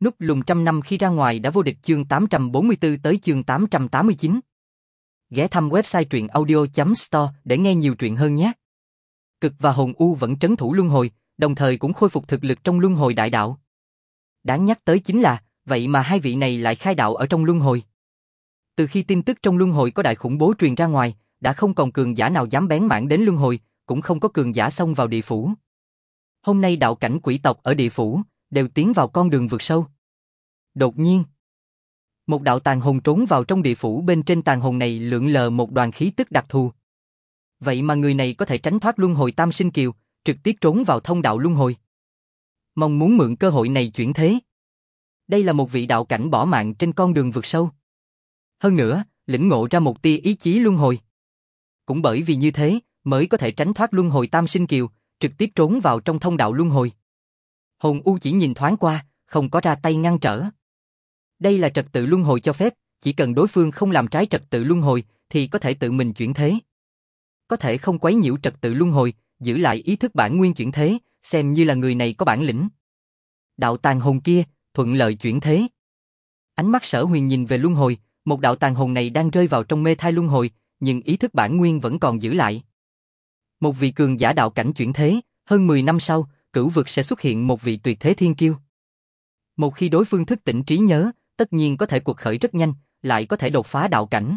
Núp lùm trăm năm khi ra ngoài đã vô địch chương 844 tới chương 889. Ghé thăm website truyện audio.store để nghe nhiều truyện hơn nhé. Cực và Hồn U vẫn trấn thủ luân hồi, đồng thời cũng khôi phục thực lực trong luân hồi đại đạo. Đáng nhắc tới chính là, vậy mà hai vị này lại khai đạo ở trong luân hồi. Từ khi tin tức trong luân hồi có đại khủng bố truyền ra ngoài, đã không còn cường giả nào dám bén mảng đến luân hồi, cũng không có cường giả xông vào địa phủ. Hôm nay đạo cảnh quỷ tộc ở địa phủ đều tiến vào con đường vượt sâu. Đột nhiên, một đạo tàn hồn trốn vào trong địa phủ, bên trên tàn hồn này lượn lờ một đoàn khí tức đặc thù. Vậy mà người này có thể tránh thoát luân hồi tam sinh kiều, trực tiếp trốn vào thông đạo luân hồi. Mong muốn mượn cơ hội này chuyển thế. Đây là một vị đạo cảnh bỏ mạng trên con đường vượt sâu. Hơn nữa, lĩnh ngộ ra một tia ý chí luân hồi. Cũng bởi vì như thế, mới có thể tránh thoát luân hồi tam sinh kiều, trực tiếp trốn vào trong thông đạo luân hồi. Hồn U chỉ nhìn thoáng qua, không có ra tay ngăn trở. Đây là trật tự luân hồi cho phép, chỉ cần đối phương không làm trái trật tự luân hồi, thì có thể tự mình chuyển thế. Có thể không quấy nhiễu trật tự luân hồi, giữ lại ý thức bản nguyên chuyển thế, xem như là người này có bản lĩnh. Đạo tàn hồn kia, thuận lợi chuyển thế. Ánh mắt Sở Huyền nhìn về luân hồi, một đạo tàn hồn này đang rơi vào trong mê thai luân hồi, nhưng ý thức bản nguyên vẫn còn giữ lại. Một vị cường giả đạo cảnh chuyển thế, hơn 10 năm sau, cửu vực sẽ xuất hiện một vị tuyệt thế thiên kiêu. Một khi đối phương thức tỉnh trí nhớ, tất nhiên có thể quật khởi rất nhanh, lại có thể đột phá đạo cảnh.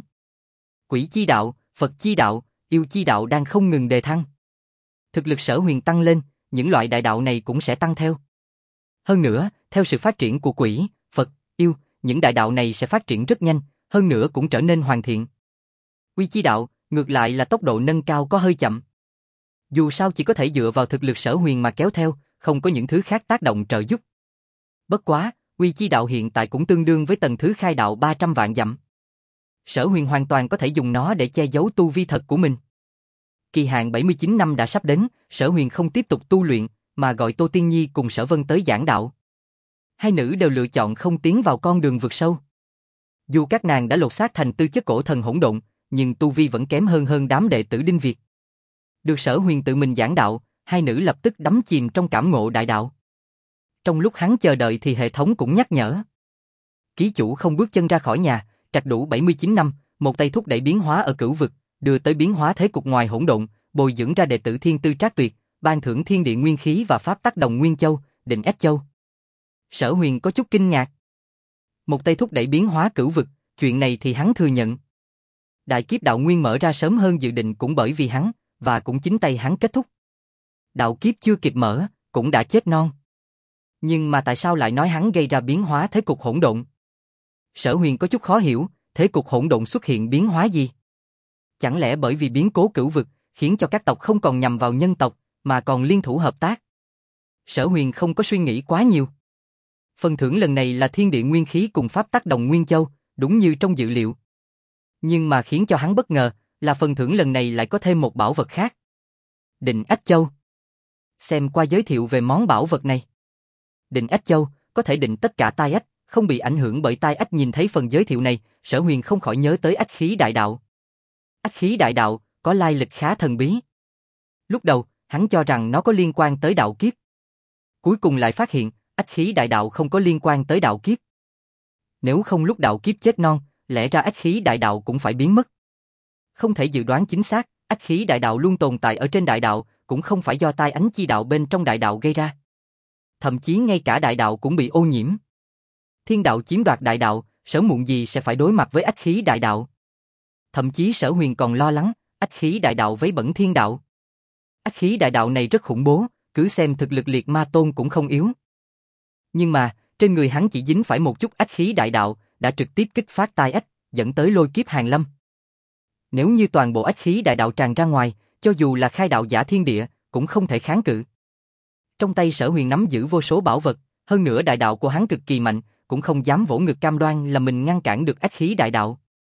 Quỷ chi đạo, Phật chi đạo, yêu chi đạo đang không ngừng đề thăng. Thực lực Sở Huyền tăng lên, những loại đại đạo này cũng sẽ tăng theo. Hơn nữa, theo sự phát triển của quỷ, Phật, yêu, những đại đạo này sẽ phát triển rất nhanh, hơn nữa cũng trở nên hoàn thiện. Quy chi đạo, ngược lại là tốc độ nâng cao có hơi chậm. Dù sao chỉ có thể dựa vào thực lực Sở Huyền mà kéo theo, không có những thứ khác tác động trợ giúp. Bất quá, Quy chi đạo hiện tại cũng tương đương với tầng thứ khai đạo 300 vạn dặm. Sở Huyền hoàn toàn có thể dùng nó để che giấu tu vi thật của mình. Kỳ hạn 79 năm đã sắp đến, Sở Huyền không tiếp tục tu luyện, mà gọi Tô Tiên Nhi cùng Sở Vân tới giảng đạo. Hai nữ đều lựa chọn không tiến vào con đường vượt sâu. Dù các nàng đã lột xác thành tư chất cổ thần hỗn độn, nhưng tu vi vẫn kém hơn đám đệ tử Đinh Việt. Được Sở Huyền tự mình giảng đạo, hai nữ lập tức đắm chìm trong cảm ngộ đại đạo. Trong lúc hắn chờ đợi thì hệ thống cũng nhắc nhở. Ký chủ không bước chân ra khỏi nhà, trạc đủ 79 năm, một tay thúc đẩy biến hóa ở cửu vực, đưa tới biến hóa thế cục ngoài hỗn độn, bồi dưỡng ra đệ tử thiên tư trác tuyệt, ban thưởng thiên địa nguyên khí và pháp tắc đồng nguyên châu, định ách châu. Sở Huyền có chút kinh ngạc. Một tay thúc đẩy biến hóa cửu vực, chuyện này thì hắn thừa nhận. Đại kiếp đạo nguyên mở ra sớm hơn dự định cũng bởi vì hắn, và cũng chính tay hắn kết thúc. Đạo kiếp chưa kịp mở, cũng đã chết non. Nhưng mà tại sao lại nói hắn gây ra biến hóa thế cục hỗn độn? Sở Huyền có chút khó hiểu, thế cục hỗn độn xuất hiện biến hóa gì? Chẳng lẽ bởi vì biến cố cửu vực, khiến cho các tộc không còn nhằm vào nhân tộc, mà còn liên thủ hợp tác? Sở Huyền không có suy nghĩ quá nhiều. Phần thưởng lần này là thiên địa nguyên khí cùng pháp tắc đồng nguyên châu, đúng như trong dự liệu. Nhưng mà khiến cho hắn bất ngờ, là phần thưởng lần này lại có thêm một bảo vật khác. Định ách châu. Xem qua giới thiệu về món bảo vật này. Định ách châu, có thể định tất cả tai ách, không bị ảnh hưởng bởi tai ách. Nhìn thấy phần giới thiệu này, Sở Huyền không khỏi nhớ tới ách khí đại đạo. Ách khí đại đạo, có lai lịch khá thần bí. Lúc đầu, hắn cho rằng nó có liên quan tới đạo kiếp. Cuối cùng lại phát hiện, ách khí đại đạo không có liên quan tới đạo kiếp. Nếu không lúc đạo kiếp chết non, lẽ ra ách khí đại đạo cũng phải biến mất. Không thể dự đoán chính xác, ách khí đại đạo luôn tồn tại ở trên đại đạo, cũng không phải do tai ánh chi đạo bên trong đại đạo gây ra. Thậm chí ngay cả đại đạo cũng bị ô nhiễm. Thiên đạo chiếm đoạt đại đạo, sớm muộn gì sẽ phải đối mặt với ách khí đại đạo. Thậm chí Sở Huyền còn lo lắng, ách khí đại đạo vấy bẩn thiên đạo. Ách khí đại đạo này rất khủng bố, cứ xem thực lực liệt ma tôn cũng không yếu. Nhưng mà, trên người hắn chỉ dính phải một chút ách khí đại đạo, đã trực tiếp kích phát tai ách, dẫn tới lôi kiếp hàng lâm. Nếu như toàn bộ ách khí đại đạo tràn ra ngoài, cho dù là khai đạo giả thiên địa, cũng không thể kháng cự. Trong tay Sở Huyền nắm giữ vô số bảo vật, hơn nữa đại đạo của hắn cực kỳ mạnh, cũng không dám vỗ ngực cam đoan là mình ngăn cản được ách khí đại đạo.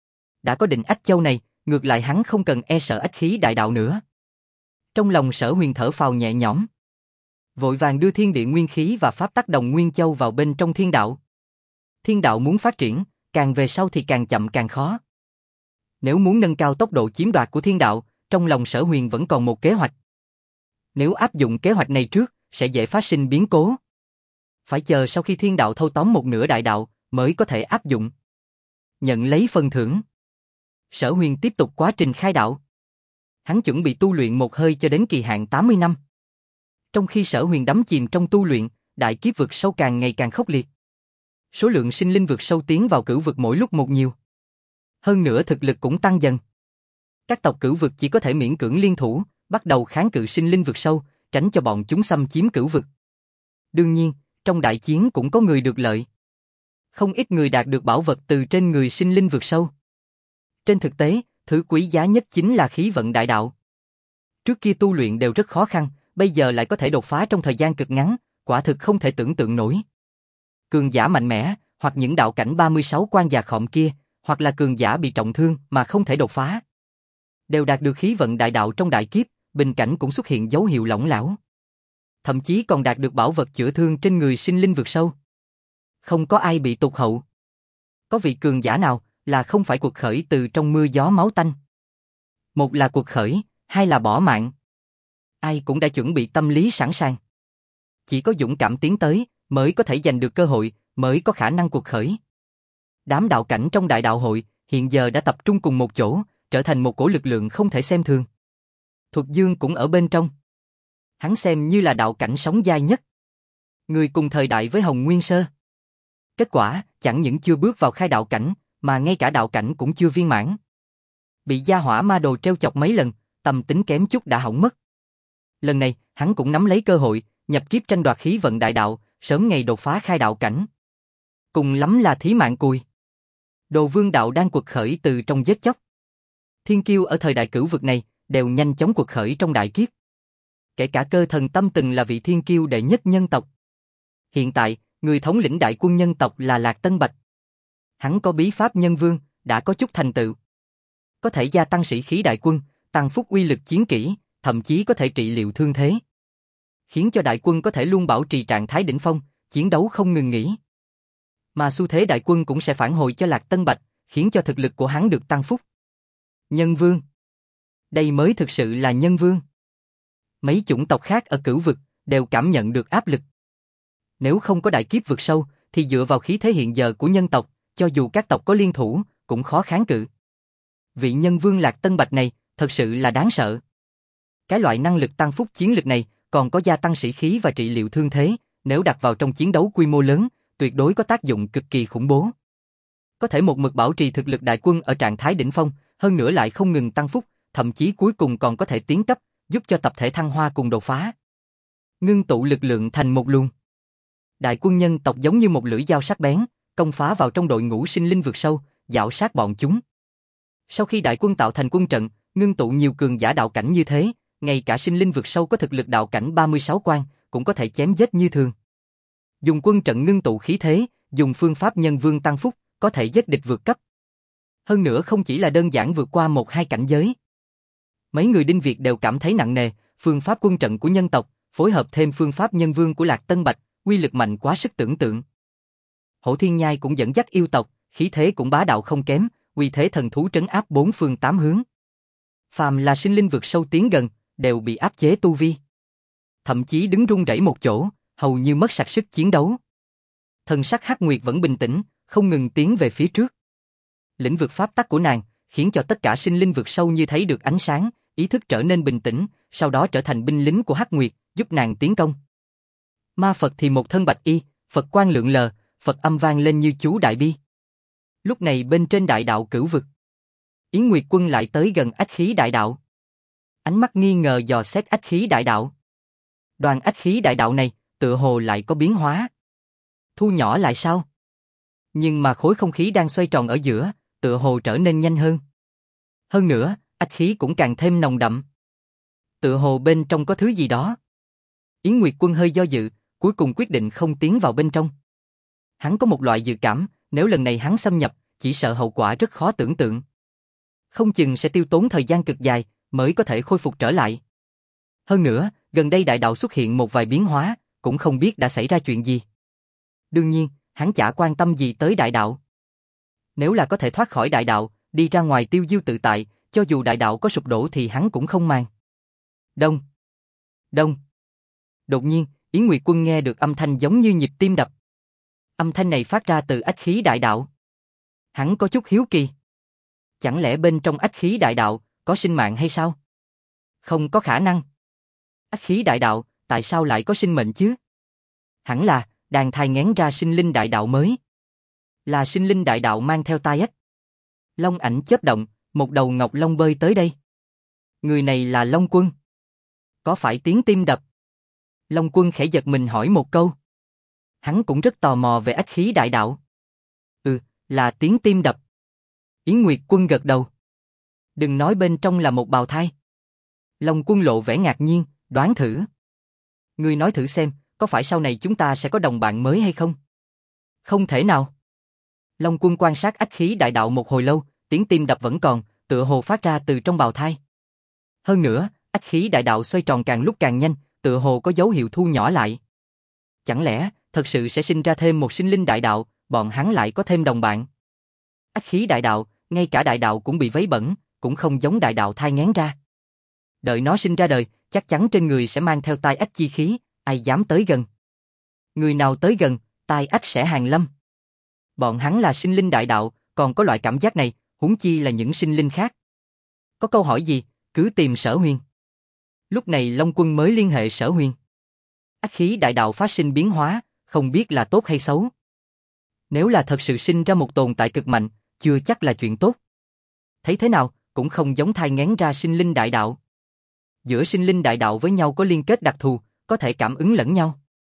Đã có định ách châu này, ngược lại hắn không cần e sợ ách khí đại đạo nữa. Trong lòng Sở Huyền thở phào nhẹ nhõm. Vội vàng đưa thiên địa nguyên khí và pháp tắc đồng nguyên châu vào bên trong thiên đạo. Thiên đạo muốn phát triển, càng về sau thì càng chậm càng khó. Nếu muốn nâng cao tốc độ chiếm đoạt của thiên đạo, trong lòng Sở Huyền vẫn còn một kế hoạch. Nếu áp dụng kế hoạch này trước, sẽ dễ phát sinh biến cố. Phải chờ sau khi thiên đạo thâu tóm một nửa đại đạo, mới có thể áp dụng. Nhận lấy phần thưởng. Sở Huyền tiếp tục quá trình khai đạo. Hắn chuẩn bị tu luyện một hơi cho đến kỳ hạn 80 năm. Trong khi Sở Huyền đắm chìm trong tu luyện, đại kiếp vực sâu càng ngày càng khốc liệt. Số lượng sinh linh vực sâu tiến vào cửu vực mỗi lúc một nhiều. Hơn nữa thực lực cũng tăng dần. Các tộc cửu vực chỉ có thể miễn cưỡng liên thủ, bắt đầu kháng cự sinh linh vực sâu, tránh cho bọn chúng xâm chiếm cửu vực. Đương nhiên, trong đại chiến cũng có người được lợi. Không ít người đạt được bảo vật từ trên người sinh linh vực sâu. Trên thực tế, thứ quý giá nhất chính là khí vận đại đạo. Trước kia tu luyện đều rất khó khăn, bây giờ lại có thể đột phá trong thời gian cực ngắn, quả thực không thể tưởng tượng nổi. Cường giả mạnh mẽ, hoặc những đạo cảnh 36 quan già khọm kia, hoặc là cường giả bị trọng thương mà không thể đột phá, đều đạt được khí vận đại đạo trong đại kiếp, bình cảnh cũng xuất hiện dấu hiệu lỏng lẻo. Thậm chí còn đạt được bảo vật chữa thương trên người sinh linh vực sâu. Không có ai bị tụt hậu. Có vị cường giả nào là không phải cuộc khởi từ trong mưa gió máu tanh. Một là cuộc khởi, hai là bỏ mạng. Ai cũng đã chuẩn bị tâm lý sẵn sàng. Chỉ có dũng cảm tiến tới, mới có thể giành được cơ hội, mới có khả năng cuộc khởi. Đám đạo cảnh trong đại đạo hội, hiện giờ đã tập trung cùng một chỗ, trở thành một cổ lực lượng không thể xem thường. Thuật Dương cũng ở bên trong. Hắn xem như là đạo cảnh sống dai nhất. Người cùng thời đại với Hồng Nguyên Sơ. Kết quả, chẳng những chưa bước vào khai đạo cảnh, mà ngay cả đạo cảnh cũng chưa viên mãn. Bị gia hỏa ma đồ treo chọc mấy lần, tâm tính kém chút đã hỏng mất. Lần này, hắn cũng nắm lấy cơ hội, nhập kiếp tranh đoạt khí vận đại đạo, sớm ngày đột phá khai đạo cảnh. Cùng lắm là thí mạng cùi. Đồ Vương đạo đang quật khởi từ trong giết chóc. Thiên kiêu ở thời đại cửu vực này, đều nhanh chóng quật khởi trong đại kiếp. Kể cả Cơ Thần Tâm từng là vị thiên kiêu đệ nhất nhân tộc. Hiện tại, người thống lĩnh đại quân nhân tộc là Lạc Tân Bạch. Hắn có bí pháp nhân vương, đã có chút thành tựu. Có thể gia tăng sĩ khí đại quân, tăng phúc uy lực chiến kỹ, thậm chí có thể trị liệu thương thế. Khiến cho đại quân có thể luôn bảo trì trạng thái đỉnh phong, chiến đấu không ngừng nghỉ. Mà xu thế đại quân cũng sẽ phản hồi cho Lạc Tân Bạch, khiến cho thực lực của hắn được tăng phúc. Nhân vương. Đây mới thực sự là nhân vương. Mấy chủng tộc khác ở cửu vực đều cảm nhận được áp lực. Nếu không có đại kiếp vực sâu, thì dựa vào khí thế hiện giờ của nhân tộc, cho dù các tộc có liên thủ, cũng khó kháng cự. Vị nhân vương Lạc Tân Bạch này, thật sự là đáng sợ. Cái loại năng lực tăng phúc chiến lực này, còn có gia tăng sĩ khí và trị liệu thương thế, nếu đặt vào trong chiến đấu quy mô lớn, tuyệt đối có tác dụng cực kỳ khủng bố. Có thể một mực bảo trì thực lực đại quân ở trạng thái đỉnh phong, hơn nữa lại không ngừng tăng phúc, thậm chí cuối cùng còn có thể tiến cấp, giúp cho tập thể thăng hoa cùng đột phá. Ngưng tụ lực lượng thành một luồng. Đại quân nhân tộc giống như một lưỡi dao sắc bén, công phá vào trong đội ngũ sinh linh vực sâu, dạo sát bọn chúng. Sau khi đại quân tạo thành quân trận, ngưng tụ nhiều cường giả đạo cảnh như thế, ngay cả sinh linh vực sâu có thực lực đạo cảnh 36 quan, cũng có thể chém giết như thường. Dùng quân trận ngưng tụ khí thế, dùng phương pháp nhân vương tăng phúc, có thể giết địch vượt cấp. Hơn nữa không chỉ là đơn giản vượt qua một hai cảnh giới. Mấy người Đinh Việt đều cảm thấy nặng nề, phương pháp quân trận của nhân tộc, phối hợp thêm phương pháp nhân vương của Lạc Tân Bạch, uy lực mạnh quá sức tưởng tượng. Hổ Thiên Nhai cũng dẫn dắt yêu tộc, khí thế cũng bá đạo không kém, uy thế thần thú trấn áp bốn phương tám hướng. Phàm là sinh linh vượt sâu tiến gần, đều bị áp chế tu vi. Thậm chí đứng run rẩy một chỗ, hầu như mất sạch sức chiến đấu. Thần sắc Hắc Nguyệt vẫn bình tĩnh, không ngừng tiến về phía trước. Lĩnh vực pháp tắc của nàng, khiến cho tất cả sinh linh vượt sâu như thấy được ánh sáng, ý thức trở nên bình tĩnh, sau đó trở thành binh lính của Hắc Nguyệt, giúp nàng tiến công. Ma Phật thì một thân bạch y, Phật quang lượn lờ, Phật âm vang lên như chú đại bi. Lúc này bên trên đại đạo cửu vực, Yến Nguyệt Quân lại tới gần ách khí đại đạo. Ánh mắt nghi ngờ dò xét ách khí đại đạo. Đoàn ách khí đại đạo này, tựa hồ lại có biến hóa. Thu nhỏ lại sao? Nhưng mà khối không khí đang xoay tròn ở giữa, tựa hồ trở nên nhanh hơn. Hơn nữa, ách khí cũng càng thêm nồng đậm. Tựa hồ bên trong có thứ gì đó. Yến Nguyệt Quân hơi do dự, cuối cùng quyết định không tiến vào bên trong. Hắn có một loại dự cảm, nếu lần này hắn xâm nhập, chỉ sợ hậu quả rất khó tưởng tượng. Không chừng sẽ tiêu tốn thời gian cực dài, mới có thể khôi phục trở lại. Hơn nữa, gần đây đại đạo xuất hiện một vài biến hóa, cũng không biết đã xảy ra chuyện gì. Đương nhiên, hắn chả quan tâm gì tới đại đạo. Nếu là có thể thoát khỏi đại đạo, đi ra ngoài tiêu diêu tự tại, cho dù đại đạo có sụp đổ thì hắn cũng không màng. Đông. Đông. Đột nhiên, Yến Nguyệt Quân nghe được âm thanh giống như nhịp tim đập. Âm thanh này phát ra từ ách khí đại đạo. Hắn có chút hiếu kỳ. Chẳng lẽ bên trong ách khí đại đạo có sinh mạng hay sao? Không có khả năng. Ách khí đại đạo, tại sao lại có sinh mệnh chứ? Hẳn là đang thai nghén ra sinh linh đại đạo mới. Là sinh linh đại đạo mang theo tai ách. Long ảnh chớp động, một đầu ngọc long bơi tới đây. Người này là Long Quân. Có phải tiếng tim đập? Long Quân khẽ giật mình hỏi một câu. Hắn cũng rất tò mò về ách khí đại đạo. Là tiếng tim đập. Yến Nguyệt Quân gật đầu. Đừng nói bên trong là một bào thai. Long Quân lộ vẻ ngạc nhiên, đoán thử. Ngươi nói thử xem, có phải sau này chúng ta sẽ có đồng bạn mới hay không? Không thể nào. Long Quân quan sát ách khí đại đạo một hồi lâu, tiếng tim đập vẫn còn, tựa hồ phát ra từ trong bào thai. Hơn nữa, ách khí đại đạo xoay tròn càng lúc càng nhanh, tựa hồ có dấu hiệu thu nhỏ lại. Chẳng lẽ, thật sự sẽ sinh ra thêm một sinh linh đại đạo, bọn hắn lại có thêm đồng bạn? Ách khí đại đạo, ngay cả đại đạo cũng bị vấy bẩn, cũng không giống đại đạo thai nghén ra. Đợi nó sinh ra đời, chắc chắn trên người sẽ mang theo tai ách chi khí, ai dám tới gần. Người nào tới gần, tai ách sẽ hàng lâm. Bọn hắn là sinh linh đại đạo, còn có loại cảm giác này, huống chi là những sinh linh khác. Có câu hỏi gì, cứ tìm Sở Huyền. Lúc này Long Quân mới liên hệ Sở Huyền. Ách khí đại đạo phát sinh biến hóa, không biết là tốt hay xấu. Nếu là thật sự sinh ra một tồn tại cực mạnh, chưa chắc là chuyện tốt. Thấy thế nào, cũng không giống thai nghén ra sinh linh đại đạo. Giữa sinh linh đại đạo với nhau có liên kết đặc thù, có thể cảm ứng lẫn nhau.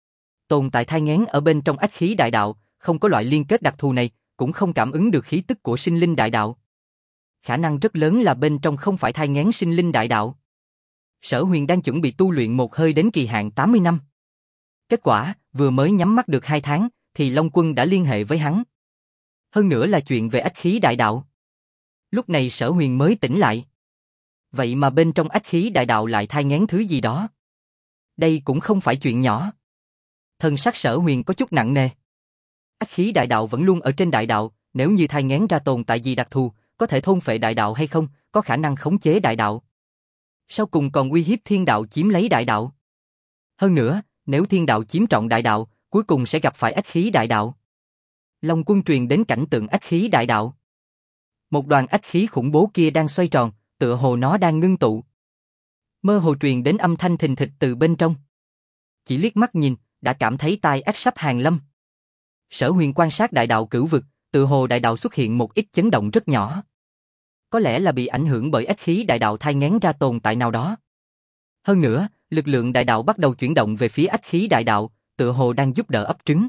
Tồn tại thai nghén ở bên trong ách khí đại đạo, không có loại liên kết đặc thù này, cũng không cảm ứng được khí tức của sinh linh đại đạo. Khả năng rất lớn là bên trong không phải thai nghén sinh linh đại đạo. Sở Huyền đang chuẩn bị tu luyện một hơi đến kỳ hạn 80 năm. Kết quả, vừa mới nhắm mắt được 2 tháng, thì Long Quân đã liên hệ với hắn. Hơn nữa là chuyện về ách khí đại đạo. Lúc này Sở Huyền mới tỉnh lại. Vậy mà bên trong ách khí đại đạo lại thai nghén thứ gì đó. Đây cũng không phải chuyện nhỏ. Thân sắc Sở Huyền có chút nặng nề. Ách khí đại đạo vẫn luôn ở trên đại đạo, nếu như thai nghén ra tồn tại gì đặc thù, có thể thôn phệ đại đạo hay không, có khả năng khống chế đại đạo. Sau cùng còn uy hiếp thiên đạo chiếm lấy đại đạo. Hơn nữa, nếu thiên đạo chiếm trọn đại đạo, cuối cùng sẽ gặp phải ách khí đại đạo. Long Quân truyền đến cảnh tượng ách khí đại đạo. Một đoàn ách khí khủng bố kia đang xoay tròn, tựa hồ nó đang ngưng tụ. Mơ hồ truyền đến âm thanh thình thịch từ bên trong. Chỉ liếc mắt nhìn, đã cảm thấy tai ách sắp hàng lâm. Sở Huyền quan sát đại đạo cửu vực, tựa hồ đại đạo xuất hiện một ít chấn động rất nhỏ. Có lẽ là bị ảnh hưởng bởi ách khí đại đạo thai nghén ra tồn tại nào đó. Hơn nữa, lực lượng đại đạo bắt đầu chuyển động về phía ách khí đại đạo, tựa hồ đang giúp đỡ ấp trứng.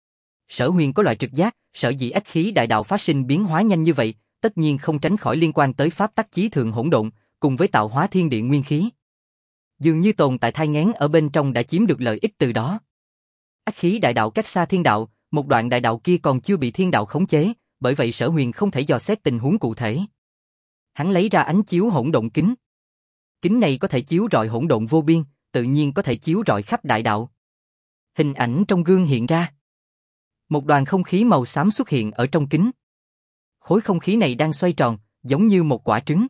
Sở Huyền có loại trực giác, sở dĩ ách khí đại đạo phát sinh biến hóa nhanh như vậy, tất nhiên không tránh khỏi liên quan tới pháp tắc chí thượng hỗn độn, cùng với tạo hóa thiên địa nguyên khí. Dường như tồn tại thai nghén ở bên trong đã chiếm được lợi ích từ đó. Ách khí đại đạo cách xa thiên đạo, một đoạn đại đạo kia còn chưa bị thiên đạo khống chế, bởi vậy Sở Huyền không thể dò xét tình huống cụ thể. Hắn lấy ra ánh chiếu hỗn độn kính. Kính này có thể chiếu rọi hỗn độn vô biên, tự nhiên có thể chiếu rọi khắp đại đạo. Hình ảnh trong gương hiện ra. Một đoàn không khí màu xám xuất hiện ở trong kính. Khối không khí này đang xoay tròn, giống như một quả trứng.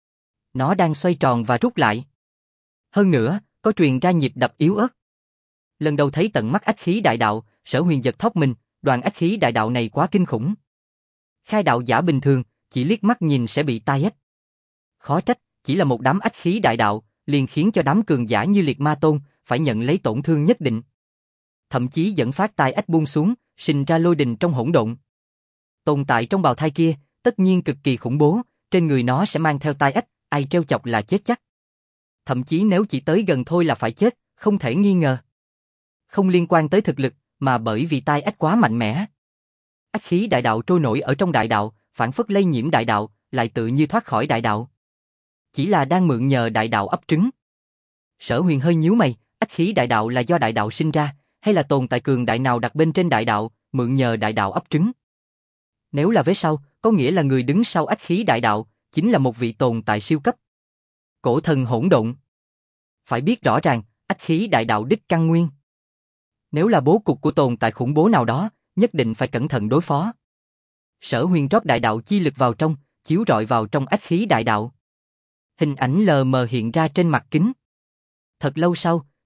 Nó đang xoay tròn và rút lại. Hơn nữa, có truyền ra nhịp đập yếu ớt. Lần đầu thấy tận mắt ách khí đại đạo, Sở Huyền giật thót mình, đoàn ách khí đại đạo này quá kinh khủng. Khai đạo giả bình thường, chỉ liếc mắt nhìn sẽ bị tai ách. Khó trách, chỉ là một đám ách khí đại đạo, liền khiến cho đám cường giả như Liệt Ma Tôn phải nhận lấy tổn thương nhất định. Thậm chí dẫn phát tai ách buông xuống, sinh ra lôi đình trong hỗn độn. Tồn tại trong bào thai kia, tất nhiên cực kỳ khủng bố, trên người nó sẽ mang theo tai ách, ai trêu chọc là chết chắc. Thậm chí nếu chỉ tới gần thôi là phải chết, không thể nghi ngờ. Không liên quan tới thực lực, mà bởi vì tai ách quá mạnh mẽ. Ách khí đại đạo trôi nổi ở trong đại đạo, phản phất lây nhiễm đại đạo, lại tự như thoát khỏi đại đạo. Chỉ là đang mượn nhờ đại đạo ấp trứng. Sở Huyền hơi nhíu mày, ách khí đại đạo là do đại đạo sinh ra, hay là tồn tại cường đại nào đặt bên trên đại đạo, mượn nhờ đại đạo ấp trứng? Nếu là vế sau, có nghĩa là người đứng sau ách khí đại đạo, chính là một vị tồn tại siêu cấp. Cổ thần hỗn độn. Phải biết rõ ràng, ách khí đại đạo đích căn nguyên. Nếu là bố cục của tồn tại khủng bố nào đó, nhất định phải cẩn thận đối phó. Sở Huyền rót đại đạo chi lực vào trong, chiếu rọi vào trong ách khí đại đạo. Hình ảnh lờ mờ hiện ra trên mặt kính. Thật lâu sau,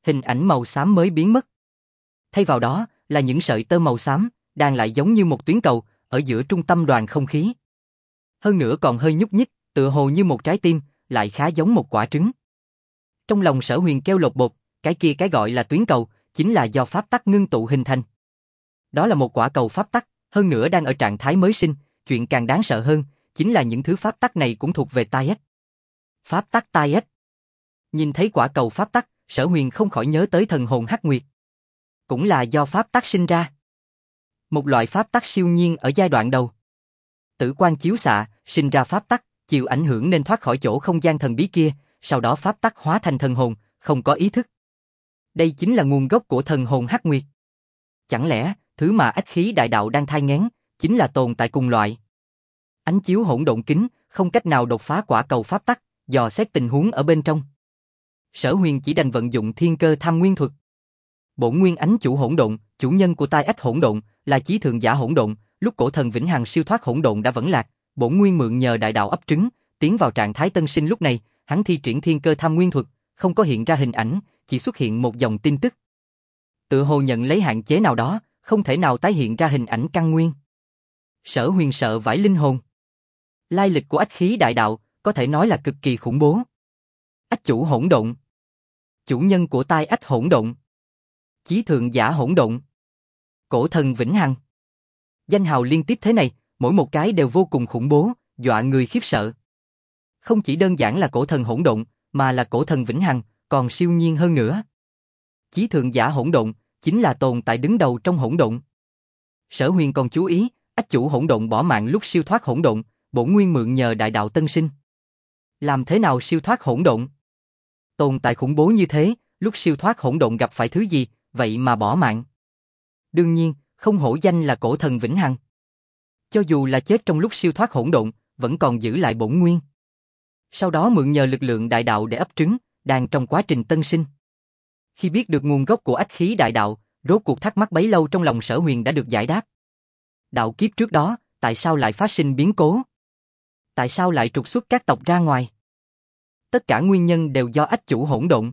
hình ảnh màu xám mới biến mất. Thay vào đó là những sợi tơ màu xám, đang lại giống như một tuyến cầu, ở giữa trung tâm đoàn không khí. Hơn nữa còn hơi nhúc nhích, tựa hồ như một trái tim, lại khá giống một quả trứng. Trong lòng Sở Huyền kêu lột bột, cái gọi là tuyến cầu, chính là do pháp tắc ngưng tụ hình thành. Đó là một quả cầu pháp tắc, hơn nữa đang ở trạng thái mới sinh, chuyện càng đáng sợ hơn, chính là những thứ pháp tắc này cũng thuộc về Tai Ách. Pháp tắc Tai Ách. Nhìn thấy quả cầu pháp tắc, Sở Huyền không khỏi nhớ tới thần hồn Hắc Nguyệt. Cũng là do pháp tắc sinh ra. Một loại pháp tắc siêu nhiên ở giai đoạn đầu. Tử quang chiếu xạ, sinh ra pháp tắc, chịu ảnh hưởng nên thoát khỏi chỗ không gian thần bí kia, sau đó pháp tắc hóa thành thần hồn, không có ý thức. Đây chính là nguồn gốc của thần hồn Hắc Nguyệt. Chẳng lẽ, thứ mà ách khí đại đạo đang thai nghén, chính là tồn tại cùng loại? Ánh chiếu hỗn độn kính, không cách nào đột phá quả cầu pháp tắc, dò xét tình huống ở bên trong. Sở Huyền chỉ đành vận dụng thiên cơ tham nguyên thuật. Bổn nguyên ánh chủ hỗn độn, chủ nhân của Tai Ách hỗn độn, là chí thượng giả hỗn độn, lúc cổ thần vĩnh hằng siêu thoát hỗn độn đã vẫn lạc, bổn nguyên mượn nhờ đại đạo ấp trứng, tiến vào trạng thái tân sinh lúc này, hắn thi triển thiên cơ tham nguyên thuật, không có hiện ra hình ảnh, chỉ xuất hiện một dòng tin tức. Tựa hồ nhận lấy hạn chế nào đó, không thể nào tái hiện ra hình ảnh căn nguyên. Sở Huyền sợ vãi linh hồn. Lai lịch của ách khí đại đạo, có thể nói là cực kỳ khủng bố. Ách chủ hỗn độn. Chủ nhân của Tai Ách hỗn độn. Chí thượng giả hỗn độn. Cổ thần vĩnh hằng. Danh hào liên tiếp thế này, mỗi một cái đều vô cùng khủng bố, dọa người khiếp sợ. Không chỉ đơn giản là cổ thần hỗn độn, mà là cổ thần vĩnh hằng, còn siêu nhiên hơn nữa. Chí thượng giả hỗn độn, chính là tồn tại đứng đầu trong hỗn độn. Sở Huyền còn chú ý, ách chủ hỗn độn bỏ mạng lúc siêu thoát hỗn độn, bổn nguyên mượn nhờ đại đạo tân sinh. Làm thế nào siêu thoát hỗn độn? Tồn tại khủng bố như thế, lúc siêu thoát hỗn độn gặp phải thứ gì, vậy mà bỏ mạng? Đương nhiên, không hổ danh là cổ thần vĩnh hằng. Cho dù là chết trong lúc siêu thoát hỗn độn, vẫn còn giữ lại bổn nguyên. Sau đó mượn nhờ lực lượng đại đạo để ấp trứng, đang trong quá trình tân sinh. Khi biết được nguồn gốc của ách khí đại đạo, rốt cuộc thắc mắc bấy lâu trong lòng Sở Huyền đã được giải đáp. Đạo kiếp trước đó, tại sao lại phát sinh biến cố? Tại sao lại trục xuất các tộc ra ngoài? Tất cả nguyên nhân đều do ách chủ hỗn độn.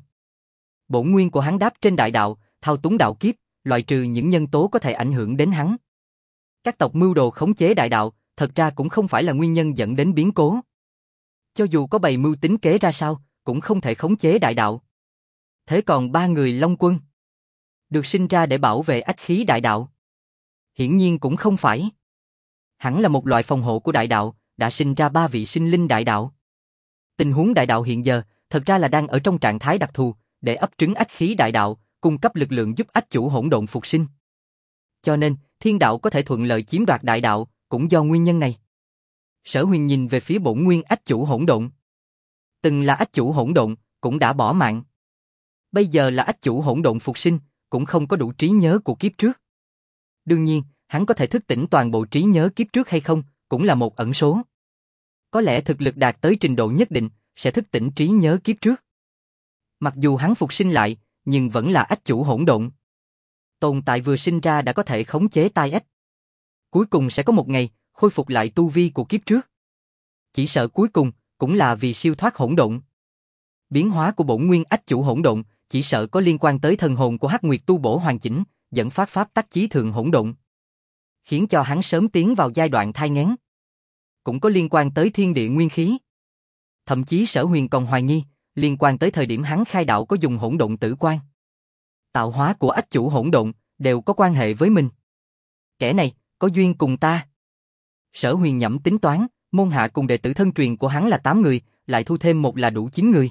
Bổn nguyên của hắn đáp trên đại đạo, thao túng đạo kiếp, loại trừ những nhân tố có thể ảnh hưởng đến hắn. Các tộc mưu đồ khống chế đại đạo, thật ra cũng không phải là nguyên nhân dẫn đến biến cố. Cho dù có bày mưu tính kế ra sao, cũng không thể khống chế đại đạo. Thế còn ba người Long Quân, được sinh ra để bảo vệ ách khí đại đạo? Hiển nhiên cũng không phải. Hẳn là một loại phòng hộ của đại đạo, đã sinh ra ba vị sinh linh đại đạo. Tình huống đại đạo hiện giờ, thật ra là đang ở trong trạng thái đặc thù, để ấp trứng ách khí đại đạo, cung cấp lực lượng giúp ách chủ hỗn độn phục sinh. Cho nên, thiên đạo có thể thuận lợi chiếm đoạt đại đạo, cũng do nguyên nhân này. Sở Huyền nhìn về phía bổn nguyên ách chủ hỗn độn. Từng là ách chủ hỗn độn, cũng đã bỏ mạng. Bây giờ là ách chủ hỗn độn phục sinh, cũng không có đủ trí nhớ của kiếp trước. Đương nhiên, hắn có thể thức tỉnh toàn bộ trí nhớ kiếp trước hay không, cũng là một ẩn số. Có lẽ thực lực đạt tới trình độ nhất định, sẽ thức tỉnh trí nhớ kiếp trước. Mặc dù hắn phục sinh lại, nhưng vẫn là ách chủ hỗn độn. Tồn tại vừa sinh ra đã có thể khống chế Tai Ách. Cuối cùng sẽ có một ngày, khôi phục lại tu vi của kiếp trước. Chỉ sợ cuối cùng, cũng là vì siêu thoát hỗn độn. Biến hóa của bổn nguyên ách chủ hỗn độn, chỉ sợ có liên quan tới thần hồn của Hắc Nguyệt tu bổ hoàn chỉnh, dẫn phát pháp tắc chí thượng hỗn độn, khiến cho hắn sớm tiến vào giai đoạn thai nghén. Cũng có liên quan tới thiên địa nguyên khí. Thậm chí Sở Huyền còn hoài nghi, liên quan tới thời điểm hắn khai đạo có dùng hỗn độn tử quan. Tạo hóa của ách chủ hỗn độn, đều có quan hệ với mình. Kẻ này, có duyên cùng ta. Sở Huyền nhẩm tính toán, môn hạ cùng đệ tử thân truyền của hắn là 8 người, lại thu thêm một là đủ 9 người.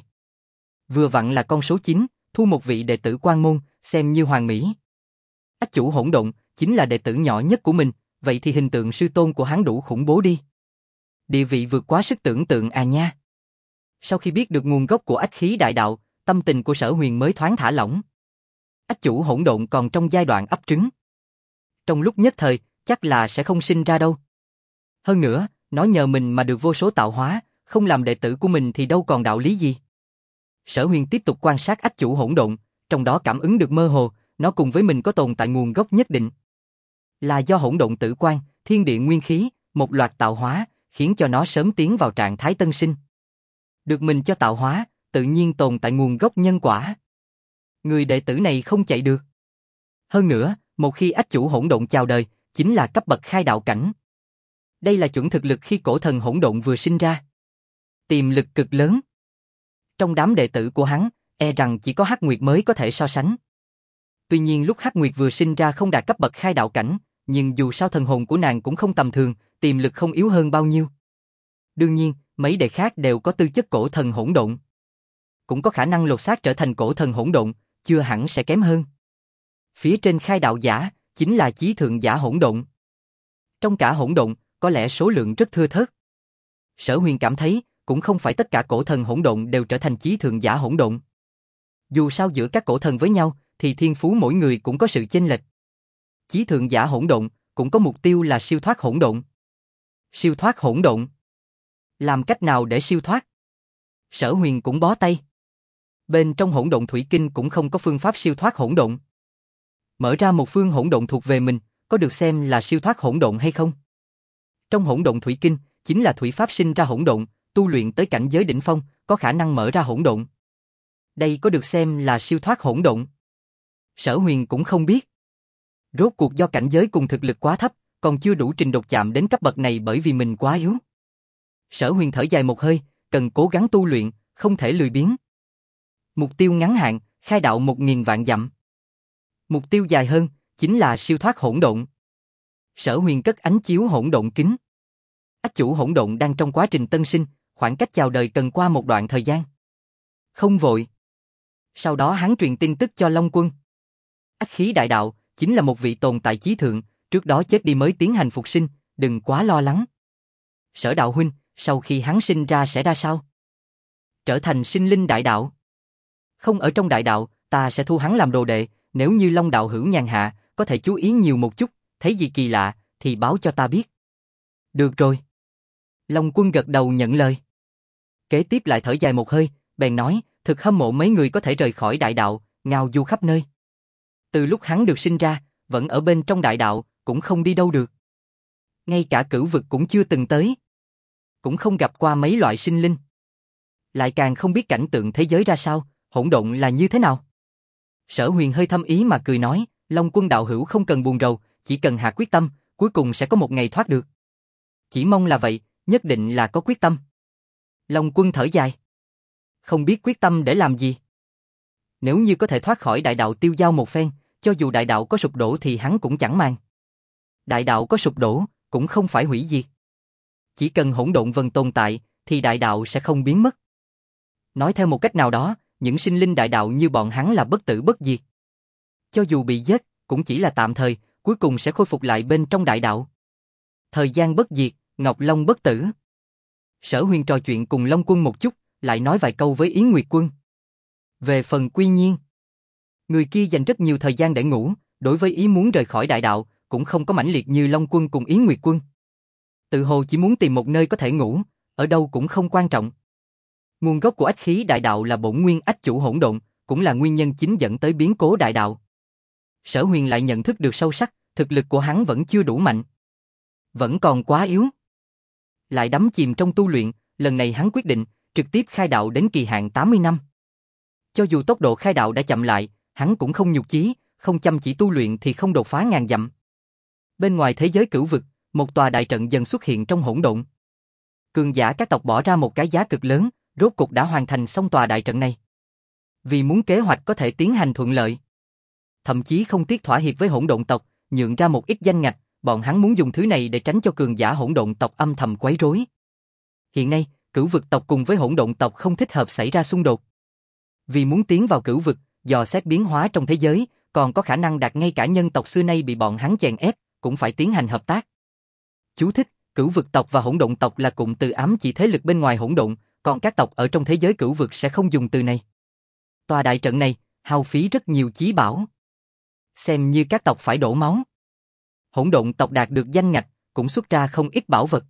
Vừa vặn là con số 9, thu một vị đệ tử quan môn, xem như hoàn mỹ. Ách chủ hỗn độn, chính là đệ tử nhỏ nhất của mình, vậy thì hình tượng sư tôn của hắn đủ khủng bố đi. Địa vị vượt quá sức tưởng tượng à nha. Sau khi biết được nguồn gốc của ách khí đại đạo, tâm tình của Sở Huyền mới thoáng thả lỏng. Ách chủ hỗn độn còn trong giai đoạn ấp trứng. Trong lúc nhất thời, chắc là sẽ không sinh ra đâu. Hơn nữa, nó nhờ mình mà được vô số tạo hóa, không làm đệ tử của mình thì đâu còn đạo lý gì. Sở Huyền tiếp tục quan sát ách chủ hỗn độn, trong đó cảm ứng được mơ hồ, nó cùng với mình có tồn tại nguồn gốc nhất định. Là do hỗn độn tử quan, thiên địa nguyên khí, một loạt tạo hóa, khiến cho nó sớm tiến vào trạng thái tân sinh. Được mình cho tạo hóa, tự nhiên tồn tại nguồn gốc nhân quả. Người đệ tử này không chạy được. Hơn nữa, một khi ách chủ hỗn độn chào đời, chính là cấp bậc khai đạo cảnh. Đây là chuẩn thực lực khi cổ thần hỗn độn vừa sinh ra. Tiềm lực cực lớn. Trong đám đệ tử của hắn, e rằng chỉ có Hắc Nguyệt mới có thể so sánh. Tuy nhiên lúc Hắc Nguyệt vừa sinh ra không đạt cấp bậc khai đạo cảnh, nhưng dù sao thần hồn của nàng cũng không tầm thường, tiềm lực không yếu hơn bao nhiêu. Đương nhiên, mấy đệ khác đều có tư chất cổ thần hỗn độn. Cũng có khả năng lột xác trở thành cổ thần hỗn độn, chưa hẳn sẽ kém hơn. Phía trên khai đạo giả, chính là chí thượng giả hỗn độn. Trong cả hỗn độn, có lẽ số lượng rất thưa thớt. Sở Huyền cảm thấy, cũng không phải tất cả cổ thần hỗn độn đều trở thành chí thượng giả hỗn độn. Dù sao giữa các cổ thần với nhau, thì thiên phú mỗi người cũng có sự chênh lệch. Chí thượng giả hỗn độn, cũng có mục tiêu là siêu thoát hỗn độn. Siêu thoát hỗn độn. Làm cách nào để siêu thoát? Sở Huyền cũng bó tay. Bên trong hỗn độn thủy kinh cũng không có phương pháp siêu thoát hỗn độn. Mở ra một phương hỗn độn thuộc về mình, có được xem là siêu thoát hỗn độn hay không? Trong hỗn độn thủy kinh, chính là thủy pháp sinh ra hỗn độn, tu luyện tới cảnh giới đỉnh phong, có khả năng mở ra hỗn độn. Đây có được xem là siêu thoát hỗn độn? Sở Huyền cũng không biết. Rốt cuộc do cảnh giới cùng thực lực quá thấp, còn chưa đủ trình độ chạm đến cấp bậc này bởi vì mình quá yếu. Sở Huyền thở dài một hơi, cần cố gắng tu luyện, không thể lười biếng. Mục tiêu ngắn hạn, khai đạo 1000 vạn dặm. Mục tiêu dài hơn, chính là siêu thoát hỗn độn. Sở Huyền cất ánh chiếu hỗn độn kính. Ách chủ hỗn độn đang trong quá trình tân sinh, khoảng cách chào đời cần qua một đoạn thời gian. Không vội. Sau đó hắn truyền tin tức cho Long Quân. Ách khí đại đạo, chính là một vị tồn tại chí thượng, trước đó chết đi mới tiến hành phục sinh, đừng quá lo lắng. Sở đạo huynh, sau khi hắn sinh ra sẽ ra sao? Trở thành sinh linh đại đạo. Không ở trong đại đạo, ta sẽ thu hắn làm đồ đệ, nếu như Long đạo hữu nhàn hạ, có thể chú ý nhiều một chút, thấy gì kỳ lạ, thì báo cho ta biết. Được rồi. Long Quân gật đầu nhận lời. Kế tiếp lại thở dài một hơi, bèn nói, thực hâm mộ mấy người có thể rời khỏi đại đạo, ngao du khắp nơi. Từ lúc hắn được sinh ra, vẫn ở bên trong đại đạo, cũng không đi đâu được. Ngay cả cửu vực cũng chưa từng tới. Cũng không gặp qua mấy loại sinh linh. Lại càng không biết cảnh tượng thế giới ra sao, hỗn độn là như thế nào. Sở Huyền hơi thâm ý mà cười nói, Long Quân đạo hữu không cần buồn rầu, chỉ cần hạ quyết tâm, cuối cùng sẽ có một ngày thoát được. Chỉ mong là vậy, nhất định là có quyết tâm. Long Quân thở dài. Không biết quyết tâm để làm gì. Nếu như có thể thoát khỏi đại đạo tiêu dao một phen, cho dù đại đạo có sụp đổ thì hắn cũng chẳng màng. Đại đạo có sụp đổ, cũng không phải hủy diệt. Chỉ cần hỗn độn vần tồn tại, thì đại đạo sẽ không biến mất. Nói theo một cách nào đó, những sinh linh đại đạo như bọn hắn là bất tử bất diệt. Cho dù bị giết, cũng chỉ là tạm thời, cuối cùng sẽ khôi phục lại bên trong đại đạo. Thời gian bất diệt, Ngọc Long bất tử. Sở Huyền trò chuyện cùng Long Quân một chút, lại nói vài câu với Yến Nguyệt Quân. Về phần Quy Nhiên, người kia dành rất nhiều thời gian để ngủ, đối với ý muốn rời khỏi đại đạo, cũng không có mãnh liệt như Long Quân cùng Yến Nguyệt Quân. Tự hồ chỉ muốn tìm một nơi có thể ngủ, ở đâu cũng không quan trọng. Nguồn gốc của ách khí đại đạo là bổn nguyên ách chủ hỗn độn, cũng là nguyên nhân chính dẫn tới biến cố đại đạo. Sở Huyền lại nhận thức được sâu sắc, thực lực của hắn vẫn chưa đủ mạnh. Vẫn còn quá yếu. Lại đắm chìm trong tu luyện, lần này hắn quyết định, trực tiếp khai đạo đến kỳ hạn 80 năm. Cho dù tốc độ khai đạo đã chậm lại, hắn cũng không nhục chí, không chăm chỉ tu luyện thì không đột phá ngàn dặm. Bên ngoài thế giới cửu vực, một tòa đại trận dần xuất hiện trong hỗn độn. Cường giả các tộc bỏ ra một cái giá cực lớn, rốt cục đã hoàn thành xong tòa đại trận này. Vì muốn kế hoạch có thể tiến hành thuận lợi, thậm chí không tiếc thỏa hiệp với hỗn độn tộc, nhượng ra một ít danh ngạch, bọn hắn muốn dùng thứ này để tránh cho cường giả hỗn độn tộc âm thầm quấy rối. Hiện nay, cửu vực tộc cùng với hỗn độn tộc không thích hợp xảy ra xung đột. Vì muốn tiến vào cửu vực, dò xét biến hóa trong thế giới, còn có khả năng đạt ngay cả nhân tộc xưa nay bị bọn hắn chèn ép, cũng phải tiến hành hợp tác. Chú thích: cửu vực tộc và hỗn độn tộc là cụm từ ám chỉ thế lực bên ngoài hỗn độn, còn các tộc ở trong thế giới cửu vực sẽ không dùng từ này. Tòa đại trận này, hao phí rất nhiều chí bảo. Xem như các tộc phải đổ máu. Hỗn độn tộc đạt được danh ngạch, cũng xuất ra không ít bảo vật.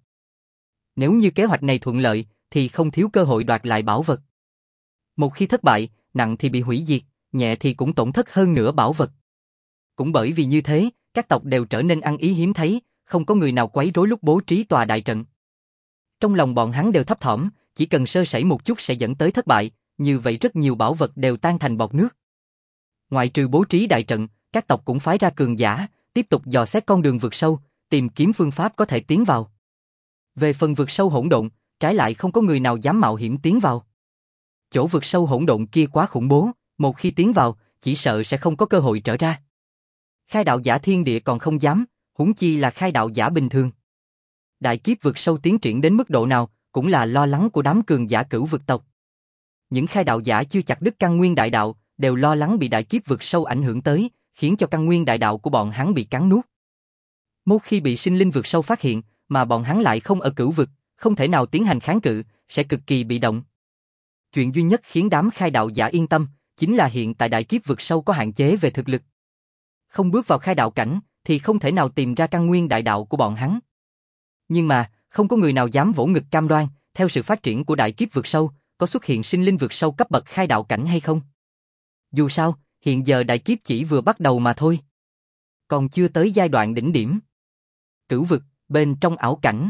Nếu như kế hoạch này thuận lợi, thì không thiếu cơ hội đoạt lại bảo vật. Một khi thất bại, nặng thì bị hủy diệt, nhẹ thì cũng tổn thất hơn nửa bảo vật. Cũng bởi vì như thế, các tộc đều trở nên ăn ý hiếm thấy, không có người nào quấy rối lúc bố trí tòa đại trận. Trong lòng bọn hắn đều thấp thỏm, chỉ cần sơ sẩy một chút sẽ dẫn tới thất bại, như vậy rất nhiều bảo vật đều tan thành bọt nước. Ngoại trừ bố trí đại trận, các tộc cũng phái ra cường giả, tiếp tục dò xét con đường vực sâu, tìm kiếm phương pháp có thể tiến vào. Về phần vực sâu hỗn độn, trái lại không có người nào dám mạo hiểm tiến vào. Chỗ vực sâu hỗn độn kia quá khủng bố, một khi tiến vào, chỉ sợ sẽ không có cơ hội trở ra. Khai đạo giả thiên địa còn không dám, huống chi là khai đạo giả bình thường. Đại kiếp vực sâu tiến triển đến mức độ nào, cũng là lo lắng của đám cường giả cửu vực tộc. Những khai đạo giả chưa chặt đứt căn nguyên đại đạo, đều lo lắng bị đại kiếp vực sâu ảnh hưởng tới, khiến cho căn nguyên đại đạo của bọn hắn bị cắn nuốt. Một khi bị sinh linh vực sâu phát hiện, mà bọn hắn lại không ở cửu vực, không thể nào tiến hành kháng cự, sẽ cực kỳ bị động. Chuyện duy nhất khiến đám khai đạo giả yên tâm, chính là hiện tại đại kiếp vực sâu có hạn chế về thực lực. Không bước vào khai đạo cảnh, thì không thể nào tìm ra căn nguyên đại đạo của bọn hắn. Nhưng mà, không có người nào dám vỗ ngực cam đoan, theo sự phát triển của đại kiếp vực sâu, có xuất hiện sinh linh vực sâu cấp bậc khai đạo cảnh hay không. Dù sao, hiện giờ đại kiếp chỉ vừa bắt đầu mà thôi. Còn chưa tới giai đoạn đỉnh điểm. Cửu vực, bên trong ảo cảnh.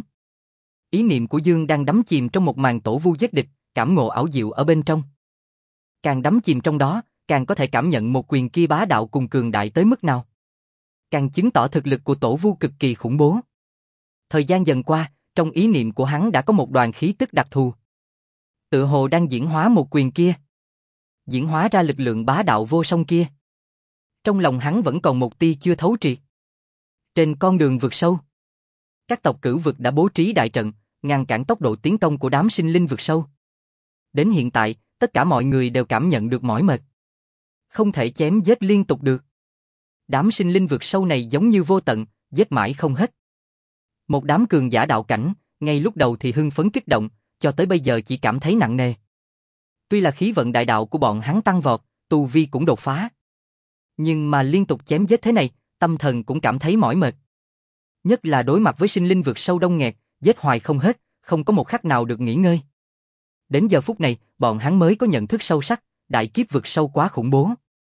Ý niệm của Dương đang đắm chìm trong một màn tổ vu giết địch, cảm ngộ ảo diệu ở bên trong. Càng đắm chìm trong đó, càng có thể cảm nhận một quyền kia bá đạo cùng cường đại tới mức nào. Càng chứng tỏ thực lực của tổ vu cực kỳ khủng bố. Thời gian dần qua, trong ý niệm của hắn đã có một đoàn khí tức đặc thù. Tựa hồ đang diễn hóa một quyền kia. Diễn hóa ra lực lượng bá đạo vô song kia. Trong lòng hắn vẫn còn một tia chưa thấu triệt. Trên con đường vực sâu, các tộc cửu vực đã bố trí đại trận, ngăn cản tốc độ tiến công của đám sinh linh vực sâu. Đến hiện tại, tất cả mọi người đều cảm nhận được mỏi mệt. Không thể chém giết liên tục được. Đám sinh linh vực sâu này giống như vô tận, giết mãi không hết. Một đám cường giả đạo cảnh, ngay lúc đầu thì hưng phấn kích động, cho tới bây giờ chỉ cảm thấy nặng nề. Tuy là khí vận đại đạo của bọn hắn tăng vọt, tu vi cũng đột phá. Nhưng mà liên tục chém giết thế này, tâm thần cũng cảm thấy mỏi mệt. Nhất là đối mặt với sinh linh vực sâu đông nghẹt, giết hoài không hết, không có một khắc nào được nghỉ ngơi. Đến giờ phút này, bọn hắn mới có nhận thức sâu sắc, đại kiếp vực sâu quá khủng bố.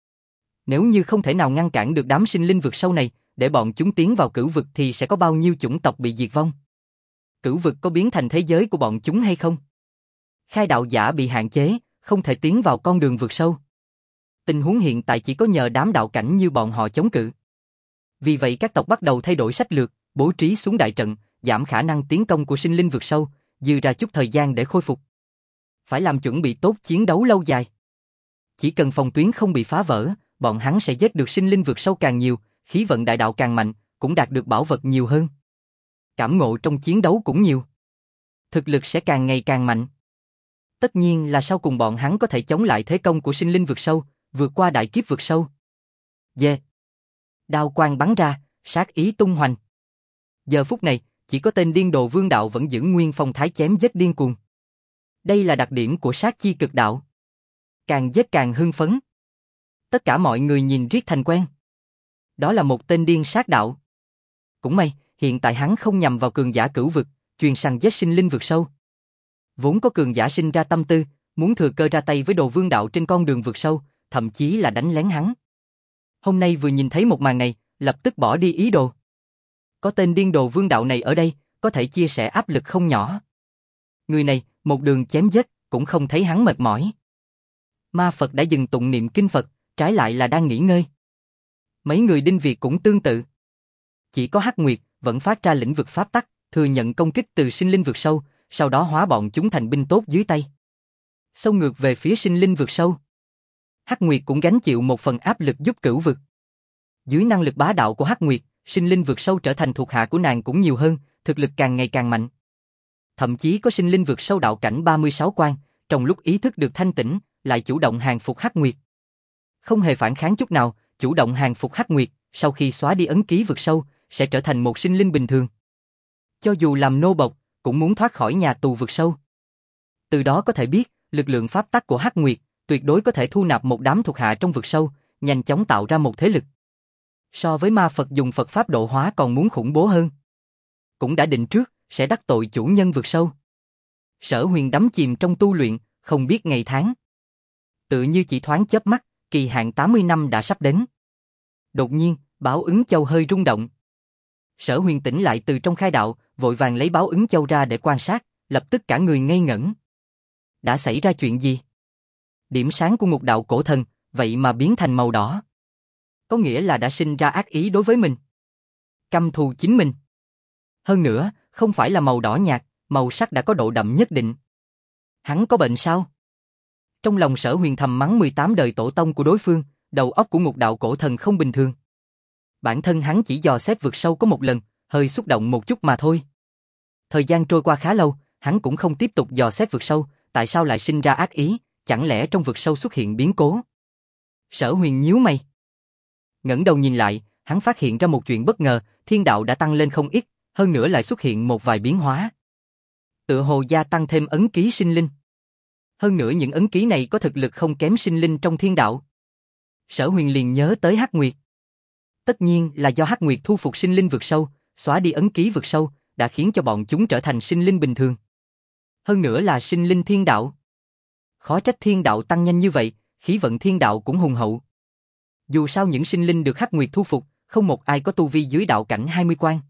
Nếu như không thể nào ngăn cản được đám sinh linh vực sâu này, để bọn chúng tiến vào cửu vực thì sẽ có bao nhiêu chủng tộc bị diệt vong. Cửu vực có biến thành thế giới của bọn chúng hay không? Khai đạo giả bị hạn chế, không thể tiến vào con đường vực sâu. Tình huống hiện tại chỉ có nhờ đám đạo cảnh như bọn họ chống cự. Vì vậy các tộc bắt đầu thay đổi sách lược, bố trí xuống đại trận, giảm khả năng tiến công của sinh linh vực sâu, dư ra chút thời gian để khôi phục. Phải làm chuẩn bị tốt chiến đấu lâu dài. Chỉ cần phòng tuyến không bị phá vỡ, bọn hắn sẽ giết được sinh linh vực sâu càng nhiều, khí vận đại đạo càng mạnh, cũng đạt được bảo vật nhiều hơn. Cảm ngộ trong chiến đấu cũng nhiều. Thực lực sẽ càng ngày càng mạnh. Tất nhiên là sau cùng bọn hắn có thể chống lại thế công của sinh linh vực sâu, vượt qua đại kiếp vực sâu. Yeah. Đao quang bắn ra, sát ý tung hoành. Giờ phút này, chỉ có tên điên đồ Vương Đạo vẫn giữ nguyên phong thái chém giết điên cuồng. Đây là đặc điểm của sát chi cực đạo. Càng giết càng hưng phấn. Tất cả mọi người nhìn riết thành quen. Đó là một tên điên sát đạo. Cũng may, hiện tại hắn không nhằm vào cường giả cửu vực, chuyên săn giết sinh linh vực sâu. Vốn có cường giả sinh ra tâm tư, muốn thừa cơ ra tay với đồ Vương Đạo trên con đường vực sâu, thậm chí là đánh lén hắn. Hôm nay vừa nhìn thấy một màn này, lập tức bỏ đi ý đồ. Có tên điên đồ Vương Đạo này ở đây, có thể chia sẻ áp lực không nhỏ. Người này, một đường chém giết, cũng không thấy hắn mệt mỏi. Ma Phật đã dừng tụng niệm kinh Phật, trái lại là đang nghỉ ngơi. Mấy người Đinh Việt cũng tương tự. Chỉ có Hắc Nguyệt vẫn phát ra lĩnh vực pháp tắc, thừa nhận công kích từ sinh linh vực sâu, sau đó hóa bọn chúng thành binh tốt dưới tay. Xông ngược về phía sinh linh vực sâu. Hắc Nguyệt cũng gánh chịu một phần áp lực giúp cửu vực. Dưới năng lực bá đạo của Hắc Nguyệt, sinh linh vực sâu trở thành thuộc hạ của nàng cũng nhiều hơn, thực lực càng ngày càng mạnh. Thậm chí có sinh linh vực sâu đạo cảnh 36 quan, trong lúc ý thức được thanh tĩnh, lại chủ động hàng phục Hắc Nguyệt. Không hề phản kháng chút nào, chủ động hàng phục Hắc Nguyệt, sau khi xóa đi ấn ký vực sâu, sẽ trở thành một sinh linh bình thường. Cho dù làm nô bộc, cũng muốn thoát khỏi nhà tù vực sâu. Từ đó có thể biết, lực lượng pháp tắc của Hắc Nguyệt tuyệt đối có thể thu nạp một đám thuộc hạ trong vực sâu, nhanh chóng tạo ra một thế lực. So với ma Phật dùng Phật pháp độ hóa còn muốn khủng bố hơn. Cũng đã định trước, sẽ đắc tội chủ nhân vực sâu. Sở Huyền đắm chìm trong tu luyện, không biết ngày tháng. Tự như chỉ thoáng chớp mắt, kỳ hạn 80 năm đã sắp đến. Đột nhiên, Báo Ứng Châu hơi rung động. Sở Huyền tỉnh lại từ trong khai đạo, vội vàng lấy Báo Ứng Châu ra để quan sát, lập tức cả người ngây ngẩn. Đã xảy ra chuyện gì? Điểm sáng của ngục đạo cổ thần, vậy mà biến thành màu đỏ. Có nghĩa là đã sinh ra ác ý đối với mình. Căm thù chính mình. Hơn nữa, không phải là màu đỏ nhạt, màu sắc đã có độ đậm nhất định. Hắn có bệnh sao? Trong lòng Sở Huyền thầm mắng 18 đời tổ tông của đối phương, đầu óc của Ngục Đạo Cổ Thần không bình thường. Bản thân hắn chỉ dò xét vực sâu có một lần, hơi xúc động một chút mà thôi. Thời gian trôi qua khá lâu, hắn cũng không tiếp tục dò xét vực sâu, tại sao lại sinh ra ác ý, chẳng lẽ trong vực sâu xuất hiện biến cố? Sở Huyền nhíu mày. Ngẩng đầu nhìn lại, hắn phát hiện ra một chuyện bất ngờ, thiên đạo đã tăng lên không ít, hơn nữa lại xuất hiện một vài biến hóa. Tựa hồ gia tăng thêm ấn ký sinh linh. Hơn nữa những ấn ký này có thực lực không kém sinh linh trong thiên đạo. Sở Huyền liền nhớ tới Hắc Nguyệt. Tất nhiên là do Hắc Nguyệt thu phục sinh linh vực sâu, xóa đi ấn ký vực sâu, đã khiến cho bọn chúng trở thành sinh linh bình thường. Hơn nữa là sinh linh thiên đạo. Khó trách thiên đạo tăng nhanh như vậy, khí vận thiên đạo cũng hùng hậu. Dù sao những sinh linh được Hắc Nguyệt thu phục, không một ai có tu vi dưới đạo cảnh 20 quan.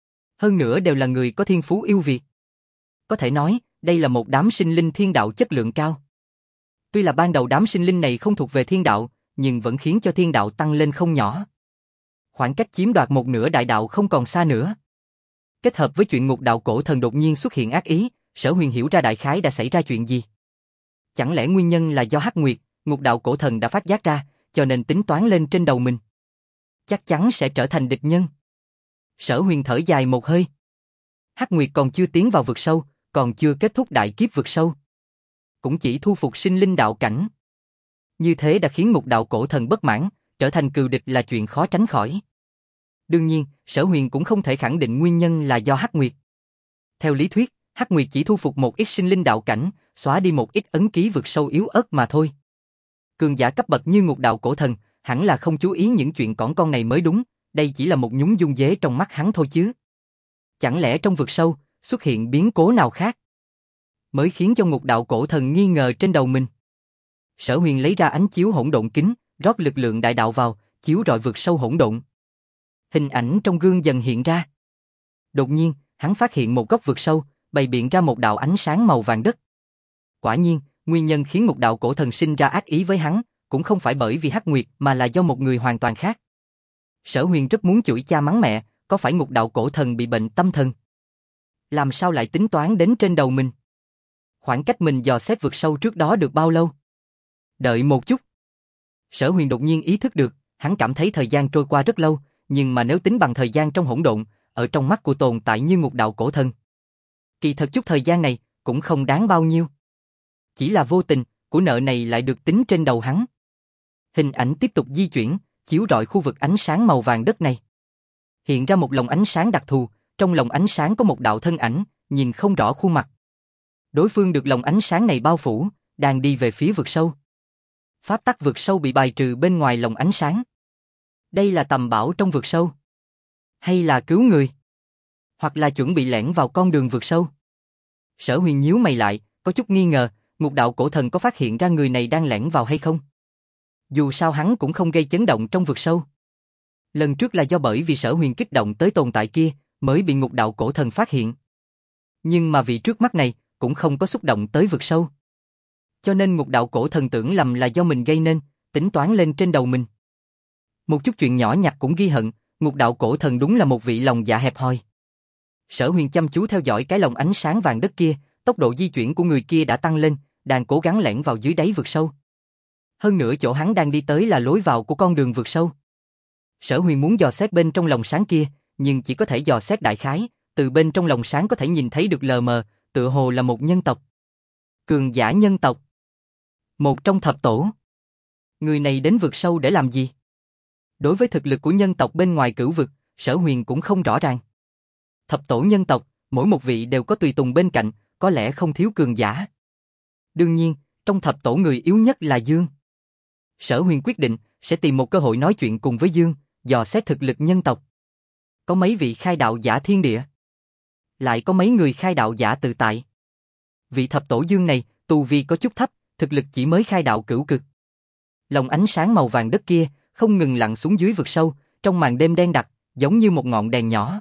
Hơn nữa đều là người có thiên phú yêu Việt. Có thể nói, đây là một đám sinh linh thiên đạo chất lượng cao. Tuy là ban đầu đám sinh linh này không thuộc về thiên đạo, nhưng vẫn khiến cho thiên đạo tăng lên không nhỏ. Khoảng cách chiếm đoạt một nửa đại đạo không còn xa nữa. Kết hợp với chuyện Ngục Đạo Cổ Thần đột nhiên xuất hiện ác ý, Sở Huyền hiểu ra đại khái đã xảy ra chuyện gì. Chẳng lẽ nguyên nhân là do Hắc Nguyệt, Ngục Đạo Cổ Thần đã phát giác ra, cho nên tính toán lên trên đầu mình. Chắc chắn sẽ trở thành địch nhân. Sở Huyền thở dài một hơi. Hắc Nguyệt còn chưa tiến vào vực sâu, còn chưa kết thúc đại kiếp vực sâu. Cũng chỉ thu phục sinh linh đạo cảnh. Như thế đã khiến Ngục Đạo Cổ Thần bất mãn, trở thành cừu địch là chuyện khó tránh khỏi. Đương nhiên, Sở Huyền cũng không thể khẳng định nguyên nhân là do Hắc Nguyệt. Theo lý thuyết, Hắc Nguyệt chỉ thu phục một ít sinh linh đạo cảnh, xóa đi một ít ấn ký vực sâu yếu ớt mà thôi. Cường giả cấp bậc như Ngục Đạo Cổ Thần, hẳn là không chú ý những chuyện cỏn con này mới đúng, đây chỉ là một nhúng dung dế trong mắt hắn thôi chứ. Chẳng lẽ trong vực sâu, xuất hiện biến cố nào khác, mới khiến cho Ngục Đạo Cổ Thần nghi ngờ trên đầu mình. Sở Huyền lấy ra ánh chiếu hỗn độn kính, rót lực lượng đại đạo vào, chiếu rọi vực sâu hỗn độn. Hình ảnh trong gương dần hiện ra. Đột nhiên, hắn phát hiện một góc vực sâu, bày biện ra một đạo ánh sáng màu vàng đất. Quả nhiên, nguyên nhân khiến Ngục Đạo Cổ Thần sinh ra ác ý với hắn, cũng không phải bởi vì Hắc Nguyệt mà là do một người hoàn toàn khác. Sở Huyền rất muốn chửi cha mắng mẹ, có phải Ngục Đạo Cổ Thần bị bệnh tâm thần? Làm sao lại tính toán đến trên đầu mình? Khoảng cách mình dò xét vực sâu trước đó được bao lâu? Đợi một chút. Sở Huyền đột nhiên ý thức được, hắn cảm thấy thời gian trôi qua rất lâu, nhưng mà nếu tính bằng thời gian trong hỗn độn, ở trong mắt của tồn tại như Ngục Đạo Cổ Thần, kỳ thật chút thời gian này cũng không đáng bao nhiêu. Chỉ là vô tình, của nợ này lại được tính trên đầu hắn. Hình ảnh tiếp tục di chuyển, chiếu rọi khu vực ánh sáng màu vàng đất này. Hiện ra một lồng ánh sáng đặc thù, trong lồng ánh sáng có một đạo thân ảnh, nhìn không rõ khuôn mặt. Đối phương được lồng ánh sáng này bao phủ, đang đi về phía vực sâu. Pháp tắc vực sâu bị bài trừ bên ngoài lồng ánh sáng. Đây là tầm bảo trong vực sâu, hay là cứu người, hoặc là chuẩn bị lẻn vào con đường vực sâu? Sở Huyền nhíu mày lại, có chút nghi ngờ, Ngục Đạo Cổ Thần có phát hiện ra người này đang lẻn vào hay không? Dù sao hắn cũng không gây chấn động trong vực sâu. Lần trước là do bởi vì Sở Huyền kích động tới tồn tại kia, mới bị Ngục Đạo Cổ Thần phát hiện. Nhưng mà vị trước mắt này, cũng không có xúc động tới vực sâu. Cho nên Ngục Đạo Cổ Thần tưởng lầm là do mình gây nên, tính toán lên trên đầu mình. Một chút chuyện nhỏ nhặt cũng ghi hận, Ngục Đạo Cổ Thần đúng là một vị lòng dạ hẹp hòi. Sở Huyền chăm chú theo dõi cái lồng ánh sáng vàng đất kia, tốc độ di chuyển của người kia đã tăng lên, đang cố gắng lẻn vào dưới đáy vực sâu. Hơn nữa chỗ hắn đang đi tới là lối vào của con đường vực sâu. Sở Huyền muốn dò xét bên trong lồng sáng kia, nhưng chỉ có thể dò xét đại khái, từ bên trong lồng sáng có thể nhìn thấy được lờ mờ, tựa hồ là một nhân tộc. Cường giả nhân tộc. Một trong thập tổ. Người này đến vực sâu để làm gì? Đối với thực lực của nhân tộc bên ngoài cửu vực, Sở Huyền cũng không rõ ràng. Thập tổ nhân tộc, mỗi một vị đều có tùy tùng bên cạnh, có lẽ không thiếu cường giả. Đương nhiên, trong thập tổ người yếu nhất là Dương. Sở Huyền quyết định sẽ tìm một cơ hội nói chuyện cùng với Dương, dò xét thực lực nhân tộc. Có mấy vị khai đạo giả thiên địa, lại có mấy người khai đạo giả tự tại. Vị thập tổ Dương này, tu vi có chút thấp, thực lực chỉ mới khai đạo cửu cực. Lồng ánh sáng màu vàng đất kia không ngừng lặn xuống dưới vực sâu, trong màn đêm đen đặc, giống như một ngọn đèn nhỏ.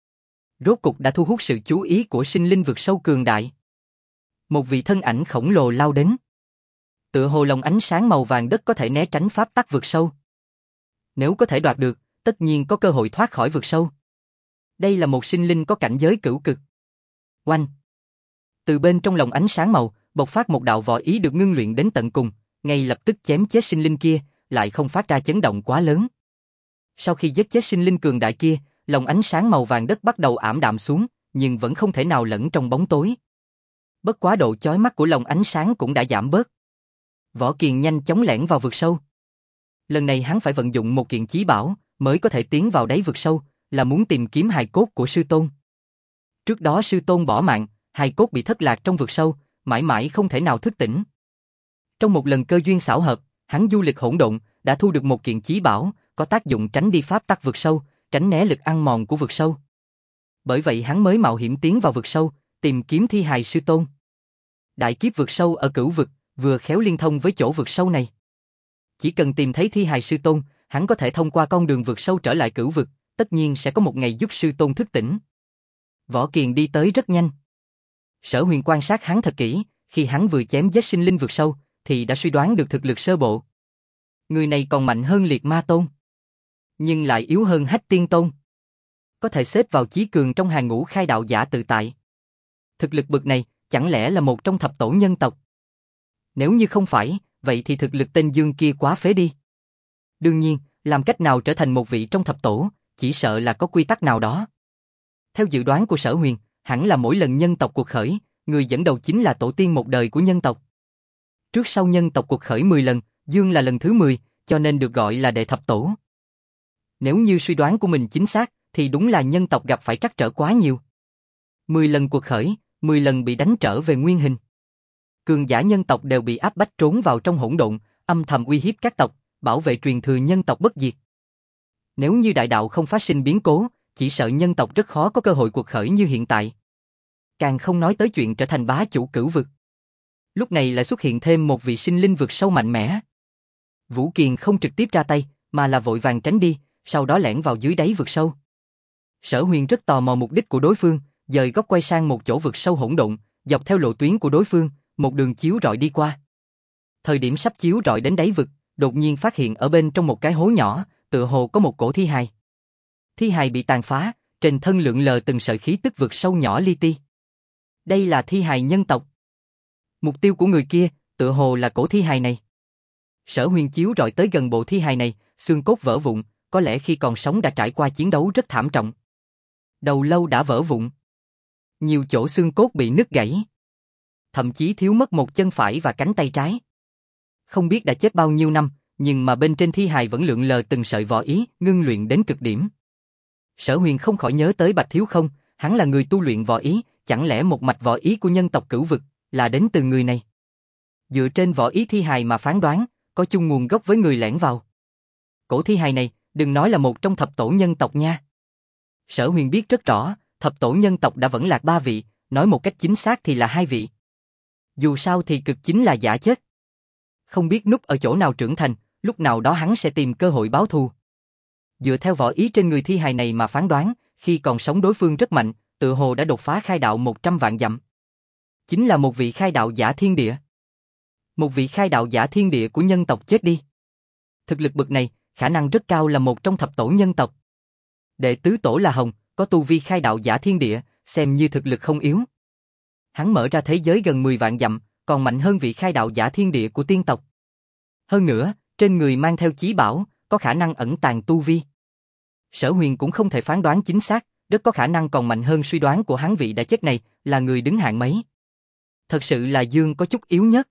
Rốt cục đã thu hút sự chú ý của sinh linh vực sâu cường đại. Một vị thân ảnh khổng lồ lao đến. Tựa hồ lồng ánh sáng màu vàng đất có thể né tránh pháp tắc vực sâu. Nếu có thể đoạt được, tất nhiên có cơ hội thoát khỏi vực sâu. Đây là một sinh linh có cảnh giới cửu cực. Oanh! Từ bên trong lồng ánh sáng màu, bộc phát một đạo võ ý được ngưng luyện đến tận cùng, ngay lập tức chém chết sinh linh kia, lại không phát ra chấn động quá lớn. Sau khi giết chết sinh linh cường đại kia, lồng ánh sáng màu vàng đất bắt đầu ảm đạm xuống, nhưng vẫn không thể nào lẫn trong bóng tối. Bất quá độ chói mắt của lồng ánh sáng cũng đã giảm bớt. Võ Kiền nhanh chóng lẻn vào vực sâu. Lần này hắn phải vận dụng một kiện chí bảo mới có thể tiến vào đáy vực sâu, là muốn tìm kiếm hài cốt của sư tôn. Trước đó sư tôn bỏ mạng, hài cốt bị thất lạc trong vực sâu, mãi mãi không thể nào thức tỉnh. Trong một lần cơ duyên xảo hợp, hắn du lịch hỗn độn, đã thu được một kiện chí bảo, có tác dụng tránh đi pháp tắc vực sâu, tránh né lực ăn mòn của vực sâu. Bởi vậy hắn mới mạo hiểm tiến vào vực sâu, tìm kiếm thi hài sư tôn. Đại kiếp vực sâu ở Cửu vực, vừa khéo liên thông với chỗ vực sâu này. Chỉ cần tìm thấy thi hài sư tôn, hắn có thể thông qua con đường vực sâu trở lại Cửu vực, tất nhiên sẽ có một ngày giúp sư tôn thức tỉnh. Võ Kiền đi tới rất nhanh. Sở Huyền quan sát hắn thật kỹ, khi hắn vừa chém giết sinh linh vực sâu, thì đã suy đoán được thực lực sơ bộ. Người này còn mạnh hơn Liệt Ma Tôn, nhưng lại yếu hơn Hách Tiên Tôn. Có thể xếp vào chí cường trong hàng ngũ khai đạo giả tự tại. Thực lực bậc này, chẳng lẽ là một trong thập tổ nhân tộc? Nếu như không phải, vậy thì thực lực tên Dương kia quá phế đi. Đương nhiên, làm cách nào trở thành một vị trong thập tổ, chỉ sợ là có quy tắc nào đó. Theo dự đoán của Sở Huyền, hẳn là mỗi lần nhân tộc cuộc khởi, người dẫn đầu chính là tổ tiên một đời của nhân tộc. Trước sau nhân tộc cuộc khởi 10 lần, Dương là lần thứ 10, cho nên được gọi là đệ thập tổ. Nếu như suy đoán của mình chính xác, thì đúng là nhân tộc gặp phải trắc trở quá nhiều. 10 lần cuộc khởi, 10 lần bị đánh trở về nguyên hình. Cường giả nhân tộc đều bị áp bách trốn vào trong hỗn độn, âm thầm uy hiếp các tộc, bảo vệ truyền thừa nhân tộc bất diệt. Nếu như đại đạo không phát sinh biến cố, chỉ sợ nhân tộc rất khó có cơ hội cuộc khởi như hiện tại. Càng không nói tới chuyện trở thành bá chủ Cửu vực. Lúc này lại xuất hiện thêm một vị sinh linh vực sâu mạnh mẽ. Vũ Kiền không trực tiếp ra tay, mà là vội vàng tránh đi, sau đó lẻn vào dưới đáy vực sâu. Sở Huyền rất tò mò mục đích của đối phương, dời góc quay sang một chỗ vực sâu hỗn độn, dọc theo lộ tuyến của đối phương, một đường chiếu rọi đi qua. Thời điểm sắp chiếu rọi đến đáy vực, đột nhiên phát hiện ở bên trong một cái hố nhỏ, tựa hồ có một cổ thi hài. Thi hài bị tàn phá, trên thân lượn lờ từng sợi khí tức vực sâu nhỏ li ti. Đây là thi hài nhân tộc. Mục tiêu của người kia, tựa hồ là cổ thi hài này. Sở Huyền chiếu rọi tới gần bộ thi hài này, xương cốt vỡ vụn, có lẽ khi còn sống đã trải qua chiến đấu rất thảm trọng. Đầu lâu đã vỡ vụn. Nhiều chỗ xương cốt bị nứt gãy. Thậm chí thiếu mất một chân phải và cánh tay trái. Không biết đã chết bao nhiêu năm, nhưng mà bên trên thi hài vẫn lượn lờ từng sợi võ ý, ngưng luyện đến cực điểm. Sở Huyền không khỏi nhớ tới Bạch Thiếu Không, hắn là người tu luyện võ ý, chẳng lẽ một mạch võ ý của nhân tộc Cửu vực là đến từ người này? Dựa trên võ ý thi hài mà phán đoán, có chung nguồn gốc với người lẻn vào. Cổ thi hài này, đừng nói là một trong thập tổ nhân tộc nha. Sở Huyền biết rất rõ, thập tổ nhân tộc đã vẫn lạc 3 vị, nói một cách chính xác thì là 2 vị. Dù sao thì cực chính là giả chết. Không biết núp ở chỗ nào trưởng thành, lúc nào đó hắn sẽ tìm cơ hội báo thù. Dựa theo võ ý trên người thi hài này mà phán đoán, khi còn sống đối phương rất mạnh, tựa hồ đã đột phá khai đạo 100 vạn dặm. Chính là một vị khai đạo giả thiên địa. Một vị khai đạo giả thiên địa của nhân tộc chết đi. Thực lực bậc này, khả năng rất cao là một trong thập tổ nhân tộc. Đệ tứ tổ là Hồng, có tu vi khai đạo giả thiên địa, xem như thực lực không yếu. Hắn mở ra thế giới gần 10 vạn dặm, còn mạnh hơn vị khai đạo giả thiên địa của tiên tộc. Hơn nữa, trên người mang theo chí bảo, có khả năng ẩn tàng tu vi. Sở Huyền cũng không thể phán đoán chính xác, rất có khả năng còn mạnh hơn suy đoán của hắn vị đã chết này, là người đứng hạng mấy. Thật sự là Dương có chút yếu nhất.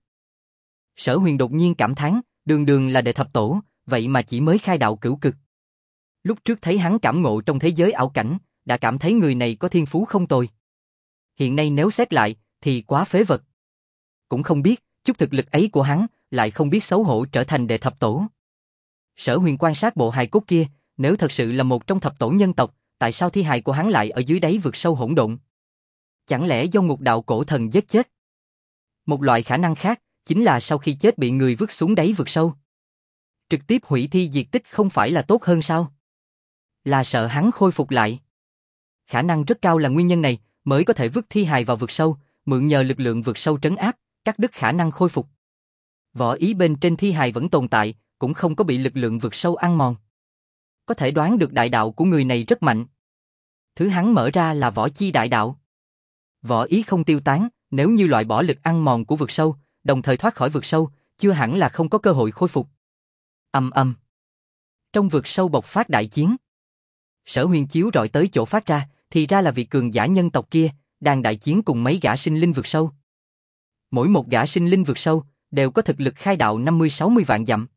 Sở Huyền đột nhiên cảm thán, đường đường là đệ thập tổ, vậy mà chỉ mới khai đạo cửu cực. Lúc trước thấy hắn cảm ngộ trong thế giới ảo cảnh, đã cảm thấy người này có thiên phú không tồi. Hiện nay nếu xét lại, thì quá phế vật. Cũng không biết, chút thực lực ấy của hắn, lại không biết xấu hổ trở thành đệ thập tổ. Sở Huyền quan sát bộ hài cốt kia, nếu thật sự là một trong thập tổ nhân tộc, tại sao thi hài của hắn lại ở dưới đáy vực sâu hỗn độn? Chẳng lẽ do ngục đạo cổ thần giết chết? Một loại khả năng khác, chính là sau khi chết bị người vứt xuống đáy vực sâu. Trực tiếp hủy thi diệt tích không phải là tốt hơn sao? Là sợ hắn khôi phục lại. Khả năng rất cao là nguyên nhân này, mới có thể vứt thi hài vào vực sâu, mượn nhờ lực lượng vực sâu trấn áp, cắt đứt khả năng khôi phục. Võ ý bên trên thi hài vẫn tồn tại, cũng không có bị lực lượng vực sâu ăn mòn. Có thể đoán được đại đạo của người này rất mạnh. Thứ hắn mở ra là võ chi đại đạo. Võ ý không tiêu tán, nếu như loại bỏ lực ăn mòn của vực sâu, đồng thời thoát khỏi vực sâu, chưa hẳn là không có cơ hội khôi phục. Ầm ầm. Trong vực sâu bộc phát đại chiến. Sở Huyền chiếu rọi tới chỗ phát ra, thì ra là vị cường giả nhân tộc kia, đang đại chiến cùng mấy gã sinh linh vực sâu. Mỗi một gã sinh linh vực sâu, đều có thực lực khai đạo 50-60 vạn dặm.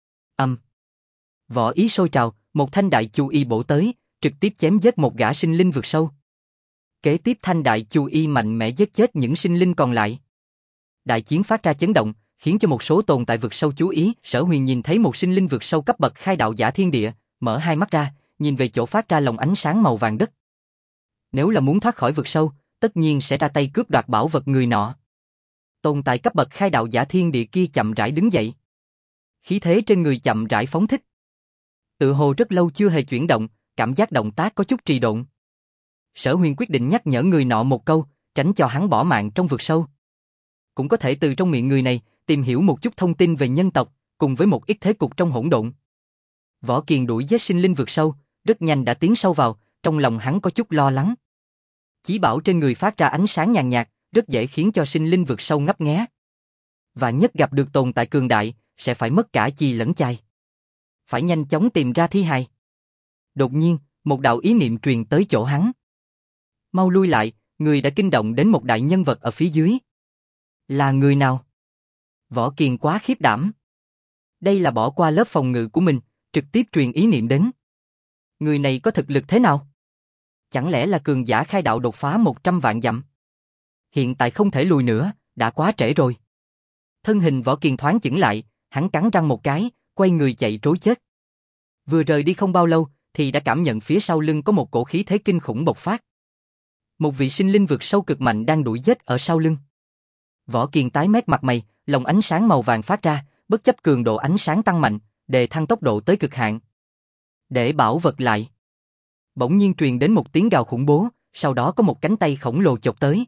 Võ ý sôi trào, một thanh đại chu y bổ tới, trực tiếp chém giết một gã sinh linh vực sâu. Kế tiếp thanh đại chu y mạnh mẽ giết chết những sinh linh còn lại. Đại chiến phát ra chấn động, khiến cho một số tồn tại vực sâu chú ý. Sở Huyền nhìn thấy một sinh linh vực sâu cấp bậc khai đạo giả thiên địa, mở hai mắt ra, nhìn về chỗ phát ra lồng ánh sáng màu vàng đất. Nếu là muốn thoát khỏi vực sâu, tất nhiên sẽ ra tay cướp đoạt bảo vật người nọ. Tồn tại cấp bậc khai đạo giả thiên địa kia chậm rãi đứng dậy. Khí thế trên người chậm rãi phóng thích. Tự hồ rất lâu chưa hề chuyển động, cảm giác động tác có chút trì độn. Sở Huyền quyết định nhắc nhở người nọ một câu, tránh cho hắn bỏ mạng trong vực sâu. Cũng có thể từ trong miệng người này tìm hiểu một chút thông tin về nhân tộc, cùng với một ít thế cục trong hỗn độn. Võ Kiền đuổi giết sinh linh vực sâu, rất nhanh đã tiến sâu vào, trong lòng hắn có chút lo lắng. Chí bảo trên người phát ra ánh sáng nhàn nhạt, rất dễ khiến cho sinh linh vực sâu ngấp nghé. Và nhất gặp được tồn tại cường đại, sẽ phải mất cả chi lẫn chai. Phải nhanh chóng tìm ra thi hài. Đột nhiên, một đạo ý niệm truyền tới chỗ hắn. Mau lui lại, người đã kinh động đến một đại nhân vật ở phía dưới. Là người nào? Võ Kiền quá khiếp đảm. Đây là bỏ qua lớp phòng ngự của mình, trực tiếp truyền ý niệm đến. Người này có thực lực thế nào? Chẳng lẽ là cường giả khai đạo đột phá 100 vạn dặm? Hiện tại không thể lùi nữa, đã quá trễ rồi. Thân hình Võ Kiền thoáng chững lại, hắn cắn răng một cái, quay người chạy trối chết. Vừa rời đi không bao lâu, thì đã cảm nhận phía sau lưng có một cổ khí thế kinh khủng bộc phát. Một vị sinh linh vượt sâu cực mạnh đang đuổi giết ở sau lưng. Võ Kiền tái mét mặt mày, lồng ánh sáng màu vàng phát ra, bất chấp cường độ ánh sáng tăng mạnh, đề thăng tốc độ tới cực hạn. Để bảo vật lại. Bỗng nhiên truyền đến một tiếng gào khủng bố, sau đó có một cánh tay khổng lồ chộp tới.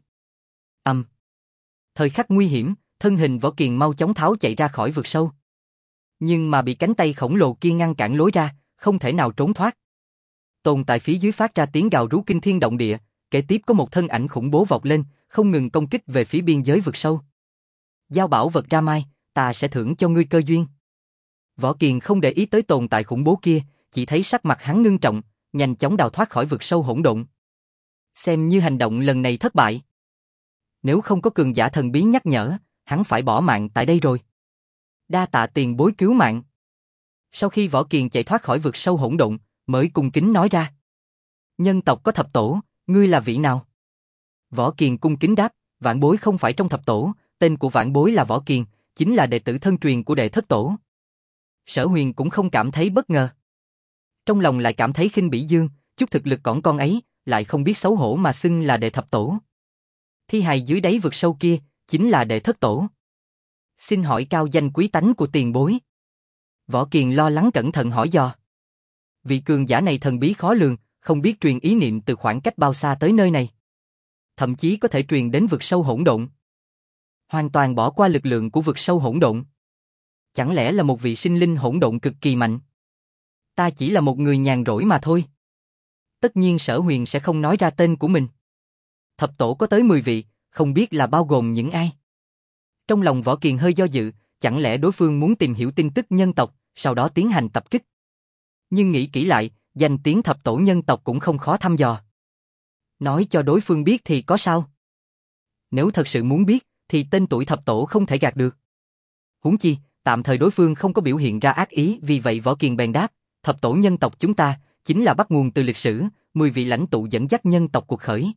Thời khắc nguy hiểm, thân hình Võ Kiền mau chóng tháo chạy ra khỏi vực sâu. Nhưng mà bị cánh tay khổng lồ kia ngăn cản lối ra, không thể nào trốn thoát. Tồn tại phía dưới phát ra tiếng gào rú kinh thiên động địa, kế tiếp có một thân ảnh khủng bố vọt lên, không ngừng công kích về phía biên giới vực sâu. Giao bảo vật ra mai, ta sẽ thưởng cho ngươi cơ duyên. Võ Kiền không để ý tới tồn tại khủng bố kia, chỉ thấy sắc mặt hắn ngưng trọng, nhanh chóng đào thoát khỏi vực sâu hỗn độn. Xem như hành động lần này thất bại. Nếu không có cường giả thần bí nhắc nhở, hắn phải bỏ mạng tại đây rồi. Đa tạ tiền bối cứu mạng. Sau khi Võ Kiền chạy thoát khỏi vực sâu hỗn độn, mới cung kính nói ra. Nhân tộc có thập tổ, ngươi là vị nào? Võ Kiền cung kính đáp, vãn bối không phải trong thập tổ, tên của vãn bối là Võ Kiền, chính là đệ tử thân truyền của đệ thất tổ. Sở Huyền cũng không cảm thấy bất ngờ. Trong lòng lại cảm thấy khinh bỉ dương, chút thực lực cỏn con ấy, lại không biết xấu hổ mà xưng là đệ thập tổ. Thi hài dưới đáy vực sâu kia, chính là đệ thất tổ. Xin hỏi cao danh quý tánh của tiền bối. Võ Kiền lo lắng cẩn thận hỏi dò. Vị cường giả này thần bí khó lường, không biết truyền ý niệm từ khoảng cách bao xa tới nơi này. Thậm chí có thể truyền đến vực sâu hỗn độn. Hoàn toàn bỏ qua lực lượng của vực sâu hỗn độn. Chẳng lẽ là một vị sinh linh hỗn độn cực kỳ mạnh? Ta chỉ là một người nhàn rỗi mà thôi. Tất nhiên Sở Huyền sẽ không nói ra tên của mình. Thập tổ có tới 10 vị, không biết là bao gồm những ai. Trong lòng Võ Kiền hơi do dự, chẳng lẽ đối phương muốn tìm hiểu tin tức nhân tộc, sau đó tiến hành tập kích. Nhưng nghĩ kỹ lại, danh tiếng thập tổ nhân tộc cũng không khó thăm dò. Nói cho đối phương biết thì có sao? Nếu thật sự muốn biết, thì tên tuổi thập tổ không thể gạt được. Huống chi, tạm thời đối phương không có biểu hiện ra ác ý, vì vậy Võ Kiền bèn đáp, thập tổ nhân tộc chúng ta, chính là bắt nguồn từ lịch sử, 10 vị lãnh tụ dẫn dắt nhân tộc cuộc khởi.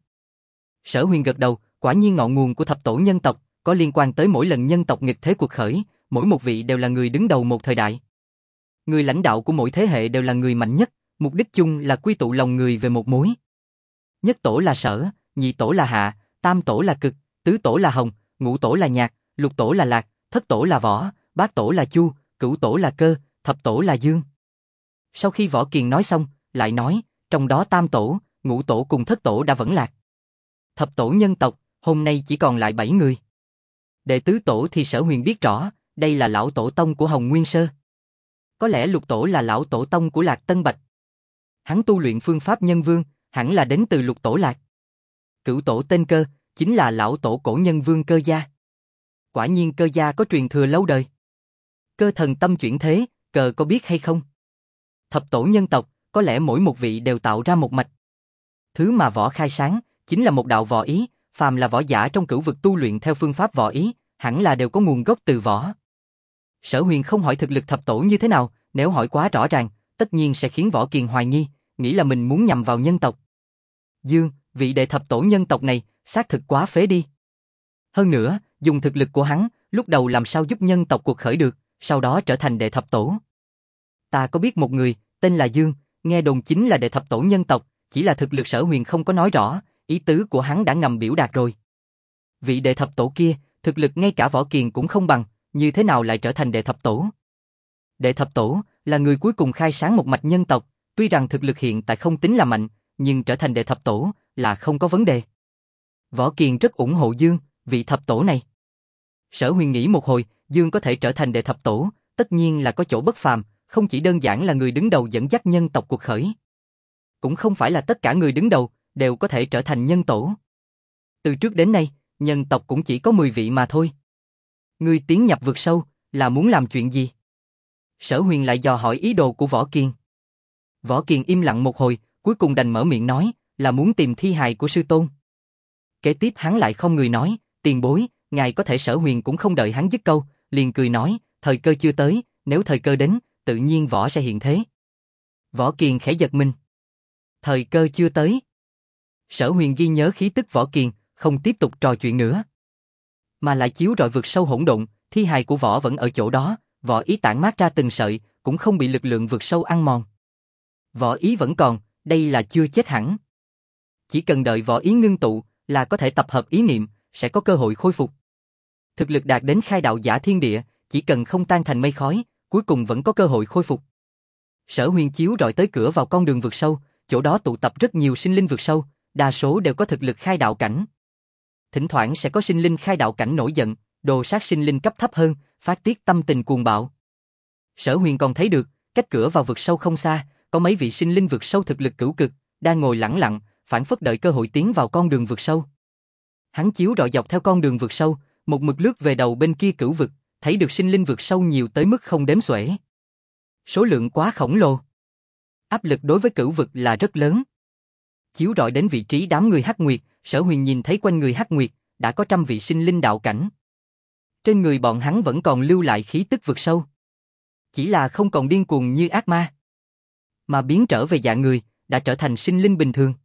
Sở Huyền gật đầu, quả nhiên ngọn nguồn của thập tổ nhân tộc, có liên quan tới mỗi lần nhân tộc nghịch thế cuộc khởi, mỗi một vị đều là người đứng đầu một thời đại. Người lãnh đạo của mỗi thế hệ đều là người mạnh nhất, mục đích chung là quy tụ lòng người về một mối. Nhất tổ là Sở, nhị tổ là Hạ, tam tổ là Cực, tứ tổ là Hồng, ngũ tổ là Nhạc, lục tổ là Lạc, thất tổ là Võ, bát tổ là Chu, cửu tổ là Cơ, thập tổ là Dương. Sau khi Võ Kiền nói xong, lại nói, trong đó tam tổ, ngũ tổ cùng thất tổ đã vẫn lạc. Thập tổ nhân tộc, hôm nay chỉ còn lại 7 người. Đệ tứ tổ thì Sở Huyền biết rõ, đây là lão tổ tông của Hồng Nguyên Sơ. Có lẽ Lục Tổ là lão tổ tông của Lạc Tân Bạch. Hắn tu luyện phương pháp nhân vương, hẳn là đến từ Lục Tổ Lạc. Cửu tổ tên Cơ, chính là lão tổ cổ nhân vương Cơ gia. Quả nhiên Cơ gia có truyền thừa lâu đời. Cơ thần tâm chuyển thế, Cờ có biết hay không? Thập tổ nhân tộc, có lẽ mỗi một vị đều tạo ra một mạch. Thứ mà võ khai sáng, chính là một đạo võ ý, phàm là võ giả trong cửu vực tu luyện theo phương pháp võ ý, hẳn là đều có nguồn gốc từ võ. Sở Huyền không hỏi thực lực thập tổ như thế nào, nếu hỏi quá rõ ràng, tất nhiên sẽ khiến Võ Kiền hoài nghi, nghĩ là mình muốn nhằm vào nhân tộc. Dương, vị đệ thập tổ nhân tộc này, xác thực quá phế đi. Hơn nữa, dùng thực lực của hắn, lúc đầu làm sao giúp nhân tộc cuộc khởi được, sau đó trở thành đệ thập tổ. Ta có biết một người, tên là Dương, nghe đồn chính là đệ thập tổ nhân tộc, chỉ là thực lực Sở Huyền không có nói rõ, ý tứ của hắn đã ngầm biểu đạt rồi. Vị đệ thập tổ kia, thực lực ngay cả Võ Kiền cũng không bằng, như thế nào lại trở thành đệ thập tổ? Đệ thập tổ là người cuối cùng khai sáng một mạch nhân tộc, tuy rằng thực lực hiện tại không tính là mạnh, nhưng trở thành đệ thập tổ là không có vấn đề. Võ Kiền rất ủng hộ Dương, vị thập tổ này. Sở Huyền nghĩ một hồi, Dương có thể trở thành đệ thập tổ, tất nhiên là có chỗ bất phàm, không chỉ đơn giản là người đứng đầu dẫn dắt nhân tộc cuộc khởi. Cũng không phải là tất cả người đứng đầu đều có thể trở thành nhân tổ. Từ trước đến nay, nhân tộc cũng chỉ có 10 vị mà thôi. Ngươi tiến nhập vực sâu, là muốn làm chuyện gì? Sở Huyền lại dò hỏi ý đồ của Võ Kiền. Võ Kiền im lặng một hồi, cuối cùng đành mở miệng nói, là muốn tìm thi hài của sư tôn. Kế tiếp hắn lại không người nói, tiền bối, ngài có thể. Sở Huyền cũng không đợi hắn dứt câu, liền cười nói, thời cơ chưa tới, nếu thời cơ đến, tự nhiên võ sẽ hiện thế. Võ Kiền khẽ giật mình. Thời cơ chưa tới. Sở Huyền ghi nhớ khí tức Võ Kiền, không tiếp tục trò chuyện nữa. Mà lại chiếu rọi vực sâu hỗn độn, thi hài của võ vẫn ở chỗ đó, võ ý tản mát ra từng sợi, cũng không bị lực lượng vực sâu ăn mòn. Võ ý vẫn còn, đây là chưa chết hẳn. Chỉ cần đợi võ ý ngưng tụ, là có thể tập hợp ý niệm, sẽ có cơ hội khôi phục. Thực lực đạt đến khai đạo giả thiên địa, chỉ cần không tan thành mây khói, cuối cùng vẫn có cơ hội khôi phục. Sở Huyền chiếu rọi tới cửa vào con đường vực sâu, chỗ đó tụ tập rất nhiều sinh linh vực sâu, đa số đều có thực lực khai đạo cảnh. Thỉnh thoảng sẽ có sinh linh khai đạo cảnh nổi giận, đồ sát sinh linh cấp thấp hơn, phát tiết tâm tình cuồng bạo. Sở Huyền còn thấy được, cách cửa vào vực sâu không xa, có mấy vị sinh linh vực sâu thực lực cửu cực, đang ngồi lẳng lặng, phảng phất đợi cơ hội tiến vào con đường vực sâu. Hắn chiếu rọi dọc theo con đường vực sâu, một mực lướt về đầu bên kia cửu vực, thấy được sinh linh vực sâu nhiều tới mức không đếm xuể. Số lượng quá khổng lồ. Áp lực đối với cửu vực là rất lớn. Chiếu rọi đến vị trí đám người Hắc Nguyệt, Sở Huyền nhìn thấy quanh người Hắc Nguyệt đã có trăm vị sinh linh đạo cảnh. Trên người bọn hắn vẫn còn lưu lại khí tức vực sâu. Chỉ là không còn điên cuồng như ác ma, mà biến trở về dạng người, đã trở thành sinh linh bình thường.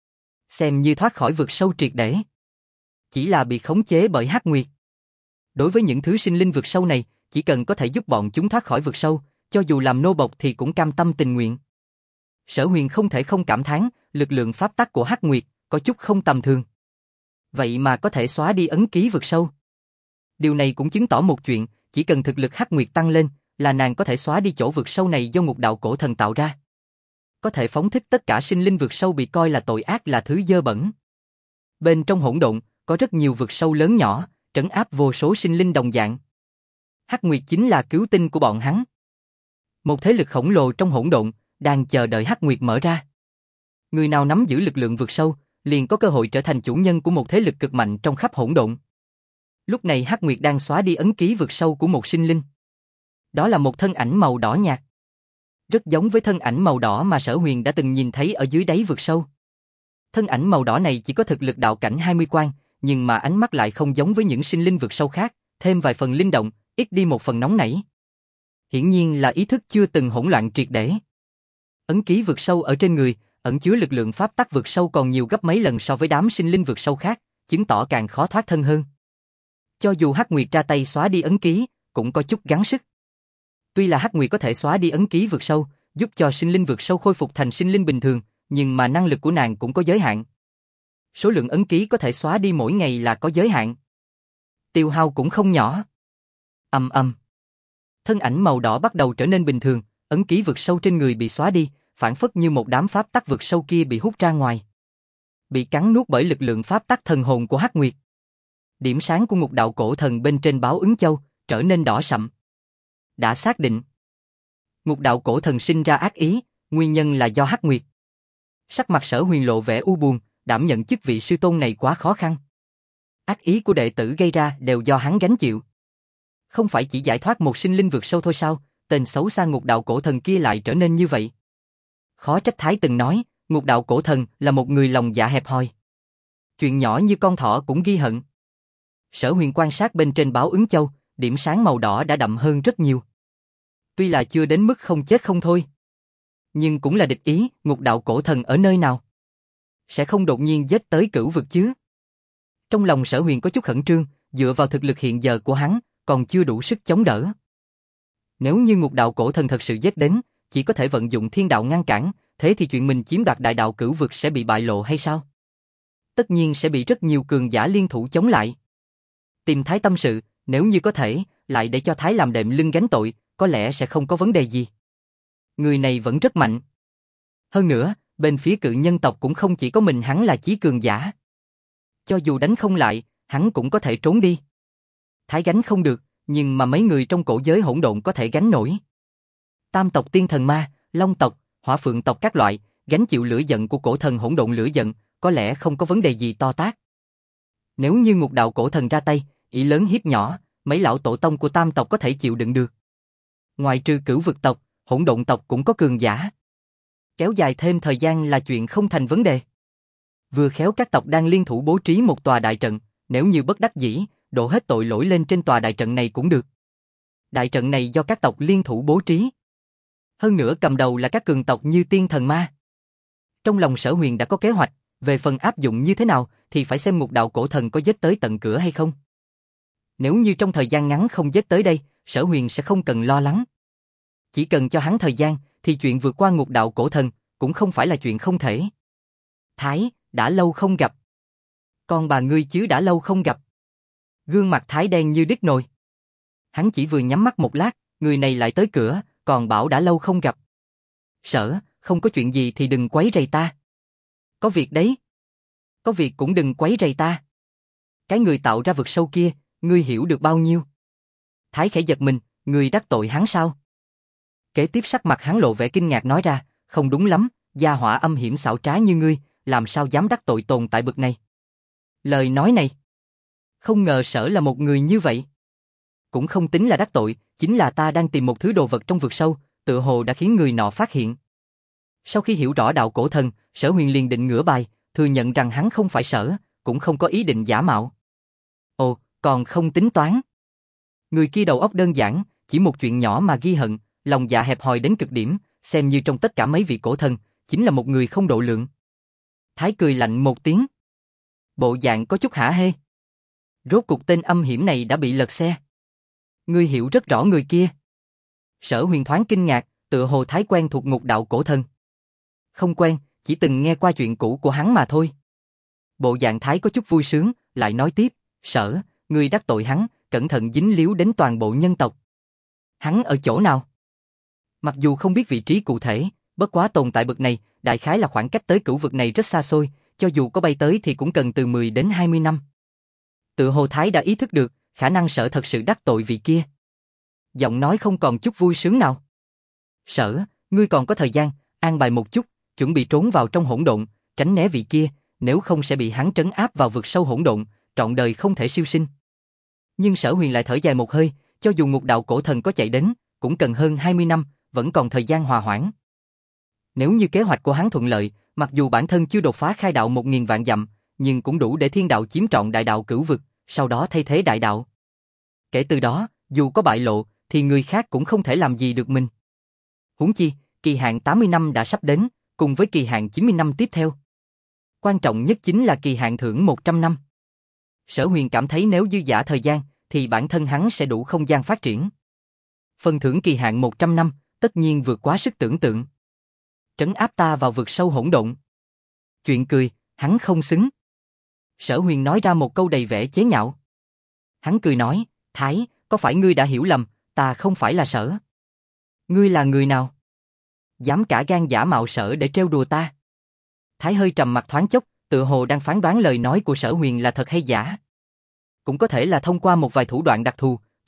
Xem như thoát khỏi vực sâu triệt để. Chỉ là bị khống chế bởi Hắc Nguyệt. Đối với những thứ sinh linh vực sâu này, chỉ cần có thể giúp bọn chúng thoát khỏi vực sâu, cho dù làm nô bộc thì cũng cam tâm tình nguyện. Sở Huyền không thể không cảm thán, lực lượng pháp tắc của Hắc Nguyệt có chút không tầm thường. Vậy mà có thể xóa đi ấn ký vực sâu. Điều này cũng chứng tỏ một chuyện, chỉ cần thực lực Hắc Nguyệt tăng lên, là nàng có thể xóa đi chỗ vực sâu này do ngục đạo cổ thần tạo ra. Có thể phóng thích tất cả sinh linh vực sâu bị coi là tội ác, là thứ dơ bẩn. Bên trong hỗn độn, có rất nhiều vực sâu lớn nhỏ, trấn áp vô số sinh linh đồng dạng. Hắc Nguyệt chính là cứu tinh của bọn hắn. Một thế lực khổng lồ trong hỗn độn, đang chờ đợi Hắc Nguyệt mở ra. Người nào nắm giữ lực lượng vực sâu, liền có cơ hội trở thành chủ nhân của một thế lực cực mạnh trong khắp hỗn độn. Lúc này Hắc Nguyệt đang xóa đi ấn ký vực sâu của một sinh linh. Đó là một thân ảnh màu đỏ nhạt. Rất giống với thân ảnh màu đỏ mà Sở Huyền đã từng nhìn thấy ở dưới đáy vực sâu. Thân ảnh màu đỏ này chỉ có thực lực đạo cảnh 20 quan, nhưng mà ánh mắt lại không giống với những sinh linh vực sâu khác, thêm vài phần linh động, ít đi một phần nóng nảy. Hiển nhiên là ý thức chưa từng hỗn loạn triệt để. Ấn ký vực sâu ở trên người, ẩn chứa lực lượng pháp tắc vực sâu còn nhiều gấp mấy lần so với đám sinh linh vực sâu khác, chứng tỏ càng khó thoát thân hơn. Cho dù Hắc Nguyệt ra tay xóa đi ấn ký, cũng có chút gắng sức. Tuy là Hắc Nguyệt có thể xóa đi ấn ký vực sâu, giúp cho sinh linh vực sâu khôi phục thành sinh linh bình thường, nhưng mà năng lực của nàng cũng có giới hạn. Số lượng ấn ký có thể xóa đi mỗi ngày là có giới hạn. Tiêu hao cũng không nhỏ. Ầm ầm. Thân ảnh màu đỏ bắt đầu trở nên bình thường, ấn ký vực sâu trên người bị xóa đi, phản phất như một đám pháp tắc vực sâu kia bị hút ra ngoài. Bị cắn nuốt bởi lực lượng pháp tắc thần hồn của Hắc Nguyệt. Điểm sáng của ngục đạo cổ thần bên trên báo ứng châu, trở nên đỏ sậm. Đã xác định. Ngục đạo cổ thần sinh ra ác ý, nguyên nhân là do Hắc Nguyệt. Sắc mặt Sở Huyền lộ vẻ u buồn, đảm nhận chức vị sư tôn này quá khó khăn. Ác ý của đệ tử gây ra đều do hắn gánh chịu. Không phải chỉ giải thoát một sinh linh vượt sâu thôi sao, tên xấu xa ngục đạo cổ thần kia lại trở nên như vậy. Khó trách Thái từng nói, ngục đạo cổ thần là một người lòng dạ hẹp hòi. Chuyện nhỏ như con thỏ cũng ghi hận. Sở Huyền quan sát bên trên báo ứng châu, điểm sáng màu đỏ đã đậm hơn rất nhiều. Tuy là chưa đến mức không chết không thôi, nhưng cũng là địch ý, ngục đạo cổ thần ở nơi nào? Sẽ không đột nhiên giết tới Cửu vực chứ? Trong lòng Sở Huyền có chút khẩn trương, dựa vào thực lực hiện giờ của hắn, còn chưa đủ sức chống đỡ. Nếu như ngục đạo cổ thần thật sự giết đến, chỉ có thể vận dụng thiên đạo ngăn cản, thế thì chuyện mình chiếm đoạt đại đạo Cửu vực sẽ bị bại lộ hay sao? Tất nhiên sẽ bị rất nhiều cường giả liên thủ chống lại. Tìm Thái tâm sự, nếu như có thể, lại để cho Thái làm đệm lưng gánh tội, có lẽ sẽ không có vấn đề gì. Người này vẫn rất mạnh. Hơn nữa, bên phía cự nhân tộc cũng không chỉ có mình hắn là chí cường giả. Cho dù đánh không lại, hắn cũng có thể trốn đi. Thái gánh không được, nhưng mà mấy người trong cổ giới hỗn độn có thể gánh nổi. Tam tộc tiên thần ma, long tộc, hỏa phượng tộc các loại, gánh chịu lửa giận của cổ thần hỗn độn lửa giận, có lẽ không có vấn đề gì to tát. Nếu như ngục đạo cổ thần ra tay, ỷ lớn hiếp nhỏ, mấy lão tổ tông của tam tộc có thể chịu đựng được. Ngoài trừ Cửu vực tộc, hỗn độn tộc cũng có cường giả. Kéo dài thêm thời gian là chuyện không thành vấn đề. Vừa khéo các tộc đang liên thủ bố trí một tòa đại trận, nếu như bất đắc dĩ, đổ hết tội lỗi lên trên tòa đại trận này cũng được. Đại trận này do các tộc liên thủ bố trí. Hơn nữa cầm đầu là các cường tộc như tiên thần ma. Trong lòng Sở Huyền đã có kế hoạch, về phần áp dụng như thế nào thì phải xem ngục đạo cổ thần có giết tới tận cửa hay không. Nếu như trong thời gian ngắn không giết tới đây, Sở Huyền sẽ không cần lo lắng. Chỉ cần cho hắn thời gian, thì chuyện vượt qua ngục đạo cổ thần cũng không phải là chuyện không thể. Thái, đã lâu không gặp. Con bà ngươi chứ đã lâu không gặp. Gương mặt Thái đen như đít nồi. Hắn chỉ vừa nhắm mắt một lát, người này lại tới cửa, còn bảo đã lâu không gặp. Sở, không có chuyện gì thì đừng quấy rầy ta. Có việc đấy. Có việc cũng đừng quấy rầy ta. Cái người tạo ra vực sâu kia, ngươi hiểu được bao nhiêu? Thái khẽ giật mình, ngươi đắc tội hắn sao? Kế tiếp sắc mặt hắn lộ vẻ kinh ngạc nói ra, không đúng lắm, gia hỏa âm hiểm xảo trá như ngươi, làm sao dám đắc tội tồn tại bực này? Lời nói này, không ngờ Sở là một người như vậy. Cũng không tính là đắc tội, chính là ta đang tìm một thứ đồ vật trong vực sâu, tựa hồ đã khiến người nọ phát hiện. Sau khi hiểu rõ đạo cổ thần, Sở Huyền liền định ngửa bài, thừa nhận rằng hắn không phải Sở, cũng không có ý định giả mạo. Ồ, còn không tính toán. Người kia đầu óc đơn giản, chỉ một chuyện nhỏ mà ghi hận, lòng dạ hẹp hòi đến cực điểm, xem như trong tất cả mấy vị cổ thần, chính là một người không độ lượng. Thái cười lạnh một tiếng. Bộ dạng có chút hả hê. Rốt cuộc tên âm hiểm này đã bị lật xe. Ngươi hiểu rất rõ người kia. Sở Huyền thoáng kinh ngạc, tựa hồ Thái quen thuộc ngục đạo cổ thần. Không quen, chỉ từng nghe qua chuyện cũ của hắn mà thôi. Bộ dạng Thái có chút vui sướng, lại nói tiếp, Sở, ngươi đắc tội hắn, cẩn thận dính líu đến toàn bộ nhân tộc. Hắn ở chỗ nào? Mặc dù không biết vị trí cụ thể, bất quá tồn tại bậc này, đại khái là khoảng cách tới Cửu vực này rất xa xôi, cho dù có bay tới thì cũng cần từ 10 đến 20 năm. Tựa hồ Thái đã ý thức được, khả năng Sở thật sự đắc tội vị kia. Giọng nói không còn chút vui sướng nào. Sở, ngươi còn có thời gian, an bài một chút, chuẩn bị trốn vào trong hỗn độn, tránh né vị kia, nếu không sẽ bị hắn trấn áp vào vực sâu hỗn độn, trọn đời không thể siêu sinh. Nhưng Sở Huyền lại thở dài một hơi, cho dù ngục đạo cổ thần có chạy đến, cũng cần hơn 20 năm, vẫn còn thời gian hòa hoãn. Nếu như kế hoạch của hắn thuận lợi, mặc dù bản thân chưa đột phá khai đạo 1000 vạn dặm, nhưng cũng đủ để thiên đạo chiếm trọn đại đạo Cửu vực, sau đó thay thế đại đạo. Kể từ đó, dù có bại lộ, thì người khác cũng không thể làm gì được mình. Huống chi, kỳ hạn 80 năm đã sắp đến, cùng với kỳ hạn 90 năm tiếp theo. Quan trọng nhất chính là kỳ hạn thưởng 100 năm. Sở Huyền cảm thấy nếu dư dả thời gian, thì bản thân hắn sẽ đủ không gian phát triển. Phần thưởng kỳ hạn 100 năm, tất nhiên vượt quá sức tưởng tượng. Trấn áp ta vào vực sâu hỗn độn. Chuyện cười, hắn không xứng. Sở Huyền nói ra một câu đầy vẻ chế nhạo. Hắn cười nói, Thái, có phải ngươi đã hiểu lầm, ta không phải là Sở. Ngươi là người nào? Dám cả gan giả mạo Sở để trêu đùa ta. Thái hơi trầm mặt thoáng chốc, tựa hồ đang phán đoán lời nói của Sở Huyền là thật hay giả. Cũng có thể là thông qua một vài thủ đoạn đặc thù,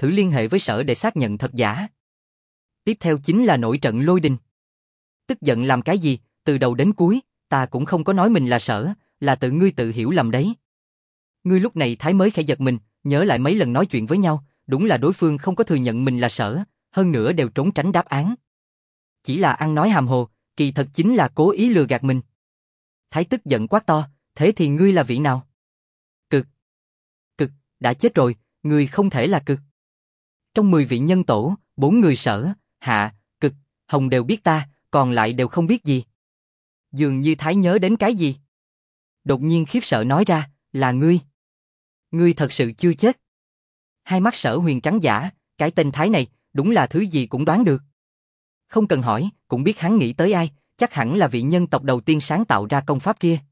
thử liên hệ với sở để xác nhận thật giả. Tiếp theo chính là nổi trận lôi đình. Tức giận làm cái gì, từ đầu đến cuối, ta cũng không có nói mình là sở, là tự ngươi tự hiểu lầm đấy. Ngươi lúc này Thái mới khẽ giật mình, nhớ lại mấy lần nói chuyện với nhau, đúng là đối phương không có thừa nhận mình là sở, hơn nữa đều trốn tránh đáp án. Chỉ là ăn nói hàm hồ, kỳ thật chính là cố ý lừa gạt mình. Thái tức giận quát to, thế thì ngươi là vị nào? Cực. Cực, đã chết rồi, ngươi không thể là Cực. Trong 10 vị nhân tổ, 4 người sở, hạ, Cực, hồng đều biết ta, còn lại đều không biết gì. Dường như Thái nhớ đến cái gì. Đột nhiên khiếp sợ nói ra, là ngươi. Ngươi thật sự chưa chết. Hai mắt Sở Huyền trắng dã, cái tên Thái này, đúng là thứ gì cũng đoán được. Không cần hỏi, cũng biết hắn nghĩ tới ai, chắc hẳn là vị nhân tộc đầu tiên sáng tạo ra công pháp kia.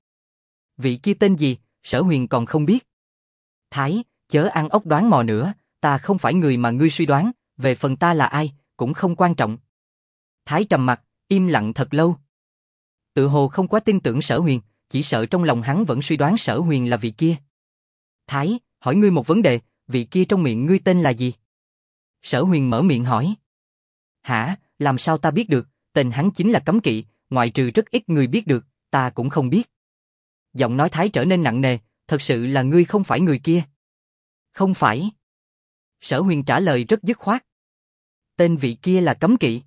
Vị kia tên gì, Sở Huyền còn không biết. Thái, chớ ăn ốc đoán mò nữa, ta không phải người mà ngươi suy đoán, về phần ta là ai, cũng không quan trọng. Thái trầm mặt, im lặng thật lâu. Tự hồ không quá tin tưởng Sở Huyền, chỉ sợ trong lòng hắn vẫn suy đoán Sở Huyền là vị kia. Thái, hỏi ngươi một vấn đề, vị kia trong miệng ngươi tên là gì? Sở Huyền mở miệng hỏi. Hả, làm sao ta biết được, tên hắn chính là cấm kỵ, ngoại trừ rất ít người biết được, ta cũng không biết. Giọng nói Thái trở nên nặng nề, thật sự là ngươi không phải người kia. Không phải. Sở Huyền trả lời rất dứt khoát. Tên vị kia là cấm kỵ.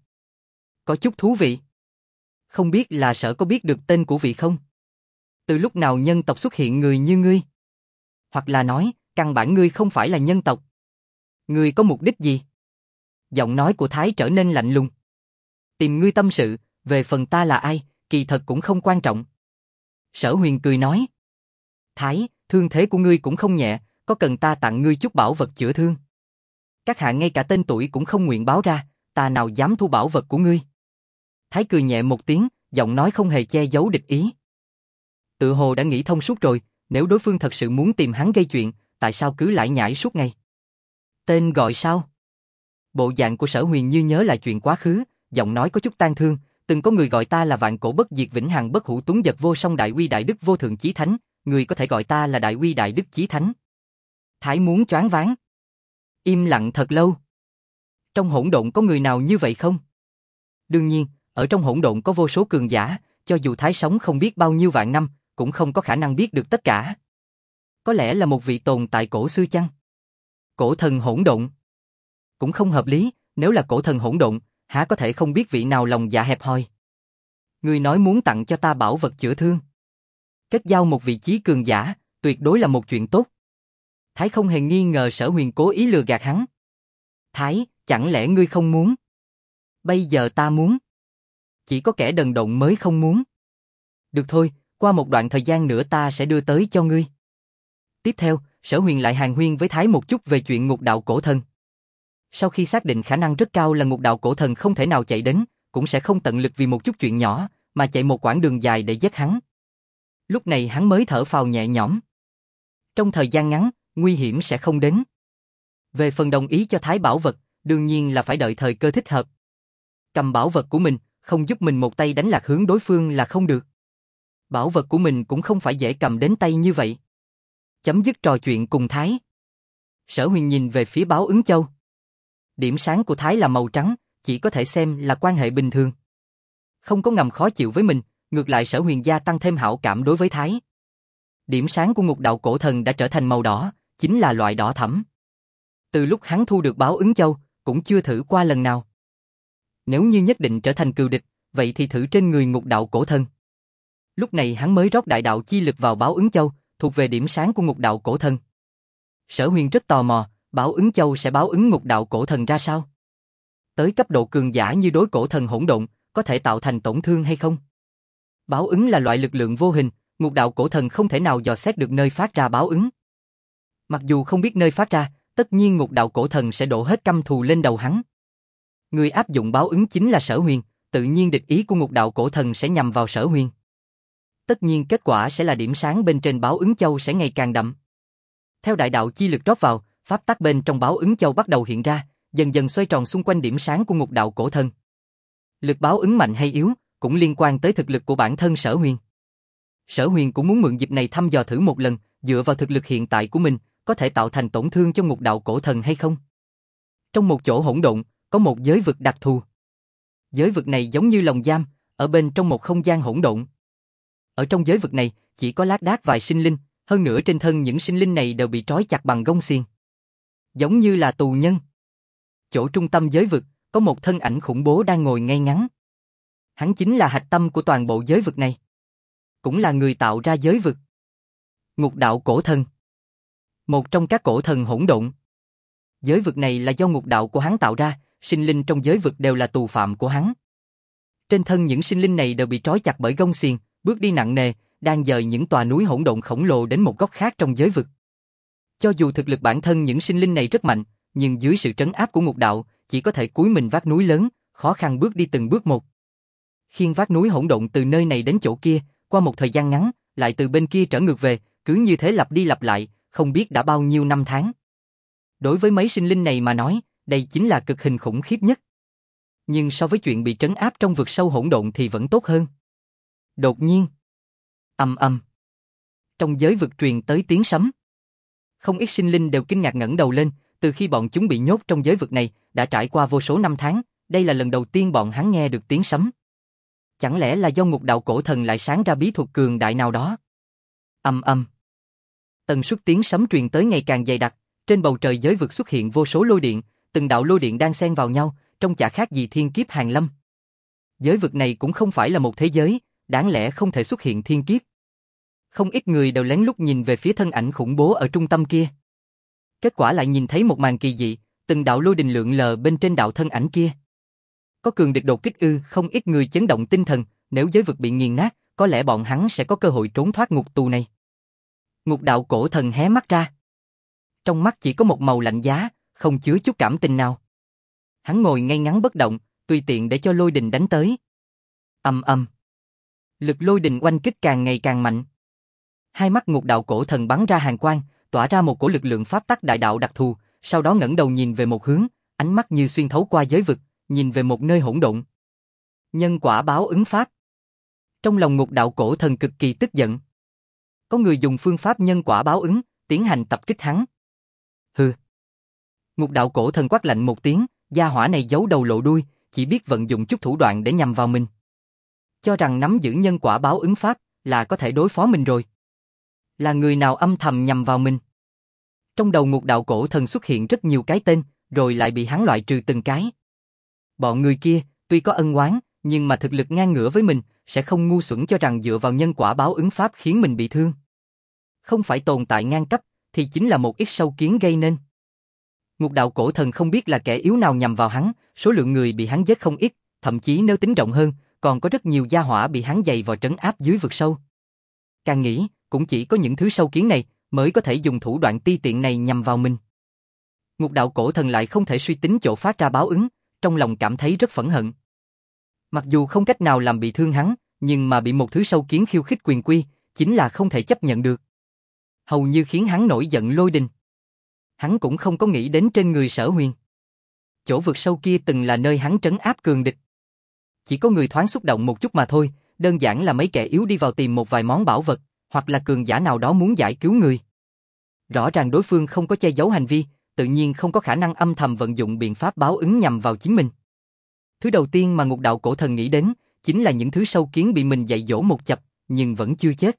Có chút thú vị. Không biết là sở có biết được tên của vị không? Từ lúc nào nhân tộc xuất hiện người như ngươi? Hoặc là nói, căn bản ngươi không phải là nhân tộc. Ngươi có mục đích gì? Giọng nói của Thái trở nên lạnh lùng. Tìm ngươi tâm sự, về phần ta là ai, kỳ thật cũng không quan trọng. Sở Huyền cười nói. Thái, thương thế của ngươi cũng không nhẹ, có cần ta tặng ngươi chút bảo vật chữa thương? Các hạ ngay cả tên tuổi cũng không nguyện báo ra, ta nào dám thu bảo vật của ngươi? Thái cười nhẹ một tiếng, giọng nói không hề che giấu địch ý. Tự hồ đã nghĩ thông suốt rồi, nếu đối phương thật sự muốn tìm hắn gây chuyện, tại sao cứ lải nhải suốt ngày? Tên gọi sao? Bộ dạng của Sở Huyền như nhớ lại chuyện quá khứ, giọng nói có chút tang thương, từng có người gọi ta là vạn cổ bất diệt vĩnh hằng bất hủ tuấn giật vô song đại uy đại đức vô thượng chí thánh, người có thể gọi ta là đại uy đại đức chí thánh. Thái muốn choáng váng. Im lặng thật lâu. Trong hỗn độn có người nào như vậy không? Đương nhiên, ở trong hỗn độn có vô số cường giả, cho dù Thái sống không biết bao nhiêu vạn năm, cũng không có khả năng biết được tất cả. Có lẽ là một vị tồn tại cổ xưa chăng? Cổ thần hỗn độn. Cũng không hợp lý, nếu là cổ thần hỗn độn, há có thể không biết vị nào lòng dạ hẹp hòi. Người nói muốn tặng cho ta bảo vật chữa thương. Kết giao một vị chí cường giả, tuyệt đối là một chuyện tốt. Thái không hề nghi ngờ Sở Huyền cố ý lừa gạt hắn. Thái, chẳng lẽ ngươi không muốn? Bây giờ ta muốn. Chỉ có kẻ đần độn mới không muốn. Được thôi, qua một đoạn thời gian nữa ta sẽ đưa tới cho ngươi. Tiếp theo, Sở Huyền lại hàn huyên với Thái một chút về chuyện ngục đạo cổ thần. Sau khi xác định khả năng rất cao là ngục đạo cổ thần không thể nào chạy đến, cũng sẽ không tận lực vì một chút chuyện nhỏ, mà chạy một quãng đường dài để giết hắn. Lúc này hắn mới thở phào nhẹ nhõm. Trong thời gian ngắn, nguy hiểm sẽ không đến. Về phần đồng ý cho Thái bảo vật, đương nhiên là phải đợi thời cơ thích hợp. Cầm bảo vật của mình, không giúp mình một tay đánh lạc hướng đối phương là không được. Bảo vật của mình cũng không phải dễ cầm đến tay như vậy. Chấm dứt trò chuyện cùng Thái. Sở Huyền nhìn về phía báo ứng châu. Điểm sáng của Thái là màu trắng, chỉ có thể xem là quan hệ bình thường. Không có ngầm khó chịu với mình, ngược lại Sở Huyền gia tăng thêm hảo cảm đối với Thái. Điểm sáng của ngục đạo cổ thần đã trở thành màu đỏ, chính là loại đỏ thẫm. Từ lúc hắn thu được báo ứng châu, cũng chưa thử qua lần nào. Nếu như nhất định trở thành cừu địch, vậy thì thử trên người ngục đạo cổ thần. Lúc này hắn mới rót đại đạo chi lực vào báo ứng châu, thuộc về điểm sáng của ngục đạo cổ thần. Sở Huyền rất tò mò, báo ứng châu sẽ báo ứng ngục đạo cổ thần ra sao? Tới cấp độ cường giả như đối cổ thần hỗn độn, có thể tạo thành tổn thương hay không? Báo ứng là loại lực lượng vô hình, ngục đạo cổ thần không thể nào dò xét được nơi phát ra báo ứng. Mặc dù không biết nơi phát ra, tất nhiên ngục đạo cổ thần sẽ đổ hết căm thù lên đầu hắn. Người áp dụng báo ứng chính là Sở Huyền, tự nhiên địch ý của ngục đạo cổ thần sẽ nhằm vào Sở Huyền. Tất nhiên kết quả sẽ là điểm sáng bên trên báo ứng châu sẽ ngày càng đậm. Theo đại đạo chi lực rót vào, pháp tắc bên trong báo ứng châu bắt đầu hiện ra, dần dần xoay tròn xung quanh điểm sáng của ngục đạo cổ thần. Lực báo ứng mạnh hay yếu, cũng liên quan tới thực lực của bản thân Sở Huyền. Sở Huyền cũng muốn mượn dịp này thăm dò thử một lần, dựa vào thực lực hiện tại của mình, có thể tạo thành tổn thương cho ngục đạo cổ thần hay không. Trong một chỗ hỗn độn, có một giới vực đặc thù. Giới vực này giống như lồng giam, ở bên trong một không gian hỗn độn. Ở trong giới vực này, chỉ có lác đác vài sinh linh, hơn nữa trên thân những sinh linh này đều bị trói chặt bằng gông xiềng. Giống như là tù nhân. Chỗ trung tâm giới vực, có một thân ảnh khủng bố đang ngồi ngay ngắn. Hắn chính là hạch tâm của toàn bộ giới vực này. Cũng là người tạo ra giới vực. Ngục đạo cổ thần. Một trong các cổ thần hỗn độn. Giới vực này là do ngục đạo của hắn tạo ra, sinh linh trong giới vực đều là tù phạm của hắn. Trên thân những sinh linh này đều bị trói chặt bởi gông xiềng, bước đi nặng nề, đang dời những tòa núi hỗn độn khổng lồ đến một góc khác trong giới vực. Cho dù thực lực bản thân những sinh linh này rất mạnh, nhưng dưới sự trấn áp của ngục đạo, chỉ có thể cúi mình vác núi lớn, khó khăn bước đi từng bước một. Khiêng vác núi hỗn độn từ nơi này đến chỗ kia, qua một thời gian ngắn, lại từ bên kia trở ngược về, cứ như thế lặp đi lặp lại, không biết đã bao nhiêu năm tháng. Đối với mấy sinh linh này mà nói, đây chính là cực hình khủng khiếp nhất. Nhưng so với chuyện bị trấn áp trong vực sâu hỗn độn thì vẫn tốt hơn. Đột nhiên, ầm ầm, trong giới vực truyền tới tiếng sấm. Không ít sinh linh đều kinh ngạc ngẩng đầu lên, từ khi bọn chúng bị nhốt trong giới vực này, đã trải qua vô số năm tháng, đây là lần đầu tiên bọn hắn nghe được tiếng sấm. Chẳng lẽ là do ngục đạo cổ thần lại sáng ra bí thuật cường đại nào đó? Ầm ầm. Tần suất tiếng sấm truyền tới ngày càng dày đặc, trên bầu trời giới vực xuất hiện vô số lôi điện, từng đạo lôi điện đang xen vào nhau, trông chả khác gì thiên kiếp hàng lâm. Giới vực này cũng không phải là một thế giới, đáng lẽ không thể xuất hiện thiên kiếp. Không ít người đều lén lút nhìn về phía thân ảnh khủng bố ở trung tâm kia. Kết quả lại nhìn thấy một màn kỳ dị, từng đạo lôi đình lượn lờ bên trên đạo thân ảnh kia. Có cường địch đột kích ư? Không ít người chấn động tinh thần, nếu giới vực bị nghiền nát, có lẽ bọn hắn sẽ có cơ hội trốn thoát ngục tù này. Ngục đạo cổ thần hé mắt ra. Trong mắt chỉ có một màu lạnh giá, không chứa chút cảm tình nào. Hắn ngồi ngay ngắn bất động, tùy tiện để cho lôi đình đánh tới. Ầm ầm. Lực lôi đình oanh kích càng ngày càng mạnh. Hai mắt ngục đạo cổ thần bắn ra hàn quang, tỏa ra một cổ lực lượng pháp tắc đại đạo đặc thù, sau đó ngẩng đầu nhìn về một hướng, ánh mắt như xuyên thấu qua giới vực, nhìn về một nơi hỗn độn. Nhân quả báo ứng pháp. Trong lòng ngục đạo cổ thần cực kỳ tức giận. Có người dùng phương pháp nhân quả báo ứng, tiến hành tập kích hắn. Hừ. Ngục đạo cổ thần quát lạnh một tiếng, gia hỏa này giấu đầu lộ đuôi, chỉ biết vận dụng chút thủ đoạn để nhằm vào mình. Cho rằng nắm giữ nhân quả báo ứng pháp là có thể đối phó mình rồi. Là người nào âm thầm nhằm vào mình? Trong đầu ngục đạo cổ thần xuất hiện rất nhiều cái tên, rồi lại bị hắn loại trừ từng cái. Bọn người kia, tuy có ân oán, nhưng mà thực lực ngang ngửa với mình, sẽ không ngu xuẩn cho rằng dựa vào nhân quả báo ứng pháp khiến mình bị thương. Không phải tồn tại ngang cấp, thì chính là một ít sâu kiến gây nên. Ngục đạo cổ thần không biết là kẻ yếu nào nhằm vào hắn, số lượng người bị hắn giết không ít, thậm chí nếu tính rộng hơn, còn có rất nhiều gia hỏa bị hắn giày vò trấn áp dưới vực sâu. Càng nghĩ, cũng chỉ có những thứ sâu kiến này mới có thể dùng thủ đoạn ti tiện này nhằm vào mình. Ngục đạo cổ thần lại không thể suy tính chỗ phát ra báo ứng, trong lòng cảm thấy rất phẫn hận. Mặc dù không cách nào làm bị thương hắn, nhưng mà bị một thứ sâu kiến khiêu khích quyền quy, chính là không thể chấp nhận được. Hầu như khiến hắn nổi giận lôi đình. Hắn cũng không có nghĩ đến trên người Sở Huyền. Chỗ vực sâu kia từng là nơi hắn trấn áp cường địch. Chỉ có người thoáng xúc động một chút mà thôi, đơn giản là mấy kẻ yếu đi vào tìm một vài món bảo vật, hoặc là cường giả nào đó muốn giải cứu người. Rõ ràng đối phương không có che giấu hành vi, tự nhiên không có khả năng âm thầm vận dụng biện pháp báo ứng nhằm vào chính mình. Thứ đầu tiên mà ngục đạo cổ thần nghĩ đến, chính là những thứ sâu kiến bị mình dạy dỗ một chập, nhưng vẫn chưa chết.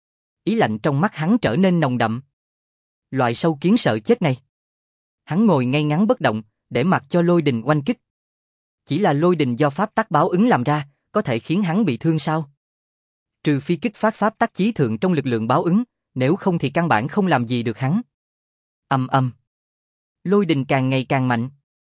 Ý lạnh trong mắt hắn trở nên nồng đậm. Loại sâu kiến sợ chết này. Hắn ngồi ngay ngắn bất động, để mặc cho lôi đình oanh kích. Chỉ là lôi đình do pháp tắc báo ứng làm ra, có thể khiến hắn bị thương sao? Trừ phi kích phát pháp tắc chí thượng trong lực lượng báo ứng, nếu không thì căn bản không làm gì được hắn. Ầm ầm. Lôi đình càng ngày càng mạnh.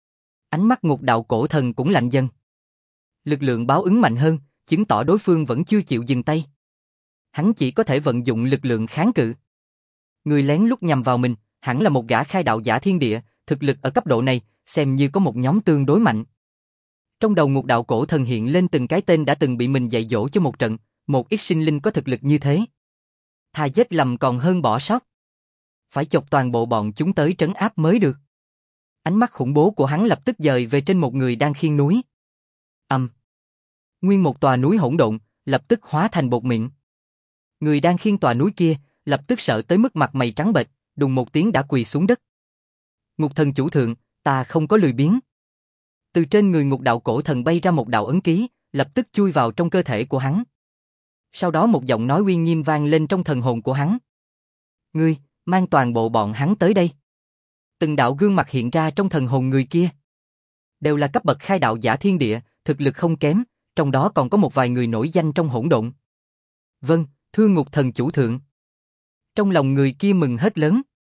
Ánh mắt ngục đạo cổ thần cũng lạnh dần. Lực lượng báo ứng mạnh hơn, chứng tỏ đối phương vẫn chưa chịu dừng tay. Hắn chỉ có thể vận dụng lực lượng kháng cự. Người lén lút nhằm vào mình, hẳn là một gã khai đạo giả thiên địa, thực lực ở cấp độ này, xem như có một nhóm tương đối mạnh. Trong đầu ngục đạo cổ thần hiện lên từng cái tên đã từng bị mình dạy dỗ cho một trận, một ít sinh linh có thực lực như thế. Thà giết lầm còn hơn bỏ sót. Phải chọc toàn bộ bọn chúng tới trấn áp mới được. Ánh mắt khủng bố của hắn lập tức dời về trên một người đang khiêng núi. Nguyên một tòa núi hỗn độn, lập tức hóa thành bột mịn. Người đang khiêng tòa núi kia, lập tức sợ tới mức mặt mày trắng bệch, đùng một tiếng đã quỳ xuống đất. Ngục thần chủ thượng, Ta không có lười biếng. Từ trên người Ngục Đạo Cổ Thần bay ra một đạo ấn ký, lập tức chui vào trong cơ thể của hắn. Sau đó một giọng nói uy nghiêm vang lên trong thần hồn của hắn. Ngươi, mang toàn bộ bọn hắn tới đây. Từng đạo gương mặt hiện ra trong thần hồn người kia. Đều là cấp bậc khai đạo giả thiên địa, thực lực không kém, trong đó còn có một vài người nổi danh trong hỗn độn. Vâng, thưa Ngục Thần chủ thượng. Trong lòng người kia mừng hết lớn.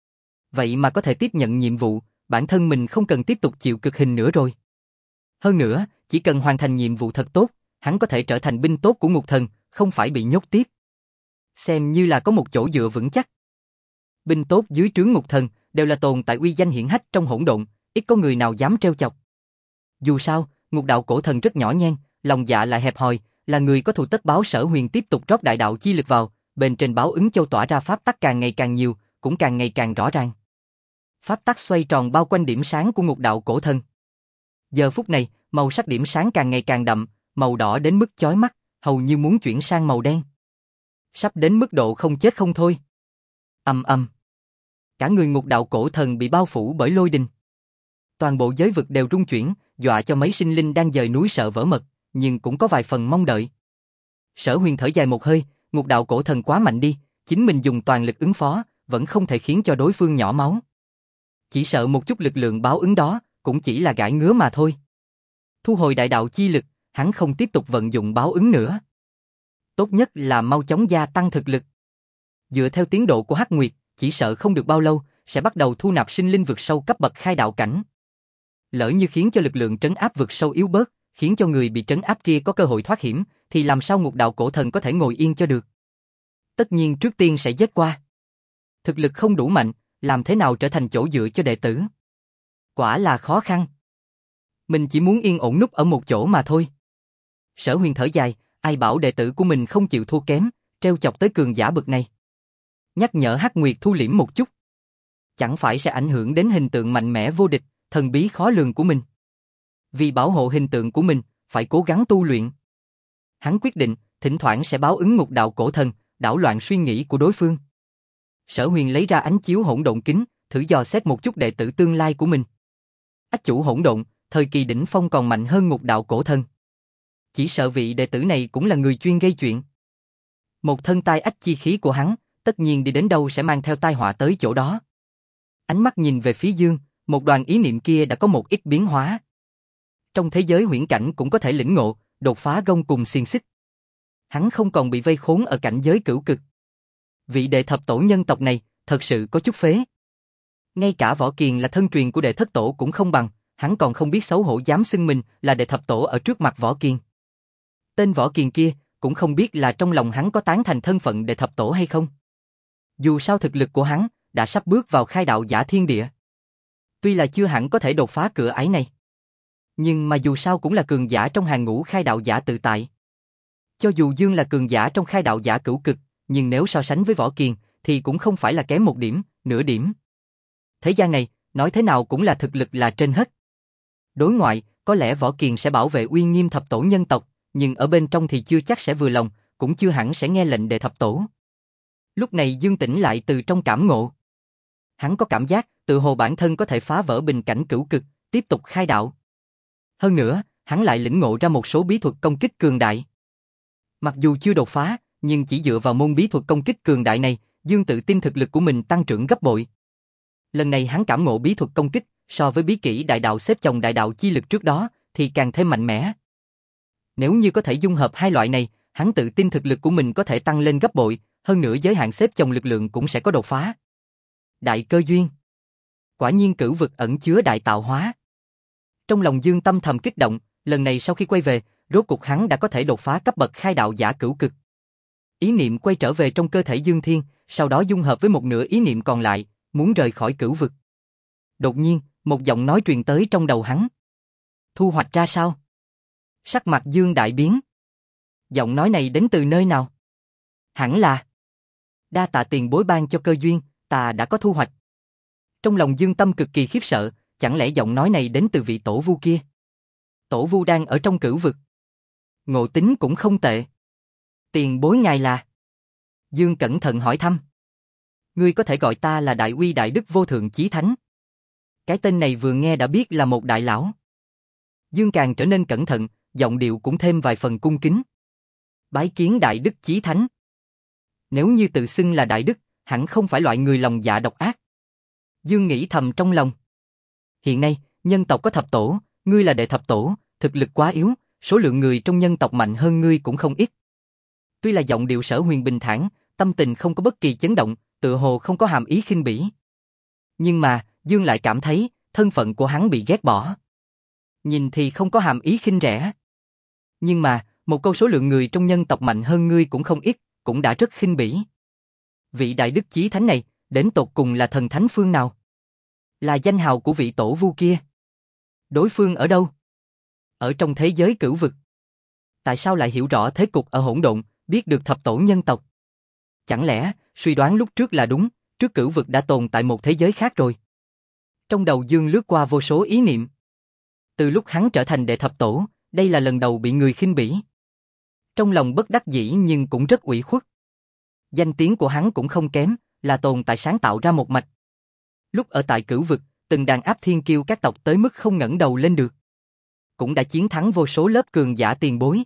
Vậy mà có thể tiếp nhận nhiệm vụ, bản thân mình không cần tiếp tục chịu cực hình nữa rồi. Hơn nữa, chỉ cần hoàn thành nhiệm vụ thật tốt, hắn có thể trở thành binh tốt của Ngục Thần, không phải bị nhốt tiếp. Xem như là có một chỗ dựa vững chắc. Binh tốt dưới trướng Ngục Thần đều là tồn tại uy danh hiển hách trong hỗn độn, ít có người nào dám trêu chọc. Dù sao, Ngục Đạo Cổ Thần rất nhỏ nhen, lòng dạ lại hẹp hòi, là người có thù tất báo. Sở Huyền tiếp tục rót đại đạo chi lực vào, bên trên báo ứng châu tỏa ra pháp tắc càng ngày càng nhiều, cũng càng ngày càng rõ ràng. Pháp tắc xoay tròn bao quanh điểm sáng của Ngục Đạo Cổ Thần. Giờ phút này, màu sắc điểm sáng càng ngày càng đậm, màu đỏ đến mức chói mắt, hầu như muốn chuyển sang màu đen. Sắp đến mức độ không chết không thôi. Ầm ầm. Cả người Ngục Đạo Cổ Thần bị bao phủ bởi lôi đình. Toàn bộ giới vực đều rung chuyển, dọa cho mấy sinh linh đang dời núi sợ vỡ mật, nhưng cũng có vài phần mong đợi. Sở Huyền thở dài một hơi, Ngục Đạo Cổ Thần quá mạnh đi, chính mình dùng toàn lực ứng phó, vẫn không thể khiến cho đối phương nhỏ máu. Chỉ sợ một chút lực lượng báo ứng đó, cũng chỉ là gãi ngứa mà thôi. Thu hồi đại đạo chi lực, hắn không tiếp tục vận dụng báo ứng nữa. Tốt nhất là mau chóng gia tăng thực lực. Dựa theo tiến độ của Hắc Nguyệt, chỉ sợ không được bao lâu, sẽ bắt đầu thu nạp sinh linh vực sâu cấp bậc khai đạo cảnh. Lỡ như khiến cho lực lượng trấn áp vực sâu yếu bớt, khiến cho người bị trấn áp kia có cơ hội thoát hiểm, thì làm sao Ngục Đạo Cổ Thần có thể ngồi yên cho được? Tất nhiên trước tiên sẽ giết qua. Thực lực không đủ mạnh, làm thế nào trở thành chỗ dựa cho đệ tử? Quả là khó khăn. Mình chỉ muốn yên ổn núp ở một chỗ mà thôi. Sở Huyền thở dài, ai bảo đệ tử của mình không chịu thua kém, trêu chọc tới cường giả bậc này. Nhắc nhở Hắc Nguyệt thu liễm một chút. Chẳng phải sẽ ảnh hưởng đến hình tượng mạnh mẽ vô địch, thần bí khó lường của mình. Vì bảo hộ hình tượng của mình, phải cố gắng tu luyện. Hắn quyết định, thỉnh thoảng sẽ báo ứng Ngục Đạo Cổ Thần, đảo loạn suy nghĩ của đối phương. Sở Huyền lấy ra ánh chiếu hỗn độn kính, thử dò xét một chút đệ tử tương lai của mình. Ách chủ hỗn độn, thời kỳ đỉnh phong còn mạnh hơn Ngục Đạo Cổ Thần. Chỉ sợ vị đệ tử này cũng là người chuyên gây chuyện. Một thân tai ách chi khí của hắn, tất nhiên đi đến đâu sẽ mang theo tai họa tới chỗ đó. Ánh mắt nhìn về phía dương, một đoàn ý niệm kia đã có một ít biến hóa. Trong thế giới huyễn cảnh cũng có thể lĩnh ngộ, đột phá gông cùng xiềng xích. Hắn không còn bị vây khốn ở cảnh giới cửu cực. Vị đệ thập tổ nhân tộc này, thật sự có chút phế. Ngay cả Võ Kiền là thân truyền của đệ thất tổ cũng không bằng, hắn còn không biết xấu hổ dám xưng mình là đệ thập tổ ở trước mặt Võ Kiền. Tên Võ Kiền kia, cũng không biết là trong lòng hắn có tán thành thân phận đệ thập tổ hay không. Dù sao thực lực của hắn, đã sắp bước vào khai đạo giả thiên địa. Tuy là chưa hẳn có thể đột phá cửa ải này. Nhưng mà dù sao cũng là cường giả trong hàng ngũ khai đạo giả tự tại. Cho dù Dương là cường giả trong khai đạo giả cửu cực, nhưng nếu so sánh với Võ Kiền, thì cũng không phải là kém một điểm, nửa điểm. Thế gian này, nói thế nào cũng là thực lực là trên hết. Đối ngoại, có lẽ Võ Kiền sẽ bảo vệ uy nghiêm thập tổ nhân tộc, nhưng ở bên trong thì chưa chắc sẽ vừa lòng, cũng chưa hẳn sẽ nghe lệnh đệ thập tổ. Lúc này Dương tỉnh lại từ trong cảm ngộ. Hắn có cảm giác, tự hồ bản thân có thể phá vỡ bình cảnh cửu cực, tiếp tục khai đạo. Hơn nữa, hắn lại lĩnh ngộ ra một số bí thuật công kích cường đại. Mặc dù chưa đột phá, nhưng chỉ dựa vào môn bí thuật công kích cường đại này, Dương tự tin thực lực của mình tăng trưởng gấp bội. Lần này hắn cảm ngộ bí thuật công kích, so với bí kỹ đại đạo xếp chồng đại đạo chi lực trước đó, thì càng thêm mạnh mẽ. Nếu như có thể dung hợp hai loại này, hắn tự tin thực lực của mình có thể tăng lên gấp bội, hơn nữa giới hạn xếp chồng lực lượng cũng sẽ có đột phá. Đại cơ duyên. Quả nhiên cửu vực ẩn chứa đại tạo hóa. Trong lòng Dương tâm thầm kích động, lần này sau khi quay về, rốt cuộc hắn đã có thể đột phá cấp bậc khai đạo giả cửu cực. Ý niệm quay trở về trong cơ thể Dương Thiên, sau đó dung hợp với một nửa ý niệm còn lại, muốn rời khỏi cửu vực. Đột nhiên, một giọng nói truyền tới trong đầu hắn. Thu hoạch ra sao? Sắc mặt Dương đại biến. Giọng nói này đến từ nơi nào? Hẳn là đa tạ tiền bối ban cho cơ duyên, ta đã có thu hoạch. Trong lòng Dương tâm cực kỳ khiếp sợ, chẳng lẽ giọng nói này đến từ vị tổ vu kia? Tổ vu đang ở trong cửu vực. Ngộ tính cũng không tệ. Tiền bối ngài là? Dương cẩn thận hỏi thăm. Ngươi có thể gọi ta là đại uy đại đức vô thượng chí thánh. Cái tên này vừa nghe đã biết là một đại lão. Dương càng trở nên cẩn thận, giọng điệu cũng thêm vài phần cung kính. Bái kiến Đại Đức Chí Thánh. Nếu như tự xưng là Đại Đức, hẳn không phải loại người lòng dạ độc ác. Dương nghĩ thầm trong lòng. Hiện nay, nhân tộc có thập tổ, ngươi là đệ thập tổ, thực lực quá yếu, số lượng người trong nhân tộc mạnh hơn ngươi cũng không ít. Tuy là giọng điệu Sở Huyền bình thản, tâm tình không có bất kỳ chấn động, tựa hồ không có hàm ý khinh bỉ. Nhưng mà, Dương lại cảm thấy, thân phận của hắn bị ghét bỏ. Nhìn thì không có hàm ý khinh rẻ. Nhưng mà, một câu số lượng người trong nhân tộc mạnh hơn ngươi cũng không ít, cũng đã rất khinh bỉ. Vị Đại Đức Chí Thánh này, đến tột cùng là thần thánh phương nào? Là danh hào của vị tổ vu kia. Đối phương ở đâu? Ở trong thế giới cửu vực. Tại sao lại hiểu rõ thế cục ở hỗn độn, biết được thập tổ nhân tộc? Chẳng lẽ, suy đoán lúc trước là đúng, trước cửu vực đã tồn tại một thế giới khác rồi? Trong đầu Dương lướt qua vô số ý niệm. Từ lúc hắn trở thành đệ thập tổ, đây là lần đầu bị người khinh bỉ. Trong lòng bất đắc dĩ nhưng cũng rất ủy khuất. Danh tiếng của hắn cũng không kém, là tồn tại sáng tạo ra một mạch. Lúc ở tại cửu vực, từng đàn áp thiên kiêu các tộc tới mức không ngẩng đầu lên được. Cũng đã chiến thắng vô số lớp cường giả tiền bối.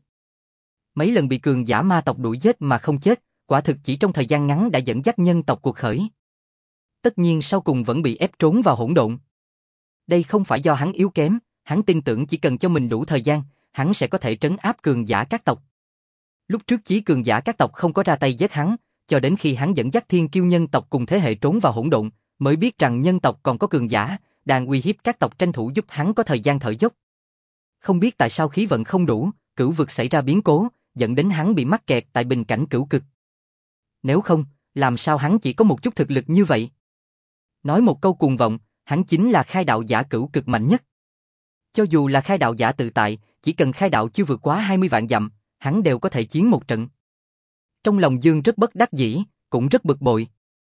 Mấy lần bị cường giả ma tộc đuổi giết mà không chết, quả thực chỉ trong thời gian ngắn đã dẫn dắt nhân tộc cuộc khởi. Tất nhiên sau cùng vẫn bị ép trốn vào hỗn độn. Đây không phải do hắn yếu kém, hắn tin tưởng chỉ cần cho mình đủ thời gian, hắn sẽ có thể trấn áp cường giả các tộc. Lúc trước chí cường giả các tộc không có ra tay giết hắn, cho đến khi hắn dẫn dắt thiên kiêu nhân tộc cùng thế hệ trốn vào hỗn độn, mới biết rằng nhân tộc còn có cường giả, đang uy hiếp các tộc tranh thủ giúp hắn có thời gian thở dốc. Không biết tại sao khí vận không đủ, cửu vực xảy ra biến cố, dẫn đến hắn bị mắc kẹt tại bình cảnh cửu cực. Nếu không, làm sao hắn chỉ có một chút thực lực như vậy? Nói một câu cuồng vọng, hắn chính là khai đạo giả cửu cực mạnh nhất. Cho dù là khai đạo giả tự tại, chỉ cần khai đạo chưa vượt quá 20 vạn dặm, hắn đều có thể chiến một trận. Trong lòng Dương rất bất đắc dĩ, cũng rất bực bội.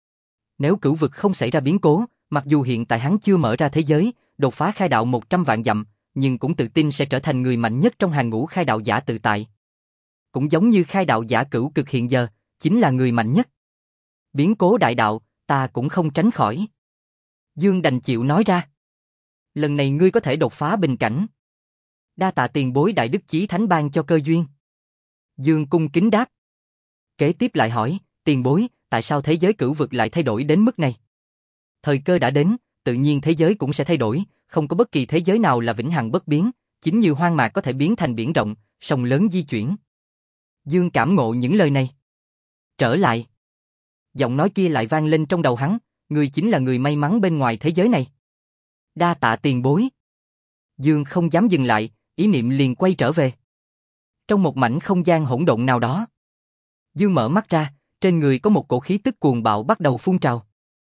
Nếu cửu vực không xảy ra biến cố, mặc dù hiện tại hắn chưa mở ra thế giới, đột phá khai đạo 100 vạn dặm, nhưng cũng tự tin sẽ trở thành người mạnh nhất trong hàng ngũ khai đạo giả tự tại. Cũng giống như khai đạo giả cửu cực hiện giờ, chính là người mạnh nhất. Biến cố đại đạo, ta cũng không tránh khỏi. Dương đành chịu nói ra. Lần này ngươi có thể đột phá bình cảnh. Đa tạ tiền bối Đại Đức Chí Thánh ban cho cơ duyên. Dương cung kính đáp. Kế tiếp lại hỏi, tiền bối, tại sao thế giới cửu vực lại thay đổi đến mức này? Thời cơ đã đến, tự nhiên thế giới cũng sẽ thay đổi, không có bất kỳ thế giới nào là vĩnh hằng bất biến, chính như hoang mạc có thể biến thành biển rộng, sông lớn di chuyển. Dương cảm ngộ những lời này. Trở lại. Giọng nói kia lại vang lên trong đầu hắn, người chính là người may mắn bên ngoài thế giới này. Đa tạ tiền bối. Dương không dám dừng lại, ý niệm liền quay trở về. Trong một mảnh không gian hỗn độn nào đó. Dương mở mắt ra, trên người có một cổ khí tức cuồng bạo bắt đầu phun trào.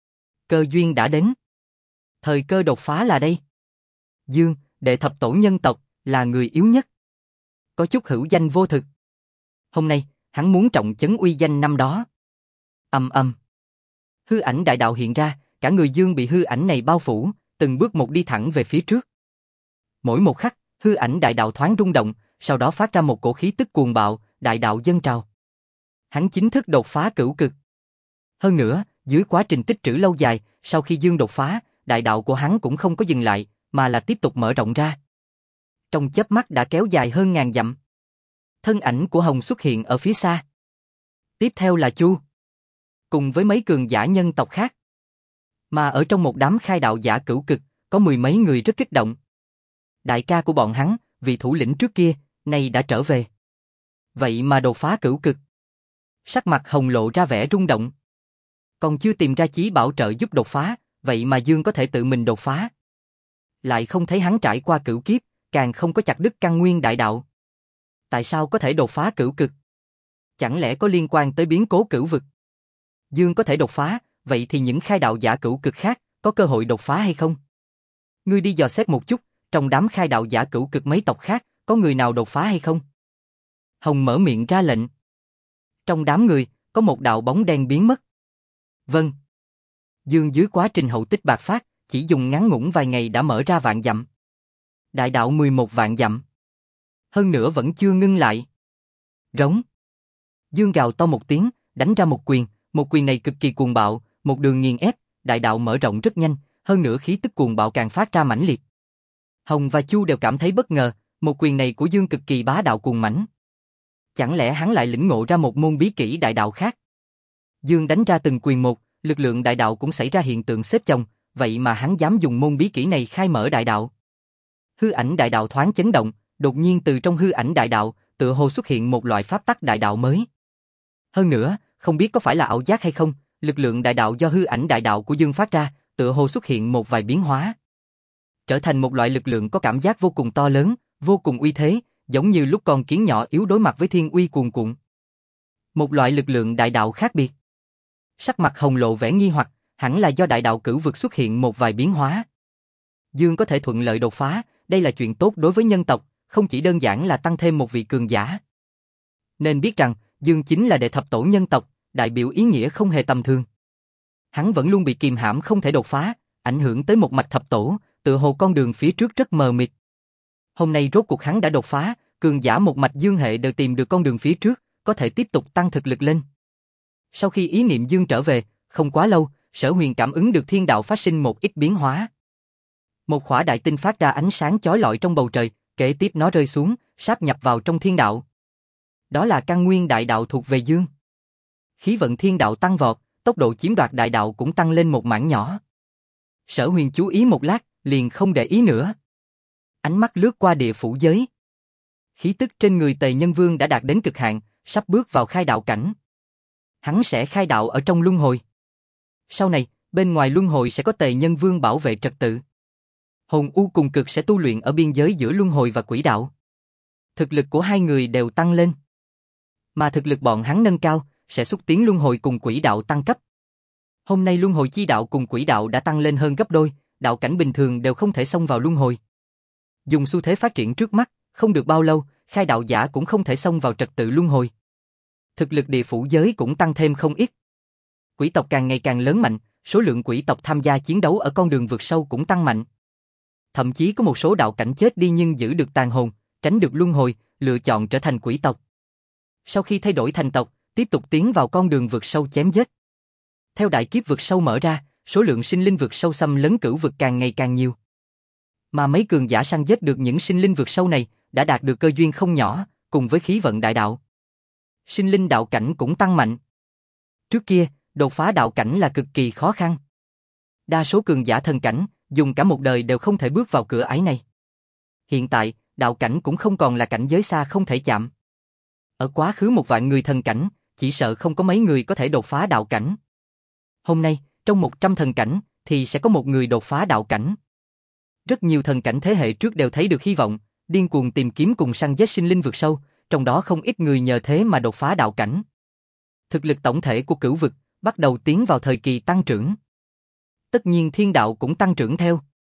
Cơ duyên đã đến. Thời cơ đột phá là đây. Dương, đệ thập tổ nhân tộc, là người yếu nhất. Có chút hữu danh vô thực. Hôm nay, hắn muốn trọng chấn uy danh năm đó. Ầm ầm. Hư ảnh đại đạo hiện ra, cả người Dương bị hư ảnh này bao phủ, từng bước một đi thẳng về phía trước. Mỗi một khắc, hư ảnh đại đạo thoáng rung động, sau đó phát ra một cổ khí tức cuồng bạo, đại đạo dâng trào. Hắn chính thức đột phá cửu cực. Hơn nữa, dưới quá trình tích trữ lâu dài, sau khi Dương đột phá, đại đạo của hắn cũng không có dừng lại, mà là tiếp tục mở rộng ra. Trong chớp mắt đã kéo dài hơn ngàn dặm. Thân ảnh của Hồng xuất hiện ở phía xa. Tiếp theo là Chu, cùng với mấy cường giả nhân tộc khác. Mà ở trong một đám khai đạo giả cửu cực, có mười mấy người rất kích động. Đại ca của bọn hắn, vị thủ lĩnh trước kia, nay đã trở về. Vậy mà đột phá cửu cực. Sắc mặt Hồng lộ ra vẻ rung động. Còn chưa tìm ra chí bảo trợ giúp đột phá, vậy mà Dương có thể tự mình đột phá. Lại không thấy hắn trải qua cửu kiếp, càng không có chặt đứt căn nguyên đại đạo. Tại sao có thể đột phá cửu cực? Chẳng lẽ có liên quan tới biến cố cửu vực? Dương có thể đột phá, vậy thì những khai đạo giả cửu cực khác, có cơ hội đột phá hay không? Ngươi đi dò xét một chút, trong đám khai đạo giả cửu cực mấy tộc khác, có người nào đột phá hay không? Hồng mở miệng ra lệnh. Trong đám người, có một đạo bóng đen biến mất. Vâng. Dương dưới quá trình hậu tích bạc phát, chỉ dùng ngắn ngủn vài ngày đã mở ra vạn dặm. Đại đạo 11 vạn dặm. Hơn nữa vẫn chưa ngưng lại. Rống. Dương gào to một tiếng, đánh ra một quyền này cực kỳ cuồng bạo, một đường nghiền ép, đại đạo mở rộng rất nhanh, hơn nữa khí tức cuồng bạo càng phát ra mãnh liệt. Hồng và Chu đều cảm thấy bất ngờ, một quyền này của Dương cực kỳ bá đạo cuồng mãnh. Chẳng lẽ hắn lại lĩnh ngộ ra một môn bí kỹ đại đạo khác? Dương đánh ra từng quyền một, lực lượng đại đạo cũng xảy ra hiện tượng xếp chồng, vậy mà hắn dám dùng môn bí kỹ này khai mở đại đạo. Hư ảnh đại đạo thoáng chấn động, đột nhiên từ trong hư ảnh đại đạo, tựa hồ xuất hiện một loại pháp tắc đại đạo mới. Hơn nữa, không biết có phải là ảo giác hay không, lực lượng đại đạo do hư ảnh đại đạo của Dương phát ra, tựa hồ xuất hiện một vài biến hóa. Trở thành một loại lực lượng có cảm giác vô cùng to lớn, vô cùng uy thế, giống như lúc con kiến nhỏ yếu đối mặt với thiên uy cuồn cuộn. Một loại lực lượng đại đạo khác biệt. Sắc mặt Hồng lộ vẻ nghi hoặc, hẳn là do đại đạo cửu vực xuất hiện một vài biến hóa. Dương có thể thuận lợi đột phá, đây là chuyện tốt đối với nhân tộc, không chỉ đơn giản là tăng thêm một vị cường giả. Nên biết rằng, Dương chính là đệ thập tổ nhân tộc, đại biểu ý nghĩa không hề tầm thường. Hắn vẫn luôn bị kìm hãm không thể đột phá, ảnh hưởng tới một mạch thập tổ, tựa hồ con đường phía trước rất mờ mịt. Hôm nay rốt cuộc hắn đã đột phá, cường giả một mạch Dương hệ đều tìm được con đường phía trước, có thể tiếp tục tăng thực lực lên. Sau khi ý niệm Dương trở về, không quá lâu, Sở Huyền cảm ứng được thiên đạo phát sinh một ít biến hóa. Một khỏa đại tinh phát ra ánh sáng chói lọi trong bầu trời, kế tiếp nó rơi xuống, sáp nhập vào trong thiên đạo. Đó là căn nguyên đại đạo thuộc về Dương. Khí vận thiên đạo tăng vọt, tốc độ chiếm đoạt đại đạo cũng tăng lên một mảng nhỏ. Sở Huyền chú ý một lát, liền không để ý nữa. Ánh mắt lướt qua địa phủ giới. Khí tức trên người Tề Nhân Vương đã đạt đến cực hạn, sắp bước vào khai đạo cảnh. Hắn sẽ khai đạo ở trong luân hồi. Sau này, bên ngoài luân hồi sẽ có Tề Nhân Vương bảo vệ trật tự. Hồn U cùng Cực sẽ tu luyện ở biên giới giữa luân hồi và quỷ đạo. Thực lực của hai người đều tăng lên. Mà thực lực bọn hắn nâng cao, sẽ xúc tiến luân hồi cùng quỷ đạo tăng cấp. Hôm nay luân hồi chi đạo cùng quỷ đạo đã tăng lên hơn gấp đôi, đạo cảnh bình thường đều không thể xông vào luân hồi. Dùng xu thế phát triển trước mắt, không được bao lâu, khai đạo giả cũng không thể xông vào trật tự luân hồi. Thực lực địa phủ giới cũng tăng thêm không ít. Quỷ tộc càng ngày càng lớn mạnh, số lượng quỷ tộc tham gia chiến đấu ở con đường vượt sâu cũng tăng mạnh. Thậm chí có một số đạo cảnh chết đi nhưng giữ được tàn hồn, tránh được luân hồi, lựa chọn trở thành quỷ tộc. Sau khi thay đổi thành tộc, tiếp tục tiến vào con đường vượt sâu chém giết. Theo đại kiếp vượt sâu mở ra, số lượng sinh linh vượt sâu xâm lấn cửu vực càng ngày càng nhiều. Mà mấy cường giả săn giết được những sinh linh vượt sâu này, đã đạt được cơ duyên không nhỏ, cùng với khí vận đại đạo. Sinh linh đạo cảnh cũng tăng mạnh. Trước kia, đột phá đạo cảnh là cực kỳ khó khăn. Đa số cường giả thần cảnh, dùng cả một đời đều không thể bước vào cửa ải này. Hiện tại, đạo cảnh cũng không còn là cảnh giới xa không thể chạm. Ở quá khứ 1.000.000 người thần cảnh, chỉ sợ không có mấy người có thể đột phá đạo cảnh. Hôm nay, trong 100 thần cảnh, thì sẽ có một người đột phá đạo cảnh. Rất nhiều thần cảnh thế hệ trước đều thấy được hy vọng, điên cuồng tìm kiếm cùng săn giết sinh linh vượt sâu, trong đó không ít người nhờ thế mà đột phá đạo cảnh. Thực lực tổng thể của cửu vực bắt đầu tiến vào thời kỳ tăng trưởng. Tất nhiên thiên đạo cũng tăng trưởng theo.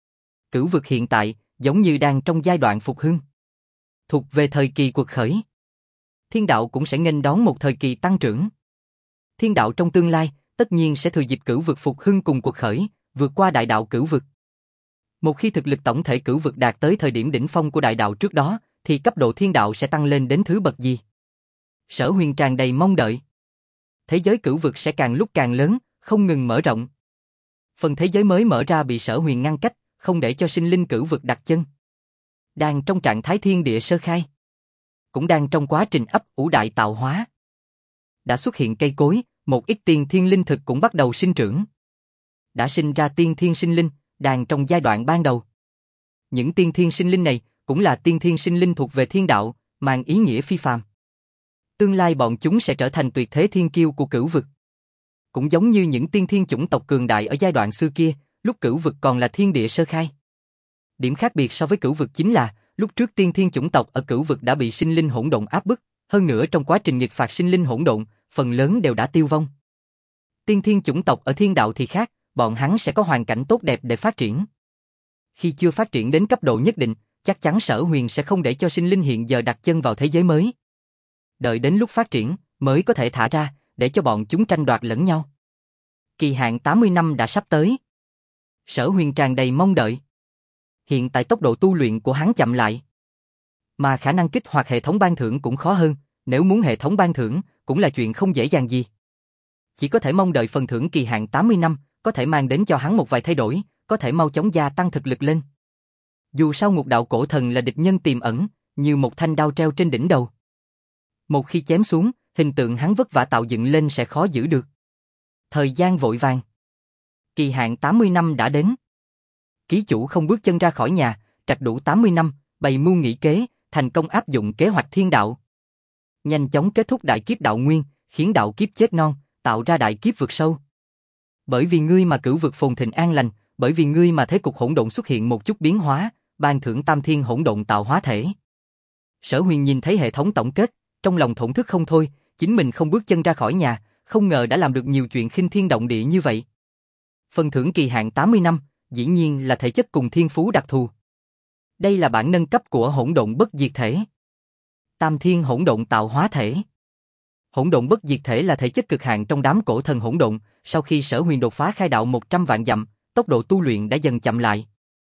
Cửu vực hiện tại giống như đang trong giai đoạn phục hưng, thuộc về thời kỳ quật khởi. Thiên đạo cũng sẽ nghênh đón một thời kỳ tăng trưởng. Thiên đạo trong tương lai tất nhiên sẽ thừa dịp cửu vực phục hưng cùng quật khởi, vượt qua đại đạo cửu vực. Một khi thực lực tổng thể cửu vực đạt tới thời điểm đỉnh phong của đại đạo trước đó, thì cấp độ thiên đạo sẽ tăng lên đến thứ bậc gì? Sở Huyền tràn đầy mong đợi. Thế giới cửu vực sẽ càng lúc càng lớn, không ngừng mở rộng. Phần thế giới mới mở ra bị Sở Huyền ngăn cách, không để cho sinh linh cửu vực đặt chân. Đang trong trạng thái thiên địa sơ khai. Cũng đang trong quá trình ấp ủ đại tạo hóa. Đã xuất hiện cây cối, một ít tiên thiên linh thực cũng bắt đầu sinh trưởng. Đã sinh ra tiên thiên sinh linh, đang trong giai đoạn ban đầu. Những tiên thiên sinh linh này cũng là tiên thiên sinh linh thuộc về thiên đạo, mang ý nghĩa phi phàm. Tương lai bọn chúng sẽ trở thành tuyệt thế thiên kiêu của cửu vực. Cũng giống như những tiên thiên chủng tộc cường đại ở giai đoạn xưa kia, lúc cửu vực còn là thiên địa sơ khai. Điểm khác biệt so với cửu vực chính là, lúc trước tiên thiên chủng tộc ở cửu vực đã bị sinh linh hỗn độn áp bức, hơn nữa trong quá trình nghịch phạt sinh linh hỗn độn, phần lớn đều đã tiêu vong. Tiên thiên chủng tộc ở thiên đạo thì khác, bọn hắn sẽ có hoàn cảnh tốt đẹp để phát triển. Khi chưa phát triển đến cấp độ nhất định, chắc chắn Sở Huyền sẽ không để cho sinh linh hiện giờ đặt chân vào thế giới mới. Đợi đến lúc phát triển, mới có thể thả ra, để cho bọn chúng tranh đoạt lẫn nhau. Kỳ hạn 80 năm đã sắp tới. Sở Huyền tràn đầy mong đợi. Hiện tại tốc độ tu luyện của hắn chậm lại. Mà khả năng kích hoạt hệ thống ban thưởng cũng khó hơn, nếu muốn hệ thống ban thưởng, cũng là chuyện không dễ dàng gì. Chỉ có thể mong đợi phần thưởng kỳ hạn 80 năm, có thể mang đến cho hắn một vài thay đổi, có thể mau chóng gia tăng thực lực lên. Dù sao ngục đạo cổ thần là địch nhân tiềm ẩn, như một thanh đao treo trên đỉnh đầu. Một khi chém xuống, hình tượng hắn vất vả tạo dựng lên sẽ khó giữ được. Thời gian vội vàng. Kỳ hạn 80 năm đã đến. Ký chủ không bước chân ra khỏi nhà, trạch đủ 80 năm, bày mưu nghị kế, thành công áp dụng kế hoạch thiên đạo. Nhanh chóng kết thúc đại kiếp đạo nguyên, khiến đạo kiếp chết non, tạo ra đại kiếp vực sâu. Bởi vì ngươi mà cửu vực phồn thịnh an lành, bởi vì ngươi mà thế cục hỗn độn xuất hiện một chút biến hóa, ban thưởng tam thiên hỗn độn tạo hóa thể. Sở Huyền nhìn thấy hệ thống tổng kết, trong lòng thổn thức không thôi, chính mình không bước chân ra khỏi nhà, không ngờ đã làm được nhiều chuyện khinh thiên động địa như vậy. Phần thưởng kỳ hạn 80 năm, dĩ nhiên là thể chất cùng thiên phú đặc thù. Đây là bản nâng cấp của hỗn độn bất diệt thể. Tam thiên hỗn độn tạo hóa thể. Hỗn độn bất diệt thể là thể chất cực hạn trong đám cổ thần hỗn độn, sau khi Sở Huyền đột phá khai đạo 100 vạn dặm, tốc độ tu luyện đã dần chậm lại.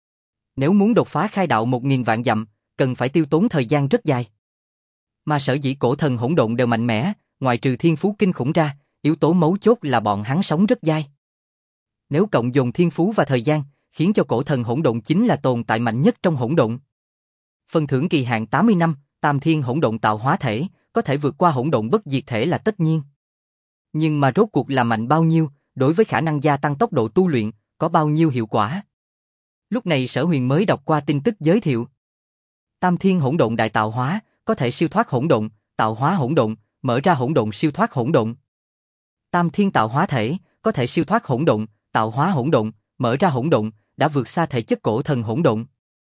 Nếu muốn đột phá khai đạo 1000 vạn dặm, cần phải tiêu tốn thời gian rất dài. Mà sở dĩ cổ thần hỗn độn đều mạnh mẽ, ngoại trừ thiên phú kinh khủng ra, yếu tố mấu chốt là bọn hắn sống rất dai. Nếu cộng dồn thiên phú và thời gian, khiến cho cổ thần hỗn độn chính là tồn tại mạnh nhất trong hỗn độn. Phần thưởng kỳ hạn 80 năm, tam thiên hỗn độn tạo hóa thể, có thể vượt qua hỗn độn bất diệt thể là tất nhiên. Nhưng mà rốt cuộc là mạnh bao nhiêu, đối với khả năng gia tăng tốc độ tu luyện, có bao nhiêu hiệu quả? Lúc này Sở Huyền mới đọc qua tin tức giới thiệu. Tam thiên hỗn độn đại tạo hóa, có thể siêu thoát hỗn độn, tạo hóa hỗn độn, mở ra hỗn độn siêu thoát hỗn độn. Tam thiên tạo hóa thể, có thể siêu thoát hỗn độn, tạo hóa hỗn độn, mở ra hỗn độn, đã vượt xa thể chất cổ thần hỗn độn.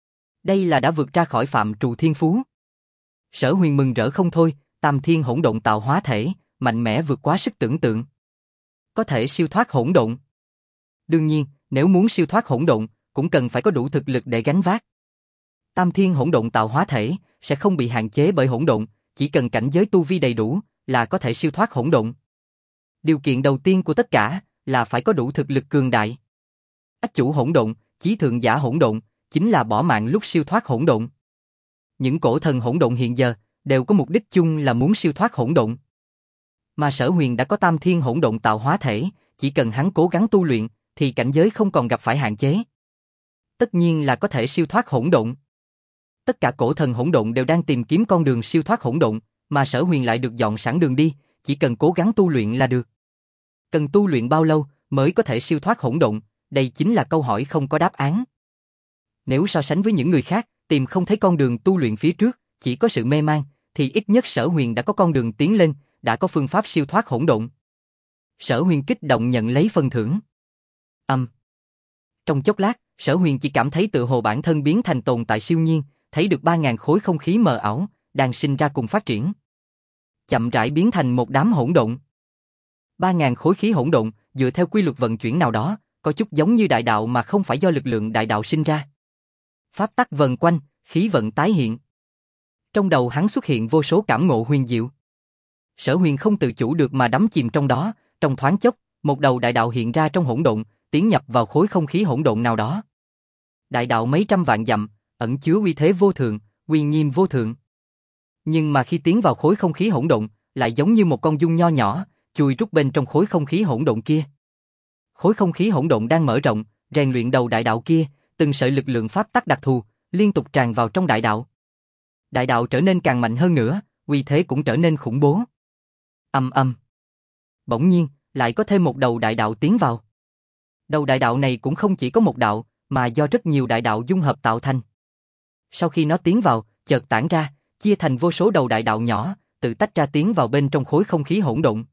Đây là đã vượt ra khỏi phạm trù thiên phú. Sở Huyền mừng rỡ không thôi, tam thiên hỗn độn tạo hóa thể, mạnh mẽ vượt quá sức tưởng tượng. Có thể siêu thoát hỗn độn. Đương nhiên, nếu muốn siêu thoát hỗn độn, cũng cần phải có đủ thực lực để gánh vác. Tam thiên hỗn độn tạo hóa thể sẽ không bị hạn chế bởi hỗn độn, chỉ cần cảnh giới tu vi đầy đủ là có thể siêu thoát hỗn độn. Điều kiện đầu tiên của tất cả là phải có đủ thực lực cường đại. Ách chủ hỗn độn, chí thượng giả hỗn độn, chính là bỏ mạng lúc siêu thoát hỗn độn. Những cổ thần hỗn độn hiện giờ đều có mục đích chung là muốn siêu thoát hỗn độn. Mà Sở Huyền đã có tam thiên hỗn độn tạo hóa thể, chỉ cần hắn cố gắng tu luyện, thì cảnh giới không còn gặp phải hạn chế. Tất nhiên là có thể siêu thoát hỗn độn. Tất cả cổ thần hỗn độn đều đang tìm kiếm con đường siêu thoát hỗn độn, mà Sở Huyền lại được dọn sẵn đường đi, chỉ cần cố gắng tu luyện là được. Cần tu luyện bao lâu mới có thể siêu thoát hỗn độn, đây chính là câu hỏi không có đáp án. Nếu so sánh với những người khác, tìm không thấy con đường tu luyện phía trước, chỉ có sự mê man, thì ít nhất Sở Huyền đã có con đường tiến lên, đã có phương pháp siêu thoát hỗn độn. Sở Huyền kích động nhận lấy phần thưởng. Trong chốc lát, Sở Huyền chỉ cảm thấy tự hồ bản thân biến thành tồn tại siêu nhiên, thấy được 3000 khối không khí mờ ảo, đang sinh ra cùng phát triển. Chậm rãi biến thành một đám hỗn độn. 3000 khối khí hỗn độn, dựa theo quy luật vận chuyển nào đó, có chút giống như đại đạo mà không phải do lực lượng đại đạo sinh ra. Pháp tắc vần quanh, khí vận tái hiện. Trong đầu hắn xuất hiện vô số cảm ngộ huyền diệu. Sở Huyền không tự chủ được mà đắm chìm trong đó, trong thoáng chốc, một đầu đại đạo hiện ra trong hỗn độn, tiến nhập vào khối không khí hỗn độn nào đó. Đại đạo mấy trăm vạn dặm, ẩn chứa uy thế vô thượng, uy nghiêm vô thượng. Nhưng mà khi tiến vào khối không khí hỗn độn, lại giống như một con giun nho nhỏ, chui rút bên trong khối không khí hỗn độn kia. Khối không khí hỗn độn đang mở rộng, rèn luyện đầu đại đạo kia, từng sợi lực lượng pháp tắc đặc thù, liên tục tràn vào trong đại đạo. Đại đạo trở nên càng mạnh hơn nữa, uy thế cũng trở nên khủng bố. Bỗng nhiên, lại có thêm một đầu đại đạo tiến vào. Đầu đại đạo này cũng không chỉ có một đạo, mà do rất nhiều đại đạo dung hợp tạo thành. Sau khi nó tiến vào, chợt tản ra, chia thành vô số đầu đại đạo nhỏ, tự tách ra tiến vào bên trong khối không khí hỗn độn.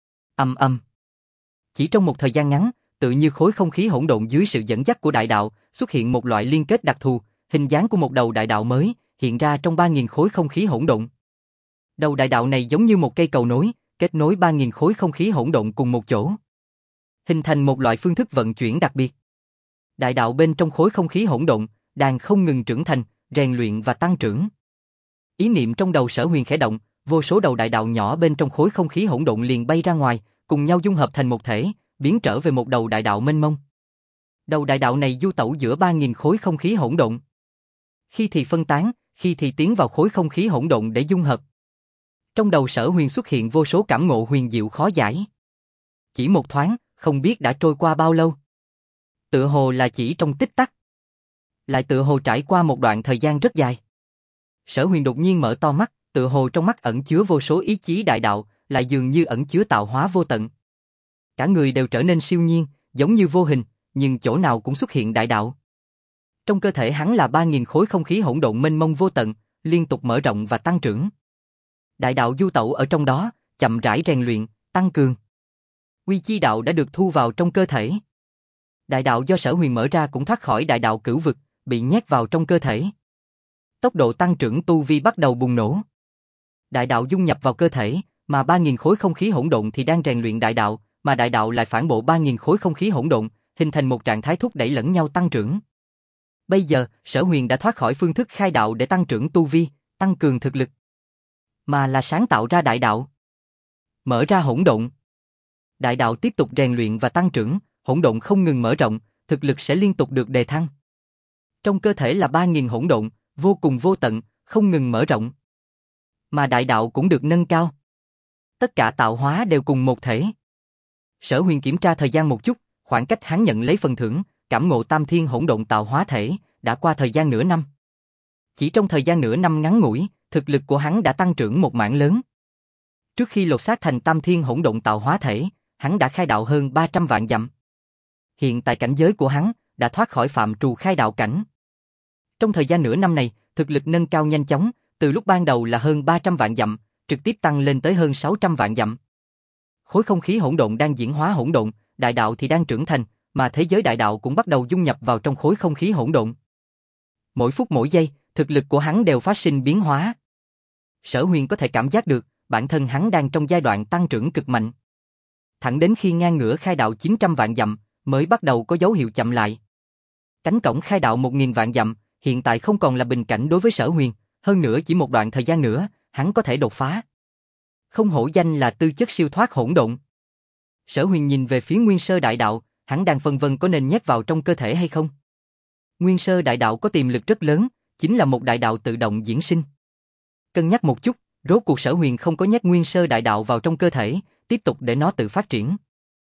Chỉ trong một thời gian ngắn, tự như khối không khí hỗn độn dưới sự dẫn dắt của đại đạo, xuất hiện một loại liên kết đặc thù, hình dáng của một đầu đại đạo mới, hiện ra trong 3000 khối không khí hỗn độn. Đầu đại đạo này giống như một cây cầu nối, kết nối 3000 khối không khí hỗn độn cùng một chỗ, hình thành một loại phương thức vận chuyển đặc biệt. Đại đạo bên trong khối không khí hỗn độn đang không ngừng trưởng thành, rèn luyện và tăng trưởng. Ý niệm trong đầu Sở Huyền khẽ động, vô số đầu đại đạo nhỏ bên trong khối không khí hỗn độn liền bay ra ngoài, cùng nhau dung hợp thành một thể, biến trở về một đầu đại đạo mênh mông. Đầu đại đạo này du tẩu giữa 3000 khối không khí hỗn độn. Khi thì phân tán, khi thì tiến vào khối không khí hỗn độn để dung hợp. Trong đầu Sở Huyền xuất hiện vô số cảm ngộ huyền diệu khó giải. Chỉ một thoáng, không biết đã trôi qua bao lâu. Tựa hồ là chỉ trong tích tắc. Lại tựa hồ trải qua một đoạn thời gian rất dài. Sở Huyền đột nhiên mở to mắt, tựa hồ trong mắt ẩn chứa vô số ý chí đại đạo, lại dường như ẩn chứa tạo hóa vô tận. Cả người đều trở nên siêu nhiên, giống như vô hình, nhưng chỗ nào cũng xuất hiện đại đạo. Trong cơ thể hắn là 3.000 khối không khí hỗn độn mênh mông vô tận, liên tục mở rộng và tăng trưởng. Đại đạo du tẩu ở trong đó, chậm rãi rèn luyện, tăng cường. Quy chi đạo đã được thu vào trong cơ thể. Đại đạo do Sở Huyền mở ra cũng thoát khỏi đại đạo cửu vực, bị nhét vào trong cơ thể. Tốc độ tăng trưởng tu vi bắt đầu bùng nổ. Đại đạo dung nhập vào cơ thể, mà 3.000 khối không khí hỗn độn thì đang rèn luyện đại đạo, mà đại đạo lại phản bộ 3.000 khối không khí hỗn độn, hình thành một trạng thái thúc đẩy lẫn nhau tăng trưởng. Bây giờ, Sở Huyền đã thoát khỏi phương thức khai đạo để tăng trưởng tu vi, tăng cường thực lực, mà là sáng tạo ra đại đạo. Mở ra hỗn độn. Đại đạo tiếp tục rèn luyện và tăng trưởng, hỗn độn không ngừng mở rộng, thực lực sẽ liên tục được đề thăng. Trong cơ thể là 3.000 hỗn độn, vô cùng vô tận, không ngừng mở rộng. Mà đại đạo cũng được nâng cao. Tất cả tạo hóa đều cùng một thể. Sở Huyền kiểm tra thời gian một chút, khoảng cách hắn nhận lấy phần thưởng, cảm ngộ tam thiên hỗn độn tạo hóa thể, đã qua thời gian nửa năm. Chỉ trong thời gian nửa năm ngắn ngủi, thực lực của hắn đã tăng trưởng một mảng lớn. Trước khi lột xác thành tam thiên hỗn độn tạo hóa thể, hắn đã khai đạo hơn 300 vạn dặm. Hiện tại cảnh giới của hắn đã thoát khỏi phạm trù khai đạo cảnh. Trong thời gian nửa năm này, thực lực nâng cao nhanh chóng, từ lúc ban đầu là hơn 300 vạn dặm, trực tiếp tăng lên tới hơn 600 vạn dặm. Khối không khí hỗn độn đang diễn hóa hỗn độn, đại đạo thì đang trưởng thành, mà thế giới đại đạo cũng bắt đầu dung nhập vào trong khối không khí hỗn độn. Mỗi phút mỗi giây, thực lực của hắn đều phát sinh biến hóa. Sở Huyền có thể cảm giác được, bản thân hắn đang trong giai đoạn tăng trưởng cực mạnh. Thẳng đến khi ngang ngửa khai đạo 900 vạn dặm, mới bắt đầu có dấu hiệu chậm lại. Cánh cổng khai đạo 1.000 vạn dặm, hiện tại không còn là bình cảnh đối với Sở Huyền, hơn nữa chỉ một đoạn thời gian nữa, hắn có thể đột phá. Không hổ danh là tư chất siêu thoát hỗn độn. Sở Huyền nhìn về phía Nguyên Sơ Đại Đạo, hắn đang phân vân có nên nhét vào trong cơ thể hay không. Nguyên Sơ Đại Đạo có tiềm lực rất lớn, chính là một đại đạo tự động diễn sinh. Cân nhắc một chút, rốt cuộc Sở Huyền không có nhét Nguyên Sơ Đại Đạo vào trong cơ thể, tiếp tục để nó tự phát triển.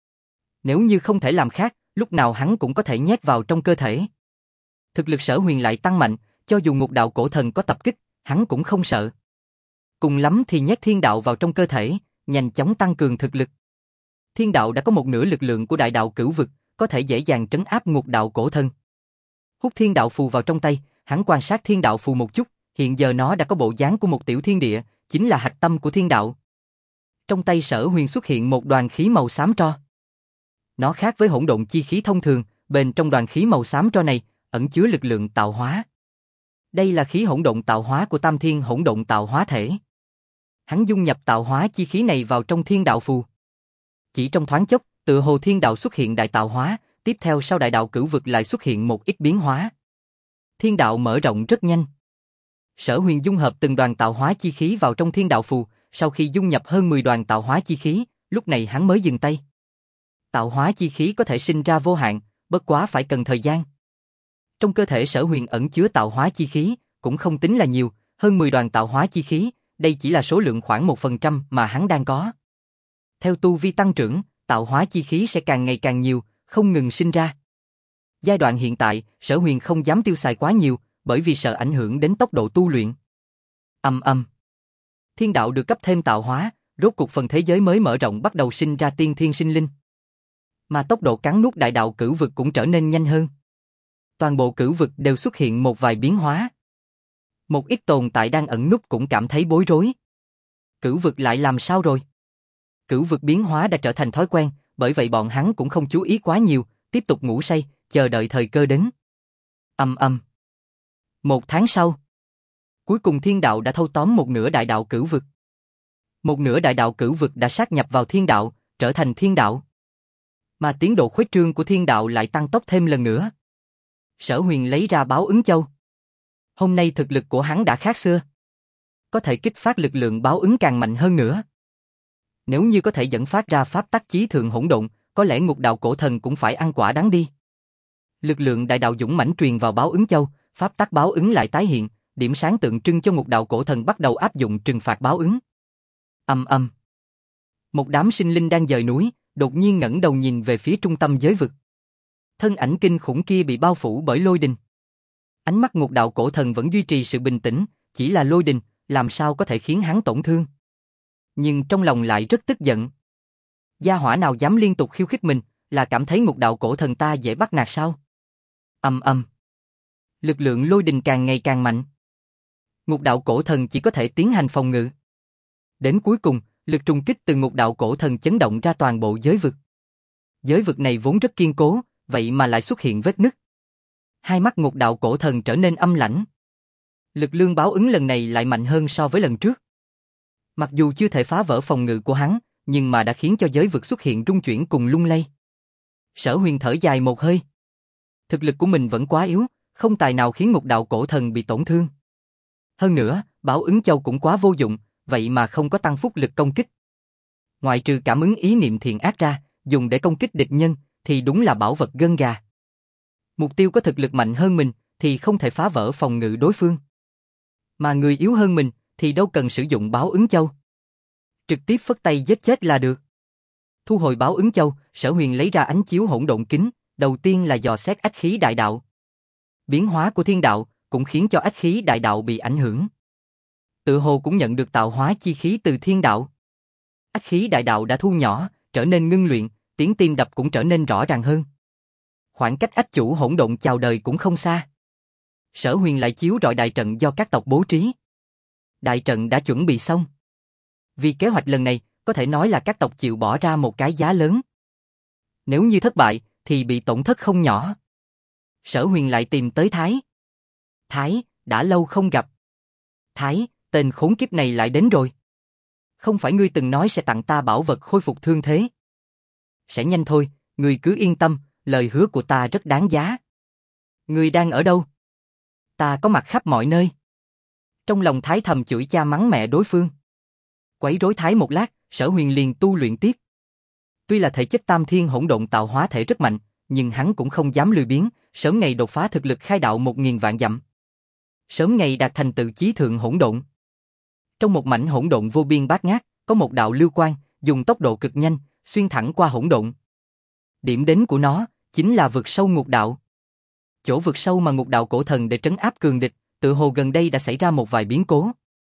Nếu như không thể làm khác, lúc nào hắn cũng có thể nhét vào trong cơ thể. Thực lực Sở Huyền lại tăng mạnh, cho dù Ngục Đạo Cổ Thần có tập kích, hắn cũng không sợ. Cùng lắm thì nhét Thiên Đạo vào trong cơ thể, nhanh chóng tăng cường thực lực. Thiên Đạo đã có một nửa lực lượng của đại đạo cửu vực, có thể dễ dàng trấn áp Ngục Đạo Cổ Thần. Hút Thiên Đạo Phù vào trong tay, hắn quan sát Thiên Đạo Phù một chút, hiện giờ nó đã có bộ dáng của một tiểu thiên địa, chính là hạch tâm của thiên đạo. Trong tay Sở Huyền xuất hiện một đoàn khí màu xám tro. Nó khác với hỗn độn chi khí thông thường, bên trong đoàn khí màu xám tro này ẩn chứa lực lượng tạo hóa. Đây là khí hỗn độn tạo hóa của Tam Thiên hỗn độn tạo hóa thể. Hắn dung nhập tạo hóa chi khí này vào trong Thiên Đạo Phù. Chỉ trong thoáng chốc, tựa hồ thiên đạo xuất hiện đại tạo hóa, tiếp theo sau đại đạo cửu vực lại xuất hiện một ít biến hóa. Thiên đạo mở rộng rất nhanh. Sở Huyền dung hợp từng đoàn tạo hóa chi khí vào trong Thiên Đạo Phù, sau khi dung nhập hơn 10 đoàn tạo hóa chi khí, lúc này hắn mới dừng tay. Tạo hóa chi khí có thể sinh ra vô hạn, bất quá phải cần thời gian. Trong cơ thể Sở Huyền ẩn chứa tạo hóa chi khí, cũng không tính là nhiều, hơn 10 đoàn tạo hóa chi khí, đây chỉ là số lượng khoảng 1% mà hắn đang có. Theo tu vi tăng trưởng, tạo hóa chi khí sẽ càng ngày càng nhiều, không ngừng sinh ra. Giai đoạn hiện tại, Sở Huyền không dám tiêu xài quá nhiều, bởi vì sợ ảnh hưởng đến tốc độ tu luyện. Thiên đạo được cấp thêm tạo hóa, rốt cuộc phần thế giới mới mở rộng bắt đầu sinh ra tiên thiên sinh linh. Mà tốc độ cắn nuốt đại đạo cửu vực cũng trở nên nhanh hơn. Toàn bộ cửu vực đều xuất hiện một vài biến hóa. Một ít tồn tại đang ẩn núp cũng cảm thấy bối rối. Cửu vực lại làm sao rồi? Cửu vực biến hóa đã trở thành thói quen, bởi vậy bọn hắn cũng không chú ý quá nhiều, tiếp tục ngủ say, chờ đợi thời cơ đến. Một tháng sau, cuối cùng thiên đạo đã thâu tóm một nửa đại đạo cửu vực. Một nửa đại đạo cửu vực đã sát nhập vào thiên đạo, trở thành thiên đạo. Mà tiến độ khuếch trương của thiên đạo lại tăng tốc thêm lần nữa. Sở Huyền lấy ra báo ứng châu. Hôm nay thực lực của hắn đã khác xưa. Có thể kích phát lực lượng báo ứng càng mạnh hơn nữa. Nếu như có thể dẫn phát ra pháp tắc chí thượng hỗn độn, có lẽ Ngục Đạo Cổ Thần cũng phải ăn quả đắng đi. Lực lượng đại đạo dũng mãnh truyền vào báo ứng châu, pháp tắc báo ứng lại tái hiện, điểm sáng tượng trưng cho Ngục Đạo Cổ Thần bắt đầu áp dụng trừng phạt báo ứng. Một đám sinh linh đang dời núi, đột nhiên ngẩng đầu nhìn về phía trung tâm giới vực. Thân ảnh kinh khủng kia bị bao phủ bởi lôi đình. Ánh mắt ngục đạo cổ thần vẫn duy trì sự bình tĩnh, chỉ là lôi đình, làm sao có thể khiến hắn tổn thương. Nhưng trong lòng lại rất tức giận. Gia hỏa nào dám liên tục khiêu khích mình, là cảm thấy ngục đạo cổ thần ta dễ bắt nạt sao? Ầm ầm. Lực lượng lôi đình càng ngày càng mạnh. Ngục đạo cổ thần chỉ có thể tiến hành phòng ngự. Đến cuối cùng, lực trùng kích từ ngục đạo cổ thần chấn động ra toàn bộ giới vực. Giới vực này vốn rất kiên cố, vậy mà lại xuất hiện vết nứt. Hai mắt ngục đạo cổ thần trở nên âm lãnh. Lực lượng báo ứng lần này lại mạnh hơn so với lần trước. Mặc dù chưa thể phá vỡ phòng ngự của hắn, nhưng mà đã khiến cho giới vực xuất hiện rung chuyển cùng lung lay. Sở Huyền thở dài một hơi. Thực lực của mình vẫn quá yếu, không tài nào khiến ngục đạo cổ thần bị tổn thương. Hơn nữa, báo ứng châu cũng quá vô dụng, vậy mà không có tăng phúc lực công kích. Ngoại trừ cảm ứng ý niệm thiện ác ra, dùng để công kích địch nhân, thì đúng là bảo vật gân gà. Mục tiêu có thực lực mạnh hơn mình, thì không thể phá vỡ phòng ngự đối phương. Mà người yếu hơn mình, thì đâu cần sử dụng báo ứng châu. Trực tiếp phất tay giết chết là được. Thu hồi báo ứng châu, Sở Huyền lấy ra ánh chiếu hỗn độn kính, đầu tiên là dò xét ách khí đại đạo. Biến hóa của thiên đạo cũng khiến cho ách khí đại đạo bị ảnh hưởng. Tự hồ cũng nhận được tạo hóa chi khí từ thiên đạo. Ách khí đại đạo đã thu nhỏ, trở nên ngưng luyện, tiếng tim đập cũng trở nên rõ ràng hơn. Khoảng cách ách chủ hỗn độn chào đời cũng không xa. Sở Huyền lại chiếu rọi đại trận do các tộc bố trí. Đại trận đã chuẩn bị xong. Vì kế hoạch lần này, có thể nói là các tộc chịu bỏ ra một cái giá lớn. Nếu như thất bại, thì bị tổn thất không nhỏ. Sở Huyền lại tìm tới Thái. Thái, đã lâu không gặp. Thái, tên khốn kiếp này lại đến rồi. Không phải ngươi từng nói sẽ tặng ta bảo vật khôi phục thương thế? Sẽ nhanh thôi, ngươi cứ yên tâm, lời hứa của ta rất đáng giá. Ngươi đang ở đâu? Ta có mặt khắp mọi nơi. Trong lòng Thái thầm chửi cha mắng mẹ đối phương. Quấy rối Thái một lát, Sở Huyền liền tu luyện tiếp. Tuy là thể chất tam thiên hỗn độn tạo hóa thể rất mạnh, nhưng hắn cũng không dám lười biếng, sớm ngày đột phá thực lực khai đạo 1000 vạn dặm. Sớm ngày đạt thành tựu chí thượng hỗn độn. Trong một mảnh hỗn độn vô biên bát ngát, có một đạo lưu quang, dùng tốc độ cực nhanh, xuyên thẳng qua hỗn độn. Điểm đến của nó chính là vực sâu ngục đạo. Chỗ vực sâu mà ngục đạo cổ thần để trấn áp cường địch, tự hồ gần đây đã xảy ra một vài biến cố.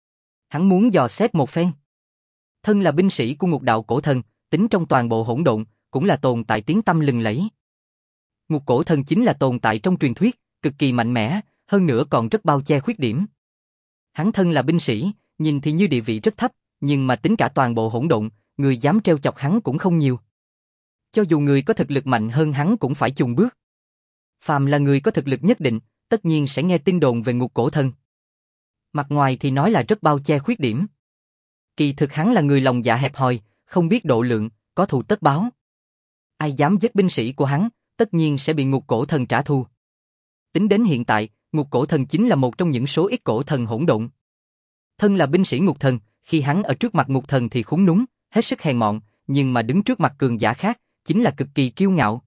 Hắn muốn dò xét một phen. Thân là binh sĩ của ngục đạo cổ thần, tính trong toàn bộ hỗn độn, cũng là tồn tại tiếng tăm lừng lẫy. Ngục cổ thần chính là tồn tại trong truyền thuyết, cực kỳ mạnh mẽ, hơn nữa còn rất bao che khuyết điểm. Hắn thân là binh sĩ, nhìn thì như địa vị rất thấp, nhưng mà tính cả toàn bộ hỗn độn, người dám trêu chọc hắn cũng không nhiều. Cho dù người có thực lực mạnh hơn hắn cũng phải chùn bước. Phàm là người có thực lực nhất định, tất nhiên sẽ nghe tin đồn về ngục cổ thần. Mặt ngoài thì nói là rất bao che khuyết điểm. Kỳ thực hắn là người lòng dạ hẹp hòi, không biết độ lượng, có thù tất báo. Ai dám giết binh sĩ của hắn, tất nhiên sẽ bị ngục cổ thần trả thù. Tính đến hiện tại, ngục cổ thần chính là một trong những số ít cổ thần hỗn độn. Thân là binh sĩ ngục thần, khi hắn ở trước mặt ngục thần thì khúng núng, hết sức hèn mọn, nhưng mà đứng trước mặt cường giả khác, chính là cực kỳ kiêu ngạo.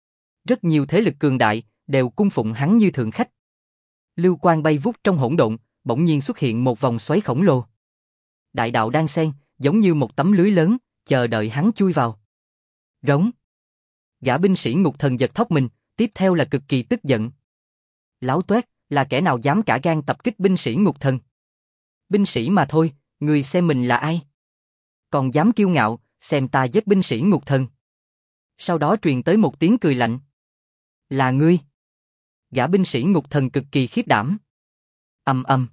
Rất nhiều thế lực cường đại đều cung phụng hắn như thượng khách. Lưu quang bay vút trong hỗn độn, bỗng nhiên xuất hiện một vòng xoáy khổng lồ. Đại đạo đan xen, giống như một tấm lưới lớn, chờ đợi hắn chui vào. Rống. Gã binh sĩ ngục thần giật thót mình, tiếp theo là cực kỳ tức giận. Láo toét, là kẻ nào dám cả gan tập kích binh sĩ ngục thần? Binh sĩ mà thôi, người xem mình là ai? Còn dám kiêu ngạo, xem ta giết binh sĩ ngục thần. Sau đó truyền tới một tiếng cười lạnh. Là ngươi. Gã binh sĩ ngục thần cực kỳ khiếp đảm. Ầm ầm.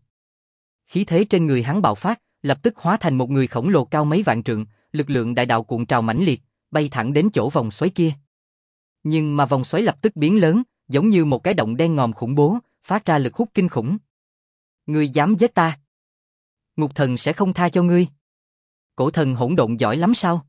Khí thế trên người hắn bạo phát, lập tức hóa thành một người khổng lồ cao mấy vạn trượng, lực lượng đại đạo cuộn trào mãnh liệt, bay thẳng đến chỗ vòng xoáy kia. Nhưng mà vòng xoáy lập tức biến lớn, giống như một cái động đen ngòm khủng bố, phát ra lực hút kinh khủng. Ngươi dám giết ta? Ngục thần sẽ không tha cho ngươi. Cổ thần hỗn độn giỏi lắm sao?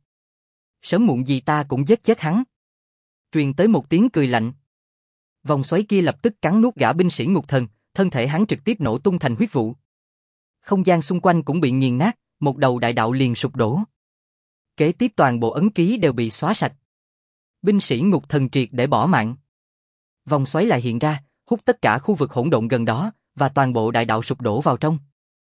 Sớm muộn gì ta cũng giết chết hắn. Truyền tới một tiếng cười lạnh. Vòng xoáy kia lập tức cắn nuốt gã binh sĩ ngục thần, thân thể hắn trực tiếp nổ tung thành huyết vụ. Không gian xung quanh cũng bị nghiền nát, một đầu đại đạo liền sụp đổ. Kế tiếp toàn bộ ấn ký đều bị xóa sạch. Binh sĩ ngục thần triệt để bỏ mạng. Vòng xoáy lại hiện ra, hút tất cả khu vực hỗn độn gần đó, và toàn bộ đại đạo sụp đổ vào trong.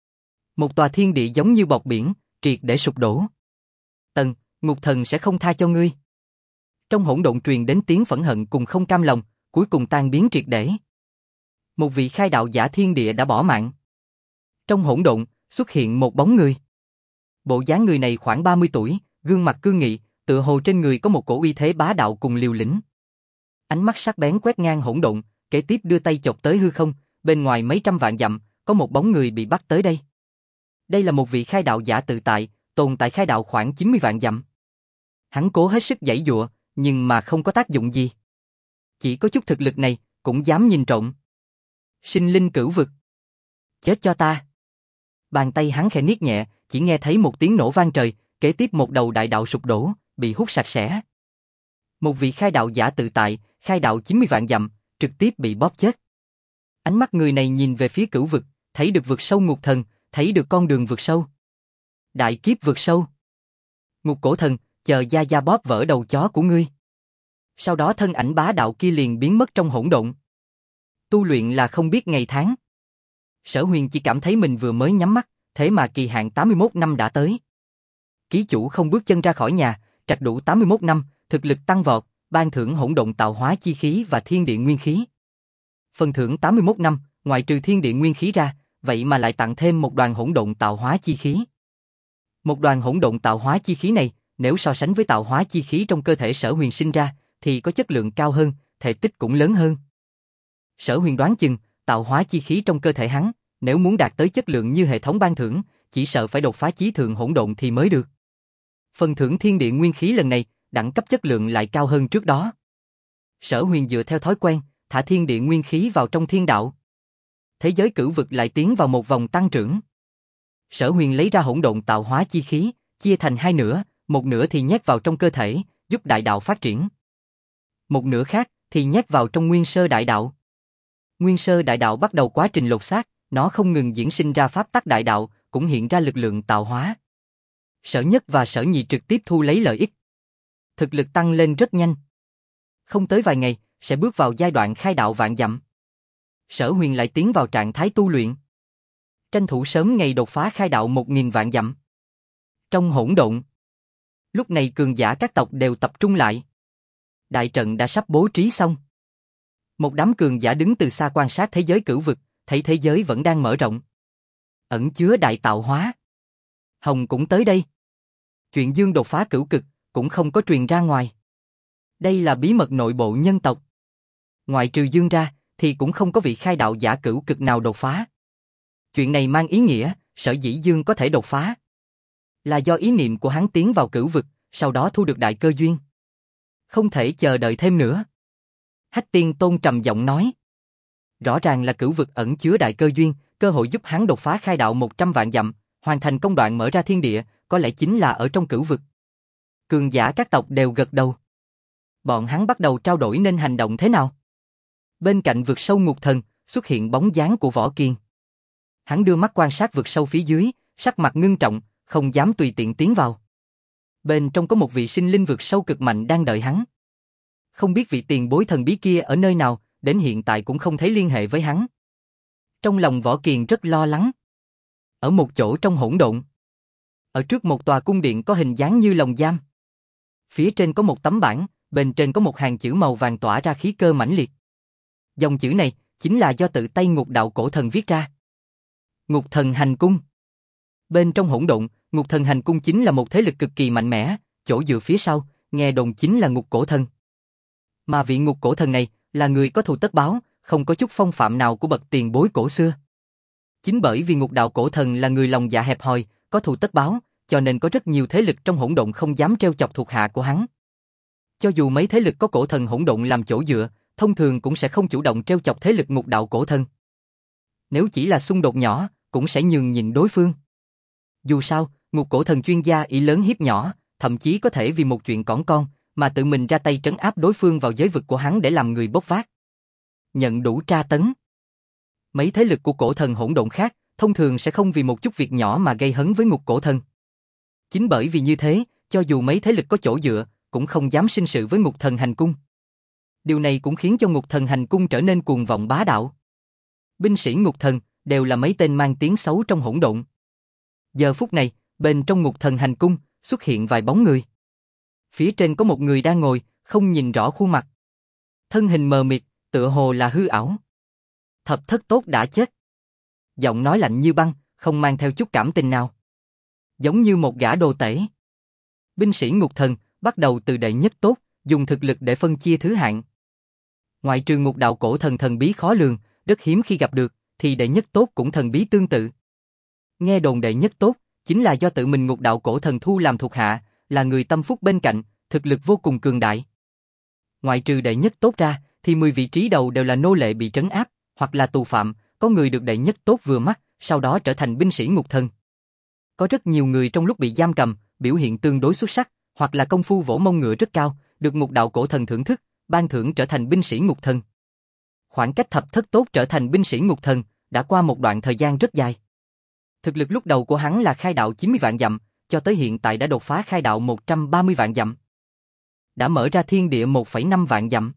Một tòa thiên địa giống như bọt biển, triệt để sụp đổ. Ngục thần sẽ không tha cho ngươi. Trong hỗn độn truyền đến tiếng phẫn hận cùng không cam lòng, cuối cùng tan biến triệt để. Một vị khai đạo giả thiên địa đã bỏ mạng. Trong hỗn độn, xuất hiện một bóng người. Bộ dáng người này khoảng 30 tuổi, gương mặt cương nghị, tựa hồ trên người có một cổ uy thế bá đạo cùng liều lĩnh. Ánh mắt sắc bén quét ngang hỗn độn, kế tiếp đưa tay chộp tới hư không, bên ngoài mấy trăm vạn dặm, có một bóng người bị bắt tới đây. Đây là một vị khai đạo giả tự tại, tồn tại khai đạo khoảng 90 vạn dặm. Hắn cố hết sức giãy giụa, nhưng mà không có tác dụng gì. Chỉ có chút thực lực này, cũng dám nhìn trộm. Sinh linh cửu vực. Chết cho ta. Bàn tay hắn khẽ niết nhẹ, chỉ nghe thấy một tiếng nổ vang trời, kế tiếp một đầu đại đạo sụp đổ, bị hút sạch sẽ. Một vị khai đạo giả tự tại, khai đạo 90 vạn dặm, trực tiếp bị bóp chết. Ánh mắt người này nhìn về phía cửu vực, thấy được vực sâu ngục thần, thấy được con đường vực sâu. Đại kiếp vực sâu. Ngục cổ thần, chờ gia gia bóp vỡ đầu chó của ngươi. Sau đó thân ảnh bá đạo kia liền biến mất trong hỗn độn. Tu luyện là không biết ngày tháng. Sở Huyền chỉ cảm thấy mình vừa mới nhắm mắt, thế mà kỳ hạn 81 năm đã tới. Ký chủ không bước chân ra khỏi nhà, trạch đủ 81 năm, thực lực tăng vọt, ban thưởng hỗn độn tạo hóa chi khí và thiên địa nguyên khí. Phần thưởng 81 năm, ngoại trừ thiên địa nguyên khí ra, vậy mà lại tặng thêm một đoàn hỗn độn tạo hóa chi khí. Một đoàn hỗn độn tạo hóa chi khí này, nếu so sánh với tạo hóa chi khí trong cơ thể Sở Huyền sinh ra, thì có chất lượng cao hơn, thể tích cũng lớn hơn. Sở Huyền đoán chừng, tạo hóa chi khí trong cơ thể hắn, nếu muốn đạt tới chất lượng như hệ thống ban thưởng, chỉ sợ phải đột phá chí thượng hỗn độn thì mới được. Phần thưởng thiên địa nguyên khí lần này, đẳng cấp chất lượng lại cao hơn trước đó. Sở Huyền dựa theo thói quen, thả thiên địa nguyên khí vào trong thiên đạo. Thế giới cửu vực lại tiến vào một vòng tăng trưởng. Sở Huyền lấy ra hỗn độn tạo hóa chi khí, chia thành hai nửa, một nửa thì nhét vào trong cơ thể, giúp đại đạo phát triển. Một nửa khác thì nhét vào trong nguyên sơ đại đạo. Nguyên sơ đại đạo bắt đầu quá trình lột xác, nó không ngừng diễn sinh ra pháp tắc đại đạo, cũng hiện ra lực lượng tạo hóa. Sở nhất và sở nhị trực tiếp thu lấy lợi ích. Thực lực tăng lên rất nhanh. Không tới vài ngày, sẽ bước vào giai đoạn khai đạo vạn dặm. Sở Huyền lại tiến vào trạng thái tu luyện. Tranh thủ sớm ngày đột phá khai đạo 1000 vạn dặm. Trong hỗn độn, lúc này cường giả các tộc đều tập trung lại. Đại trận đã sắp bố trí xong. Một đám cường giả đứng từ xa quan sát thế giới cửu vực, thấy thế giới vẫn đang mở rộng. Ẩn chứa đại tạo hóa. Hồng cũng tới đây. Chuyện Dương đột phá cửu cực, cũng không có truyền ra ngoài. Đây là bí mật nội bộ nhân tộc. Ngoại trừ Dương ra, thì cũng không có vị khai đạo giả cửu cực nào đột phá. Chuyện này mang ý nghĩa, sở dĩ Dương có thể đột phá, là do ý niệm của hắn tiến vào cửu vực, sau đó thu được đại cơ duyên. Không thể chờ đợi thêm nữa. Hách Tiên Tôn trầm giọng nói. Rõ ràng là cửu vực ẩn chứa đại cơ duyên, cơ hội giúp hắn đột phá khai đạo 100 vạn dặm, hoàn thành công đoạn mở ra thiên địa, có lẽ chính là ở trong cửu vực. Cường giả các tộc đều gật đầu. Bọn hắn bắt đầu trao đổi nên hành động thế nào. Bên cạnh vực sâu ngục thần, xuất hiện bóng dáng của Võ Kiên. Hắn đưa mắt quan sát vực sâu phía dưới, sắc mặt ngưng trọng, không dám tùy tiện tiến vào. Bên trong có một vị sinh linh vực sâu cực mạnh đang đợi hắn. Không biết vị tiền bối thần bí kia ở nơi nào, đến hiện tại cũng không thấy liên hệ với hắn. Trong lòng Võ Kiền rất lo lắng. Ở một chỗ trong hỗn độn, ở trước một tòa cung điện có hình dáng như lồng giam. Phía trên có một tấm bảng, bên trên có một hàng chữ màu vàng tỏa ra khí cơ mãnh liệt. Dòng chữ này chính là do tự tay Ngục đạo cổ thần viết ra. Ngục thần hành cung. Bên trong hỗn độn, Ngục thần hành cung chính là một thế lực cực kỳ mạnh mẽ, chỗ dựa phía sau, nghe đồn chính là Ngục cổ thần. Mà vị Ngục cổ thần này là người có thù tất báo, không có chút phong phạm nào của bậc tiền bối cổ xưa. Chính bởi vì Ngục đạo cổ thần là người lòng dạ hẹp hòi, có thù tất báo, cho nên có rất nhiều thế lực trong hỗn độn không dám trêu chọc thuộc hạ của hắn. Cho dù mấy thế lực có cổ thần hỗn độn làm chỗ dựa, thông thường cũng sẽ không chủ động trêu chọc thế lực Ngục đạo cổ thần. Nếu chỉ là xung đột nhỏ, cũng sẽ nhường nhịn đối phương. Dù sao, Ngục cổ thần chuyên gia ỷ lớn hiếp nhỏ, thậm chí có thể vì một chuyện cỏn con, mà tự mình ra tay trấn áp đối phương vào giới vực của hắn để làm người bốc vác. Nhận đủ tra tấn. Mấy thế lực của cổ thần hỗn độn khác, thông thường sẽ không vì một chút việc nhỏ mà gây hấn với Ngục cổ thần. Chính bởi vì như thế, cho dù mấy thế lực có chỗ dựa, cũng không dám sinh sự với Ngục thần hành cung. Điều này cũng khiến cho Ngục thần hành cung trở nên cuồng vọng bá đạo. Binh sĩ Ngục thần đều là mấy tên mang tiếng xấu trong hỗn độn. Giờ phút này, bên trong Ngục thần hành cung xuất hiện vài bóng người. Phía trên có một người đang ngồi, không nhìn rõ khuôn mặt. Thân hình mờ mịt, tựa hồ là hư ảo. Thập thất tốt đã chết. Giọng nói lạnh như băng, không mang theo chút cảm tình nào. Giống như một gã đồ tể. Binh sĩ ngục thần, bắt đầu từ đệ nhất tốt, dùng thực lực để phân chia thứ hạng. Ngoại trừ ngục đạo cổ thần thần bí khó lường, rất hiếm khi gặp được, thì đệ nhất tốt cũng thần bí tương tự. Nghe đồn đệ nhất tốt, chính là do tự mình ngục đạo cổ thần thu làm thuộc hạ, là người tâm phúc bên cạnh, thực lực vô cùng cường đại. Ngoại trừ đệ nhất tốt ra, thì 10 vị trí đầu đều là nô lệ bị trấn áp, hoặc là tù phạm, có người được đệ nhất tốt vừa mắt, sau đó trở thành binh sĩ ngục thần. Có rất nhiều người trong lúc bị giam cầm, biểu hiện tương đối xuất sắc, hoặc là công phu vỗ mông ngựa rất cao, được ngục đạo cổ thần thưởng thức, ban thưởng trở thành binh sĩ ngục thần. Khoảng cách thập thất tốt trở thành binh sĩ ngục thần, đã qua một đoạn thời gian rất dài. Thực lực lúc đầu của hắn là khai đạo 90 vạn dặm, cho tới hiện tại đã đột phá khai đạo 130 vạn dặm. Đã mở ra thiên địa 1,5 vạn dặm.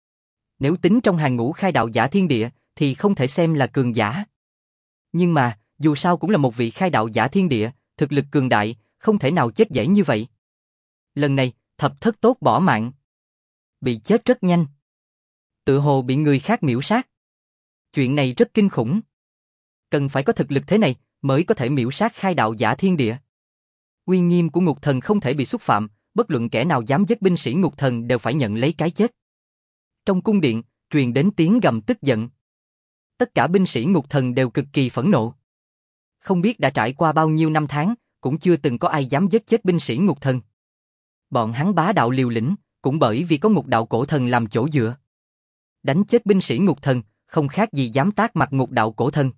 Nếu tính trong hàng ngũ khai đạo giả thiên địa, thì không thể xem là cường giả. Nhưng mà, dù sao cũng là một vị khai đạo giả thiên địa, thực lực cường đại, không thể nào chết dễ như vậy. Lần này, thập thất tốt bỏ mạng. Bị chết rất nhanh. Tự hồ bị người khác miểu sát. Chuyện này rất kinh khủng. Cần phải có thực lực thế này, mới có thể miểu sát khai đạo giả thiên địa. Uy nghiêm của ngục thần không thể bị xúc phạm, bất luận kẻ nào dám giết binh sĩ ngục thần đều phải nhận lấy cái chết. Trong cung điện, truyền đến tiếng gầm tức giận. Tất cả binh sĩ ngục thần đều cực kỳ phẫn nộ. Không biết đã trải qua bao nhiêu năm tháng, cũng chưa từng có ai dám giết chết binh sĩ ngục thần. Bọn hắn bá đạo liều lĩnh, cũng bởi vì có ngục đạo cổ thần làm chỗ dựa. Đánh chết binh sĩ ngục thần, không khác gì dám tát mặt ngục đạo cổ thần.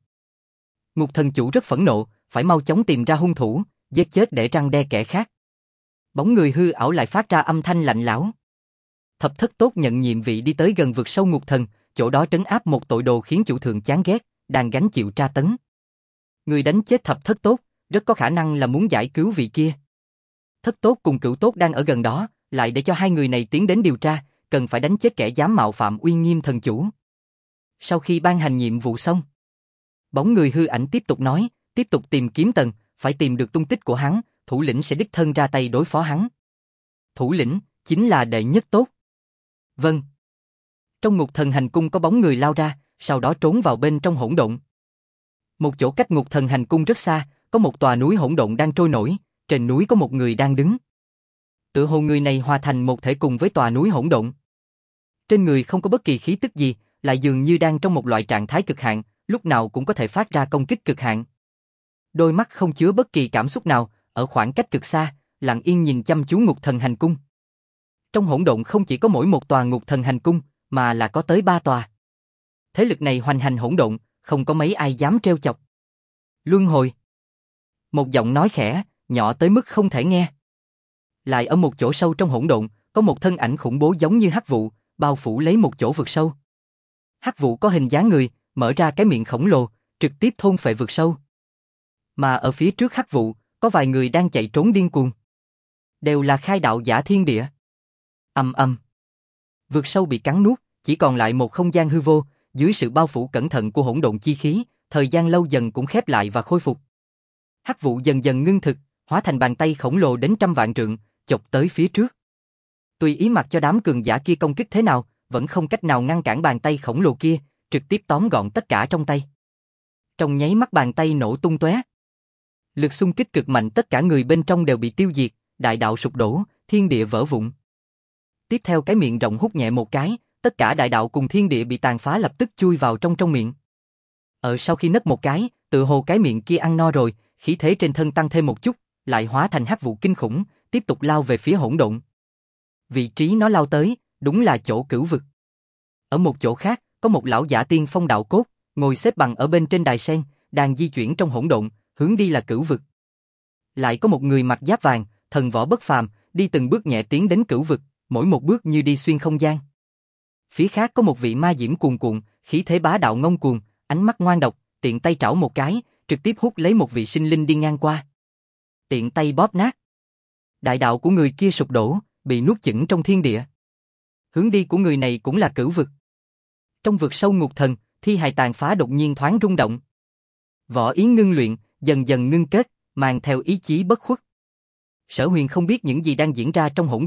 Ngục thần chủ rất phẫn nộ, phải mau chóng tìm ra hung thủ, giết chết để răn đe kẻ khác. Bóng người hư ảo lại phát ra âm thanh lạnh lẽo. Thập thất tốt nhận nhiệm vị đi tới gần vực sâu ngục thần, chỗ đó trấn áp một tội đồ khiến chủ thượng chán ghét, đang gánh chịu tra tấn. Người đánh chết thập thất tốt, rất có khả năng là muốn giải cứu vị kia. Thất tốt cùng cửu tốt đang ở gần đó, lại để cho hai người này tiến đến điều tra, cần phải đánh chết kẻ dám mạo phạm uy nghiêm thần chủ. Sau khi ban hành nhiệm vụ xong, bóng người hư ảnh tiếp tục nói, tiếp tục tìm kiếm Tần, phải tìm được tung tích của hắn, thủ lĩnh sẽ đích thân ra tay đối phó hắn. Thủ lĩnh, chính là đệ nhất tốt. Vâng. Trong ngục thần hành cung có bóng người lao ra, sau đó trốn vào bên trong hỗn độn. Một chỗ cách ngục thần hành cung rất xa, có một tòa núi hỗn độn đang trôi nổi, trên núi có một người đang đứng. Tựa hồ người này hòa thành một thể cùng với tòa núi hỗn độn. Trên người không có bất kỳ khí tức gì, lại dường như đang trong một loại trạng thái cực hạn, lúc nào cũng có thể phát ra công kích cực hạn. Đôi mắt không chứa bất kỳ cảm xúc nào, ở khoảng cách cực xa, lặng yên nhìn chăm chú ngục thần hành cung. Trong hỗn độn không chỉ có mỗi một tòa ngục thần hành cung, mà là có tới 3 tòa. Thế lực này hoành hành hỗn độn, không có mấy ai dám trêu chọc. Luân hồi. Một giọng nói khẽ, nhỏ tới mức không thể nghe. Lại ở một chỗ sâu trong hỗn độn, có một thân ảnh khủng bố giống như hắc vụ, bao phủ lấy một chỗ vực sâu. Hắc vụ có hình dáng người, mở ra cái miệng khổng lồ, trực tiếp thôn phệ vực sâu. Mà ở phía trước hắc vụ, có vài người đang chạy trốn điên cuồng. Đều là khai đạo giả thiên địa. Ầm ầm. Vực sâu bị cắn nuốt, chỉ còn lại một không gian hư vô, dưới sự bao phủ cẩn thận của hỗn độn chi khí, thời gian lâu dần cũng khép lại và khôi phục. Hắc vụ dần dần ngưng thực, hóa thành bàn tay khổng lồ đến trăm vạn trượng, chộp tới phía trước. Tùy ý mặc cho đám cường giả kia công kích thế nào, vẫn không cách nào ngăn cản bàn tay khổng lồ kia, trực tiếp tóm gọn tất cả trong tay. Trong nháy mắt bàn tay nổ tung tóe. Lực xung kích cực mạnh, tất cả người bên trong đều bị tiêu diệt, đại đạo sụp đổ, thiên địa vỡ vụn. Tiếp theo cái miệng rộng hút nhẹ một cái, tất cả đại đạo cùng thiên địa bị tàn phá lập tức chui vào trong miệng. Sau khi nấc một cái, tự hồ cái miệng kia ăn no rồi, khí thế trên thân tăng thêm một chút, lại hóa thành hắc vụ kinh khủng, tiếp tục lao về phía hỗn độn. Vị trí nó lao tới, đúng là chỗ cửu vực. Ở một chỗ khác, có một lão giả tiên phong đạo cốt, ngồi xếp bằng ở bên trên đài sen, đang di chuyển trong hỗn độn, hướng đi là cửu vực. Lại có một người mặc giáp vàng, thần võ bất phàm, đi từng bước nhẹ tiến đến cửu vực, mỗi một bước như đi xuyên không gian. Phía khác có một vị ma diễm cuồn cuộn, khí thế bá đạo ngông cuồng, ánh mắt ngoan độc, tiện tay trảo một cái, trực tiếp hút lấy một vị sinh linh đi ngang qua. Tiện tay bóp nát. Đại đạo của người kia sụp đổ, bị nuốt chửng trong thiên địa. Hướng đi của người này cũng là cửu vực. Trong vực sâu ngục thần, thi hài tàn phá đột nhiên thoáng rung động. Võ ý ngưng luyện, dần dần ngưng kết, mang theo ý chí bất khuất. Sở Huyền không biết những gì đang diễn ra trong hỗn độn,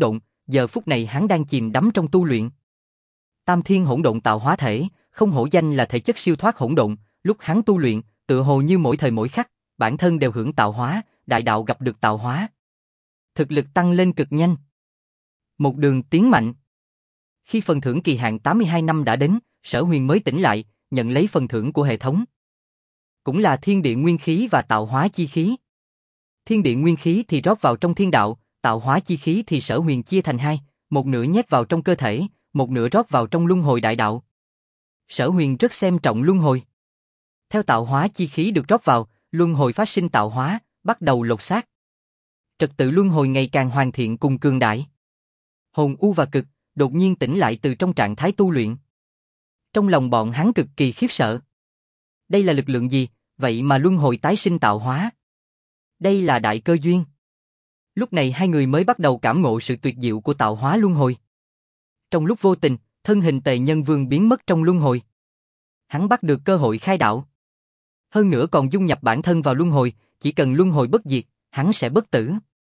giờ phút này hắn đang chìm đắm trong tu luyện. Tam Thiên Hỗn Độn Tạo Hóa Thể, không hổ danh là thể chất siêu thoát hỗn độn, lúc hắn tu luyện, tựa hồ như mỗi thời mỗi khắc, bản thân đều hưởng tạo hóa, đại đạo gặp được tạo hóa. Thực lực tăng lên cực nhanh. Một đường tiến mạnh. Khi phần thưởng kỳ hạn 82 năm đã đến, Sở Huyền mới tỉnh lại, nhận lấy phần thưởng của hệ thống. Cũng là thiên địa nguyên khí và tạo hóa chi khí. Thiên địa nguyên khí thì rót vào trong thiên đạo, tạo hóa chi khí thì Sở Huyền chia thành hai, một nửa nhét vào trong cơ thể, một nửa rót vào trong luân hồi đại đạo. Sở Huyền rất xem trọng luân hồi. Theo tạo hóa chi khí được rót vào, luân hồi phát sinh tạo hóa, bắt đầu lột xác. Trật tự luân hồi ngày càng hoàn thiện cùng cường đại. Hồn U và Cực đột nhiên tỉnh lại từ trong trạng thái tu luyện. Trong lòng bọn hắn cực kỳ khiếp sợ. Đây là lực lượng gì, vậy mà luân hồi tái sinh tạo hóa? Đây là đại cơ duyên. Lúc này hai người mới bắt đầu cảm ngộ sự tuyệt diệu của tạo hóa luân hồi. Trong lúc vô tình, thân hình Tề Nhân Vương biến mất trong luân hồi. Hắn bắt được cơ hội khai đạo. Hơn nữa còn dung nhập bản thân vào luân hồi, chỉ cần luân hồi bất diệt, hắn sẽ bất tử.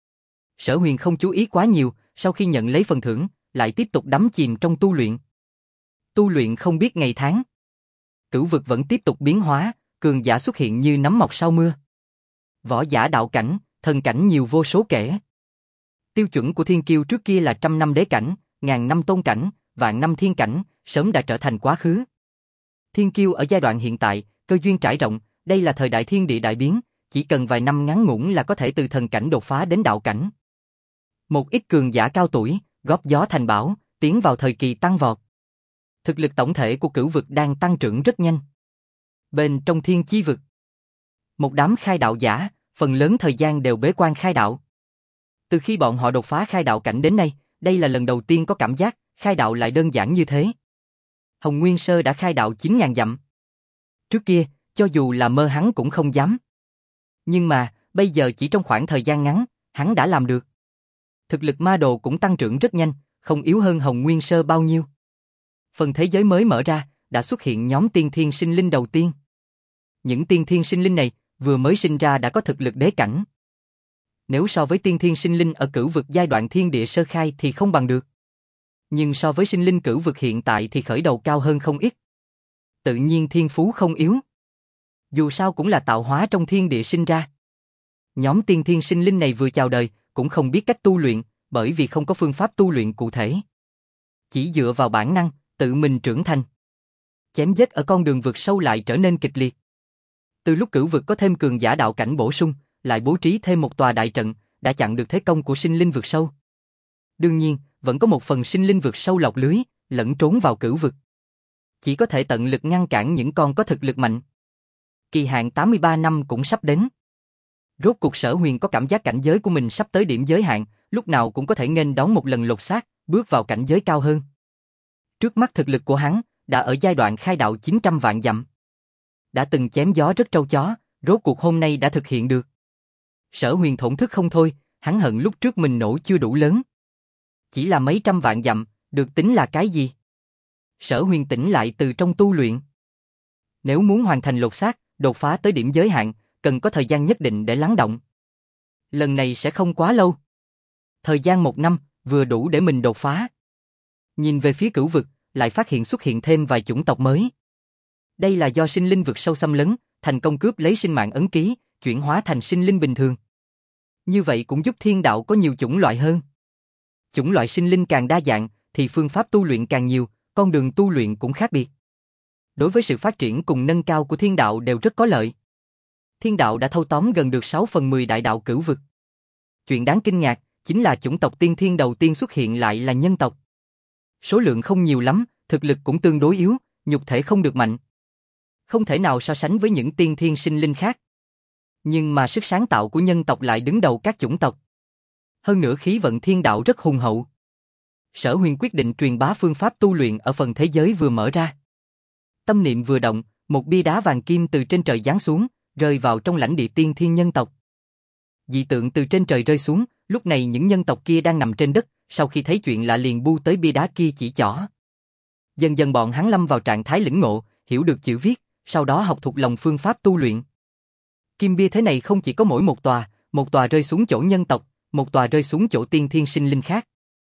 Sở Huyền không chú ý quá nhiều, sau khi nhận lấy phần thưởng, lại tiếp tục đắm chìm trong tu luyện. Tu luyện không biết ngày tháng. Cửu vực vẫn tiếp tục biến hóa, cường giả xuất hiện như nấm mọc sau mưa. Võ giả đạo cảnh, thần cảnh nhiều vô số kể. Tiêu chuẩn của thiên kiêu trước kia là 100 năm đế cảnh, 1000 năm tôn cảnh, vạn năm thiên cảnh, sớm đã trở thành quá khứ. Thiên kiêu ở giai đoạn hiện tại, cơ duyên trải rộng, đây là thời đại thiên địa đại biến, chỉ cần vài năm ngắn ngủn là có thể từ thần cảnh đột phá đến đạo cảnh. Một ít cường giả cao tuổi, góp gió thành bão, tiến vào thời kỳ tăng vọt. Thực lực tổng thể của cửu vực đang tăng trưởng rất nhanh. Bên trong thiên chi vực, một đám khai đạo giả, phần lớn thời gian đều bế quan khai đạo. Từ khi bọn họ đột phá khai đạo cảnh đến nay, đây là lần đầu tiên có cảm giác khai đạo lại đơn giản như thế. Hồng Nguyên Sơ đã khai đạo 9.000 dặm. Trước kia, cho dù là mơ hắn cũng không dám. Nhưng mà, bây giờ chỉ trong khoảng thời gian ngắn, hắn đã làm được. Thực lực ma đồ cũng tăng trưởng rất nhanh, không yếu hơn Hồng Nguyên Sơ bao nhiêu. Phần thế giới mới mở ra, đã xuất hiện nhóm tiên thiên sinh linh đầu tiên. Những tiên thiên sinh linh này, vừa mới sinh ra đã có thực lực đế cảnh. Nếu so với tiên thiên sinh linh ở cửu vực giai đoạn thiên địa sơ khai thì không bằng được. Nhưng so với sinh linh cửu vực hiện tại thì khởi đầu cao hơn không ít. Tự nhiên thiên phú không yếu. Dù sao cũng là tạo hóa trong thiên địa sinh ra. Nhóm tiên thiên sinh linh này vừa chào đời, cũng không biết cách tu luyện, bởi vì không có phương pháp tu luyện cụ thể. Chỉ dựa vào bản năng, tự mình trưởng thành. Chém giết ở con đường vực sâu lại trở nên kịch liệt. Từ lúc cửu vực có thêm cường giả đạo cảnh bổ sung, lại bố trí thêm một tòa đại trận, đã chặn được thế công của sinh linh vực sâu. Đương nhiên, vẫn có một phần sinh linh vực sâu lọc lưới, lẫn trốn vào cửu vực. Chỉ có thể tận lực ngăn cản những con có thực lực mạnh. Kỳ hạn 83 năm cũng sắp đến. Rốt cuộc Sở Huyền có cảm giác cảnh giới của mình sắp tới điểm giới hạn, lúc nào cũng có thể nghênh đón một lần lột xác, bước vào cảnh giới cao hơn. Trước mắt thực lực của hắn, đã ở giai đoạn khai đạo 900 vạn dặm. Đã từng chém gió rất trâu chó, rốt cuộc hôm nay đã thực hiện được. Sở Huyền thổn thức không thôi, hắn hận lúc trước mình nổ chưa đủ lớn. Chỉ là mấy trăm vạn dặm, được tính là cái gì? Sở Huyền tỉnh lại từ trong tu luyện. Nếu muốn hoàn thành lột xác, đột phá tới điểm giới hạn, cần có thời gian nhất định để lắng động. Lần này sẽ không quá lâu. Thời gian 1 năm, vừa đủ để mình đột phá. Nhìn về phía cửu vực, lại phát hiện xuất hiện thêm vài chủng tộc mới. Đây là do sinh linh vực sâu xâm lấn, thành công cướp lấy sinh mạng ấn ký, chuyển hóa thành sinh linh bình thường. Như vậy cũng giúp thiên đạo có nhiều chủng loại hơn. Chủng loại sinh linh càng đa dạng, thì phương pháp tu luyện càng nhiều, con đường tu luyện cũng khác biệt. Đối với sự phát triển cùng nâng cao của thiên đạo đều rất có lợi. Thiên đạo đã thâu tóm gần được 6/10 đại đạo cửu vực. Chuyện đáng kinh ngạc, chính là chủng tộc tiên thiên đầu tiên xuất hiện lại là nhân tộc. Số lượng không nhiều lắm, thực lực cũng tương đối yếu, nhục thể không được mạnh. Không thể nào so sánh với những tiên thiên sinh linh khác. Nhưng mà sức sáng tạo của nhân tộc lại đứng đầu các chủng tộc. Hơn nữa khí vận thiên đạo rất hùng hậu. Sở Huyền quyết định truyền bá phương pháp tu luyện ở phần thế giới vừa mở ra. Tâm niệm vừa động, một bia đá vàng kim từ trên trời giáng xuống, rơi vào trong lãnh địa tiên thiên nhân tộc. Dị tượng từ trên trời rơi xuống, lúc này những nhân tộc kia đang nằm trên đất, sau khi thấy chuyện lạ liền bu tới bia đá kia chỉ trỏ. Dần dần bọn hắn lâm vào trạng thái lĩnh ngộ, hiểu được chữ viết, sau đó học thuộc lòng phương pháp tu luyện. Kim bia thế này không chỉ có mỗi một tòa rơi xuống chỗ nhân tộc, một tòa rơi xuống chỗ tiên thiên sinh linh khác.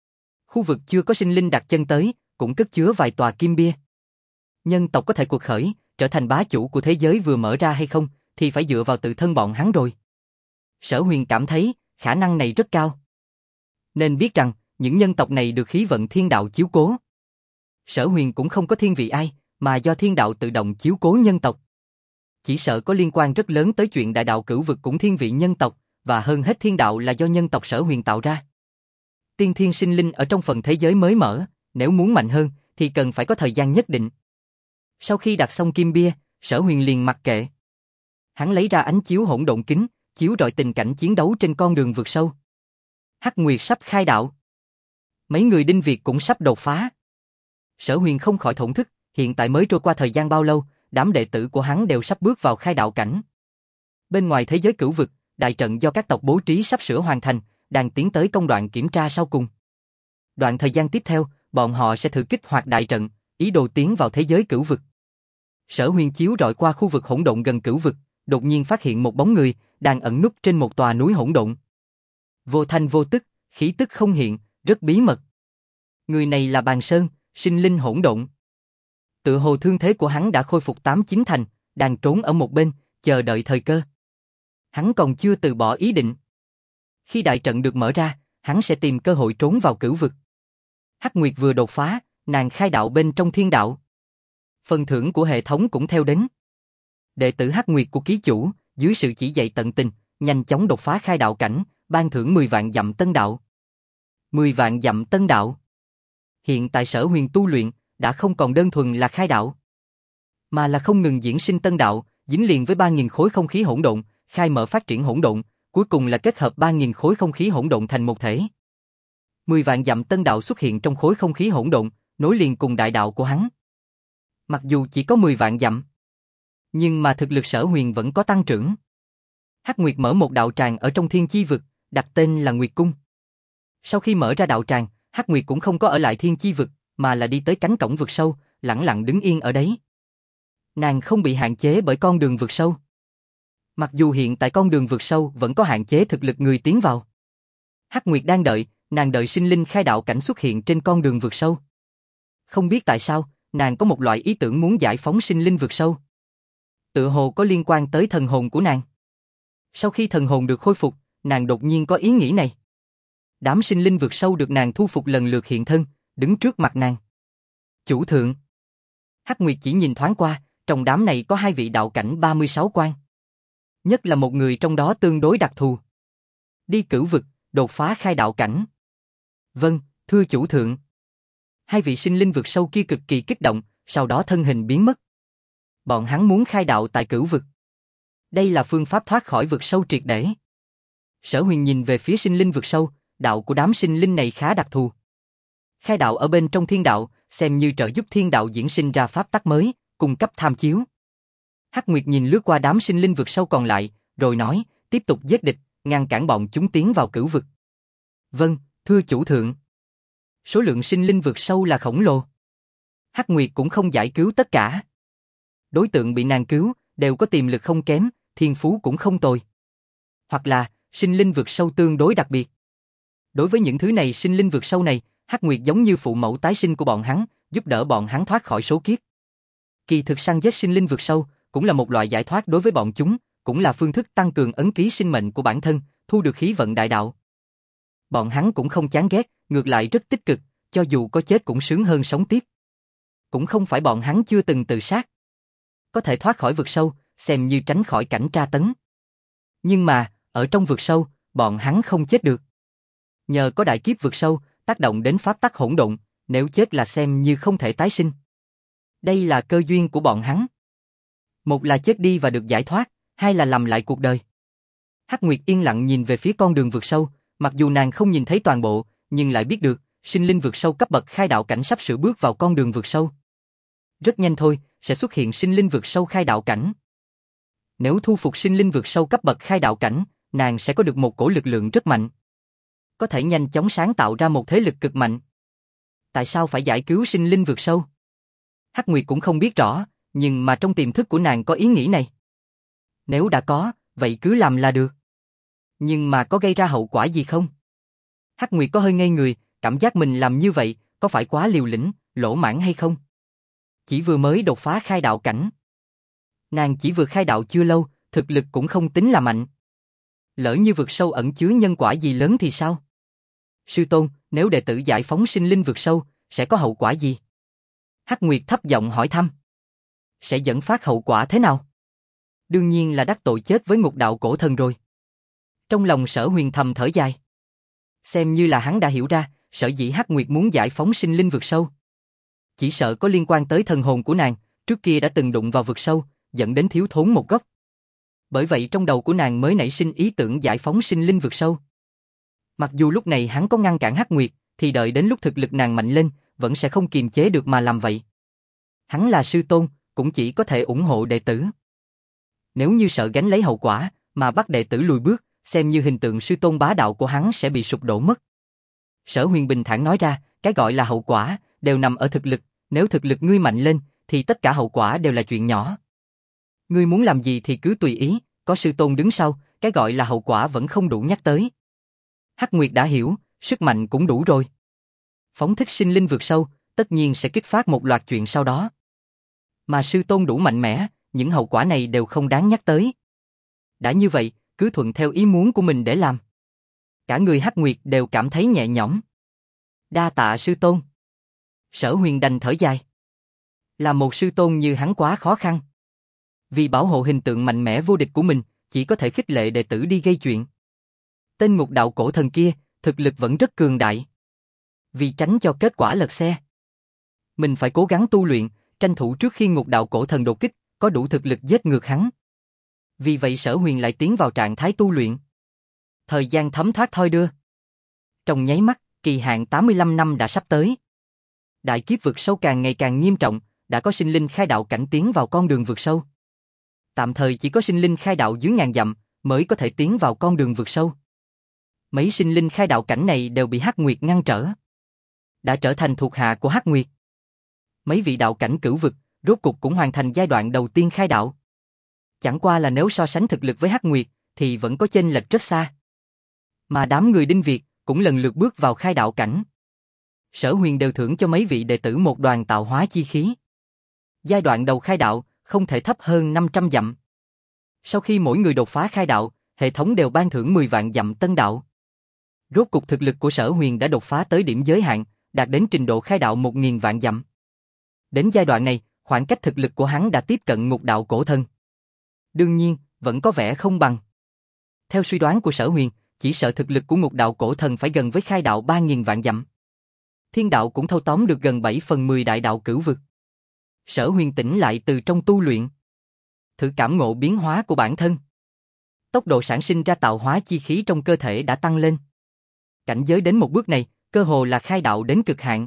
Khu vực chưa có sinh linh đặt chân tới, cũng cất chứa vài tòa kim bia. Nhân tộc có thể cuộc khởi, trở thành bá chủ của thế giới vừa mở ra hay không, thì phải dựa vào tự thân bọn hắn rồi. Sở Huyền cảm thấy, khả năng này rất cao. Nên biết rằng, những nhân tộc này được khí vận thiên đạo chiếu cố. Sở Huyền cũng không có thiên vị ai, mà do thiên đạo tự động chiếu cố nhân tộc. Chỉ sợ có liên quan rất lớn tới chuyện đại đạo cửu vực cũng thiên vị nhân tộc, và hơn hết thiên đạo là do nhân tộc Sở Huyền tạo ra. Tiên thiên sinh linh ở trong phần thế giới mới mở, nếu muốn mạnh hơn, thì cần phải có thời gian nhất định. Sau khi đặt xong kim bia, Sở Huyền liền mặc kệ. Hắn lấy ra ánh chiếu hỗn độn kính, chiếu rọi tình cảnh chiến đấu trên con đường vượt sâu. Hắc Nguyệt sắp khai đạo. Mấy người Đinh Việt cũng sắp đột phá. Sở Huyền không khỏi thổn thức, hiện tại mới trôi qua thời gian bao lâu, đám đệ tử của hắn đều sắp bước vào khai đạo cảnh. Bên ngoài thế giới cửu vực, đại trận do các tộc bố trí sắp sửa hoàn thành, đang tiến tới công đoạn kiểm tra sau cùng. Đoạn thời gian tiếp theo, bọn họ sẽ thử kích hoạt đại trận, ý đồ tiến vào thế giới cửu vực. Sở Huyền chiếu rọi qua khu vực hỗn độn gần cửu vực, đột nhiên phát hiện một bóng người đang ẩn núp trên một tòa núi hỗn độn. Vô thanh vô tức, khí tức không hiện, rất bí mật. Người này là Bàn Sơn, sinh linh hỗn độn. Tựa hồ thương thế của hắn đã khôi phục 8-9 thành, đang trốn ở một bên, chờ đợi thời cơ. Hắn còn chưa từ bỏ ý định. Khi đại trận được mở ra, hắn sẽ tìm cơ hội trốn vào cửu vực. Hắc Nguyệt vừa đột phá, nàng khai đạo bên trong thiên đạo. Phần thưởng của hệ thống cũng theo đến. Đệ tử Hắc Nguyệt của ký chủ, dưới sự chỉ dạy tận tình, nhanh chóng đột phá khai đạo cảnh, ban thưởng 10 vạn dặm tân đạo. 10 vạn dặm tân đạo. Hiện tại Sở Huyền tu luyện, đã không còn đơn thuần là khai đạo, mà là không ngừng diễn sinh tân đạo, dính liền với 3.000 khối không khí hỗn độn, khai mở phát triển hỗn độn, cuối cùng là kết hợp 3.000 khối không khí hỗn độn thành một thể. 10 vạn dặm tân đạo xuất hiện trong khối không khí hỗn độn, nối liền cùng đại đạo của hắn. Mặc dù chỉ có 10 vạn dặm, nhưng mà thực lực Sở Huyền vẫn có tăng trưởng. Hắc Nguyệt mở một đạo tràng ở trong thiên chi vực, đặt tên là Nguyệt Cung. Sau khi mở ra đạo tràng, Hắc Nguyệt cũng không có ở lại thiên chi vực, mà là đi tới cánh cổng vực sâu, lặng lặng đứng yên ở đấy. Nàng không bị hạn chế bởi con đường vực sâu. Mặc dù hiện tại con đường vực sâu vẫn có hạn chế thực lực người tiến vào. Hắc Nguyệt đang đợi, nàng đợi sinh linh khai đạo cảnh xuất hiện trên con đường vực sâu. Không biết tại sao, nàng có một loại ý tưởng muốn giải phóng sinh linh vực sâu. Tựa hồ có liên quan tới thần hồn của nàng. Sau khi thần hồn được khôi phục, nàng đột nhiên có ý nghĩ này. Đám sinh linh vực sâu được nàng thu phục lần lượt hiện thân, đứng trước mặt nàng. Chủ thượng. Hắc Nguyệt chỉ nhìn thoáng qua, trong đám này có 2 vị đạo cảnh 36 quan. Nhất là một người trong đó tương đối đặc thù. Đi cửu vực, đột phá khai đạo cảnh. Vâng, thưa chủ thượng. 2 vị sinh linh vực sâu kia cực kỳ kích động, sau đó thân hình biến mất. Bọn hắn muốn khai đạo tại cửu vực. Đây là phương pháp thoát khỏi vực sâu triệt để. Sở Huyền nhìn về phía sinh linh vực sâu, đạo của đám sinh linh này khá đặc thù. Khai đạo ở bên trong thiên đạo, xem như trợ giúp thiên đạo diễn sinh ra pháp tắc mới, cung cấp tham chiếu. Hắc Nguyệt nhìn lướt qua đám sinh linh vực sâu còn lại, rồi nói, tiếp tục giết địch, ngăn cản bọn chúng tiến vào cửu vực. Vâng, thưa chủ thượng. Số lượng sinh linh vực sâu là khổng lồ. Hắc Nguyệt cũng không giải cứu tất cả. Đối tượng bị nàng cứu, đều có tiềm lực không kém, thiên phú cũng không tồi. Hoặc là, sinh linh vực sâu tương đối đặc biệt. Đối với những thứ này sinh linh vực sâu này, Hắc Nguyệt giống như phụ mẫu tái sinh của bọn hắn, giúp đỡ bọn hắn thoát khỏi số kiếp. Kỳ thực săn giết sinh linh vực sâu, cũng là một loại giải thoát đối với bọn chúng, cũng là phương thức tăng cường ấn ký sinh mệnh của bản thân, thu được khí vận đại đạo. Bọn hắn cũng không chán ghét, ngược lại rất tích cực, cho dù có chết cũng sướng hơn sống tiếp. Cũng không phải bọn hắn chưa từng tự sát. Có thể thoát khỏi vực sâu, xem như tránh khỏi cảnh tra tấn. Nhưng mà, ở trong vực sâu, bọn hắn không chết được. Nhờ có đại kiếp vực sâu, tác động đến pháp tắc hỗn độn, nếu chết là xem như không thể tái sinh. Đây là cơ duyên của bọn hắn. Một là chết đi và được giải thoát, 2 là làm lại cuộc đời. Hắc Nguyệt yên lặng nhìn về phía con đường vực sâu, mặc dù nàng không nhìn thấy toàn bộ, nhưng lại biết được, sinh linh vực sâu cấp bậc khai đạo cảnh sắp sửa bước vào con đường vực sâu. Rất nhanh thôi, sẽ xuất hiện sinh linh vực sâu khai đạo cảnh. Nếu thu phục sinh linh vực sâu cấp bậc khai đạo cảnh, nàng sẽ có được một cổ lực lượng rất mạnh. Có thể nhanh chóng sáng tạo ra một thế lực cực mạnh. Tại sao phải giải cứu sinh linh vực sâu? Hắc Nguyệt cũng không biết rõ, nhưng mà trong tiềm thức của nàng có ý nghĩ này. Nếu đã có, vậy cứ làm là được. Nhưng mà có gây ra hậu quả gì không? Hắc Nguyệt có hơi ngây người, cảm giác mình làm như vậy, có phải quá liều lĩnh, lỗ mãng hay không? Chỉ vừa mới đột phá khai đạo cảnh. Nàng chỉ vừa khai đạo chưa lâu, thực lực cũng không tính là mạnh. Lỡ như vực sâu ẩn chứa nhân quả gì lớn thì sao? Sư tôn, nếu đệ tử giải phóng sinh linh vực sâu, sẽ có hậu quả gì? Hắc Nguyệt thấp giọng hỏi thăm. Sẽ dẫn phát hậu quả thế nào? Đương nhiên là đắc tội chết với ngục đạo cổ thần rồi. Trong lòng Sở Huyền thầm thở dài. Xem như là hắn đã hiểu ra, sở dĩ Hắc Nguyệt muốn giải phóng sinh linh vực sâu. Chỉ sợ có liên quan tới thần hồn của nàng, trước kia đã từng đụng vào vực sâu, dẫn đến thiếu thốn một góc. Bởi vậy trong đầu của nàng mới nảy sinh ý tưởng giải phóng sinh linh vực sâu. Mặc dù lúc này hắn có ngăn cản Hắc Nguyệt, thì đợi đến lúc thực lực nàng mạnh lên, vẫn sẽ không kiềm chế được mà làm vậy. Hắn là sư tôn, cũng chỉ có thể ủng hộ đệ tử. Nếu như sợ gánh lấy hậu quả, mà bắt đệ tử lùi bước, xem như hình tượng sư tôn bá đạo của hắn sẽ bị sụp đổ mất. Sở Huyền bình thản nói ra, cái gọi là hậu quả, đều nằm ở thực lực, nếu thực lực ngươi mạnh lên, thì tất cả hậu quả đều là chuyện nhỏ. Ngươi muốn làm gì thì cứ tùy ý, có sư tôn đứng sau, cái gọi là hậu quả vẫn không đủ nhắc tới. Hắc Nguyệt đã hiểu, sức mạnh cũng đủ rồi. Phóng thích sinh linh vượt sâu, tất nhiên sẽ kích phát một loạt chuyện sau đó. Mà sư tôn đủ mạnh mẽ, những hậu quả này đều không đáng nhắc tới. Đã như vậy, cứ thuận theo ý muốn của mình để làm. Cả người Hắc Nguyệt đều cảm thấy nhẹ nhõm. Đa tạ sư tôn. Sở Huyền đành thở dài. Là một sư tôn như hắn quá khó khăn. Vì bảo hộ hình tượng mạnh mẽ vô địch của mình, chỉ có thể khích lệ đệ tử đi gây chuyện. Tên ngục đạo cổ thần kia, thực lực vẫn rất cường đại. Vì tránh cho kết quả lật xe, mình phải cố gắng tu luyện, tranh thủ trước khi ngục đạo cổ thần đột kích, có đủ thực lực giết ngược hắn. Vì vậy Sở Huyền lại tiến vào trạng thái tu luyện. Thời gian thấm thoát thoi đưa. Trong nháy mắt, kỳ hạn 85 năm đã sắp tới. Đại kiếp vực sâu càng ngày càng nghiêm trọng, đã có sinh linh khai đạo cảnh tiến vào con đường vực sâu. Tạm thời chỉ có sinh linh khai đạo dưới ngàn dặm mới có thể tiến vào con đường vực sâu. Mấy sinh linh khai đạo cảnh này đều bị Hắc Nguyệt ngăn trở. Đã trở thành thuộc hạ của Hắc Nguyệt. Mấy vị đạo cảnh cửu vực, rốt cục cũng hoàn thành giai đoạn đầu tiên khai đạo. Chẳng qua là nếu so sánh thực lực với Hắc Nguyệt, thì vẫn có chênh lệch rất xa. Mà đám người Đinh Việt cũng lần lượt bước vào khai đạo cảnh. Sở Huyền đều thưởng cho mấy vị đệ tử một đoàn tạo hóa chi khí. Giai đoạn đầu khai đạo không thể thấp hơn 500 dặm. Sau khi mỗi người đột phá khai đạo, hệ thống đều ban thưởng 10 vạn dặm tân đạo. Rốt cục thực lực của Sở Huyền đã đột phá tới điểm giới hạn, đạt đến trình độ khai đạo 1000 vạn dặm. Đến giai đoạn này, khoảng cách thực lực của hắn đã tiếp cận ngục đạo cổ thần. Đương nhiên, vẫn có vẻ không bằng. Theo suy đoán của Sở Huyền, chỉ sợ thực lực của ngục đạo cổ thần phải gần với khai đạo 3000 vạn dặm. Thiên đạo cũng thâu tóm được gần 7/10 đại đạo cửu vực. Sở Huyền tỉnh lại từ trong tu luyện, thử cảm ngộ biến hóa của bản thân. Tốc độ sản sinh ra tạo hóa chi khí trong cơ thể đã tăng lên. Cảnh giới đến một bước này, cơ hồ là khai đạo đến cực hạn.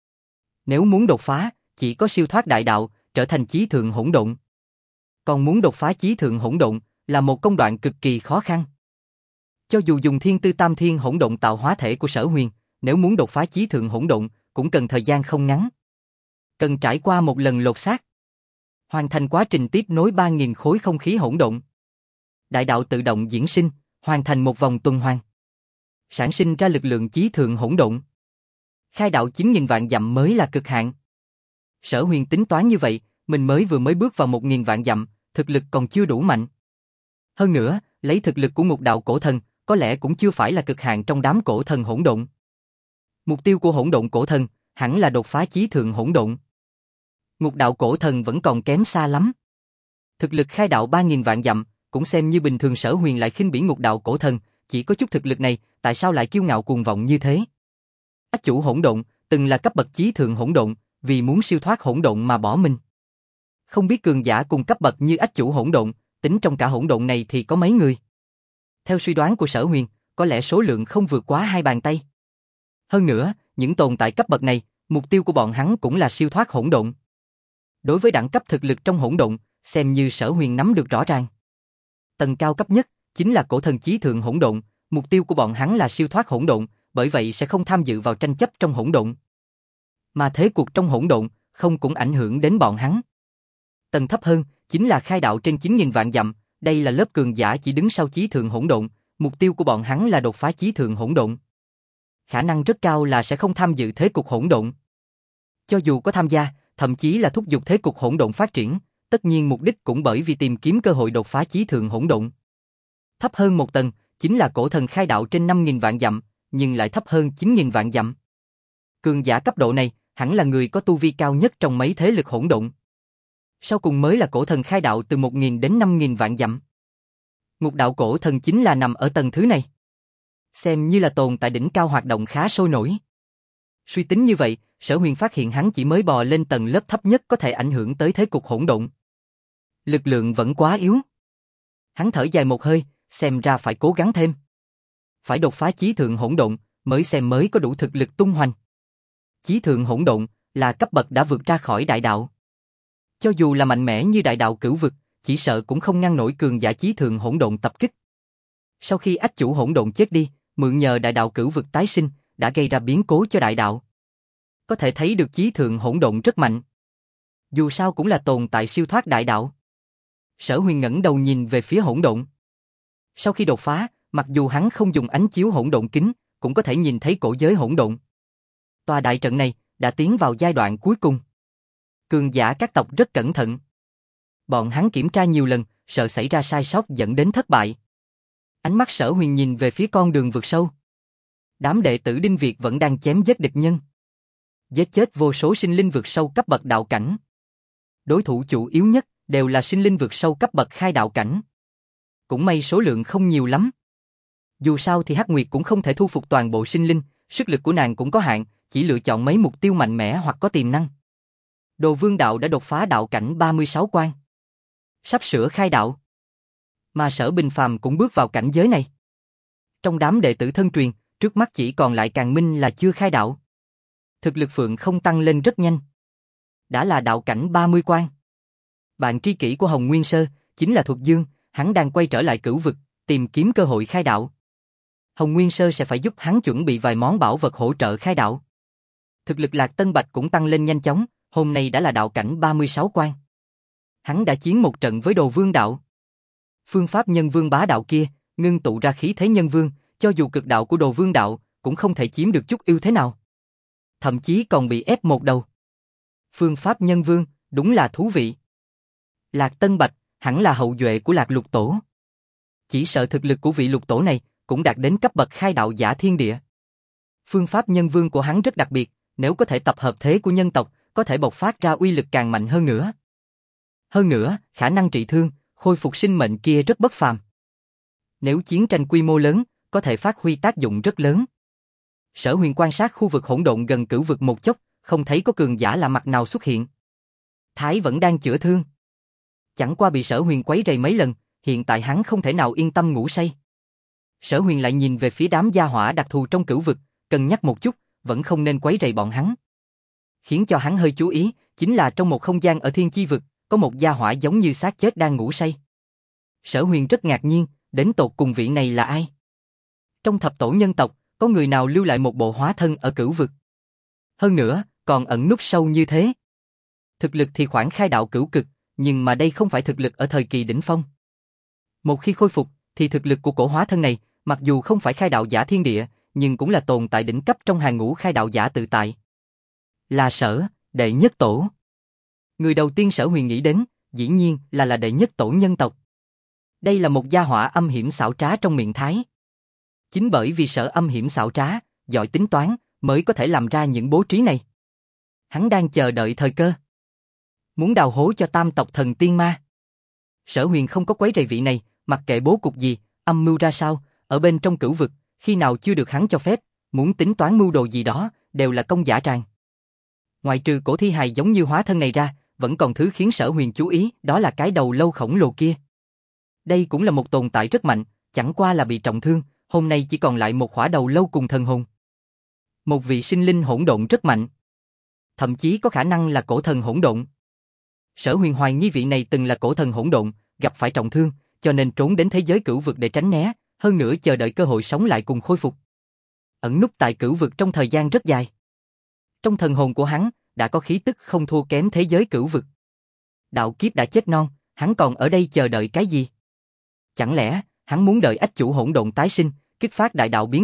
Nếu muốn đột phá, chỉ có siêu thoát đại đạo, trở thành chí thượng hỗn độn. Còn muốn đột phá chí thượng hỗn độn, là một công đoạn cực kỳ khó khăn. Cho dù dùng thiên tư tam thiên hỗn độn tạo hóa thể của Sở Huyền, nếu muốn đột phá chí thượng hỗn độn, cũng cần thời gian không ngắn. Cần trải qua một lần lột xác, hoàn thành quá trình tiếp nối 3000 khối không khí hỗn độn. Đại đạo tự động diễn sinh, hoàn thành một vòng tuần hoàn, sản sinh ra lực lượng chí thượng hỗn độn. Khai đạo 9000 vạn dặm mới là cực hạn. Sở Huyền tính toán như vậy, mình vừa mới bước vào 1000 vạn dặm, thực lực còn chưa đủ mạnh. Hơn nữa, lấy thực lực của ngục đạo cổ thần, có lẽ cũng chưa phải là cực hạn trong đám cổ thần hỗn độn. Mục tiêu của hỗn độn cổ thần hẳn là đột phá chí thượng hỗn độn. Ngục đạo cổ thần vẫn còn kém xa lắm. Thực lực khai đạo 3000 vạn dặm, cũng xem như bình thường. Sở Huyền lại khinh bỉ ngục đạo cổ thần, chỉ có chút thực lực này, tại sao lại kiêu ngạo cuồng vọng như thế? Ách chủ hỗn độn, từng là cấp bậc chí thượng hỗn độn, vì muốn siêu thoát hỗn độn mà bỏ mình. Không biết cường giả cùng cấp bậc như ách chủ hỗn độn, tính trong cả hỗn độn này thì có mấy người? Theo suy đoán của Sở Huyền, có lẽ số lượng không vượt quá 2 bàn tay. Hơn nữa, những tồn tại cấp bậc này, mục tiêu của bọn hắn cũng là siêu thoát hỗn độn. Đối với đẳng cấp thực lực trong hỗn độn, xem như Sở Huyền nắm được rõ ràng. Tầng cao cấp nhất chính là cổ thần chí thượng hỗn độn, mục tiêu của bọn hắn là siêu thoát hỗn độn, bởi vậy sẽ không tham dự vào tranh chấp trong hỗn độn. Mà thế cuộc trong hỗn độn không cũng ảnh hưởng đến bọn hắn. Tầng thấp hơn chính là khai đạo trên 9000 vạn dặm, đây là lớp cường giả chỉ đứng sau chí thượng hỗn độn, mục tiêu của bọn hắn là đột phá chí thượng hỗn độn. khả năng rất cao là sẽ không tham dự thế cục hỗn độn. Cho dù có tham gia, thậm chí là thúc giục thế cục hỗn độn phát triển, tất nhiên mục đích cũng bởi vì tìm kiếm cơ hội đột phá chí thượng hỗn độn. Thấp hơn một tầng, chính là cổ thần khai đạo trên 5.000 vạn dặm, nhưng lại thấp hơn 9.000 vạn dặm. Cường giả cấp độ này, hẳn là người có tu vi cao nhất trong mấy thế lực hỗn độn. Sau cùng mới là cổ thần khai đạo từ 1.000 đến 5.000 vạn dặm. Ngục đạo cổ thần chính là nằm ở tầng thứ này. Xem như là tồn tại đỉnh cao hoạt động khá sôi nổi. Suy tính như vậy, Sở Huyền phát hiện hắn chỉ mới bò lên tầng lớp thấp nhất có thể ảnh hưởng tới thế cục hỗn độn. Lực lượng vẫn quá yếu. Hắn thở dài một hơi, xem ra phải cố gắng thêm. Phải đột phá chí thượng hỗn độn, mới xem mới có đủ thực lực tung hoành. Chí thượng hỗn độn là cấp bậc đã vượt ra khỏi đại đạo. Cho dù là mạnh mẽ như đại đạo cửu vực, chỉ sợ cũng không ngăn nổi cường giả chí thượng hỗn độn tập kích. Sau khi ách chủ hỗn độn chết đi, mượn nhờ đại đạo cửu vực tái sinh, đã gây ra biến cố cho đại đạo. Có thể thấy được chí thượng hỗn độn rất mạnh. Dù sao cũng là tồn tại siêu thoát đại đạo. Sở Huyền ngẩng đầu nhìn về phía hỗn độn. Sau khi đột phá, mặc dù hắn không dùng ánh chiếu hỗn độn kính, cũng có thể nhìn thấy cổ giới hỗn độn. Tòa đại trận này đã tiến vào giai đoạn cuối cùng. Cường giả các tộc rất cẩn thận. Bọn hắn kiểm tra nhiều lần, sợ xảy ra sai sót dẫn đến thất bại. Ánh mắt Sở Huyền nhìn về phía con đường vực sâu. Đám đệ tử Đinh Việt vẫn đang chém giết địch nhân. Giết chết vô số sinh linh vực sâu cấp bậc đạo cảnh. Đối thủ chủ yếu nhất đều là sinh linh vực sâu cấp bậc khai đạo cảnh. Cũng may số lượng không nhiều lắm. Dù sao thì Hắc Nguyệt cũng không thể thu phục toàn bộ sinh linh, sức lực của nàng cũng có hạn, chỉ lựa chọn mấy mục tiêu mạnh mẽ hoặc có tiềm năng. Đồ Vương đạo đã đột phá đạo cảnh 36 quan. Sắp sửa khai đạo. Mà Sở Bình Phàm cũng bước vào cảnh giới này. Trong đám đệ tử thân truyền, trước mắt chỉ còn lại Càn Minh là chưa khai đạo. Thực lực Phượng không tăng lên rất nhanh. Đã là đạo cảnh 30 quan. Bạn tri kỷ của Hồng Nguyên Sơ chính là Thuật Dương, hắn đang quay trở lại cửu vực, tìm kiếm cơ hội khai đạo. Hồng Nguyên Sơ sẽ phải giúp hắn chuẩn bị vài món bảo vật hỗ trợ khai đạo. Thực lực Lạc Tân Bạch cũng tăng lên nhanh chóng, hôm nay đã là đạo cảnh 36 quan. Hắn đã chiến một trận với Đồ Vương đạo. Phương pháp nhân vương bá đạo kia, ngưng tụ ra khí thế nhân vương, cho dù cực đạo của Đồ Vương đạo, cũng không thể chiếm được chút ưu thế nào. Thậm chí còn bị ép một đầu. Phương pháp nhân vương, đúng là thú vị. Lạc Tân Bạch, hẳn là hậu duệ của Lạc Lục Tổ. Chỉ sợ thực lực của vị Lục Tổ này, cũng đạt đến cấp bậc khai đạo giả thiên địa. Phương pháp nhân vương của hắn rất đặc biệt, nếu có thể tập hợp thế của nhân tộc, có thể bộc phát ra uy lực càng mạnh hơn nữa. Hơn nữa, khả năng trị thương, khôi phục sinh mệnh kia rất bất phàm. Nếu chiến tranh quy mô lớn, có thể phát huy tác dụng rất lớn. Sở Huyền quan sát khu vực hỗn độn gần cửu vực một chốc, không thấy có cường giả lạ mặt nào xuất hiện. Thái vẫn đang chữa thương. Chẳng qua bị Sở Huyền quấy rầy mấy lần, hiện tại hắn không thể nào yên tâm ngủ say. Sở Huyền lại nhìn về phía đám gia hỏa đặc thù trong cửu vực, cân nhắc một chút, vẫn không nên quấy rầy bọn hắn. Khiến cho hắn hơi chú ý, chính là trong một không gian ở Thiên Chi vực, có một gia hỏa giống như xác chết đang ngủ say. Sở Huyền rất ngạc nhiên, đến tột cùng vị này là ai? Trong thập tổ nhân tộc, có người nào lưu lại một bộ hóa thân ở cửu vực? Hơn nữa, còn ẩn núp sâu như thế. Thực lực thì khoảng khai đạo cửu cực, nhưng mà đây không phải thực lực ở thời kỳ đỉnh phong. Một khi khôi phục, thì thực lực của cổ hóa thân này, mặc dù không phải khai đạo giả thiên địa, nhưng cũng là tồn tại đỉnh cấp trong hàng ngũ khai đạo giả tự tại. Là Sở, đệ nhất tổ. Người đầu tiên Sở Huyền nghĩ đến, dĩ nhiên là đệ nhất tổ nhân tộc. Đây là một gia hỏa âm hiểm xảo trá trong miệng Thái. Chính bởi vì Sở âm hiểm xảo trá, giỏi tính toán, mới có thể làm ra những bố trí này. Hắn đang chờ đợi thời cơ. Muốn đào hố cho tam tộc thần tiên ma. Sở Huyền không có quấy rầy vị này, mặc kệ bố cục gì, âm mưu ra sao, ở bên trong cửu vực, khi nào chưa được hắn cho phép, muốn tính toán mưu đồ gì đó, đều là công dã tràng. Ngoại trừ cổ thi hài giống như hóa thân này ra, vẫn còn thứ khiến Sở Huyền chú ý, đó là cái đầu lâu khổng lồ kia. Đây cũng là một tồn tại rất mạnh, chẳng qua là bị trọng thương, hôm nay chỉ còn lại một khỏa đầu lâu cùng thần hồn. Một vị sinh linh hỗn độn rất mạnh. Thậm chí có khả năng là cổ thần hỗn độn. Sở Huyền hoài nghi vị này từng là cổ thần hỗn độn, gặp phải trọng thương, cho nên trốn đến thế giới cửu vực để tránh né, hơn nữa chờ đợi cơ hội sống lại cùng khôi phục. Ẩn núp tại cửu vực trong thời gian rất dài. Trong thần hồn của hắn, đã có khí tức không thua kém thế giới cửu vực. Đạo kiếp đã chết non, hắn còn ở đây chờ đợi cái gì? Chẳng lẽ, hắn muốn đợi ách chủ hỗn độn tái sinh, kích phát đại đạo biến đổi,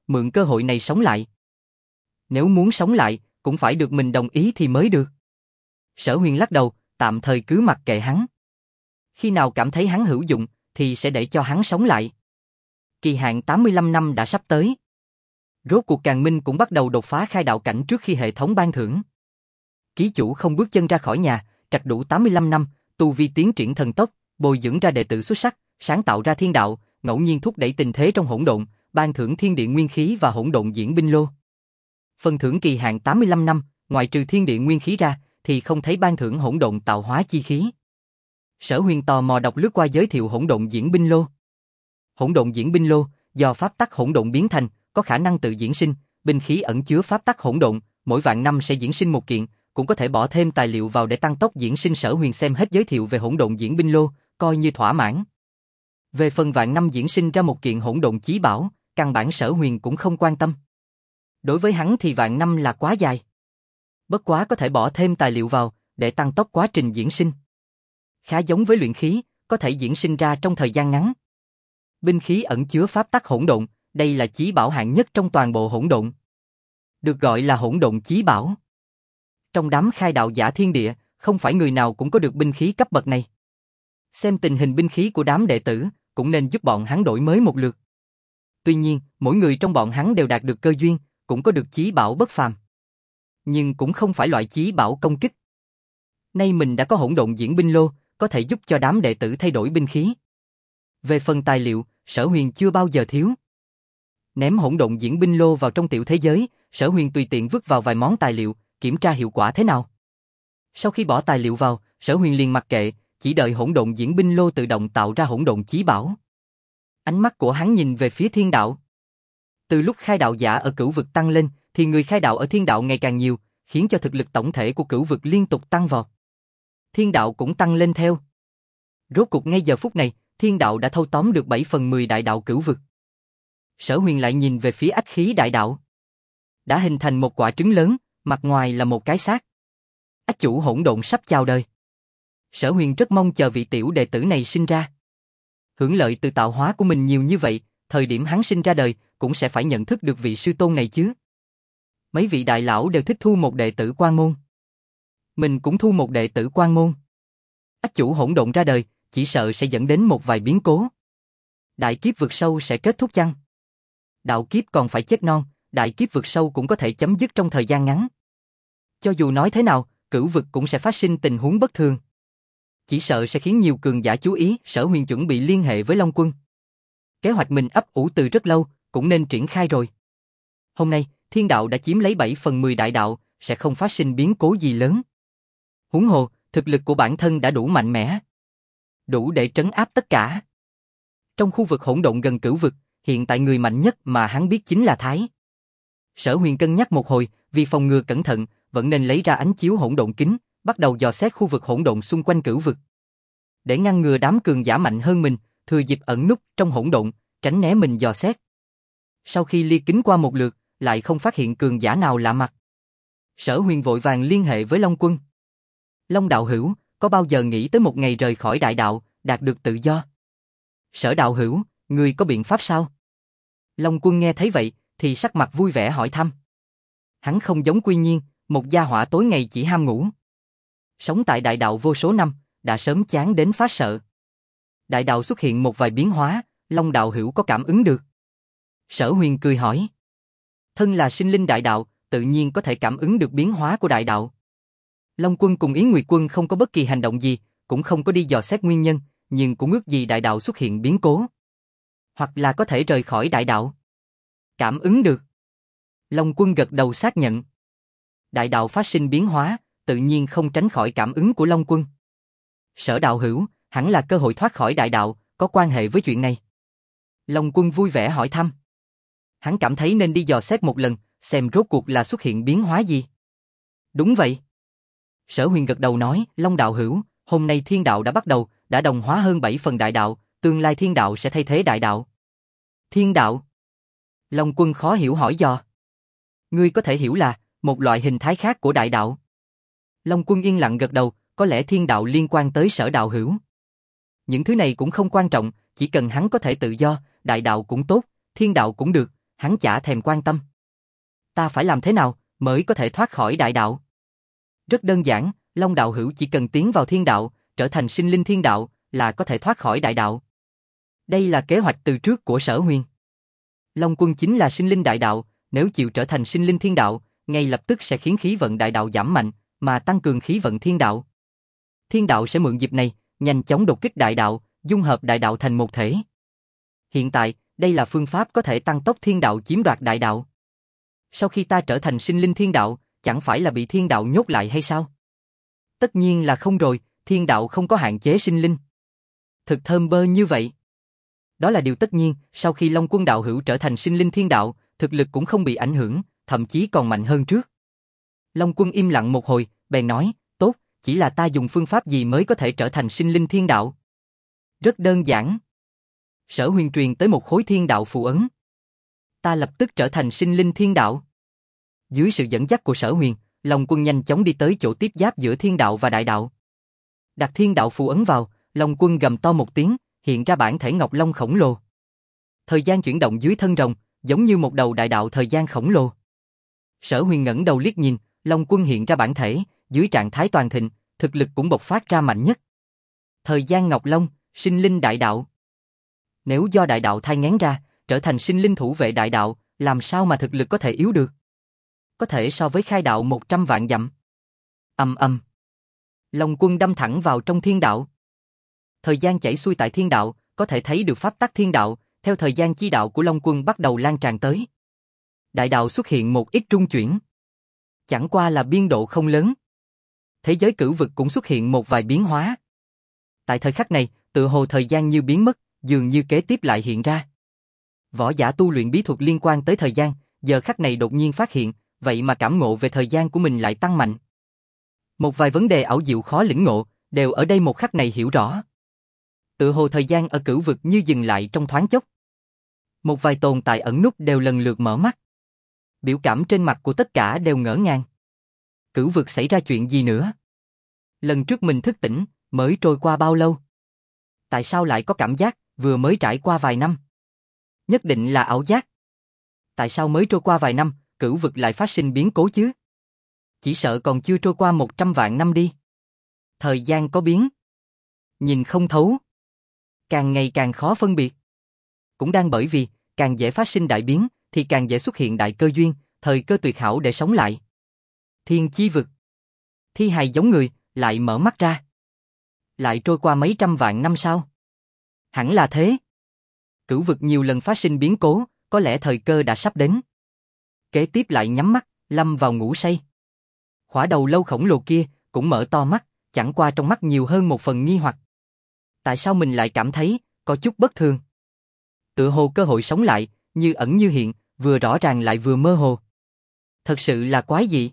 mượn cơ hội này sống lại. Nếu muốn sống lại, cũng phải được mình đồng ý thì mới được. Sở Huyền lắc đầu, tạm thời cứ mặc kệ hắn. Khi nào cảm thấy hắn hữu dụng, thì sẽ để cho hắn sống lại. Kỳ hạn 85 năm đã sắp tới. Rốt cuộc Càn Minh cũng bắt đầu đột phá khai đạo cảnh trước khi hệ thống ban thưởng. Ký chủ không bước chân ra khỏi nhà, trạch đủ 85 năm, tu vi tiến triển thần tốc, bồi dưỡng ra đệ tử xuất sắc, sáng tạo ra thiên đạo, ngẫu nhiên thúc đẩy tình thế trong hỗn độn, ban thưởng thiên địa nguyên khí và hỗn độn diễn binh lô. Phần thưởng kỳ hạn 85 năm, ngoại trừ thiên địa nguyên khí ra, thì không thấy ban thưởng hỗn độn tạo hóa chi khí. Sở Huyền tò mò đọc lướt qua giới thiệu hỗn độn diễn binh lô. Hỗn độn diễn binh lô, do pháp tắc hỗn độn biến thành, có khả năng tự diễn sinh, binh khí ẩn chứa pháp tắc hỗn độn, mỗi vạn năm sẽ diễn sinh một kiện, cũng có thể bỏ thêm tài liệu vào để tăng tốc diễn sinh. Sở Huyền xem hết giới thiệu về hỗn độn diễn binh lô, coi như thỏa mãn. Về phần vạn năm diễn sinh ra một kiện hỗn độn chí bảo, căn bản Sở Huyền cũng không quan tâm. Đối với hắn thì vạn năm là quá dài. Bất quá có thể bỏ thêm tài liệu vào, để tăng tốc quá trình diễn sinh. Khá giống với luyện khí, có thể diễn sinh ra trong thời gian ngắn. Binh khí ẩn chứa pháp tắc hỗn độn, đây là chí bảo hạng nhất trong toàn bộ hỗn độn. Được gọi là hỗn độn chí bảo. Trong đám khai đạo giả thiên địa, không phải người nào cũng có được binh khí cấp bậc này. Xem tình hình binh khí của đám đệ tử, cũng nên giúp bọn hắn đổi mới một lượt. Tuy nhiên, mỗi người trong bọn hắn đều đạt được cơ duyên, cũng có được chí bảo bất phàm. Nhưng cũng không phải loại chí bảo công kích. Nay mình đã có hỗn độn diễn binh lô, có thể giúp cho đám đệ tử thay đổi binh khí. Về phần tài liệu, Sở Huyền chưa bao giờ thiếu. Ném hỗn độn diễn binh lô vào trong tiểu thế giới, Sở Huyền tùy tiện vứt vào vài món tài liệu, kiểm tra hiệu quả thế nào. Sau khi bỏ tài liệu vào, Sở Huyền liền mặc kệ, chỉ đợi hỗn độn diễn binh lô tự động tạo ra hỗn độn chí bảo. Ánh mắt của hắn nhìn về phía thiên đạo. Từ lúc khai đạo giả ở cửu vực tăng lên, thì người khai đạo ở thiên đạo ngày càng nhiều, khiến cho thực lực tổng thể của cửu vực liên tục tăng vọt. Thiên đạo cũng tăng lên theo. Rốt cuộc ngay giờ phút này, thiên đạo đã thâu tóm được 7/10 đại đạo cửu vực. Sở Huyền lại nhìn về phía ách khí đại đạo. Đã hình thành một quả trứng lớn, mặt ngoài là một cái xác. Ách chủ hỗn độn sắp chào đời. Sở Huyền rất mong chờ vị tiểu đệ tử này sinh ra. Hưởng lợi từ tạo hóa của mình nhiều như vậy, thời điểm hắn sinh ra đời, cũng sẽ phải nhận thức được vị sư tôn này chứ. Mấy vị đại lão đều thích thu một đệ tử quan môn. Mình cũng thu một đệ tử quan môn. Ách chủ hỗn độn ra đời, chỉ sợ sẽ dẫn đến một vài biến cố. Đại kiếp vực sâu sẽ kết thúc chăng? Đạo kiếp còn phải chết non, đại kiếp vực sâu cũng có thể chấm dứt trong thời gian ngắn. Cho dù nói thế nào, cửu vực cũng sẽ phát sinh tình huống bất thường. Chỉ sợ sẽ khiến nhiều cường giả chú ý. Sở Huyền chuẩn bị liên hệ với Long Quân. Kế hoạch mình ấp ủ từ rất lâu, cũng nên triển khai rồi. Hôm nay, thiên đạo đã chiếm lấy 7/10 đại đạo, sẽ không phát sinh biến cố gì lớn. Huống hồ, thực lực của bản thân đã đủ mạnh mẽ. Đủ để trấn áp tất cả. Trong khu vực hỗn độn gần cửu vực, hiện tại người mạnh nhất mà hắn biết chính là Thái. Sở Huyền cân nhắc một hồi, vì phòng ngừa cẩn thận, vẫn nên lấy ra ánh chiếu hỗn độn kính, bắt đầu dò xét khu vực hỗn độn xung quanh cửu vực. Để ngăn ngừa đám cường giả mạnh hơn mình, thừa dịp ẩn núp trong hỗn độn, tránh né mình dò xét. Sau khi lia kính qua một lượt, lại không phát hiện cường giả nào lạ mặt. Sở Huyền vội vàng liên hệ với Long Quân. Long đạo hữu, có bao giờ nghĩ tới một ngày rời khỏi đại đạo, đạt được tự do? Sở đạo hữu, ngươi có biện pháp sao? Long Quân nghe thấy vậy, thì sắc mặt vui vẻ hỏi thăm. Hắn không giống Quy Nhiên, một gia hỏa tối ngày chỉ ham ngủ. Sống tại đại đạo vô số năm, đã sớm chán đến phát sợ. Đại đạo xuất hiện một vài biến hóa, Long đạo hữu có cảm ứng được? Sở Huyền cười hỏi. Thân là sinh linh đại đạo, tự nhiên có thể cảm ứng được biến hóa của đại đạo. Long Quân cùng Yến Nguyệt Quân không có bất kỳ hành động gì, cũng không có đi dò xét nguyên nhân, nhưng cũng ước gì đại đạo xuất hiện biến cố. Hoặc là có thể rời khỏi đại đạo. Cảm ứng được. Long Quân gật đầu xác nhận. Đại đạo phát sinh biến hóa, tự nhiên không tránh khỏi cảm ứng của Long Quân. Sở đạo hữu, hẳn là cơ hội thoát khỏi đại đạo, có quan hệ với chuyện này. Long Quân vui vẻ hỏi thăm. Hắn cảm thấy nên đi dò xét một lần, xem rốt cuộc là xuất hiện biến hóa gì. Đúng vậy. Sở Huyền gật đầu nói, Long đạo hữu, hôm nay thiên đạo đã bắt đầu, đã đồng hóa hơn 7 phần đại đạo, tương lai thiên đạo sẽ thay thế đại đạo. Thiên đạo? Long Quân khó hiểu hỏi dò. Ngươi có thể hiểu là một loại hình thái khác của đại đạo. Long Quân yên lặng gật đầu, có lẽ thiên đạo liên quan tới Sở đạo hữu. Những thứ này cũng không quan trọng, chỉ cần hắn có thể tự do, đại đạo cũng tốt, thiên đạo cũng được, Hắn chả thèm quan tâm. Ta phải làm thế nào mới có thể thoát khỏi đại đạo? Rất đơn giản, Long đạo hữu chỉ cần tiến vào thiên đạo, trở thành sinh linh thiên đạo là có thể thoát khỏi đại đạo. Đây là kế hoạch từ trước của Sở Huyền. Long Quân chính là sinh linh đại đạo, nếu chịu trở thành sinh linh thiên đạo, ngay lập tức sẽ khiến khí vận đại đạo giảm mạnh, mà tăng cường khí vận thiên đạo. Thiên đạo sẽ mượn dịp này, nhanh chóng đột kích đại đạo, dung hợp đại đạo thành một thể. Hiện tại, đây là phương pháp có thể tăng tốc thiên đạo chiếm đoạt đại đạo. Sau khi ta trở thành sinh linh thiên đạo, chẳng phải là bị thiên đạo nhốt lại hay sao? Tất nhiên là không rồi, thiên đạo không có hạn chế sinh linh. Thực thơm bơ như vậy. Đó là điều tất nhiên, sau khi Long Quân đạo hữu trở thành sinh linh thiên đạo, thực lực cũng không bị ảnh hưởng, thậm chí còn mạnh hơn trước. Long Quân im lặng một hồi, bèn nói, tốt, chỉ là ta dùng phương pháp gì mới có thể trở thành sinh linh thiên đạo? Rất đơn giản. Sở Huyền truyền tới một khối thiên đạo phù ấn. Ta lập tức trở thành sinh linh thiên đạo. Dưới sự dẫn dắt của Sở Huyền, Long Quân nhanh chóng đi tới chỗ tiếp giáp giữa thiên đạo và đại đạo. Đặt thiên đạo phù ấn vào, Long Quân gầm to một tiếng, hiện ra bản thể Ngọc Long khổng lồ. Thời gian chuyển động dưới thân rồng, giống như một đầu đại đạo thời gian khổng lồ. Sở Huyền ngẩng đầu liếc nhìn, Long Quân hiện ra bản thể, dưới trạng thái toàn thịnh, thực lực cũng bộc phát ra mạnh nhất. Thời gian Ngọc Long, sinh linh đại đạo. Nếu do đại đạo thai nghén ra, trở thành sinh linh thủ vệ đại đạo, làm sao mà thực lực có thể yếu được? Có thể so với khai đạo 100 vạn dặm. Ầm ầm. Long Quân đâm thẳng vào trong thiên đạo. Thời gian chảy xuôi tại thiên đạo, có thể thấy được pháp tắc thiên đạo, theo thời gian chi đạo của Long Quân bắt đầu lan tràn tới. Đại đạo xuất hiện một ít trung chuyển. Chẳng qua là biên độ không lớn. Thế giới cửu vực cũng xuất hiện một vài biến hóa. Tại thời khắc này, tựa hồ thời gian như biến mất, dường như kế tiếp lại hiện ra. Võ giả tu luyện bí thuật liên quan tới thời gian, giờ khắc này đột nhiên phát hiện, vậy mà cảm ngộ về thời gian của mình lại tăng mạnh. Một vài vấn đề ảo diệu khó lĩnh ngộ, đều ở đây một khắc này hiểu rõ. Tựa hồ thời gian ở cửu vực như dừng lại trong thoáng chốc. Một vài tồn tại ẩn núp đều lần lượt mở mắt. Biểu cảm trên mặt của tất cả đều ngỡ ngàng. Cửu vực xảy ra chuyện gì nữa? Lần trước mình thức tỉnh, mới trôi qua bao lâu? Tại sao lại có cảm giác, vừa mới trải qua vài năm? Nhất định là ảo giác. Tại sao mới trôi qua vài năm, cửu vực lại phát sinh biến cố chứ? Chỉ sợ còn chưa trôi qua 100 vạn năm đi. Thời gian có biến. Nhìn không thấu. Càng ngày càng khó phân biệt. Cũng đang bởi vì, càng dễ phát sinh đại biến, thì càng dễ xuất hiện đại cơ duyên, thời cơ tuyệt hảo để sống lại. Thiên chi vực. Thi hài giống người, lại mở mắt ra. Lại trôi qua mấy trăm vạn năm sau. Hẳn là thế. Cửu vực nhiều lần phát sinh biến cố, có lẽ thời cơ đã sắp đến. Kế tiếp lại nhắm mắt, lâm vào ngủ say. Khỏa đầu lâu khổng lồ kia, cũng mở to mắt, chẳng qua trong mắt nhiều hơn một phần nghi hoặc. Tại sao mình lại cảm thấy, có chút bất thường? Tựa hồ cơ hội sống lại, như ẩn như hiện, vừa rõ ràng lại vừa mơ hồ. Thật sự là quái dị.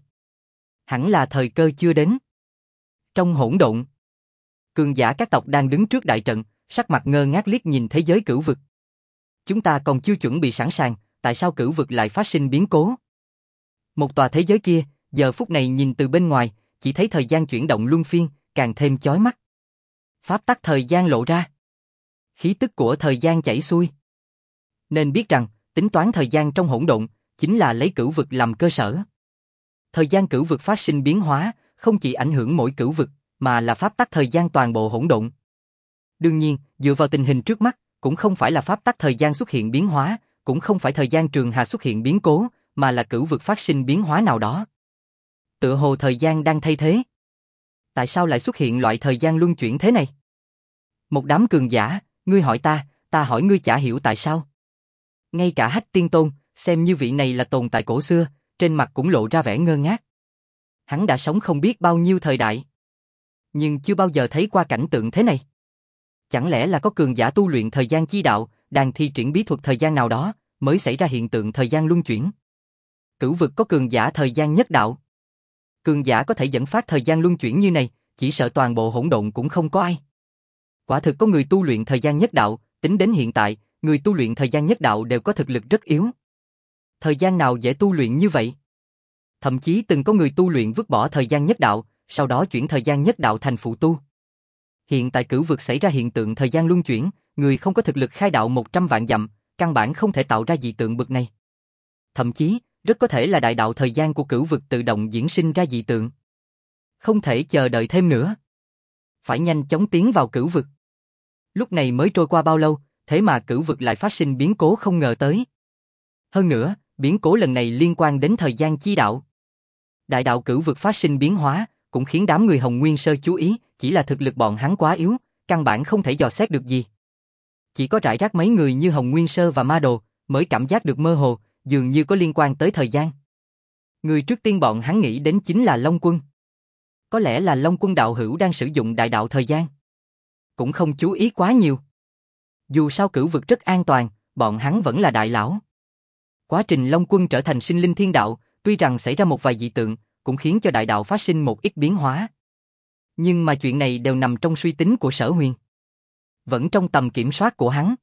Hẳn là thời cơ chưa đến. Trong hỗn độn, cường giả các tộc đang đứng trước đại trận, sắc mặt ngơ ngác liếc nhìn thế giới cửu vực. Chúng ta còn chưa chuẩn bị sẵn sàng, tại sao cửu vực lại phát sinh biến cố? Một tòa thế giới kia, giờ phút này nhìn từ bên ngoài, chỉ thấy thời gian chuyển động luân phiên, càng thêm chói mắt. Pháp tắc thời gian lộ ra. Khí tức của thời gian chảy xuôi. Nên biết rằng, tính toán thời gian trong hỗn độn, chính là lấy cửu vực làm cơ sở. Thời gian cửu vực phát sinh biến hóa, không chỉ ảnh hưởng mỗi cửu vực, mà là pháp tắc thời gian toàn bộ hỗn độn. Đương nhiên, dựa vào tình hình trước mắt, cũng không phải là pháp tắc thời gian xuất hiện biến hóa, cũng không phải thời gian trường hà xuất hiện biến cố, mà là cửu vực phát sinh biến hóa nào đó. Tựa hồ thời gian đang thay thế. Tại sao lại xuất hiện loại thời gian luân chuyển thế này? Một đám cường giả, ngươi hỏi ta hỏi ngươi chả hiểu tại sao. Ngay cả Hách Tiên Tôn, xem như vị này là tồn tại cổ xưa, trên mặt cũng lộ ra vẻ ngơ ngác. Hắn đã sống không biết bao nhiêu thời đại, nhưng chưa bao giờ thấy qua cảnh tượng thế này. Chẳng lẽ là có cường giả tu luyện thời gian chi đạo, đang thi triển bí thuật thời gian nào đó, mới xảy ra hiện tượng thời gian luân chuyển? Cửu vực có cường giả thời gian nhất đạo. Cường giả có thể dẫn phát thời gian luân chuyển như này, chỉ sợ toàn bộ hỗn độn cũng không có ai. Quả thực có người tu luyện thời gian nhất đạo, tính đến hiện tại, người tu luyện thời gian nhất đạo đều có thực lực rất yếu. Thời gian nào dễ tu luyện như vậy? Thậm chí từng có người tu luyện vứt bỏ thời gian nhất đạo, sau đó chuyển thời gian nhất đạo thành phụ tu. Hiện tại cửu vực xảy ra hiện tượng thời gian luân chuyển, người không có thực lực khai đạo 100 vạn dặm, căn bản không thể tạo ra dị tượng bực này. Thậm chí, rất có thể là đại đạo thời gian của cửu vực tự động diễn sinh ra dị tượng. Không thể chờ đợi thêm nữa. Phải nhanh chóng tiến vào cửu vực. Lúc này mới trôi qua bao lâu, thế mà cửu vực lại phát sinh biến cố không ngờ tới. Hơn nữa, biến cố lần này liên quan đến thời gian chi đạo. Đại đạo cửu vực phát sinh biến hóa, cũng khiến đám người Hồng Nguyên Sơ chú ý, chỉ là thực lực bọn hắn quá yếu, căn bản không thể dò xét được gì. Chỉ có rải rác mấy người như Hồng Nguyên Sơ và Ma Đồ, mới cảm giác được mơ hồ, dường như có liên quan tới thời gian. Người trước tiên bọn hắn nghĩ đến chính là Long Quân. Có lẽ là Long Quân đạo hữu đang sử dụng đại đạo thời gian. Cũng không chú ý quá nhiều. Dù sao cửu vực rất an toàn, bọn hắn vẫn là đại lão. Quá trình Long Quân trở thành sinh linh thiên đạo, tuy rằng xảy ra một vài dị tượng, cũng khiến cho đại đạo phát sinh một ít biến hóa. Nhưng mà chuyện này đều nằm trong suy tính của Sở Huyền. Vẫn trong tầm kiểm soát của hắn.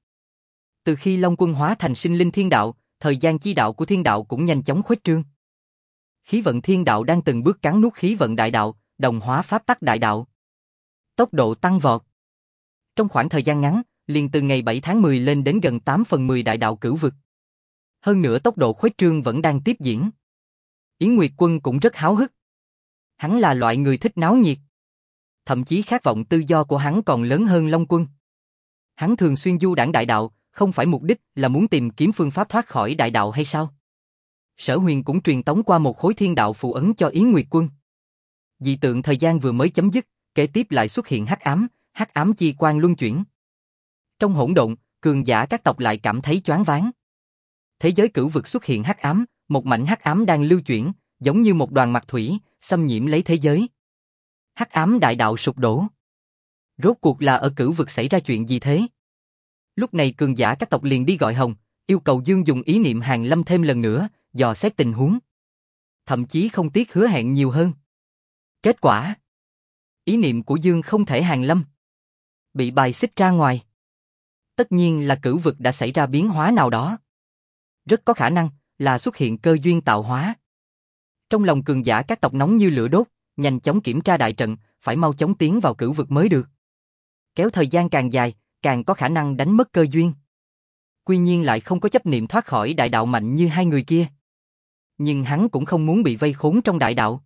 Từ khi Long Quân hóa thành sinh linh thiên đạo, thời gian chi đạo của thiên đạo cũng nhanh chóng khuếch trương. Khí vận thiên đạo đang từng bước cắn nuốt khí vận đại đạo, đồng hóa pháp tắc đại đạo. Tốc độ tăng vọt. Trong khoảng thời gian ngắn, liền từ ngày 7 tháng 10 lên đến gần 8/10 đại đạo cửu vực. Hơn nữa tốc độ khuếch trương vẫn đang tiếp diễn. Yến Nguyệt Quân cũng rất háo hức. Hắn là loại người thích náo nhiệt. Thậm chí khát vọng tự do của hắn còn lớn hơn Long Quân. Hắn thường xuyên du đãng đại đạo, không phải mục đích là muốn tìm kiếm phương pháp thoát khỏi đại đạo hay sao? Sở Huyền cũng truyền tống qua một khối thiên đạo phù ấn cho Yến Nguyệt Quân. Dị tượng thời gian vừa mới chấm dứt, kế tiếp lại xuất hiện hắc ám chi quang luân chuyển. Trong hỗn độn, cường giả các tộc lại cảm thấy choáng váng. Thế giới cửu vực xuất hiện hắc ám, một mảnh hắc ám đang lưu chuyển, giống như một đoàn mặt thủy, xâm nhiễm lấy thế giới. Hắc ám đại đạo sụp đổ. Rốt cuộc là ở cửu vực xảy ra chuyện gì thế? Lúc này cường giả các tộc liền đi gọi Hồng, yêu cầu Dương dùng ý niệm hàng lâm thêm lần nữa, dò xét tình huống. Thậm chí không tiếc hứa hẹn nhiều hơn. Kết quả, ý niệm của Dương không thể hàng lâm, bị bài xích ra ngoài. Tất nhiên là cửu vực đã xảy ra biến hóa nào đó. Rất có khả năng là xuất hiện cơ duyên tạo hóa. Trong lòng cường giả các tộc nóng như lửa đốt, nhanh chóng kiểm tra đại trận, phải mau chóng tiến vào cửu vực mới được. Kéo thời gian càng dài, càng có khả năng đánh mất cơ duyên. Quy nhiên lại không có chấp niệm thoát khỏi đại đạo mạnh như hai người kia. Nhưng hắn cũng không muốn bị vây khốn trong đại đạo.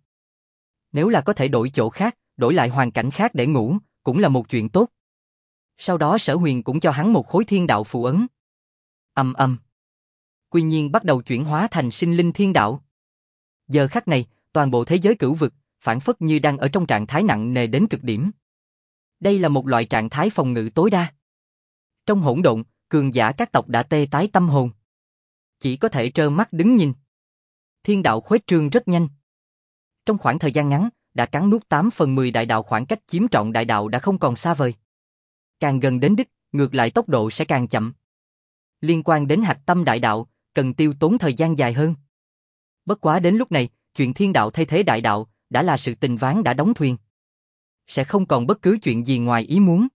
Nếu là có thể đổi chỗ khác, đổi lại hoàn cảnh khác để ngủ, cũng là một chuyện tốt. Sau đó Sở Huyền cũng cho hắn một khối thiên đạo phù ấn. Ầm ầm. Quy nhiên bắt đầu chuyển hóa thành sinh linh thiên đạo. Giờ khắc này, toàn bộ thế giới cửu vực, phản phất như đang ở trong trạng thái nặng nề đến cực điểm. Đây là một loại trạng thái phòng ngự tối đa. Trong hỗn độn, cường giả các tộc đã tê tái tâm hồn. Chỉ có thể trơ mắt đứng nhìn. Thiên đạo khuếch trương rất nhanh. Trong khoảng thời gian ngắn, đã cắn nuốt 8/10 đại đạo, khoảng cách chiếm trọn đại đạo đã không còn xa vời. Càng gần đến đích, ngược lại tốc độ sẽ càng chậm. Liên quan đến hạch tâm đại đạo, cần tiêu tốn thời gian dài hơn. Bất quá đến lúc này, chuyện thiên đạo thay thế đại đạo, đã là sự tình ván đã đóng thuyền. Sẽ không còn bất cứ chuyện gì ngoài ý muốn.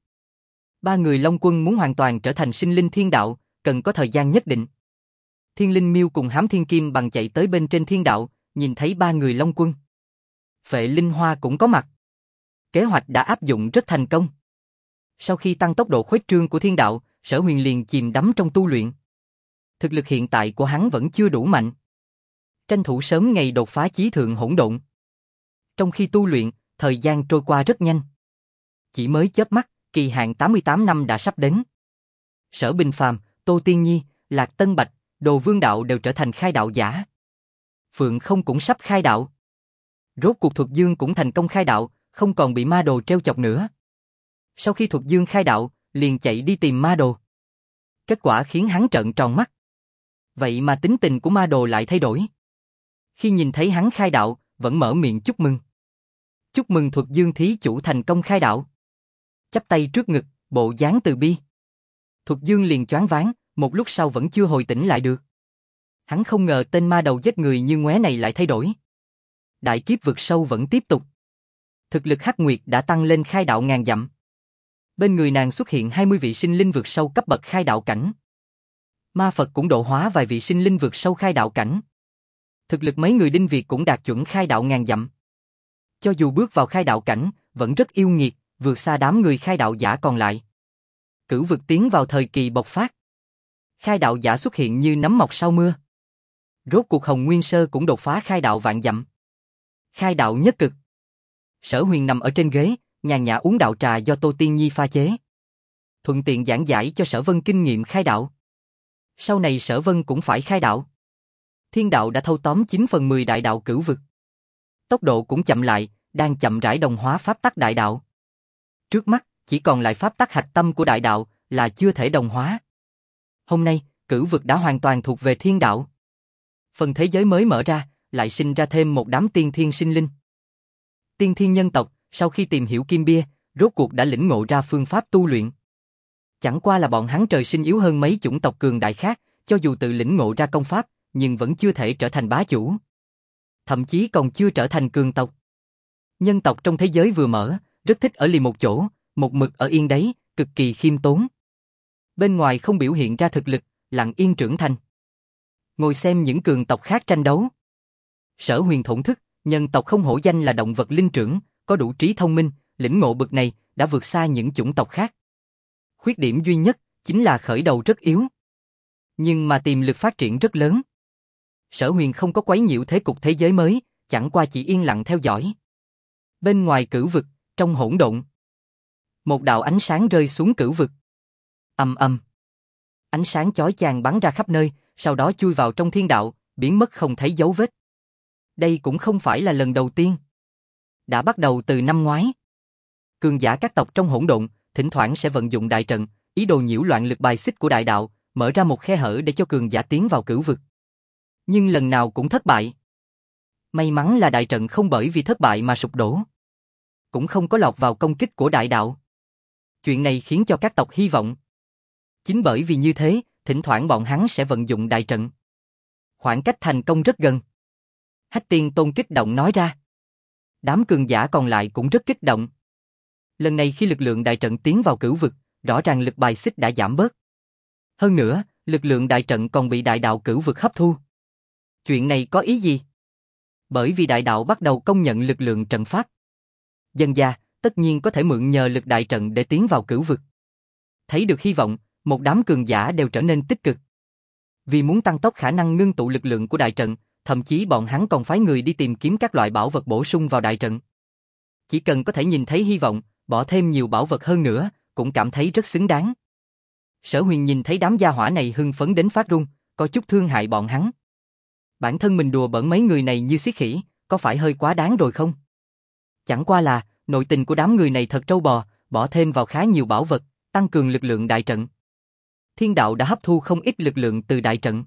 Ba người Long Quân muốn hoàn toàn trở thành sinh linh thiên đạo, cần có thời gian nhất định. Thiên Linh Miêu cùng Hám Thiên Kim bằng chạy tới bên trên thiên đạo, nhìn thấy ba người Long Quân. Phệ Linh Hoa cũng có mặt. Kế hoạch đã áp dụng rất thành công. Sau khi tăng tốc độ khuếch trương của thiên đạo, Sở Huyền liền chìm đắm trong tu luyện. Thực lực hiện tại của hắn vẫn chưa đủ mạnh. Tranh thủ sớm ngày đột phá chí thượng hỗn độn. Trong khi tu luyện, thời gian trôi qua rất nhanh. Chỉ mới chớp mắt, kỳ hạn 88 năm đã sắp đến. Sở Bình Phàm, Tô Tiên Nhi, Lạc Tân Bạch, Đồ Vương Đạo đều trở thành khai đạo giả. Phượng Không cũng sắp khai đạo. Rốt cuộc Thuật Dương cũng thành công khai đạo, không còn bị Ma Đồ treo chọc nữa. Sau khi Thuật Dương khai đạo, liền chạy đi tìm Ma Đồ. Kết quả khiến hắn trợn tròn mắt. Vậy mà tính tình của Ma Đồ lại thay đổi. Khi nhìn thấy hắn khai đạo, vẫn mở miệng chúc mừng. Chúc mừng Thuật Dương thí chủ thành công khai đạo. Chắp tay trước ngực, bộ dáng từ bi. Thuật Dương liền choáng váng, một lúc sau vẫn chưa hồi tỉnh lại được. Hắn không ngờ tên ma đầu giết người như ngoé này lại thay đổi. Đại kiếp vực sâu vẫn tiếp tục. Thực lực Hắc Nguyệt đã tăng lên khai đạo ngàn dặm. Bên người nàng xuất hiện 20 vị sinh linh vực sâu cấp bậc khai đạo cảnh. Ma Phật cũng độ hóa vài vị sinh linh vực sâu khai đạo cảnh. Thực lực mấy người Đinh Việt cũng đạt chuẩn khai đạo ngàn dặm. Cho dù bước vào khai đạo cảnh, vẫn rất yêu nghiệt, vượt xa đám người khai đạo giả còn lại. Cửu vực tiến vào thời kỳ bộc phát. Khai đạo giả xuất hiện như nấm mọc sau mưa. Rốt cuộc Hồng Nguyên Sơ cũng đột phá khai đạo vạn dặm. Khai đạo nhất cực. Sở Huyền nằm ở trên ghế, nhàn nhã uống đạo trà do Tô Tiên Nhi pha chế. Thuận tiện giảng giải cho Sở Vân kinh nghiệm khai đạo. Sau này Sở Vân cũng phải khai đạo. Thiên đạo đã thâu tóm 9/10 đại đạo cửu vực. Tốc độ cũng chậm lại, đang chậm rãi đồng hóa pháp tắc đại đạo. Trước mắt, chỉ còn lại pháp tắc hạch tâm của đại đạo là chưa thể đồng hóa. Hôm nay, cửu vực đã hoàn toàn thuộc về thiên đạo. Phần thế giới mới mở ra, lại sinh ra thêm một đám tiên thiên sinh linh. Tiên thiên nhân tộc, sau khi tìm hiểu kim bia, rốt cuộc đã lĩnh ngộ ra phương pháp tu luyện. Chẳng qua là bọn hắn trời sinh yếu hơn mấy chủng tộc cường đại khác, cho dù tự lĩnh ngộ ra công pháp, nhưng vẫn chưa thể trở thành bá chủ. Thậm chí còn chưa trở thành cường tộc. Nhân tộc trong thế giới vừa mở, rất thích ở lì một chỗ, một mực ở yên đấy, cực kỳ khiêm tốn. Bên ngoài không biểu hiện ra thực lực, lặng yên trưởng thành. Ngồi xem những cường tộc khác tranh đấu. Sở Huyền thổn thức, nhân tộc không hổ danh là động vật linh trưởng, có đủ trí thông minh, lĩnh ngộ bực này đã vượt xa những chủng tộc khác. Khuyết điểm duy nhất chính là khởi đầu rất yếu. Nhưng mà tiềm lực phát triển rất lớn. Sở Huyền không có quấy nhiễu thế cục thế giới mới, chẳng qua chỉ yên lặng theo dõi. Bên ngoài cửu vực, trong hỗn độn, một đạo ánh sáng rơi xuống cửu vực. Ầm ầm. Ánh sáng chói chang bắn ra khắp nơi, sau đó chui vào trong thiên đạo, biến mất không thấy dấu vết. Đây cũng không phải là lần đầu tiên. Đã bắt đầu từ năm ngoái. Cường giả các tộc trong hỗn độn, thỉnh thoảng sẽ vận dụng đại trận, ý đồ nhiễu loạn lực bài xích của đại đạo, mở ra một khe hở để cho cường giả tiến vào cửu vực. Nhưng lần nào cũng thất bại. May mắn là đại trận không bởi vì thất bại mà sụp đổ. Cũng không có lọt vào công kích của đại đạo. Chuyện này khiến cho các tộc hy vọng. Chính bởi vì như thế, thỉnh thoảng bọn hắn sẽ vận dụng đại trận. Khoảng cách thành công rất gần. Hách Tiên Tôn kích động nói ra. Đám cường giả còn lại cũng rất kích động. Lần này khi lực lượng đại trận tiến vào cửu vực, rõ ràng lực bài xích đã giảm bớt. Hơn nữa, lực lượng đại trận còn bị đại đạo cửu vực hấp thu. Chuyện này có ý gì? Bởi vì đại đạo bắt đầu công nhận lực lượng trận pháp. Dần dà, tất nhiên có thể mượn nhờ lực đại trận để tiến vào cửu vực. Thấy được hy vọng, một đám cường giả đều trở nên tích cực. Vì muốn tăng tốc khả năng ngưng tụ lực lượng của đại trận, thậm chí bọn hắn còn phái người đi tìm kiếm các loại bảo vật bổ sung vào đại trận. Chỉ cần có thể nhìn thấy hy vọng, bỏ thêm nhiều bảo vật hơn nữa, cũng cảm thấy rất xứng đáng. Sở Huyền nhìn thấy đám gia hỏa này hưng phấn đến phát run, có chút thương hại bọn hắn. Bản thân mình đùa bỡn mấy người này như xiết khỉ, có phải hơi quá đáng rồi không? Chẳng qua là, nội tình của đám người này thật trâu bò, bỏ thêm vào khá nhiều bảo vật, tăng cường lực lượng đại trận. Thiên đạo đã hấp thu không ít lực lượng từ đại trận.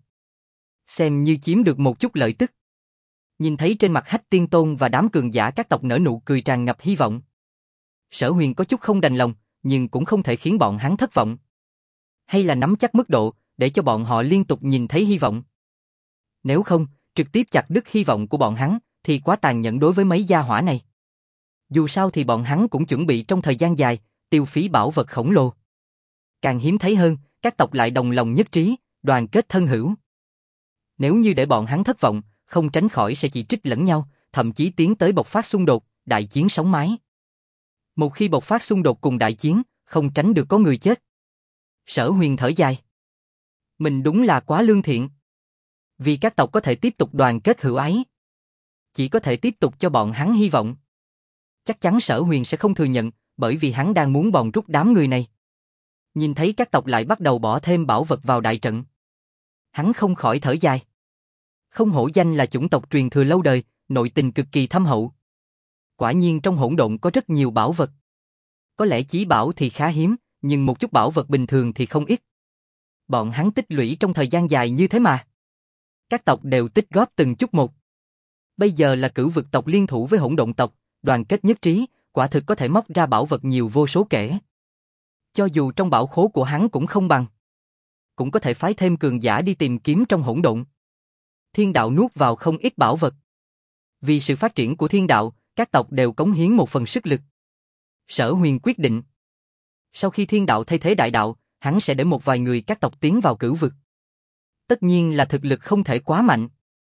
Xem như chiếm được một chút lợi tức. Nhìn thấy trên mặt Hách Tiên Tôn và đám cường giả các tộc nở nụ cười tràn ngập hy vọng. Sở Huyền có chút không đành lòng, nhưng cũng không thể khiến bọn hắn thất vọng. Hay là nắm chắc mức độ, để cho bọn họ liên tục nhìn thấy hy vọng. Nếu không, trực tiếp chặt đứt hy vọng của bọn hắn, thì quá tàn nhẫn đối với mấy gia hỏa này. Dù sao thì bọn hắn cũng chuẩn bị trong thời gian dài, tiêu phí bảo vật khổng lồ. Càng hiếm thấy hơn, các tộc lại đồng lòng nhất trí, đoàn kết thân hữu. Nếu như để bọn hắn thất vọng, không tránh khỏi sẽ chỉ trích lẫn nhau, thậm chí tiến tới bộc phát xung đột, đại chiến sống mái. Một khi bộc phát xung đột cùng đại chiến, không tránh được có người chết. Sở Huyền thở dài. Mình đúng là quá lương thiện. Vì các tộc có thể tiếp tục đoàn kết hữu ái. Chỉ có thể tiếp tục cho bọn hắn hy vọng. Chắc chắn Sở Huyền sẽ không thừa nhận, bởi vì hắn đang muốn bòn rút đám người này. Nhìn thấy các tộc lại bắt đầu bỏ thêm bảo vật vào đại trận. Hắn không khỏi thở dài. Không hổ danh là chủng tộc truyền thừa lâu đời, nội tình cực kỳ thâm hậu. Quả nhiên trong hỗn độn có rất nhiều bảo vật. Có lẽ chí bảo thì khá hiếm, nhưng một chút bảo vật bình thường thì không ít. Bọn hắn tích lũy trong thời gian dài như thế mà. Các tộc đều tích góp từng chút một. Bây giờ là cửu vực tộc liên thủ với hỗn độn tộc, đoàn kết nhất trí, quả thực có thể móc ra bảo vật nhiều vô số kể. Cho dù trong bảo khố của hắn cũng không bằng. Cũng có thể phái thêm cường giả đi tìm kiếm trong hỗn độn. Thiên đạo nuốt vào không ít bảo vật. Vì sự phát triển của thiên đạo, các tộc đều cống hiến một phần sức lực. Sở Huyền quyết định. Sau khi thiên đạo thay thế đại đạo, hắn sẽ để một vài người các tộc tiến vào cửu vực. Tất nhiên là thực lực không thể quá mạnh.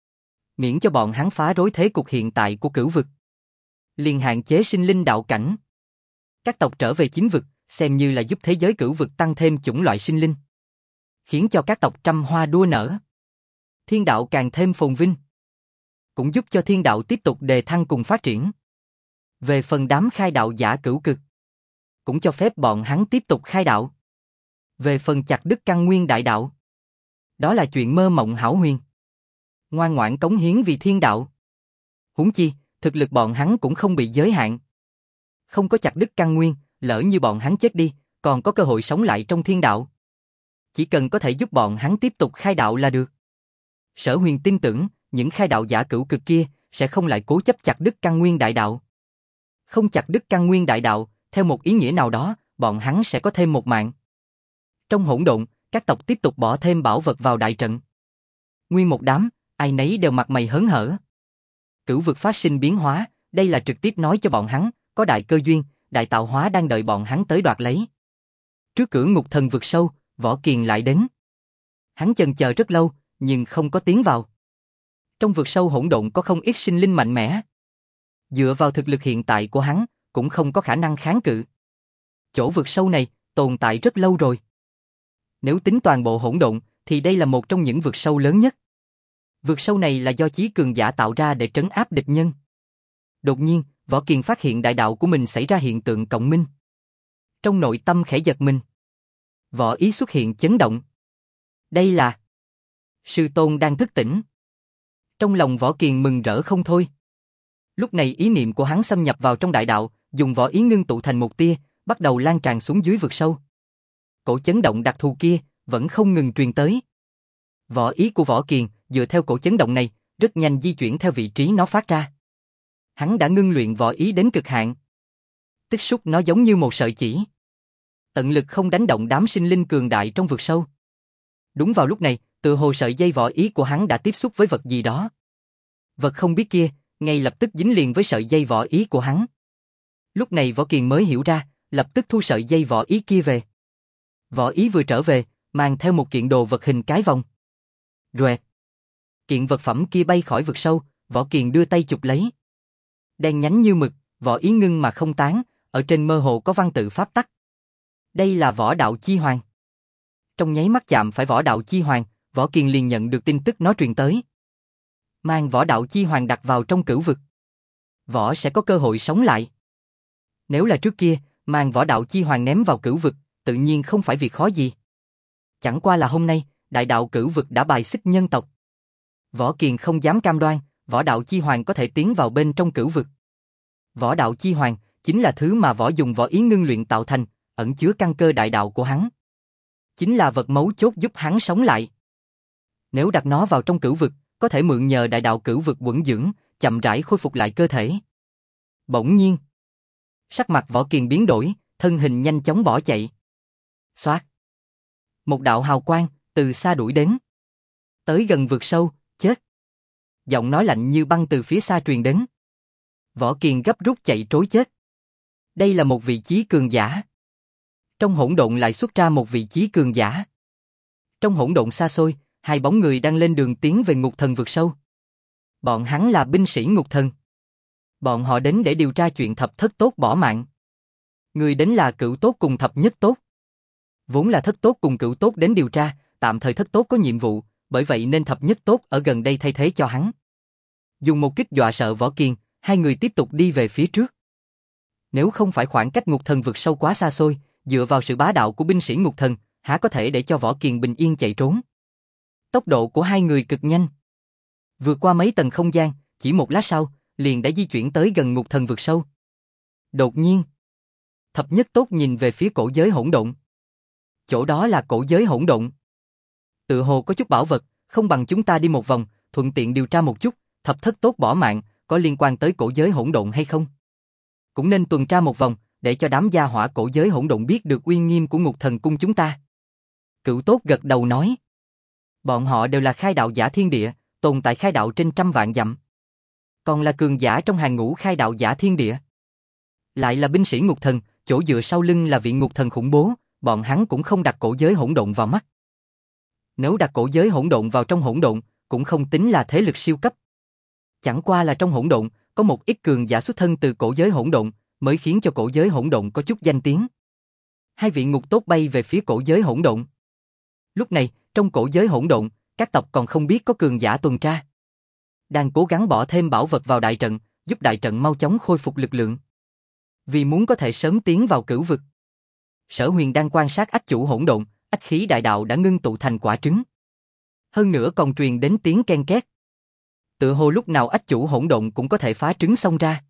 Miễn cho bọn hắn phá rối thế cục hiện tại của cửu vực. Liền hạn chế sinh linh đạo cảnh. Các tộc trở về chính vực, xem như là giúp thế giới cửu vực tăng thêm chủng loại sinh linh. Khiến cho các tộc trăm hoa đua nở. thiên đạo càng thêm phồn vinh. Cũng giúp cho thiên đạo tiếp tục đề thăng cùng phát triển. Về phần đám khai đạo giả cửu cực, cũng cho phép bọn hắn tiếp tục khai đạo. Về phần chặt đứt căn nguyên đại đạo, đó là chuyện mơ mộng hão huyền. Ngoan ngoãn cống hiến vì thiên đạo. Huống chi, thực lực bọn hắn cũng không bị giới hạn. Không có chặt đứt căn nguyên, lỡ như bọn hắn chết đi, còn có cơ hội sống lại trong thiên đạo. Chỉ cần có thể giúp bọn hắn tiếp tục khai đạo là được. Sở Huyền tin tưởng, những khai đạo giả cửu cực kia sẽ không lại cố chấp chặt đứt căn nguyên đại đạo. Không chặt đứt căn nguyên đại đạo, theo một ý nghĩa nào đó, bọn hắn sẽ có thêm một mạng. Trong hỗn độn, các tộc tiếp tục bỏ thêm bảo vật vào đại trận. Nguyên một đám, ai nấy đều mặt mày hớn hở. Cửu vực phát sinh biến hóa, đây là trực tiếp nói cho bọn hắn, có đại cơ duyên, đại tạo hóa đang đợi bọn hắn tới đoạt lấy. Trước cửa ngục thần vực sâu, Võ Kiền lại đến. Hắn chần chờ rất lâu, nhưng không có tiến vào. Trong vực sâu hỗn độn có không ít sinh linh mạnh mẽ. Dựa vào thực lực hiện tại của hắn, cũng không có khả năng kháng cự. Chỗ vực sâu này tồn tại rất lâu rồi. Nếu tính toàn bộ hỗn độn, thì đây là một trong những vực sâu lớn nhất. Vực sâu này là do chí cường giả tạo ra để trấn áp địch nhân. Đột nhiên, Võ Kiền phát hiện đại đạo của mình xảy ra hiện tượng cộng minh. Trong nội tâm khẽ giật mình. Võ ý xuất hiện chấn động. Đây là sư tôn đang thức tỉnh. Trong lòng Võ Kiền mừng rỡ không thôi. Lúc này ý niệm của hắn xâm nhập vào trong đại đạo, dùng võ ý ngưng tụ thành một tia, bắt đầu lan tràn xuống dưới vực sâu. Cổ chấn động đặc thù kia vẫn không ngừng truyền tới. Võ ý của Võ Kiền dựa theo cổ chấn động này, rất nhanh di chuyển theo vị trí nó phát ra. Hắn đã ngưng luyện võ ý đến cực hạn. Tích xúc nó giống như một sợi chỉ. Tận lực không đánh động đám sinh linh cường đại trong vực sâu. Đúng vào lúc này, tựa hồ sợi dây võ ý của hắn đã tiếp xúc với vật gì đó. Vật không biết kia, ngay lập tức dính liền với sợi dây võ ý của hắn. Lúc này Võ Kiền mới hiểu ra, lập tức thu sợi dây võ ý kia về. Võ ý vừa trở về, mang theo một kiện đồ vật hình cái vòng. Roẹt. Kiện vật phẩm kia bay khỏi vực sâu, Võ Kiền đưa tay chụp lấy. Đen nhánh như mực, võ ý ngưng mà không tán, ở trên mơ hồ có văn tự pháp tắc. Đây là võ đạo chi hoàng. Trong nháy mắt chạm phải võ đạo chi hoàng, Võ Kiền liền nhận được tin tức nó truyền tới. Mang võ đạo chi hoàng đặt vào trong cửu vực. Võ sẽ có cơ hội sống lại. Nếu là trước kia, mang võ đạo chi hoàng ném vào cửu vực, tự nhiên không phải việc khó gì. Chẳng qua là hôm nay, đại đạo cửu vực đã bài xích nhân tộc. Võ Kiền không dám cam đoan, võ đạo chi hoàng có thể tiến vào bên trong cửu vực. Võ đạo chi hoàng chính là thứ mà võ dùng võ ý ngưng luyện tạo thành, ẩn chứa căn cơ đại đạo của hắn. Chính là vật mấu chốt giúp hắn sống lại. Nếu đặt nó vào trong cửu vực, có thể mượn nhờ đại đạo cửu vực quẩn dưỡng, chậm rãi khôi phục lại cơ thể. Bỗng nhiên, sắc mặt Võ Kiền biến đổi, thân hình nhanh chóng bỏ chạy. Xoát. Một đạo hào quang từ xa đuổi đến. Tới gần vực sâu, chết. Giọng nói lạnh như băng từ phía xa truyền đến. Võ Kiền gấp rút chạy trối chết. Đây là một vị chí cường giả. Trong hỗn độn lại xuất ra một vị chí cường giả. Trong hỗn độn xa xôi, hai bóng người đang lên đường tiến về ngục thần vực sâu. Bọn hắn là binh sĩ ngục thần. Bọn họ đến để điều tra chuyện thập thất tốt bỏ mạng. Người đến là cửu tốt cùng thập nhất tốt. Vốn là thất tốt cùng cửu tốt đến điều tra, tạm thời thất tốt có nhiệm vụ, bởi vậy nên thập nhất tốt ở gần đây thay thế cho hắn. Dùng một kích dọa sợ Võ Kiền, hai người tiếp tục đi về phía trước. Nếu không phải khoảng cách ngục thần vực sâu quá xa xôi, dựa vào sự bá đạo của binh sĩ ngục thần, há có thể để cho Võ Kiền bình yên chạy trốn. Tốc độ của hai người cực nhanh. Vượt qua mấy tầng không gian, chỉ một lát sau, liền đã di chuyển tới gần ngục thần vực sâu. Đột nhiên, thập nhất tốt nhìn về phía cổ giới hỗn độn. Chỗ đó là cổ giới hỗn độn. Tự hồ có chút bảo vật, không bằng chúng ta đi một vòng, thuận tiện điều tra một chút, thập thất tốt bỏ mạng, có liên quan tới cổ giới hỗn độn hay không? Cũng nên tuần tra một vòng, để cho đám gia hỏa cổ giới hỗn độn biết được uy nghiêm của ngục thần cung chúng ta. Cửu tốt gật đầu nói. Bọn họ đều là khai đạo giả thiên địa, tồn tại khai đạo trên trăm vạn dặm. Còn là cường giả trong hàng ngũ khai đạo giả thiên địa. Lại là binh sĩ ngục thần, chỗ dựa sau lưng là vị ngục thần khủng bố, bọn hắn cũng không đặt cổ giới hỗn độn vào mắt. Nếu đặt cổ giới hỗn độn vào trong hỗn độn, cũng không tính là thế lực siêu cấp. Chẳng qua là trong hỗn độn, có một ít cường giả xuất thân từ cổ giới hỗn độn, mới khiến cho cổ giới hỗn độn có chút danh tiếng. Hai vị ngục tốt bay về phía cổ giới hỗn độn. Lúc này, trong cổ giới hỗn độn, các tộc còn không biết có cường giả tuần tra. Đang cố gắng bỏ thêm bảo vật vào đại trận, giúp đại trận mau chóng khôi phục lực lượng. Vì muốn có thể sớm tiến vào cửu vực. Sở Huyền đang quan sát ách chủ hỗn độn, ách khí đại đạo đã ngưng tụ thành quả trứng. Hơn nữa còn truyền đến tiếng ken két. Tựa hồ lúc nào ách chủ hỗn độn cũng có thể phá trứng xông ra.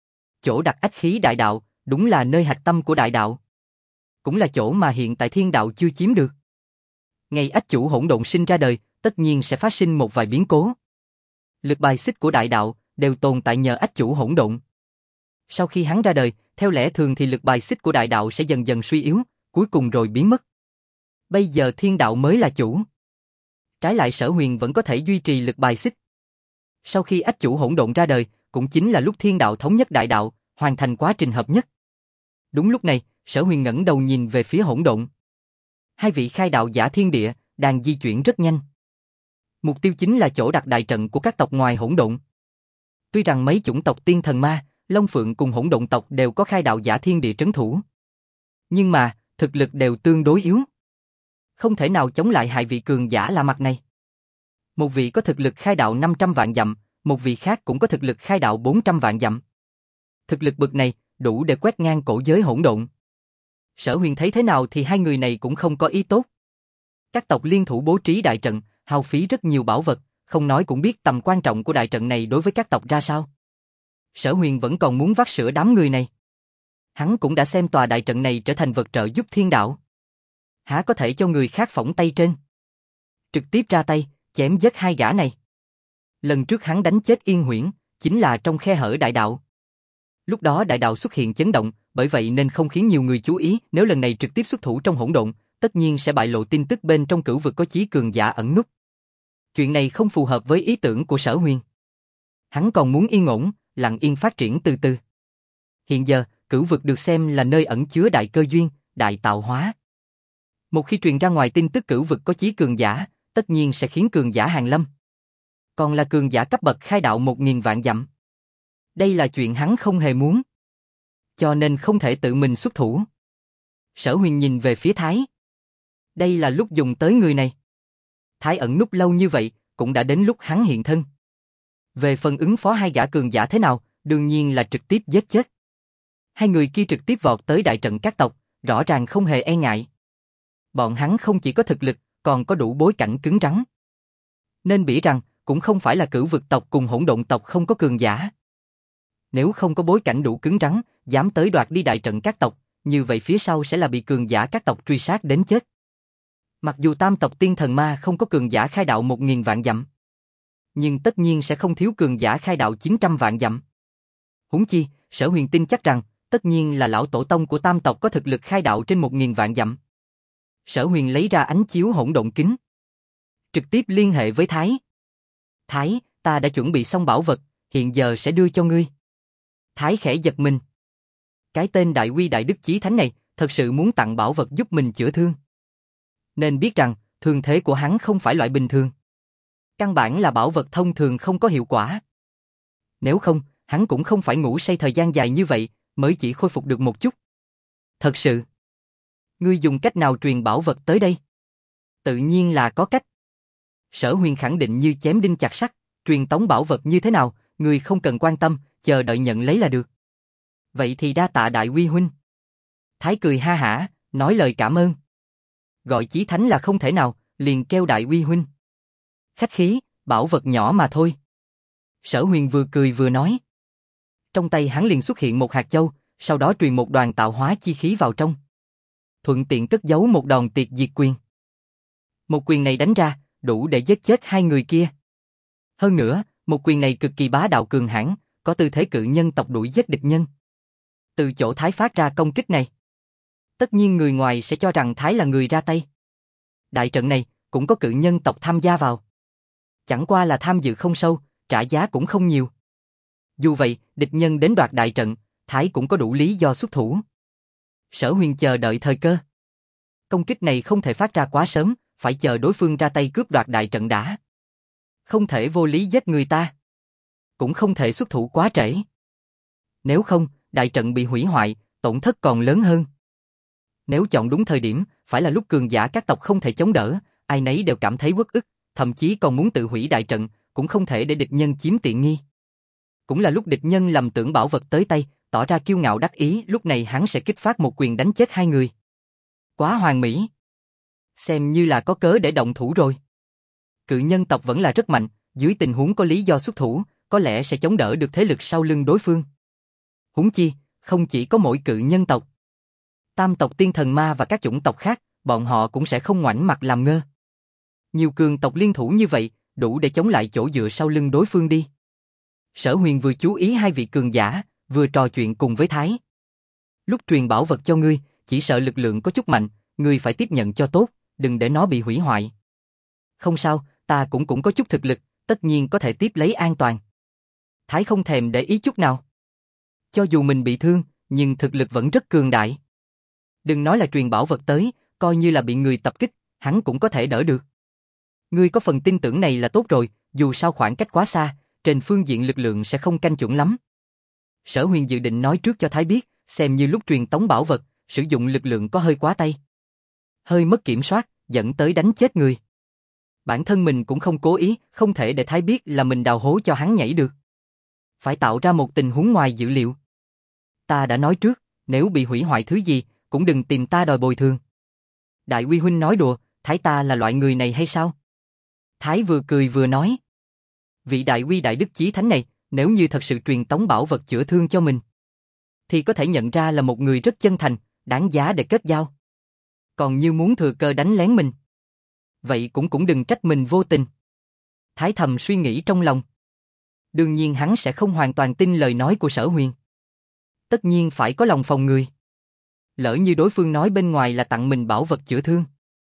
Chỗ đặt ách khí đại đạo, đúng là nơi hạch tâm của đại đạo. Cũng là chỗ mà hiện tại thiên đạo chưa chiếm được. Ngày ách chủ hỗn độn sinh ra đời, tất nhiên sẽ phát sinh một vài biến cố. Lực bài xích của đại đạo đều tồn tại nhờ ách chủ hỗn độn. Sau khi hắn ra đời, theo lẽ thường thì lực bài xích của đại đạo sẽ dần dần suy yếu, cuối cùng rồi biến mất. Bây giờ thiên đạo mới là chủ. Trái lại Sở Huyền vẫn có thể duy trì lực bài xích. Sau khi ách chủ hỗn độn ra đời, cũng chính là lúc thiên đạo thống nhất đại đạo, hoàn thành quá trình hợp nhất. Đúng lúc này, Sở Huyền ngẩng đầu nhìn về phía hỗn độn. Hai vị khai đạo giả thiên địa đang di chuyển rất nhanh. Mục tiêu chính là chỗ đặt đại trận của các tộc ngoài hỗn độn. Tuy rằng mấy chủng tộc tiên thần ma, Long Phượng cùng hỗn độn tộc đều có khai đạo giả thiên địa trấn thủ. Nhưng mà, thực lực đều tương đối yếu. Không thể nào chống lại hai vị cường giả lạ mặt này. Một vị có thực lực khai đạo 500 vạn dặm, một vị khác cũng có thực lực khai đạo 400 vạn dặm. Thực lực bậc này, đủ để quét ngang cổ giới hỗn độn. Sở Huyền thấy thế nào thì hai người này cũng không có ý tốt. Các tộc liên thủ bố trí đại trận, hao phí rất nhiều bảo vật, không nói cũng biết tầm quan trọng của đại trận này đối với các tộc ra sao. Sở Huyền vẫn còn muốn vắt sữa đám người này. Hắn cũng đã xem tòa đại trận này trở thành vật trợ giúp thiên đạo. Há có thể cho người khác phỏng tay trên. Trực tiếp ra tay, chém giết hai gã này. Lần trước hắn đánh chết Yên Huyễn, chính là trong khe hở đại đạo. Lúc đó đại đạo xuất hiện chấn động, bởi vậy nên không khiến nhiều người chú ý, nếu lần này trực tiếp xuất thủ trong hỗn độn, tất nhiên sẽ bại lộ tin tức bên trong cửu vực có chí cường giả ẩn núp. Chuyện này không phù hợp với ý tưởng của Sở Huyền. Hắn còn muốn yên ổn, lặng yên phát triển từ từ. Hiện giờ, cửu vực được xem là nơi ẩn chứa đại cơ duyên, đại tạo hóa. Một khi truyền ra ngoài tin tức cửu vực có chí cường giả, tất nhiên sẽ khiến cường giả hàng lâm. Còn là cường giả cấp bậc khai đạo 1000 vạn dặm. Đây là chuyện hắn không hề muốn. Cho nên không thể tự mình xuất thủ. Sở Huyền nhìn về phía Thái. Đây là lúc dùng tới người này. Thái ẩn núp lâu như vậy, cũng đã đến lúc hắn hiện thân. Về phần ứng phó hai gã cường giả thế nào, đương nhiên là trực tiếp giết chết. Hai người kia trực tiếp vọt tới đại trận các tộc, rõ ràng không hề e ngại. Bọn hắn không chỉ có thực lực, còn có đủ bối cảnh cứng rắn. Nên biết rằng, cũng không phải là cửu vực tộc cùng hỗn độn tộc không có cường giả. Nếu không có bối cảnh đủ cứng rắn, dám tới đoạt đi đại trận các tộc, như vậy phía sau sẽ là bị cường giả các tộc truy sát đến chết. Mặc dù tam tộc tiên thần ma không có cường giả khai đạo 1000 vạn dặm, nhưng tất nhiên sẽ không thiếu cường giả khai đạo 900 vạn dặm. Huống chi, Sở Huyền tin chắc rằng, tất nhiên là lão tổ tông của tam tộc có thực lực khai đạo trên 1000 vạn dặm. Sở Huyền lấy ra ánh chiếu hỗn độn kính. Trực tiếp liên hệ với Thái. Thái, ta đã chuẩn bị xong bảo vật, hiện giờ sẽ đưa cho ngươi. Thái khẽ giật mình. Cái tên Đại Uy Đại Đức Chí Thánh này, thật sự muốn tặng bảo vật giúp mình chữa thương. Nên biết rằng, thương thế của hắn không phải loại bình thường. Căn bản là bảo vật thông thường không có hiệu quả. Nếu không, hắn cũng không phải ngủ say thời gian dài như vậy, mới chỉ khôi phục được một chút. Thật sự. Ngươi dùng cách nào truyền bảo vật tới đây? Tự nhiên là có cách. Sở Huyền khẳng định như chém đinh chặt sắt, truyền tống bảo vật như thế nào, ngươi không cần quan tâm, chờ đợi nhận lấy là được. Vậy thì đa tạ Đại Uy huynh. Thái cười ha hả, nói lời cảm ơn. Gọi Chí Thánh là không thể nào, liền kêu Đại Uy huynh. Khách khí, bảo vật nhỏ mà thôi. Sở Huyền vừa cười vừa nói. Trong tay hắn liền xuất hiện một hạt châu, sau đó truyền một đoàn tạo hóa chi khí vào trong. Thuận tiện cất giấu một đòn tiệt diệt quyền. Một quyền này đánh ra, đủ để giết chết hai người kia. Hơn nữa, một quyền này cực kỳ bá đạo cường hãn, có tư thế cự nhân tộc đuổi giết địch nhân. Từ chỗ Thái phát ra công kích này, tất nhiên người ngoài sẽ cho rằng Thái là người ra tay. Đại trận này cũng có cự nhân tộc tham gia vào. Chẳng qua là tham dự không sâu, trả giá cũng không nhiều. Dù vậy, địch nhân đến đoạt đại trận, Thái cũng có đủ lý do xuất thủ. Sở Huyền chờ đợi thời cơ. Công kích này không thể phát ra quá sớm, phải chờ đối phương ra tay cướp đoạt đại trận đã. Không thể vô lý giết người ta. Cũng không thể xuất thủ quá trễ. Nếu không, đại trận bị hủy hoại, tổn thất còn lớn hơn. Nếu chọn đúng thời điểm, phải là lúc cường giả các tộc không thể chống đỡ, ai nấy đều cảm thấy uất ức, thậm chí còn muốn tự hủy đại trận, cũng không thể để địch nhân chiếm tiện nghi. Cũng là lúc địch nhân lầm tưởng bảo vật tới tay, tỏ ra kiêu ngạo đắc ý, lúc này hắn sẽ kích phát một quyền đánh chết hai người. Quá hoàn mỹ. Xem như là có cớ để động thủ rồi. Cự nhân tộc vẫn là rất mạnh, dưới tình huống có lý do xuất thủ, có lẽ sẽ chống đỡ được thế lực sau lưng đối phương. Huống chi, không chỉ có mỗi cự nhân tộc. Tam tộc tiên thần ma và các chủng tộc khác, bọn họ cũng sẽ không ngoảnh mặt làm ngơ. Nhiều cường tộc liên thủ như vậy, đủ để chống lại chỗ dựa sau lưng đối phương đi. Sở Huyền vừa chú ý hai vị cường giả, vừa trò chuyện cùng với Thái. Lúc truyền bảo vật cho ngươi, chỉ sợ lực lượng có chút mạnh, ngươi phải tiếp nhận cho tốt, đừng để nó bị hủy hoại. Không sao, ta cũng có chút thực lực, tất nhiên có thể tiếp lấy an toàn. Thái không thèm để ý chút nào. Cho dù mình bị thương, nhưng thực lực vẫn rất cường đại. Đừng nói là truyền bảo vật tới, coi như là bị người tập kích, hắn cũng có thể đỡ được. Ngươi có phần tin tưởng này là tốt rồi, dù sao khoảng cách quá xa, trên phương diện lực lượng sẽ không canh chuẩn lắm. Sở Huyền dự định nói trước cho Thái biết, xem như lúc truyền tống bảo vật, sử dụng lực lượng có hơi quá tay. Hơi mất kiểm soát, dẫn tới đánh chết người. Bản thân mình cũng không cố ý, không thể để Thái biết là mình đào hố cho hắn nhảy được. Phải tạo ra một tình huống ngoài dự liệu. Ta đã nói trước, nếu bị hủy hoại thứ gì, cũng đừng tìm ta đòi bồi thường. Đại Uy huynh nói đùa, Thái ta là loại người này hay sao? Thái vừa cười vừa nói. Vị Đại Uy đại đức chí thánh này, nếu như thật sự truyền tống bảo vật chữa thương cho mình, thì có thể nhận ra là một người rất chân thành, đáng giá để kết giao. Còn như muốn thừa cơ đánh lén mình, vậy cũng đừng trách mình vô tình. Thái thầm suy nghĩ trong lòng. Đương nhiên hắn sẽ không hoàn toàn tin lời nói của Sở Huyền. Tất nhiên phải có lòng phòng người. Lỡ như đối phương nói bên ngoài là tặng mình bảo vật chữa thương,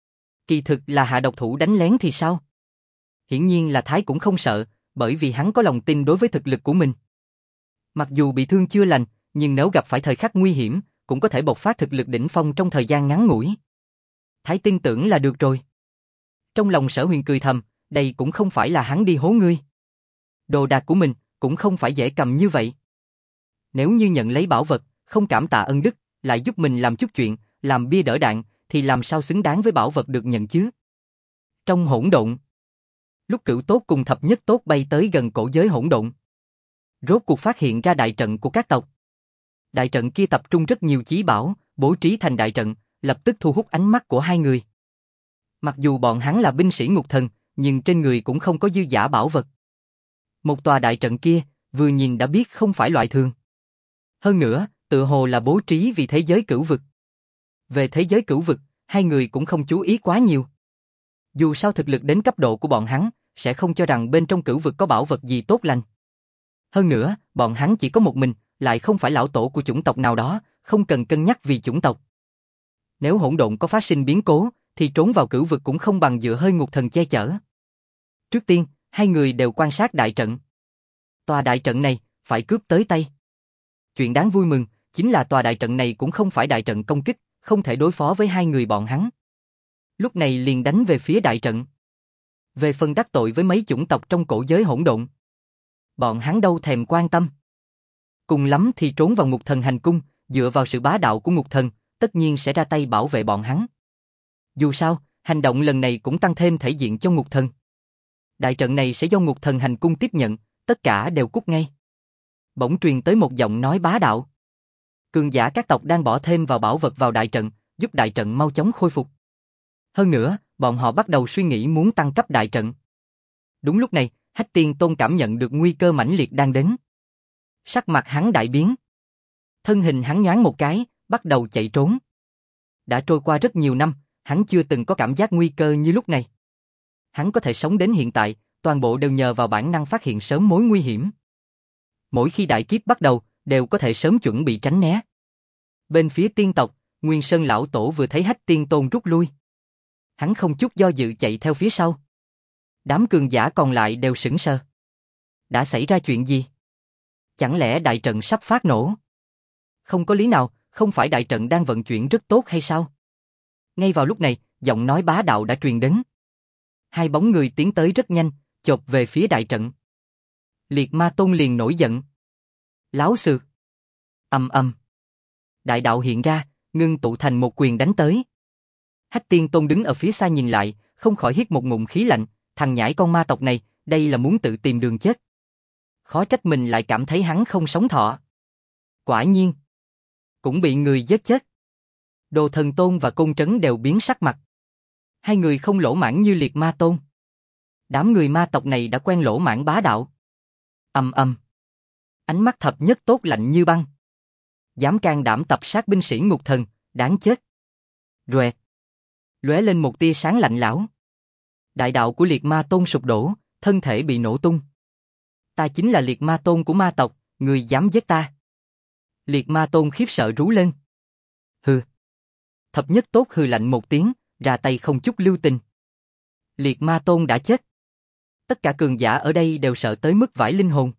kỳ thực là hạ độc thủ đánh lén thì sao? Hiển nhiên là Thái cũng không sợ, bởi vì hắn có lòng tin đối với thực lực của mình. Mặc dù bị thương chưa lành, nhưng nếu gặp phải thời khắc nguy hiểm, cũng có thể bộc phát thực lực đỉnh phong trong thời gian ngắn ngủi. Thái tin tưởng là được rồi. Trong lòng Sở Huyền cười thầm, đây cũng không phải là hắn đi hố ngươi. Đồ đạc của mình cũng không phải dễ cầm như vậy. Nếu như nhận lấy bảo vật, không cảm tạ ân đức, lại giúp mình làm chút chuyện, làm bia đỡ đạn, thì làm sao xứng đáng với bảo vật được nhận chứ? Trong hỗn độn, lúc Cửu Tốt cùng Thập Nhất Tốt bay tới gần cổ giới hỗn độn, rốt cuộc phát hiện ra đại trận của các tộc. Đại trận kia tập trung rất nhiều chí bảo, bố trí thành đại trận, lập tức thu hút ánh mắt của hai người. Mặc dù bọn hắn là binh sĩ ngục thần, nhưng trên người cũng không có dư giả bảo vật. Một tòa đại trận kia, vừa nhìn đã biết không phải loại thường. Hơn nữa, tựa hồ là bố trí vì thế giới cửu vực. Về thế giới cửu vực, hai người cũng không chú ý quá nhiều. Dù sao thực lực đến cấp độ của bọn hắn, sẽ không cho rằng bên trong cửu vực có bảo vật gì tốt lành. Hơn nữa, bọn hắn chỉ có một mình, lại không phải lão tổ của chủng tộc nào đó, không cần cân nhắc vì chủng tộc. Nếu hỗn độn có phát sinh biến cố, thì trốn vào cửu vực cũng không bằng dựa hơi ngục thần che chở. Trước tiên, hai người đều quan sát đại trận. Tòa đại trận này, phải cướp tới tay. Chuyện đáng vui mừng, chính là tòa đại trận này cũng không phải đại trận công kích, không thể đối phó với hai người bọn hắn. Lúc này liền đánh về phía đại trận. Về phần đắc tội với mấy chủng tộc trong cổ giới hỗn độn, bọn hắn đâu thèm quan tâm. Cùng lắm thì trốn vào ngục thần hành cung, dựa vào sự bá đạo của ngục thần, tất nhiên sẽ ra tay bảo vệ bọn hắn. Dù sao, hành động lần này cũng tăng thêm thể diện cho ngục thần. Đại trận này sẽ do ngục thần hành cung tiếp nhận, tất cả đều cút ngay. Bỗng truyền tới một giọng nói bá đạo. Cường giả các tộc đang bỏ thêm vào bảo vật vào đại trận, giúp đại trận mau chóng khôi phục. Hơn nữa, bọn họ bắt đầu suy nghĩ muốn tăng cấp đại trận. Đúng lúc này, Hách Tiên Tôn cảm nhận được nguy cơ mãnh liệt đang đến. Sắc mặt hắn đại biến. Thân hình hắn nhoáng một cái, bắt đầu chạy trốn. Đã trôi qua rất nhiều năm, hắn chưa từng có cảm giác nguy cơ như lúc này. Hắn có thể sống đến hiện tại, toàn bộ đều nhờ vào bản năng phát hiện sớm mối nguy hiểm. Mỗi khi đại kiếp bắt đầu, đều có thể sớm chuẩn bị tránh né. Bên phía tiên tộc, Nguyên Sơn lão tổ vừa thấy Hách Tiên Tôn rút lui, hắn không chút do dự chạy theo phía sau. Đám cường giả còn lại đều sững sờ. Đã xảy ra chuyện gì? Chẳng lẽ đại trận sắp phát nổ? Không có lý nào, không phải đại trận đang vận chuyển rất tốt hay sao? Ngay vào lúc này, giọng nói bá đạo đã truyền đến. Hai bóng người tiến tới rất nhanh, chộp về phía đại trận. Liệt Ma Tôn liền nổi giận. Láo xược. Ầm ầm. Đại đạo hiện ra, ngưng tụ thành một quyền đánh tới. Hách Tiên Tôn đứng ở phía xa nhìn lại, không khỏi hít một ngụm khí lạnh, thằng nhãi con ma tộc này, đây là muốn tự tìm đường chết. Khó trách mình lại cảm thấy hắn không sống thọ. Quả nhiên, cũng bị người giết chết. Đồ Thần Tôn và Côn Trấn đều biến sắc mặt. Hai người không lỗ mãng như Liệt Ma Tôn. Đám người ma tộc này đã quen lỗ mãng bá đạo. Ầm ầm. Ánh mắt Thập Nhất Tốt lạnh như băng. Dám can đảm tập sát binh sĩ ngục thần, đáng chết. Roẹt. Lóe lên một tia sáng lạnh lẽo. Đại đạo của Liệt Ma Tôn sụp đổ, thân thể bị nổ tung. Ta chính là Liệt Ma Tôn của ma tộc, người dám giết ta. Liệt Ma Tôn khiếp sợ rú lên. Hừ. Thập Nhất Tốt hừ lạnh một tiếng, ra tay không chút lưu tình. Liệt Ma Tôn đã chết. Tất cả cường giả ở đây đều sợ tới mức vãi linh hồn.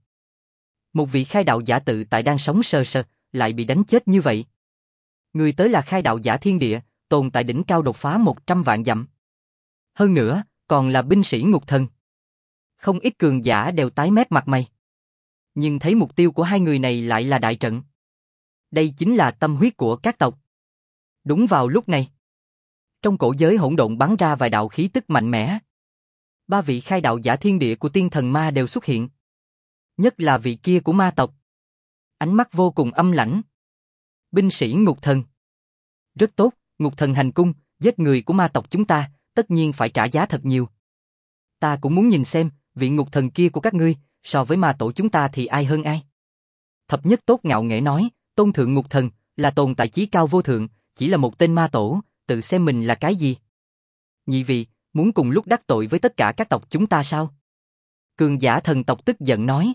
Một vị khai đạo giả tự tại đang sống sờ sờ, lại bị đánh chết như vậy. Người tới là khai đạo giả thiên địa, tồn tại đỉnh cao đột phá 100 vạn dặm. Hơn nữa, còn là binh sĩ ngục thần. Không ít cường giả đều tái mét mặt mày. Nhưng thấy mục tiêu của hai người này lại là đại trận. Đây chính là tâm huyết của các tộc. Đúng vào lúc này, trong cổ giới hỗn độn bắn ra vài đạo khí tức mạnh mẽ. Ba vị khai đạo giả thiên địa của tiên thần ma đều xuất hiện. Nhất là vị kia của ma tộc. Ánh mắt vô cùng âm lãnh. Binh sĩ ngục thần. Rất tốt, ngục thần hành cung, giết người của ma tộc chúng ta, tất nhiên phải trả giá thật nhiều. Ta cũng muốn nhìn xem, vị ngục thần kia của các ngươi, so với ma tổ chúng ta thì ai hơn ai. Thập Nhất Tốt ngạo nghễ nói, tôn thượng ngục thần, là tồn tại chí cao vô thượng, chỉ là một tên ma tổ, tự xem mình là cái gì. Nhị vị, muốn cùng lúc đắc tội với tất cả các tộc chúng ta sao? Cường giả thần tộc tức giận nói.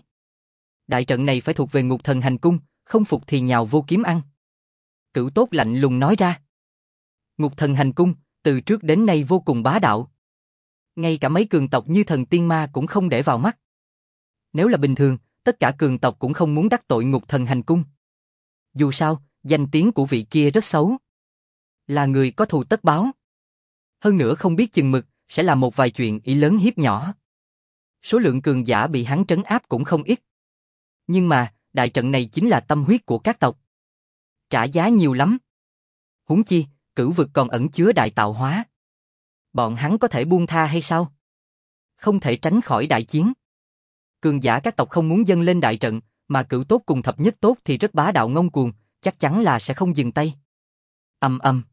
Đại trận này phải thuộc về ngục thần hành cung, không phục thì nhào vô kiếm ăn. Cửu Tốt lạnh lùng nói ra. Ngục thần hành cung, từ trước đến nay vô cùng bá đạo. Ngay cả mấy cường tộc như thần tiên ma cũng không để vào mắt. Nếu là bình thường, tất cả cường tộc cũng không muốn đắc tội ngục thần hành cung. Dù sao, danh tiếng của vị kia rất xấu. Là người có thù tất báo. Hơn nữa không biết chừng mực, sẽ làm một vài chuyện ý lớn hiếp nhỏ. Số lượng cường giả bị hắn trấn áp cũng không ít. Nhưng mà, đại trận này chính là tâm huyết của các tộc. Trả giá nhiều lắm. Huống chi, cửu vực còn ẩn chứa đại tạo hóa. Bọn hắn có thể buông tha hay sao? Không thể tránh khỏi đại chiến. Cường giả các tộc không muốn dâng lên đại trận, mà Cửu Tốt cùng Thập Nhất Tốt thì rất bá đạo ngông cuồng, chắc chắn là sẽ không dừng tay. Ầm ầm.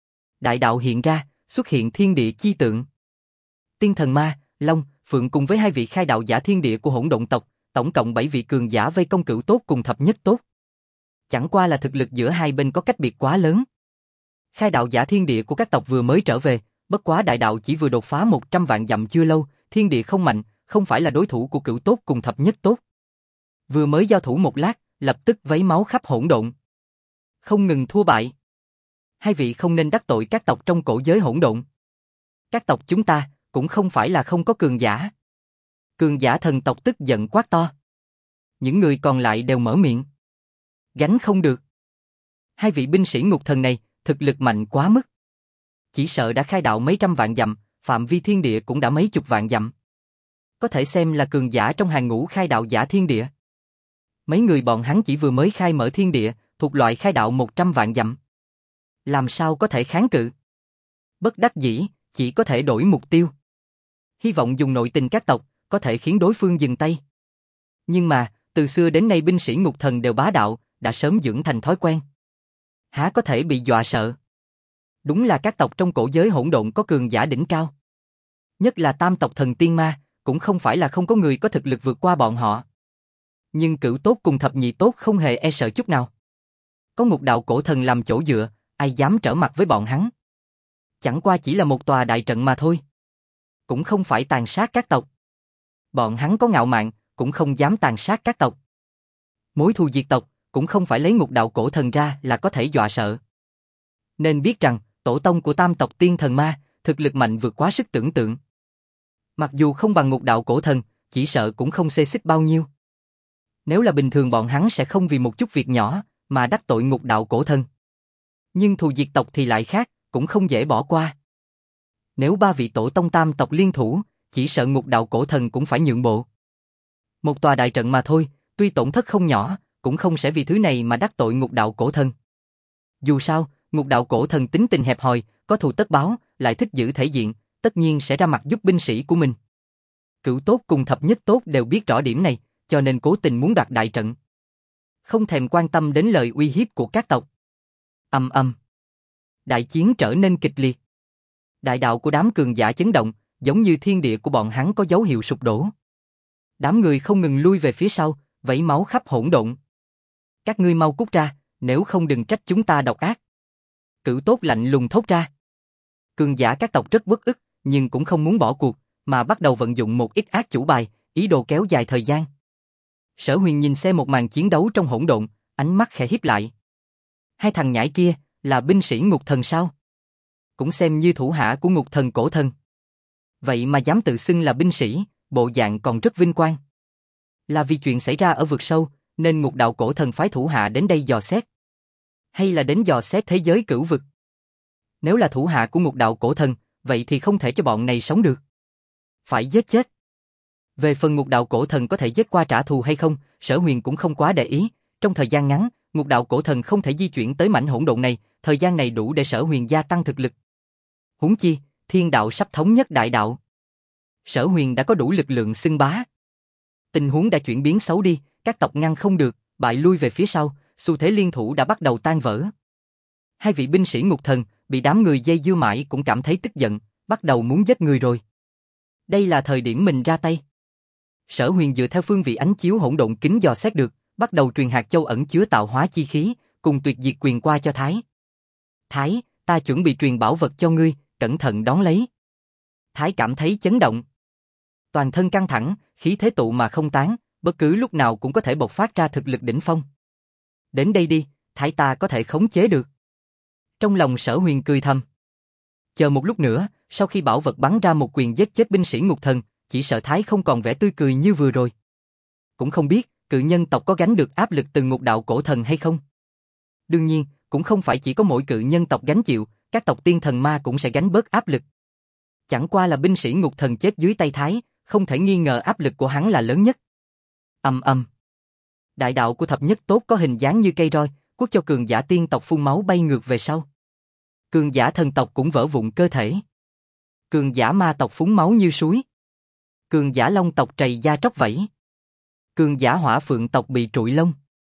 Đại đạo hiện ra, xuất hiện thiên địa chi tượng. Tiên thần ma, Long, Phượng cùng với hai vị khai đạo giả thiên địa của hỗn độn tộc, tổng cộng 7 vị cường giả vây công Cửu Tốt cùng Thập Nhất Tốt. Chẳng qua là thực lực giữa hai bên có cách biệt quá lớn. Khai đạo giả thiên địa của các tộc vừa mới trở về, bất quá đại đạo chỉ vừa đột phá 100 vạn dặm chưa lâu, thiên địa không mạnh, không phải là đối thủ của Cửu Tốt cùng Thập Nhất Tốt. Vừa mới giao thủ một lát, lập tức vấy máu khắp hỗn độn. Không ngừng thua bại. Hai vị không nên đắc tội các tộc trong cổ giới hỗn độn. Các tộc chúng ta cũng không phải là không có cường giả. Cường giả thần tộc tức giận quát to. Những người còn lại đều mở miệng. Gánh không được. Hai vị binh sĩ ngục thần này, thực lực mạnh quá mức. Chỉ sợ đã khai đạo mấy trăm vạn dặm, phạm vi thiên địa cũng đã mấy chục vạn dặm. Có thể xem là cường giả trong hàng ngũ khai đạo giả thiên địa. Mấy người bọn hắn chỉ vừa mới khai mở thiên địa, thuộc loại khai đạo 100 vạn dặm. Làm sao có thể kháng cự? Bất đắc dĩ, chỉ có thể đổi mục tiêu. Hy vọng dùng nội tình các tộc, có thể khiến đối phương dừng tay. Nhưng mà, từ xưa đến nay binh sĩ ngục thần đều bá đạo, đã sớm dưỡng thành thói quen. Há có thể bị dọa sợ? Đúng là các tộc trong cổ giới hỗn độn có cường giả đỉnh cao. Nhất là tam tộc thần tiên ma, cũng không phải là không có người có thực lực vượt qua bọn họ. Nhưng Cửu Tốt cùng Thập Nhị Tốt không hề e sợ chút nào. Có Ngục Đạo Cổ Thần làm chỗ dựa, ai dám trở mặt với bọn hắn? Chẳng qua chỉ là một tòa đại trận mà thôi. Cũng không phải tàn sát các tộc. Bọn hắn có ngạo mạn, cũng không dám tàn sát các tộc. Mối thù diệt tộc, cũng không phải lấy Ngục Đạo Cổ Thần ra là có thể dọa sợ. Nên biết rằng, tổ tông của tam tộc tiên thần ma, thực lực mạnh vượt quá sức tưởng tượng. Mặc dù không bằng Ngục Đạo Cổ Thần, chỉ sợ cũng không xê xích bao nhiêu. Nếu là bình thường bọn hắn sẽ không vì một chút việc nhỏ, mà đắc tội Ngục Đạo Cổ Thần. Nhưng thù diệt tộc thì lại khác, cũng không dễ bỏ qua. Nếu ba vị tổ tông tam tộc liên thủ, chỉ sợ Ngục Đạo Cổ Thần cũng phải nhượng bộ. Một tòa đại trận mà thôi, tuy tổn thất không nhỏ, cũng không sẽ vì thứ này mà đắc tội Ngục Đạo Cổ Thần. Dù sao, Ngục Đạo Cổ Thần tính tình hẹp hòi, có thù tất báo, lại thích giữ thể diện, tất nhiên sẽ ra mặt giúp binh sĩ của mình. Cửu tốt cùng thập nhất tốt đều biết rõ điểm này, cho nên cố tình muốn đoạt đại trận. Không thèm quan tâm đến lời uy hiếp của các tộc. Ầm ầm. Đại chiến trở nên kịch liệt. Đại đạo của đám cường giả chấn động, giống như thiên địa của bọn hắn có dấu hiệu sụp đổ. Đám người không ngừng lui về phía sau, vẩy máu khắp hỗn độn. Các ngươi mau cút ra, nếu không đừng trách chúng ta độc ác. Cửu tốt lạnh lùng thốt ra. Cường giả các tộc rất uất ức, nhưng cũng không muốn bỏ cuộc, mà bắt đầu vận dụng một ít ác chủ bài, ý đồ kéo dài thời gian. Sở Huyền nhìn xem một màn chiến đấu trong hỗn độn, ánh mắt khẽ híp lại. Hai thằng nhãi kia, là binh sĩ ngục thần sao? Cũng xem như thủ hạ của ngục thần cổ thần. Vậy mà dám tự xưng là binh sĩ, bộ dạng còn rất vinh quang. Là vì chuyện xảy ra ở vực sâu, nên ngục đạo cổ thần phái thủ hạ đến đây dò xét. Hay là đến dò xét thế giới cửu vực? Nếu là thủ hạ của ngục đạo cổ thần, vậy thì không thể cho bọn này sống được. Phải giết chết. Về phần ngục đạo cổ thần có thể giết qua trả thù hay không, Sở Huyền cũng không quá để ý. Trong thời gian ngắn, ngục đạo cổ thần không thể di chuyển tới mảnh hỗn độn này, thời gian này đủ để Sở Huyền gia tăng thực lực. Huống chi, thiên đạo sắp thống nhất đại đạo. Sở Huyền đã có đủ lực lượng xưng bá. Tình huống đã chuyển biến xấu đi, các tộc ngăn không được, bại lui về phía sau, xu thế liên thủ đã bắt đầu tan vỡ. Hai vị binh sĩ ngục thần bị đám người dây dưa mãi cũng cảm thấy tức giận, bắt đầu muốn giết người rồi. Đây là thời điểm mình ra tay. Sở Huyền dựa theo phương vị ánh chiếu hỗn độn kính dò xét được, bắt đầu truyền hạt châu ẩn chứa tạo hóa chi khí, cùng tuyệt diệt quyền qua cho Thái. Thái, ta chuẩn bị truyền bảo vật cho ngươi, cẩn thận đón lấy. Thái cảm thấy chấn động. Toàn thân căng thẳng, khí thế tụ mà không tán, bất cứ lúc nào cũng có thể bộc phát ra thực lực đỉnh phong. Đến đây đi, Thái ta có thể khống chế được. Trong lòng Sở Huyền cười thầm. Chờ một lúc nữa, sau khi bảo vật bắn ra một quyền giết chết binh sĩ ngục thần, chỉ sợ Thái không còn vẻ tươi cười như vừa rồi. Cũng không biết, cự nhân tộc có gánh được áp lực từ ngục đạo cổ thần hay không? Đương nhiên, cũng không phải chỉ có mỗi cự nhân tộc gánh chịu, các tộc tiên thần ma cũng sẽ gánh bớt áp lực. Chẳng qua là binh sĩ ngục thần chết dưới tay Thái, không thể nghi ngờ áp lực của hắn là lớn nhất. Ầm ầm. Đại đạo của thập nhất tốt có hình dáng như cây roi, quất cho cường giả tiên tộc phun máu bay ngược về sau. Cường giả thần tộc cũng vỡ vụn cơ thể. Cường giả ma tộc phúng máu như suối. Cường giả long tộc trầy da tróc vẫy. Cường giả hỏa phượng tộc bị trụi lông.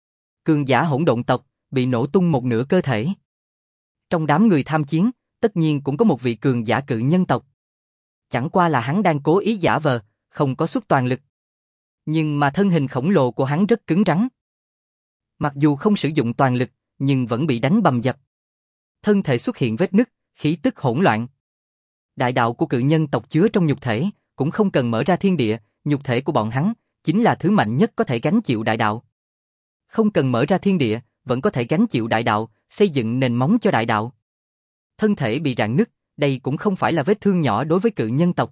Cường giả hỗn độn tộc bị nổ tung một nửa cơ thể. Trong đám người tham chiến, tất nhiên cũng có một vị cường giả cự nhân tộc. Chẳng qua là hắn đang cố ý giả vờ, không có xuất toàn lực. Nhưng mà thân hình khổng lồ của hắn rất cứng rắn. Mặc dù không sử dụng toàn lực, nhưng vẫn bị đánh bầm dập. Thân thể xuất hiện vết nứt, khí tức hỗn loạn. Đại đạo của cự nhân tộc chứa trong nhục thể, cũng không cần mở ra thiên địa, nhục thể của bọn hắn chính là thứ mạnh nhất có thể gánh chịu đại đạo. Không cần mở ra thiên địa, vẫn có thể gánh chịu đại đạo, xây dựng nền móng cho đại đạo. Thân thể bị rạn nứt, đây cũng không phải là vết thương nhỏ đối với cự nhân tộc.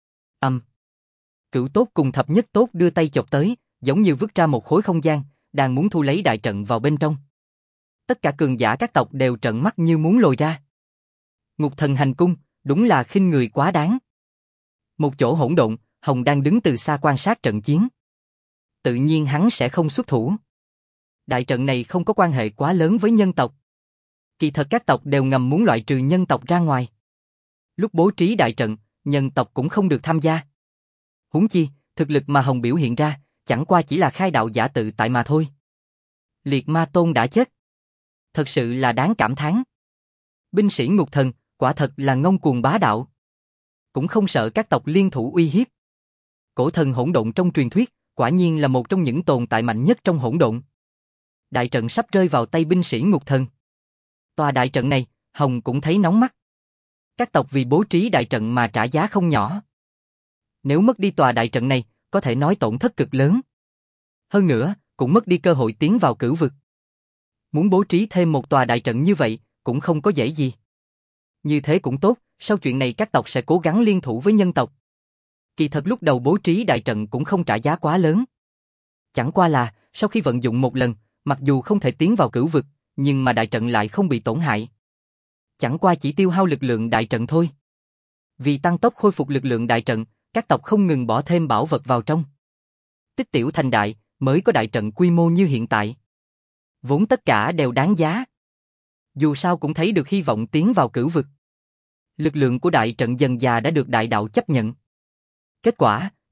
Cửu tốt cùng thập nhất tốt đưa tay chộp tới, giống như vứt ra một khối không gian, đang muốn thu lấy đại trận vào bên trong. Tất cả cường giả các tộc đều trợn mắt như muốn lồi ra. Ngục thần hành cung, đúng là khinh người quá đáng. Một chỗ hỗn độn, Hồng đang đứng từ xa quan sát trận chiến. Tự nhiên hắn sẽ không xuất thủ. Đại trận này không có quan hệ quá lớn với nhân tộc. Kỳ thật các tộc đều ngầm muốn loại trừ nhân tộc ra ngoài. Lúc bố trí đại trận, nhân tộc cũng không được tham gia. Huống chi, thực lực mà Hồng biểu hiện ra, chẳng qua chỉ là khai đạo giả tự tại mà thôi. Liệt Ma Tôn đã chết. Thật sự là đáng cảm thán. Binh sĩ ngục thần, quả thật là ngông cuồng bá đạo. Cũng không sợ các tộc liên thủ uy hiếp. Cổ thần hỗn độn trong truyền thuyết, quả nhiên là một trong những tồn tại mạnh nhất trong hỗn độn. Đại trận sắp rơi vào tay binh sĩ ngục thần. Tòa đại trận này, Hồng cũng thấy nóng mắt. Các tộc vì bố trí đại trận mà trả giá không nhỏ. Nếu mất đi tòa đại trận này, có thể nói tổn thất cực lớn. Hơn nữa, cũng mất đi cơ hội tiến vào cửu vực. Muốn bố trí thêm một tòa đại trận như vậy, cũng không có dễ gì. Như thế cũng tốt, sau chuyện này các tộc sẽ cố gắng liên thủ với nhân tộc. Kỳ thật lúc đầu bố trí đại trận cũng không trả giá quá lớn. Chẳng qua là, sau khi vận dụng một lần, mặc dù không thể tiến vào cửu vực, nhưng mà đại trận lại không bị tổn hại. Chẳng qua chỉ tiêu hao lực lượng đại trận thôi. Vì tăng tốc khôi phục lực lượng đại trận, các tộc không ngừng bỏ thêm bảo vật vào trong. Tích tiểu thành đại, mới có đại trận quy mô như hiện tại. Vốn tất cả đều đáng giá. Dù sao cũng thấy được hy vọng tiến vào cửu vực. Lực lượng của đại trận dần dà đã được đại đạo chấp nhận. Kết quả,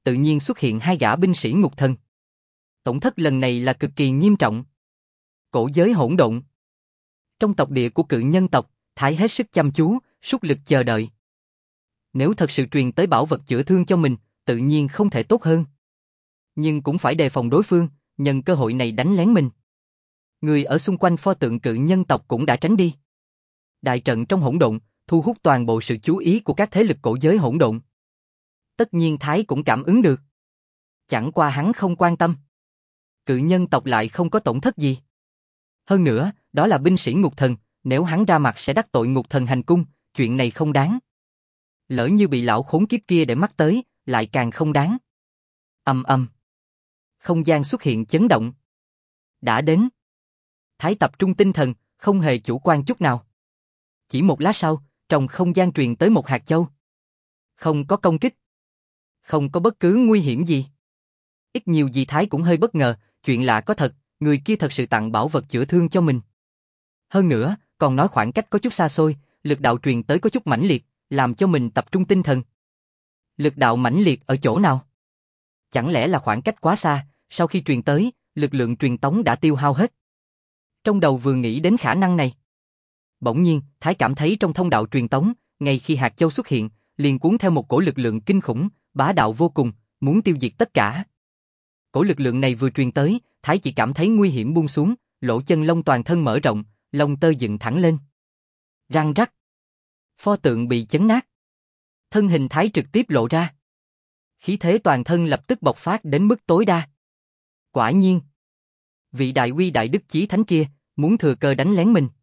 tự nhiên xuất hiện hai gã binh sĩ ngục thần. Tổn thất lần này là cực kỳ nghiêm trọng. Cổ giới hỗn độn. Trong tộc địa của cự nhân tộc, Thái hết sức chăm chú, súc lực chờ đợi. Nếu thật sự truyền tới bảo vật chữa thương cho mình, tự nhiên không thể tốt hơn. Nhưng cũng phải đề phòng đối phương, nhân cơ hội này đánh lén mình. Người ở xung quanh pho tượng cự nhân tộc cũng đã tránh đi. Đại trận trong hỗn độn, thu hút toàn bộ sự chú ý của các thế lực cổ giới hỗn độn. Tất nhiên Thái cũng cảm ứng được. Chẳng qua hắn không quan tâm. Cự nhân tộc lại không có tổn thất gì. Hơn nữa, đó là binh sĩ ngục thần, nếu hắn ra mặt sẽ đắc tội ngục thần hành cung, chuyện này không đáng. Lỡ như bị lão khốn kiếp kia để mắt tới, lại càng không đáng. Ầm ầm. Không gian xuất hiện chấn động. Đã đến. Thái tập trung tinh thần, không hề chủ quan chút nào. Chỉ một lát sau, trong không gian truyền tới một hạt châu. Không có công kích. Không có bất cứ nguy hiểm gì. Ít nhiều gì Thái cũng hơi bất ngờ, chuyện lạ có thật, người kia thật sự tặng bảo vật chữa thương cho mình. Hơn nữa, còn nói khoảng cách có chút xa xôi, lực đạo truyền tới có chút mãnh liệt, làm cho mình tập trung tinh thần. Lực đạo mãnh liệt ở chỗ nào? Chẳng lẽ là khoảng cách quá xa, sau khi truyền tới, lực lượng truyền tống đã tiêu hao hết? Trong đầu vừa nghĩ đến khả năng này. Bỗng nhiên, Thái cảm thấy trong thông đạo truyền tống, ngay khi hạt châu xuất hiện, liền cuốn theo một cổ lực lượng kinh khủng, bá đạo vô cùng, muốn tiêu diệt tất cả. Cổ lực lượng này vừa truyền tới, Thái chỉ cảm thấy nguy hiểm buông xuống, lỗ chân lông toàn thân mở rộng, lông tơ dựng thẳng lên. Răng rắc. Pho tượng bị chấn nát. Thân hình Thái trực tiếp lộ ra. Khí thế toàn thân lập tức bộc phát đến mức tối đa. Quả nhiên. Vị đại uy đại đức chí thánh kia, muốn thừa cơ đánh lén mình.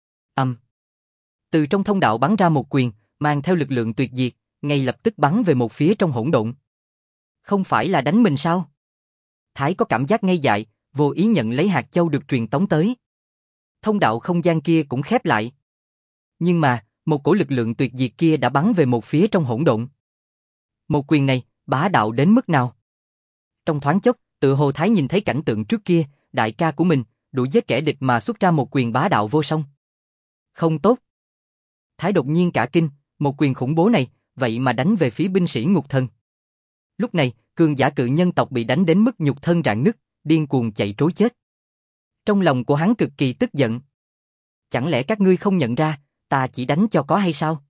Từ trong thông đạo bắn ra một quyền, mang theo lực lượng tuyệt diệt, ngay lập tức bắn về một phía trong hỗn độn. Không phải là đánh mình sao? Thái có cảm giác ngây dại, vô ý nhận lấy hạt châu được truyền tống tới. Thông đạo không gian kia cũng khép lại. Nhưng mà, một cổ lực lượng tuyệt diệt kia đã bắn về một phía trong hỗn độn. Một quyền này, bá đạo đến mức nào? Trong thoáng chốc, tự hồ Thái nhìn thấy cảnh tượng trước kia, đại ca của mình, đuổi giết kẻ địch mà xuất ra một quyền bá đạo vô song. Không tốt. Thái đột nhiên cả kinh, một quyền khủng bố này, vậy mà đánh về phía binh sĩ ngục thần. Lúc này, cường giả cự nhân tộc bị đánh đến mức nhục thân rạn nứt, điên cuồng chạy trối chết. Trong lòng của hắn cực kỳ tức giận. Chẳng lẽ các ngươi không nhận ra, ta chỉ đánh cho có hay sao?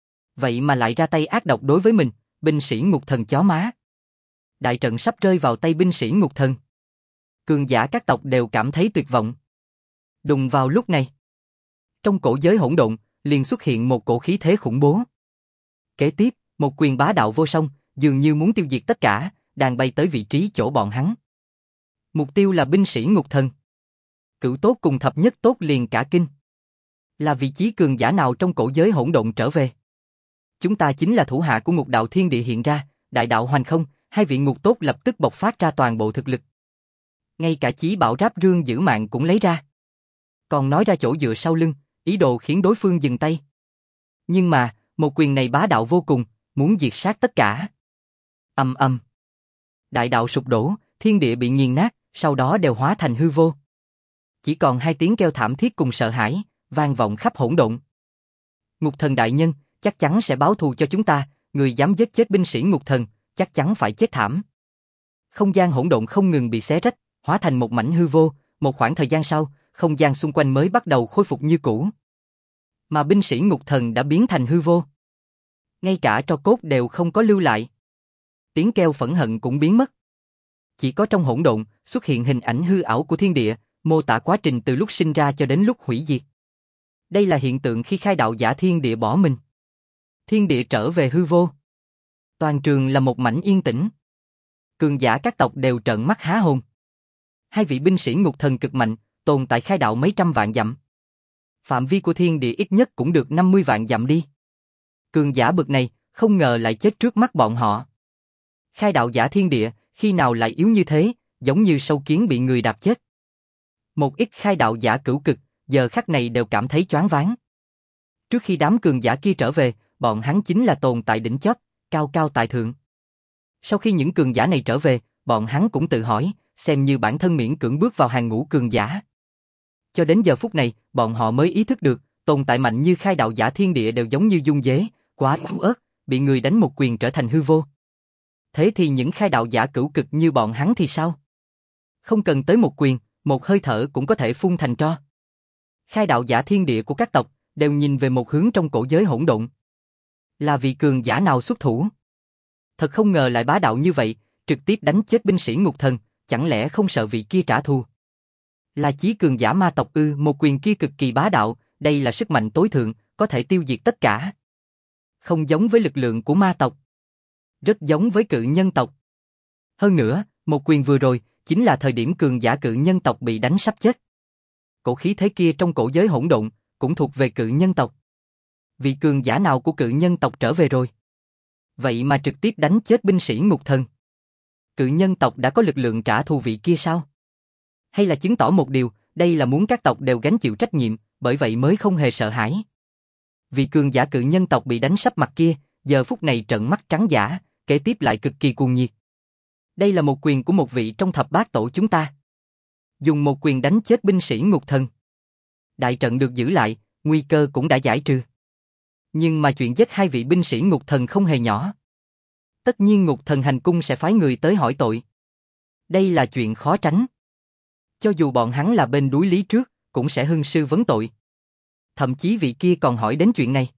Vậy mà lại ra tay ác độc đối với mình, binh sĩ ngục thần chó má. Đại trận sắp rơi vào tay binh sĩ ngục thần. Cường giả các tộc đều cảm thấy tuyệt vọng. Đùng vào lúc này, trong cổ giới hỗn độn, liền xuất hiện một cổ khí thế khủng bố. Kế tiếp, một quyền bá đạo vô song, dường như muốn tiêu diệt tất cả, đang bay tới vị trí chỗ bọn hắn. Mục tiêu là binh sĩ ngục thần. Cửu tốt cùng thập nhất tốt liền cả kinh. Là vị trí cường giả nào trong cổ giới hỗn độn trở về? Chúng ta chính là thủ hạ của ngục đạo thiên địa hiện ra, đại đạo hoành không, hai vị ngục tốt lập tức bộc phát ra toàn bộ thực lực. Ngay cả chí bảo ráp rương giữ mạng cũng lấy ra. Còn nói ra chỗ dựa sau lưng, ý đồ khiến đối phương dừng tay. Nhưng mà, một quyền này bá đạo vô cùng, muốn diệt sát tất cả. Ầm ầm. Đại đạo sụp đổ, thiên địa bị nghiền nát, sau đó đều hóa thành hư vô. Chỉ còn hai tiếng kêu thảm thiết cùng sợ hãi, vang vọng khắp hỗn độn. Ngục thần đại nhân, chắc chắn sẽ báo thù cho chúng ta, người dám giết chết binh sĩ ngục thần, chắc chắn phải chết thảm. Không gian hỗn độn không ngừng bị xé rách, hóa thành một mảnh hư vô, một khoảng thời gian sau, không gian xung quanh mới bắt đầu khôi phục như cũ. Mà binh sĩ ngục thần đã biến thành hư vô. Ngay cả tro cốt đều không có lưu lại. Tiếng kêu phẫn hận cũng biến mất. Chỉ có trong hỗn độn xuất hiện hình ảnh hư ảo của thiên địa, mô tả quá trình từ lúc sinh ra cho đến lúc hủy diệt. Đây là hiện tượng khi khai đạo giả thiên địa bỏ mình. Thiên địa trở về hư vô. Toàn trường là một mảnh yên tĩnh. Cường giả các tộc đều trợn mắt há hồn. Hai vị binh sĩ ngục thần cực mạnh, tồn tại khai đạo mấy trăm vạn dặm. Phạm vi của thiên địa ít nhất cũng được 50 vạn dặm đi. Cường giả bậc này, không ngờ lại chết trước mắt bọn họ. Khai đạo giả thiên địa, khi nào lại yếu như thế, giống như sâu kiến bị người đạp chết. Một ít khai đạo giả cửu cực, giờ khắc này đều cảm thấy choáng váng. Trước khi đám cường giả kia trở về, bọn hắn chính là tồn tại đỉnh chóp, cao cao tại thượng. Sau khi những cường giả này trở về, bọn hắn cũng tự hỏi, xem như bản thân miễn cưỡng bước vào hàng ngũ cường giả. Cho đến giờ phút này, bọn họ mới ý thức được, tồn tại mạnh như khai đạo giả thiên địa đều giống như dung dế, quá yếu ớt, bị người đánh một quyền trở thành hư vô. Thế thì những khai đạo giả cửu cực như bọn hắn thì sao? Không cần tới một quyền, một hơi thở cũng có thể phun thành tro. Khai đạo giả thiên địa của các tộc đều nhìn về một hướng trong cổ giới hỗn độn. Là vị cường giả nào xuất thủ? Thật không ngờ lại bá đạo như vậy, trực tiếp đánh chết binh sĩ ngục thần, chẳng lẽ không sợ vị kia trả thù? Là chí cường giả ma tộc ư? Một quyền kia cực kỳ bá đạo, đây là sức mạnh tối thượng, có thể tiêu diệt tất cả. Không giống với lực lượng của ma tộc, rất giống với cự nhân tộc. Hơn nữa, một quyền vừa rồi, chính là thời điểm cường giả cự nhân tộc bị đánh sắp chết. Cổ khí thế kia trong cổ giới hỗn độn, cũng thuộc về cự nhân tộc. Vị cường giả nào của cự nhân tộc trở về rồi? Vậy mà trực tiếp đánh chết binh sĩ ngục thần. Cự nhân tộc đã có lực lượng trả thù vị kia sao? Hay là chứng tỏ một điều, đây là muốn các tộc đều gánh chịu trách nhiệm, bởi vậy mới không hề sợ hãi. Vị cường giả cự nhân tộc bị đánh sắp mặt kia, giờ phút này trợn mắt trắng dã, kế tiếp lại cực kỳ cuồng nhiệt. Đây là một quyền của một vị trong thập bát tổ chúng ta. Dùng một quyền đánh chết binh sĩ ngục thần. Đại trận được giữ lại, nguy cơ cũng đã giải trừ. Nhưng mà chuyện giết hai vị binh sĩ ngục thần không hề nhỏ. Tất nhiên ngục thần hành cung sẽ phái người tới hỏi tội. Đây là chuyện khó tránh. Cho dù bọn hắn là bên đối lý trước, cũng sẽ hưng sư vấn tội. Thậm chí vị kia còn hỏi đến chuyện này.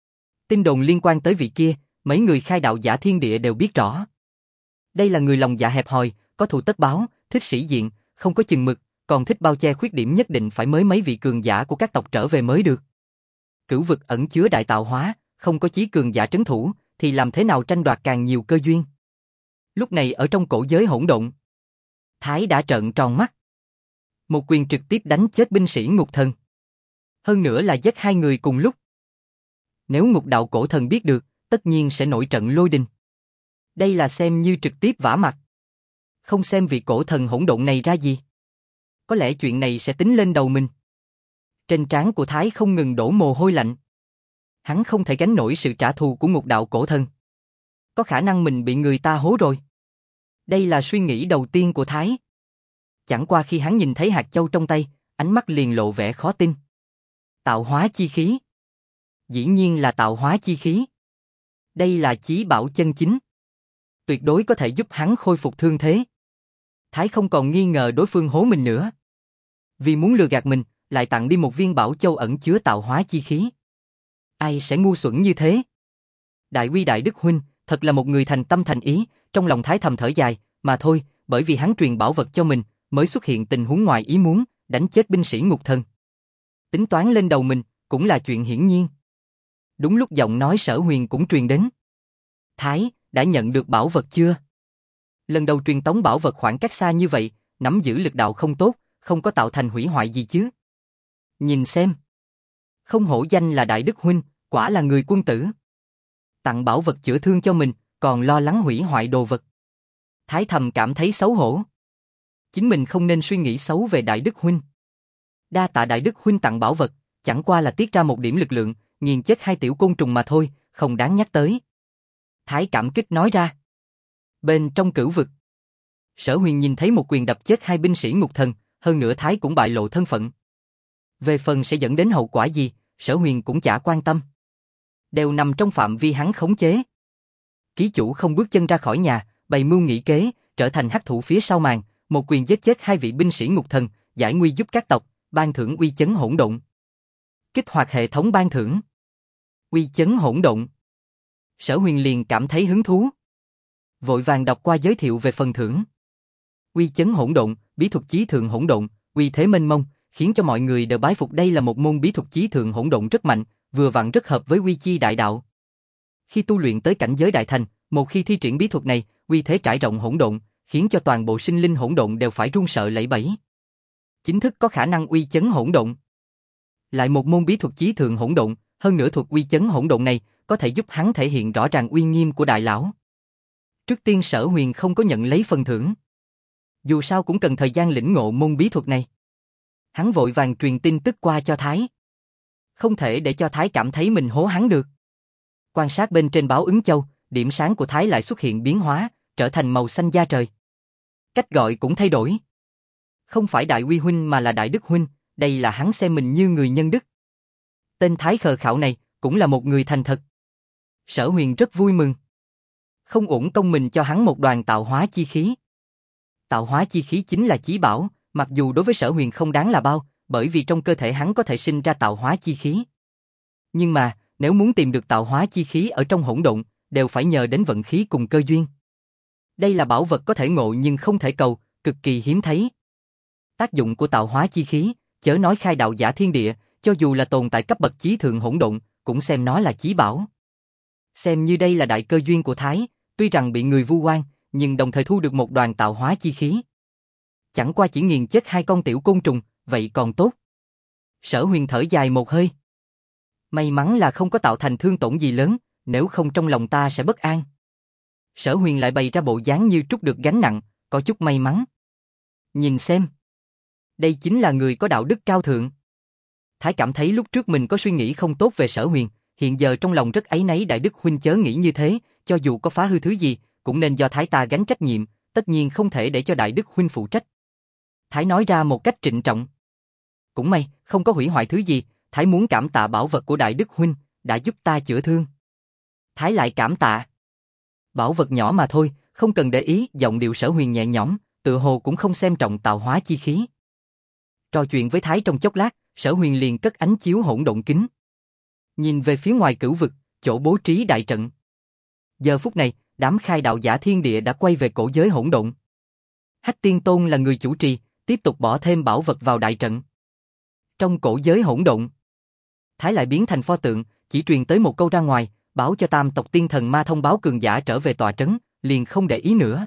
Tin đồn liên quan tới vị kia, mấy người khai đạo giả thiên địa đều biết rõ. Đây là người lòng dạ hẹp hòi, có thù tất báo, thích sĩ diện, không có chừng mực, còn thích bao che khuyết điểm nhất định phải mới mấy vị cường giả của các tộc trở về mới được. Cửu vực ẩn chứa đại tạo hóa, không có chí cường giả trấn thủ, thì làm thế nào tranh đoạt càng nhiều cơ duyên. Lúc này ở trong cổ giới hỗn độn, Thái đã trợn tròn mắt. Một quyền trực tiếp đánh chết binh sĩ ngục thần. Hơn nữa là giết hai người cùng lúc. Nếu ngục đạo cổ thần biết được, tất nhiên sẽ nổi trận lôi đình. Đây là xem như trực tiếp vả mặt. Không xem vị cổ thần hỗn độn này ra gì. Có lẽ chuyện này sẽ tính lên đầu mình. Trên trán của Thái không ngừng đổ mồ hôi lạnh. Hắn không thể gánh nổi sự trả thù của ngục đạo cổ thần. Có khả năng mình bị người ta hố rồi. Đây là suy nghĩ đầu tiên của Thái. Chẳng qua khi hắn nhìn thấy hạt châu trong tay, ánh mắt liền lộ vẻ khó tin. Tạo hóa chi khí. Dĩ nhiên là tạo hóa chi khí. Đây là chí bảo chân chính. Tuyệt đối có thể giúp hắn khôi phục thương thế. Thái không còn nghi ngờ đối phương hố mình nữa. Vì muốn lừa gạt mình, lại tặng đi một viên bảo châu ẩn chứa tạo hóa chi khí. Ai sẽ ngu xuẩn như thế? Đại Uy Đại Đức Huynh, thật là một người thành tâm thành ý, trong lòng Thái thầm thở dài, mà thôi, bởi vì hắn truyền bảo vật cho mình, mới xuất hiện tình huống ngoài ý muốn, đánh chết binh sĩ ngục thần. Tính toán lên đầu mình, cũng là chuyện hiển nhiên. Đúng lúc giọng nói Sở Huyền cũng truyền đến. Thái, đã nhận được bảo vật chưa? Lần đầu truyền tống bảo vật khoảng cách xa như vậy, nắm giữ lực đạo không tốt, không có tạo thành hủy hoại gì chứ? Nhìn xem. Không hổ danh là Đại Đức Huynh, quả là người quân tử. Tặng bảo vật chữa thương cho mình, còn lo lắng hủy hoại đồ vật. Thái thầm cảm thấy xấu hổ. Chính mình không nên suy nghĩ xấu về Đại Đức Huynh. Đa tạ Đại Đức Huynh tặng bảo vật, chẳng qua là tiết ra một điểm lực lượng, nghiền chết hai tiểu côn trùng mà thôi, không đáng nhắc tới. Thái cảm kích nói ra. Bên trong cửu vực, Sở Huyền nhìn thấy một quyền đập chết hai binh sĩ ngục thần, hơn nữa Thái cũng bại lộ thân phận. Về phần sẽ dẫn đến hậu quả gì, Sở Huyền cũng chả quan tâm. Đều nằm trong phạm vi hắn khống chế. Ký chủ không bước chân ra khỏi nhà, bày mưu nghị kế, trở thành hắc thủ phía sau màn, một quyền giết chết hai vị binh sĩ ngục thần, giải nguy giúp các tộc, ban thưởng uy chấn hỗn độn. Kích hoạt hệ thống ban thưởng. Uy chấn hỗn độn. Sở Huyền liền cảm thấy hứng thú. Vội vàng đọc qua giới thiệu về phần thưởng. Uy chấn hỗn độn, bí thuật chí thượng hỗn độn, uy thế mênh mông, khiến cho mọi người đều bái phục. Đây là một môn bí thuật chí thượng hỗn độn rất mạnh, vừa vặn rất hợp với uy chi đại đạo. Khi tu luyện tới cảnh giới đại thành, một khi thi triển bí thuật này, uy thế trải rộng hỗn độn, khiến cho toàn bộ sinh linh hỗn độn đều phải run sợ lẩy bẩy. Chính thức có khả năng uy chấn hỗn độn. Lại một môn bí thuật chí thượng hỗn độn, hơn nữa thuật uy chấn hỗn độn này có thể giúp hắn thể hiện rõ ràng uy nghiêm của đại lão. Trước tiên Sở Huyền không có nhận lấy phần thưởng. Dù sao cũng cần thời gian lĩnh ngộ môn bí thuật này. Hắn vội vàng truyền tin tức qua cho Thái. Không thể để cho Thái cảm thấy mình hố hắn được. Quan sát bên trên báo ứng châu, điểm sáng của Thái lại xuất hiện biến hóa, trở thành màu xanh da trời. Cách gọi cũng thay đổi. Không phải Đại Uy Huynh mà là Đại Đức Huynh, đây là hắn xem mình như người nhân đức. Tên Thái khờ khạo này cũng là một người thành thật. Sở Huyền rất vui mừng. Không uổng công mình cho hắn một đoàn tạo hóa chi khí. Tạo hóa chi khí chính là chí bảo, mặc dù đối với Sở Huyền không đáng là bao, bởi vì trong cơ thể hắn có thể sinh ra tạo hóa chi khí. Nhưng mà, nếu muốn tìm được tạo hóa chi khí ở trong hỗn độn, đều phải nhờ đến vận khí cùng cơ duyên. Đây là bảo vật có thể ngộ nhưng không thể cầu, cực kỳ hiếm thấy. Tác dụng của tạo hóa chi khí, chớ nói khai đạo giả thiên địa, cho dù là tồn tại cấp bậc chí thượng hỗn độn, cũng xem nó là chí bảo. Xem như đây là đại cơ duyên của Thái, tuy rằng bị người vu oan, nhưng đồng thời thu được một đoàn tạo hóa chi khí. Chẳng qua chỉ nghiền chết 2 con tiểu côn trùng, vậy còn tốt. Sở Huyền thở dài một hơi. May mắn là không có tạo thành thương tổn gì lớn, nếu không trong lòng ta sẽ bất an. Sở Huyền lại bày ra bộ dáng như trút được gánh nặng, có chút may mắn. Nhìn xem. Đây chính là người có đạo đức cao thượng. Thái cảm thấy lúc trước mình có suy nghĩ không tốt về Sở Huyền, hiện giờ trong lòng rất áy náy. Đại đức huynh chớ nghĩ như thế, cho dù có phá hư thứ gì, cũng nên do Thái ta gánh trách nhiệm, tất nhiên không thể để cho đại đức huynh phụ trách. Thái nói ra một cách trịnh trọng. Cũng may, không có hủy hoại thứ gì, Thái muốn cảm tạ bảo vật của đại đức huynh, đã giúp ta chữa thương. Thái lại cảm tạ. Bảo vật nhỏ mà thôi, không cần để ý. Giọng điệu Sở Huyền nhẹ nhõm, tựa hồ cũng không xem trọng tạo hóa chi khí. Trò chuyện với Thái trong chốc lát, Sở Huyền liền cất ánh chiếu hỗn độn kính. Nhìn về phía ngoài cửu vực, chỗ bố trí đại trận. Giờ phút này, đám khai đạo giả thiên địa đã quay về cổ giới hỗn độn. Hách Tiên Tôn là người chủ trì, tiếp tục bỏ thêm bảo vật vào đại trận. Trong cổ giới hỗn độn, Thái lại biến thành pho tượng, chỉ truyền tới một câu ra ngoài, báo cho Tam tộc Tiên Thần Ma thông báo cường giả trở về tòa trấn, liền không để ý nữa.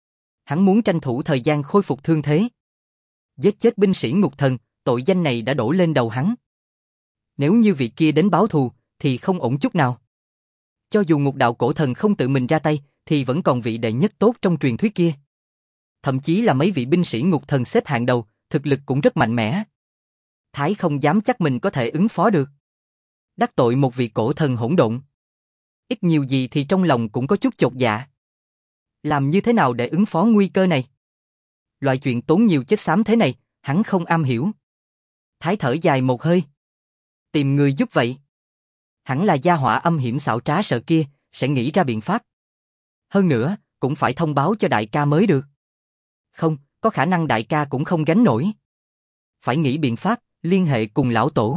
Hắn muốn tranh thủ thời gian khôi phục thương thế. Giết chết binh sĩ ngục thần, tội danh này đã đổ lên đầu hắn. Nếu như vị kia đến báo thù, thì không ổn chút nào. Cho dù ngục đạo cổ thần không tự mình ra tay, thì vẫn còn vị đệ nhất tốt trong truyền thuyết kia. Thậm chí là mấy vị binh sĩ ngục thần xếp hạng đầu, thực lực cũng rất mạnh mẽ. Thái không dám chắc mình có thể ứng phó được. Đắc tội một vị cổ thần hỗn độn. Ít nhiều gì thì trong lòng cũng có chút chột dạ. Làm như thế nào để ứng phó nguy cơ này? Loại chuyện tốn nhiều chất xám thế này, hắn không am hiểu. Thái thở dài một hơi. Tìm người giúp vậy. Hẳn là gia hỏa âm hiểm xảo trá sợ kia, sẽ nghĩ ra biện pháp. Hơn nữa, cũng phải thông báo cho đại ca mới được. Không, có khả năng đại ca cũng không gánh nổi. Phải nghĩ biện pháp, liên hệ cùng lão tổ.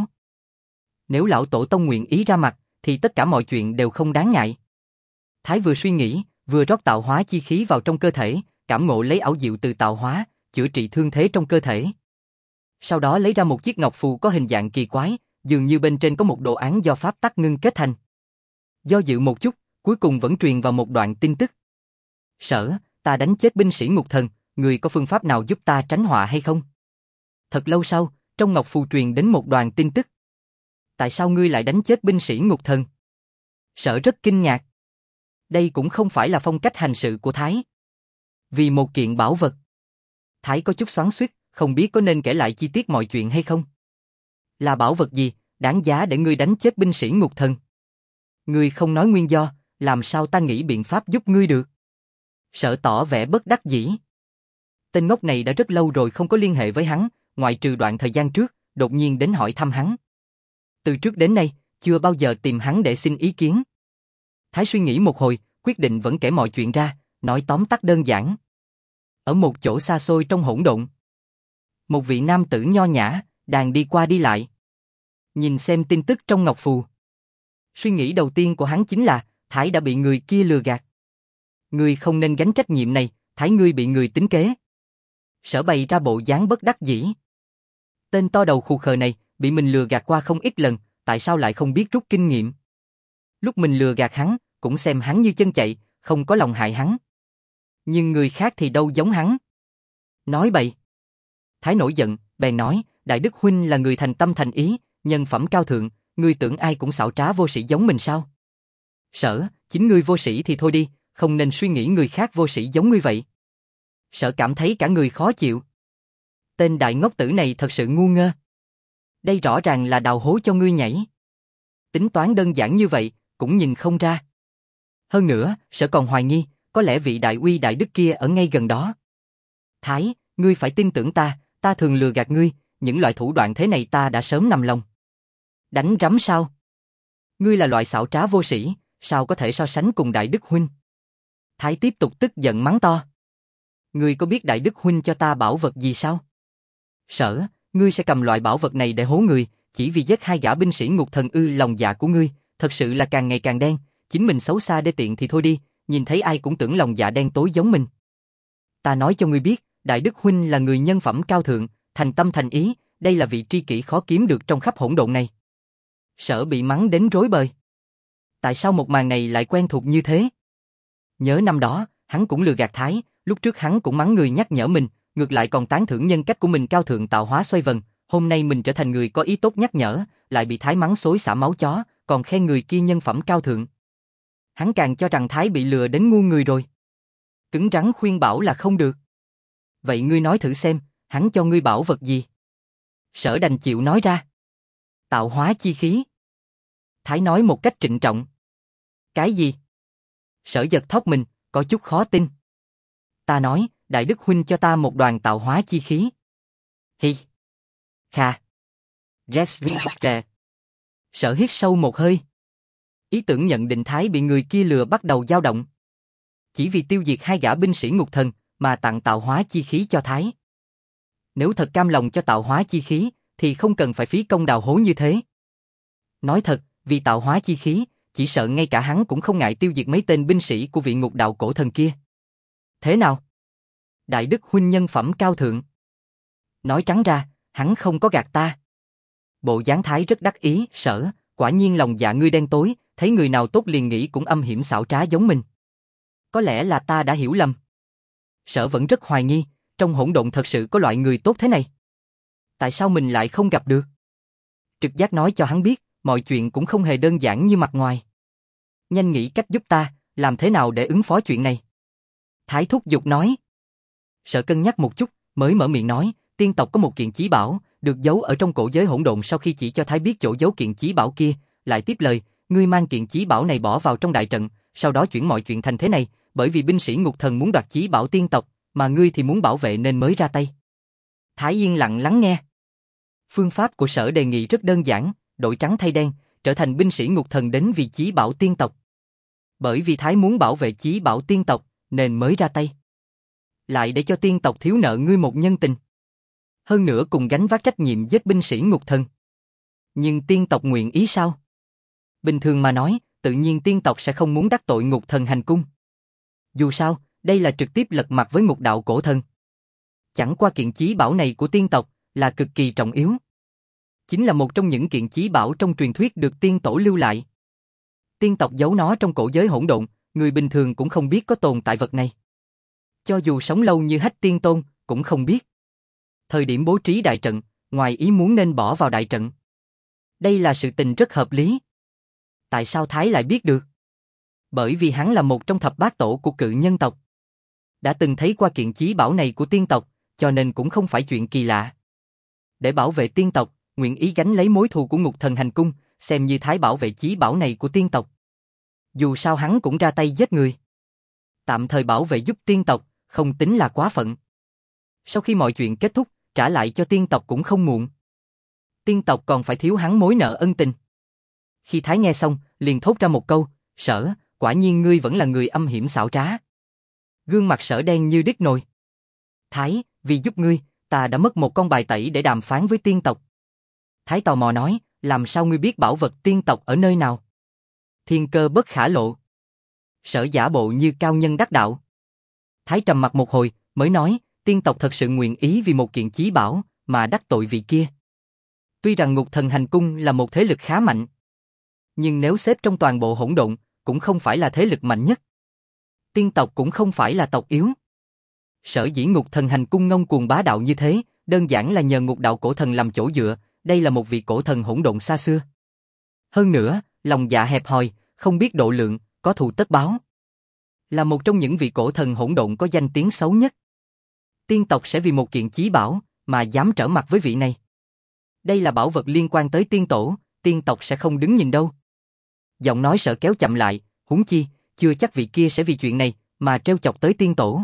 Nếu lão tổ tông nguyện ý ra mặt, thì tất cả mọi chuyện đều không đáng ngại. Thái vừa suy nghĩ, vừa rót tạo hóa chi khí vào trong cơ thể, cảm ngộ lấy ảo diệu từ tạo hóa, chữa trị thương thế trong cơ thể. Sau đó lấy ra một chiếc ngọc phù có hình dạng kỳ quái, dường như bên trên có một đồ án do pháp tắc ngưng kết thành. Do dự một chút, cuối cùng vẫn truyền vào một đoạn tin tức. Sở, ta đánh chết binh sĩ ngục thần, người có phương pháp nào giúp ta tránh họa hay không? Thật lâu sau, trong ngọc phù truyền đến một đoạn tin tức. Tại sao ngươi lại đánh chết binh sĩ ngục thần? Sở rất kinh ngạc. Đây cũng không phải là phong cách hành sự của Thái. Vì một kiện bảo vật. Thái có chút xoắn xuýt, không biết có nên kể lại chi tiết mọi chuyện hay không. Là bảo vật gì, đáng giá để ngươi đánh chết binh sĩ ngục thần? Ngươi không nói nguyên do, làm sao ta nghĩ biện pháp giúp ngươi được? Sở tỏ vẻ bất đắc dĩ. Tên ngốc này đã rất lâu rồi không có liên hệ với hắn, ngoại trừ đoạn thời gian trước, đột nhiên đến hỏi thăm hắn. Từ trước đến nay, chưa bao giờ tìm hắn để xin ý kiến. Thái suy nghĩ một hồi, quyết định vẫn kể mọi chuyện ra, nói tóm tắt đơn giản. Ở một chỗ xa xôi trong hỗn độn, một vị nam tử nho nhã, đang đi qua đi lại. Nhìn xem tin tức trong ngọc phù. Suy nghĩ đầu tiên của hắn chính là, Thái đã bị người kia lừa gạt. Ngươi không nên gánh trách nhiệm này, Thái ngươi bị người tính kế. Sở bày ra bộ dáng bất đắc dĩ. Tên to đầu khù khờ này, bị mình lừa gạt qua không ít lần, tại sao lại không biết rút kinh nghiệm? Lúc mình lừa gạt hắn, cũng xem hắn như chân chạy, không có lòng hại hắn. Nhưng người khác thì đâu giống hắn. Nói bậy. Thái nổi giận, bèn nói, Đại Đức Huynh là người thành tâm thành ý, nhân phẩm cao thượng, ngươi tưởng ai cũng xảo trá vô sĩ giống mình sao? Sở, chính ngươi vô sĩ thì thôi đi, không nên suy nghĩ người khác vô sĩ giống ngươi vậy. Sở cảm thấy cả người khó chịu. Tên đại ngốc tử này thật sự ngu ngơ. Đây rõ ràng là đào hố cho ngươi nhảy. Tính toán đơn giản như vậy, cũng nhìn không ra. Hơn nữa, Sở còn hoài nghi, có lẽ vị đại uy đại đức kia ở ngay gần đó. Thái, ngươi phải tin tưởng ta, ta thường lừa gạt ngươi, những loại thủ đoạn thế này ta đã sớm nằm lòng. Đánh rắm sao? Ngươi là loại xảo trá vô sĩ, sao có thể so sánh cùng Đại Đức Huynh? Thái tiếp tục tức giận mắng to. Ngươi có biết Đại Đức Huynh cho ta bảo vật gì sao? Sở, ngươi sẽ cầm loại bảo vật này để hố người, chỉ vì giết hai gã binh sĩ ngục thần ư? Lòng dạ của ngươi, thật sự là càng ngày càng đen, chính mình xấu xa đê tiện thì thôi đi, nhìn thấy ai cũng tưởng lòng dạ đen tối giống mình. Ta nói cho ngươi biết, Đại Đức Huynh là người nhân phẩm cao thượng, thành tâm thành ý, đây là vị tri kỷ khó kiếm được trong khắp hỗn độn này. Sở bị mắng đến rối bời. Tại sao một màn này lại quen thuộc như thế? Nhớ năm đó, hắn cũng lừa gạt Thái, lúc trước hắn cũng mắng người nhắc nhở mình, ngược lại còn tán thưởng nhân cách của mình cao thượng tạo hóa xoay vần, hôm nay mình trở thành người có ý tốt nhắc nhở, lại bị Thái mắng xối xả máu chó, còn khen người kia nhân phẩm cao thượng. Hắn càng cho rằng Thái bị lừa đến ngu người rồi. Cứng rắn khuyên bảo là không được. Vậy ngươi nói thử xem, hắn cho ngươi bảo vật gì? Sở đành chịu nói ra. Tạo hóa chi khí. Thái nói một cách trịnh trọng. Cái gì? Sở giật thót mình, có chút khó tin. Ta nói, Đại Đức Huynh cho ta một đoàn tạo hóa chi khí. Hi. Kha. Resvike. Sở hít sâu một hơi. Ý tưởng nhận định Thái bị người kia lừa bắt đầu dao động. Chỉ vì tiêu diệt hai gã binh sĩ ngục thần mà tặng tạo hóa chi khí cho Thái. Nếu thật cam lòng cho tạo hóa chi khí, thì không cần phải phí công đào hố như thế. Nói thật, vì tạo hóa chi khí, chỉ sợ ngay cả hắn cũng không ngại tiêu diệt mấy tên binh sĩ của vị ngục đạo cổ thần kia. Thế nào? Đại Đức Huynh nhân phẩm cao thượng. Nói trắng ra, hắn không có gạt ta. Bộ dáng Thái rất đắc ý. Sở, quả nhiên lòng dạ ngươi đen tối, thấy người nào tốt liền nghĩ cũng âm hiểm xảo trá giống mình. Có lẽ là ta đã hiểu lầm. Sở vẫn rất hoài nghi, trong hỗn độn thật sự có loại người tốt thế này. Tại sao mình lại không gặp được? Trực giác nói cho hắn biết, mọi chuyện cũng không hề đơn giản như mặt ngoài. Nhanh nghĩ cách giúp ta, làm thế nào để ứng phó chuyện này? Thái thúc giục nói. Sở cân nhắc một chút, mới mở miệng nói, tiên tộc có một kiện chí bảo, được giấu ở trong cổ giới hỗn độn. Sau khi chỉ cho Thái biết chỗ giấu kiện chí bảo kia, lại tiếp lời, ngươi mang kiện chí bảo này bỏ vào trong đại trận, sau đó chuyển mọi chuyện thành thế này, bởi vì binh sĩ ngục thần muốn đoạt chí bảo tiên tộc, mà ngươi thì muốn bảo vệ nên mới ra tay. Thái yên lặng lắng nghe. Phương pháp của Sở đề nghị rất đơn giản, đổi trắng thay đen, trở thành binh sĩ ngục thần đến vì chí bảo tiên tộc. Bởi vì Thái muốn bảo vệ chí bảo tiên tộc, nên mới ra tay. Lại để cho tiên tộc thiếu nợ ngươi một nhân tình. Hơn nữa cùng gánh vác trách nhiệm giết binh sĩ ngục thần. Nhưng tiên tộc nguyện ý sao? Bình thường mà nói, tự nhiên tiên tộc sẽ không muốn đắc tội ngục thần hành cung. Dù sao, đây là trực tiếp lật mặt với ngục đạo cổ thần. Chẳng qua kiện chí bảo này của tiên tộc là cực kỳ trọng yếu. Chính là một trong những kiện chí bảo trong truyền thuyết được tiên tổ lưu lại. Tiên tộc giấu nó trong cổ giới hỗn độn, người bình thường cũng không biết có tồn tại vật này. Cho dù sống lâu như Hách Tiên Tôn, cũng không biết. Thời điểm bố trí đại trận, ngoài ý muốn nên bỏ vào đại trận. Đây là sự tình rất hợp lý. Tại sao Thái lại biết được? Bởi vì hắn là một trong thập bát tổ của cự nhân tộc. Đã từng thấy qua kiện chí bảo này của tiên tộc, cho nên cũng không phải chuyện kỳ lạ. Để bảo vệ tiên tộc, nguyện ý gánh lấy mối thù của ngục thần hành cung, xem như Thái bảo vệ chí bảo này của tiên tộc. Dù sao hắn cũng ra tay giết người. Tạm thời bảo vệ giúp tiên tộc, không tính là quá phận. Sau khi mọi chuyện kết thúc, trả lại cho tiên tộc cũng không muộn. Tiên tộc còn phải thiếu hắn mối nợ ân tình. Khi Thái nghe xong, liền thốt ra một câu, Sở, quả nhiên ngươi vẫn là người âm hiểm xảo trá. Gương mặt Sở đen như đít nồi. Thái, vì giúp ngươi, ta đã mất một con bài tẩy để đàm phán với tiên tộc. Thái tò mò nói, làm sao ngươi biết bảo vật tiên tộc ở nơi nào? Thiên cơ bất khả lộ. Sở giả bộ như cao nhân đắc đạo. Thái trầm mặt một hồi, mới nói, tiên tộc thật sự nguyện ý vì một kiện chí bảo, mà đắc tội vị kia. Tuy rằng ngục thần hành cung là một thế lực khá mạnh, nhưng nếu xếp trong toàn bộ hỗn độn, cũng không phải là thế lực mạnh nhất. Tiên tộc cũng không phải là tộc yếu. Sở dĩ ngục thần hành cung ngông cuồng bá đạo như thế, đơn giản là nhờ ngục đạo cổ thần làm chỗ dựa, đây là một vị cổ thần hỗn độn xa xưa. Hơn nữa, lòng dạ hẹp hòi, không biết độ lượng, có thù tất báo. Là một trong những vị cổ thần hỗn độn có danh tiếng xấu nhất. Tiên tộc sẽ vì một kiện chí bảo, mà dám trở mặt với vị này. Đây là bảo vật liên quan tới tiên tổ, tiên tộc sẽ không đứng nhìn đâu. Giọng nói Sở kéo chậm lại, huống chi, chưa chắc vị kia sẽ vì chuyện này, mà trêu chọc tới tiên tổ.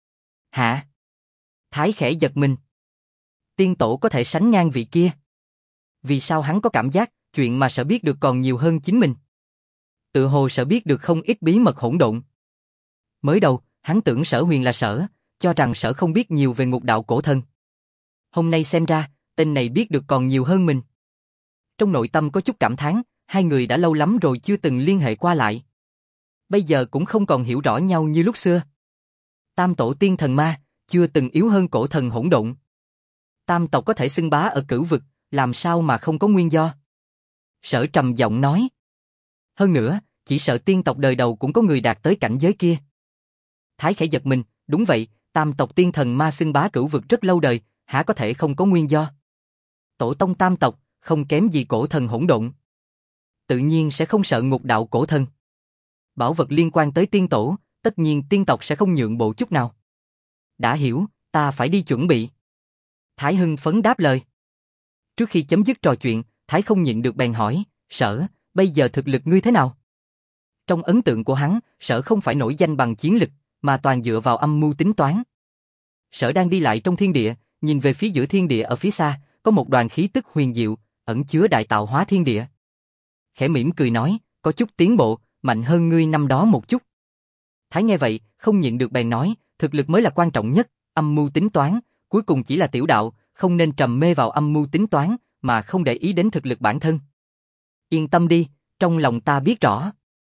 Hả? Thái khẽ giật mình. Tiên tổ có thể sánh ngang vị kia. Vì sao hắn có cảm giác, chuyện mà Sở biết được còn nhiều hơn chính mình? Tự hồ Sở biết được không ít bí mật hỗn độn. Mới đầu, hắn tưởng Sở Huyền là Sở, cho rằng Sở không biết nhiều về ngục đạo cổ thần. Hôm nay xem ra, tên này biết được còn nhiều hơn mình. Trong nội tâm có chút cảm thán, hai người đã lâu lắm rồi chưa từng liên hệ qua lại. Bây giờ cũng không còn hiểu rõ nhau như lúc xưa. Tam tổ tiên thần ma, chưa từng yếu hơn cổ thần hỗn độn. Tam tộc có thể xưng bá ở cửu vực, làm sao mà không có nguyên do. Sở trầm giọng nói. Hơn nữa, chỉ sợ tiên tộc đời đầu cũng có người đạt tới cảnh giới kia. Thái khẽ giật mình, đúng vậy, tam tộc tiên thần ma xưng bá cửu vực rất lâu đời, há có thể không có nguyên do. Tổ tông tam tộc, không kém gì cổ thần hỗn độn. Tự nhiên sẽ không sợ ngục đạo cổ thần. Bảo vật liên quan tới tiên tổ, tất nhiên tiên tộc sẽ không nhượng bộ chút nào. Đã hiểu, ta phải đi chuẩn bị. Thái hưng phấn đáp lời. Trước khi chấm dứt trò chuyện, Thái không nhịn được bèn hỏi, Sở, bây giờ thực lực ngươi thế nào? Trong ấn tượng của hắn, Sở không phải nổi danh bằng chiến lực, mà toàn dựa vào âm mưu tính toán. Sở đang đi lại trong thiên địa, nhìn về phía giữa thiên địa ở phía xa, có một đoàn khí tức huyền diệu, ẩn chứa đại tạo hóa thiên địa. Khẽ mỉm cười nói, có chút tiến bộ, mạnh hơn ngươi năm đó một chút. Thái nghe vậy, không nhịn được bèn nói, thực lực mới là quan trọng nhất, âm mưu tính toán, cuối cùng chỉ là tiểu đạo, không nên trầm mê vào âm mưu tính toán, mà không để ý đến thực lực bản thân. Yên tâm đi, trong lòng ta biết rõ.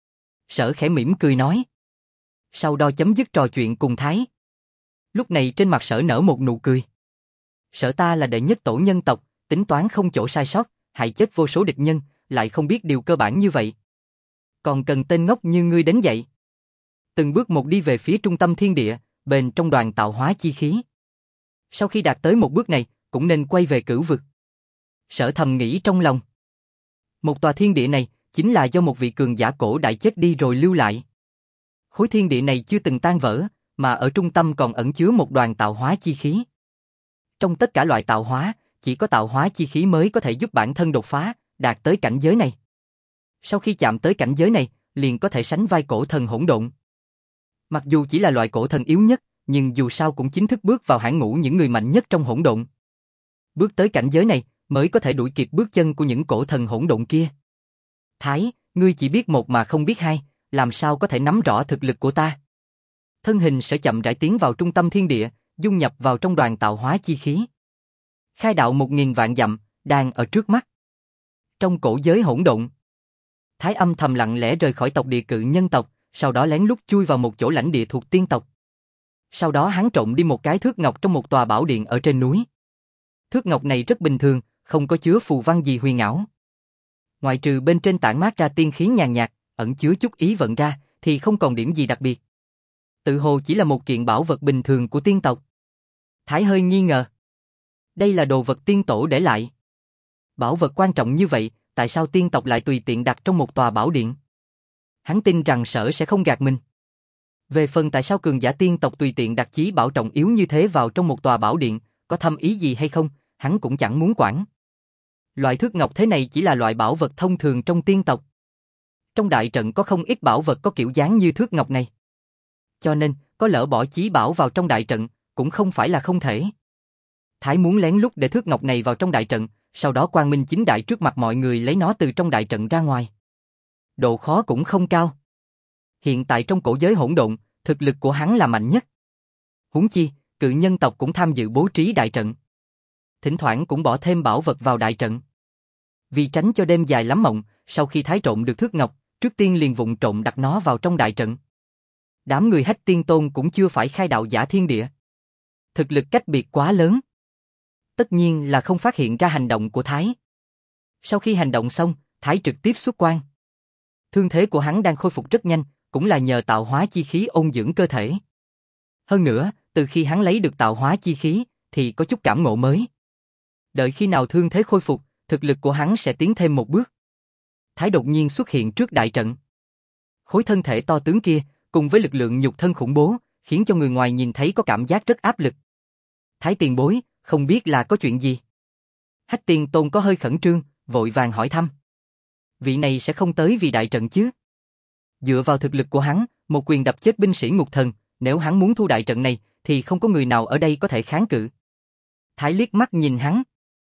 Sở khẽ mỉm cười nói. Sau đó chấm dứt trò chuyện cùng Thái. Lúc này trên mặt Sở nở một nụ cười. Sở ta là đệ nhất tổ nhân tộc, tính toán không chỗ sai sót, hại chết vô số địch nhân, lại không biết điều cơ bản như vậy. Còn cần tên ngốc như ngươi đến vậy. Từng bước một đi về phía trung tâm thiên địa, bên trong đoàn tạo hóa chi khí. Sau khi đạt tới một bước này, cũng nên quay về cửu vực. Sở thầm nghĩ trong lòng. Một tòa thiên địa này, chính là do một vị cường giả cổ đại chết đi rồi lưu lại. Khối thiên địa này chưa từng tan vỡ, mà ở trung tâm còn ẩn chứa một đoàn tạo hóa chi khí. Trong tất cả loại tạo hóa, chỉ có tạo hóa chi khí mới có thể giúp bản thân đột phá, đạt tới cảnh giới này. Sau khi chạm tới cảnh giới này, liền có thể sánh vai cổ thần hỗn độn. Mặc dù chỉ là loại cổ thần yếu nhất, nhưng dù sao cũng chính thức bước vào hàng ngũ những người mạnh nhất trong hỗn độn. Bước tới cảnh giới này, mới có thể đuổi kịp bước chân của những cổ thần hỗn độn kia. Thái, ngươi chỉ biết một mà không biết hai, làm sao có thể nắm rõ thực lực của ta? Thân hình sẽ chậm rãi tiến vào trung tâm thiên địa, dung nhập vào trong đoàn tạo hóa chi khí. Khai đạo 1000 vạn dặm, đang ở trước mắt. Trong cổ giới hỗn độn, Thái âm thầm lặng lẽ rời khỏi tộc địa cự nhân tộc, sau đó lén lút chui vào một chỗ lãnh địa thuộc tiên tộc. Sau đó hắn trộm đi một cái thước ngọc trong một tòa bảo điện ở trên núi. Thước ngọc này rất bình thường, không có chứa phù văn gì huyền ảo. Ngoại trừ bên trên tản mát ra tiên khí nhàn nhạt, ẩn chứa chút ý vận ra, thì không còn điểm gì đặc biệt. Tự hồ chỉ là một kiện bảo vật bình thường của tiên tộc. Thái hơi nghi ngờ. Đây là đồ vật tiên tổ để lại. Bảo vật quan trọng như vậy, tại sao tiên tộc lại tùy tiện đặt trong một tòa bảo điện? Hắn tin rằng Sở sẽ không gạt mình. Về phần tại sao cường giả tiên tộc tùy tiện đặt chí bảo trọng yếu như thế vào trong một tòa bảo điện, có thâm ý gì hay không, hắn cũng chẳng muốn quản. Loại thước ngọc thế này chỉ là loại bảo vật thông thường trong tiên tộc. Trong đại trận có không ít bảo vật có kiểu dáng như thước ngọc này. Cho nên, có lỡ bỏ chí bảo vào trong đại trận, cũng không phải là không thể. Thái muốn lén lút để thước ngọc này vào trong đại trận, sau đó quang minh chính đại trước mặt mọi người lấy nó từ trong đại trận ra ngoài. Độ khó cũng không cao. Hiện tại trong cổ giới hỗn độn, thực lực của hắn là mạnh nhất. Huống chi, cự nhân tộc cũng tham dự bố trí đại trận. Thỉnh thoảng cũng bỏ thêm bảo vật vào đại trận. Vì tránh cho đêm dài lắm mộng, sau khi Thái trộm được thước ngọc, trước tiên liền vụng trộm đặt nó vào trong đại trận. Đám người Hách Tiên Tôn cũng chưa phải khai đạo giả thiên địa. Thực lực cách biệt quá lớn. Tất nhiên là không phát hiện ra hành động của Thái. Sau khi hành động xong, Thái trực tiếp xuất quan. Thương thế của hắn đang khôi phục rất nhanh, cũng là nhờ tạo hóa chi khí ôn dưỡng cơ thể. Hơn nữa, từ khi hắn lấy được tạo hóa chi khí, thì có chút cảm ngộ mới. Đợi khi nào thương thế khôi phục, thực lực của hắn sẽ tiến thêm một bước. Thái đột nhiên xuất hiện trước đại trận. Khối thân thể to tướng kia, cùng với lực lượng nhục thân khủng bố, khiến cho người ngoài nhìn thấy có cảm giác rất áp lực. Thái tiền bối, không biết là có chuyện gì? Hách Tiên Tôn có hơi khẩn trương, vội vàng hỏi thăm. Vị này sẽ không tới vì đại trận chứ? Dựa vào thực lực của hắn, một quyền đập chết binh sĩ ngục thần, nếu hắn muốn thu đại trận này, thì không có người nào ở đây có thể kháng cự. Thái liếc mắt nhìn hắn.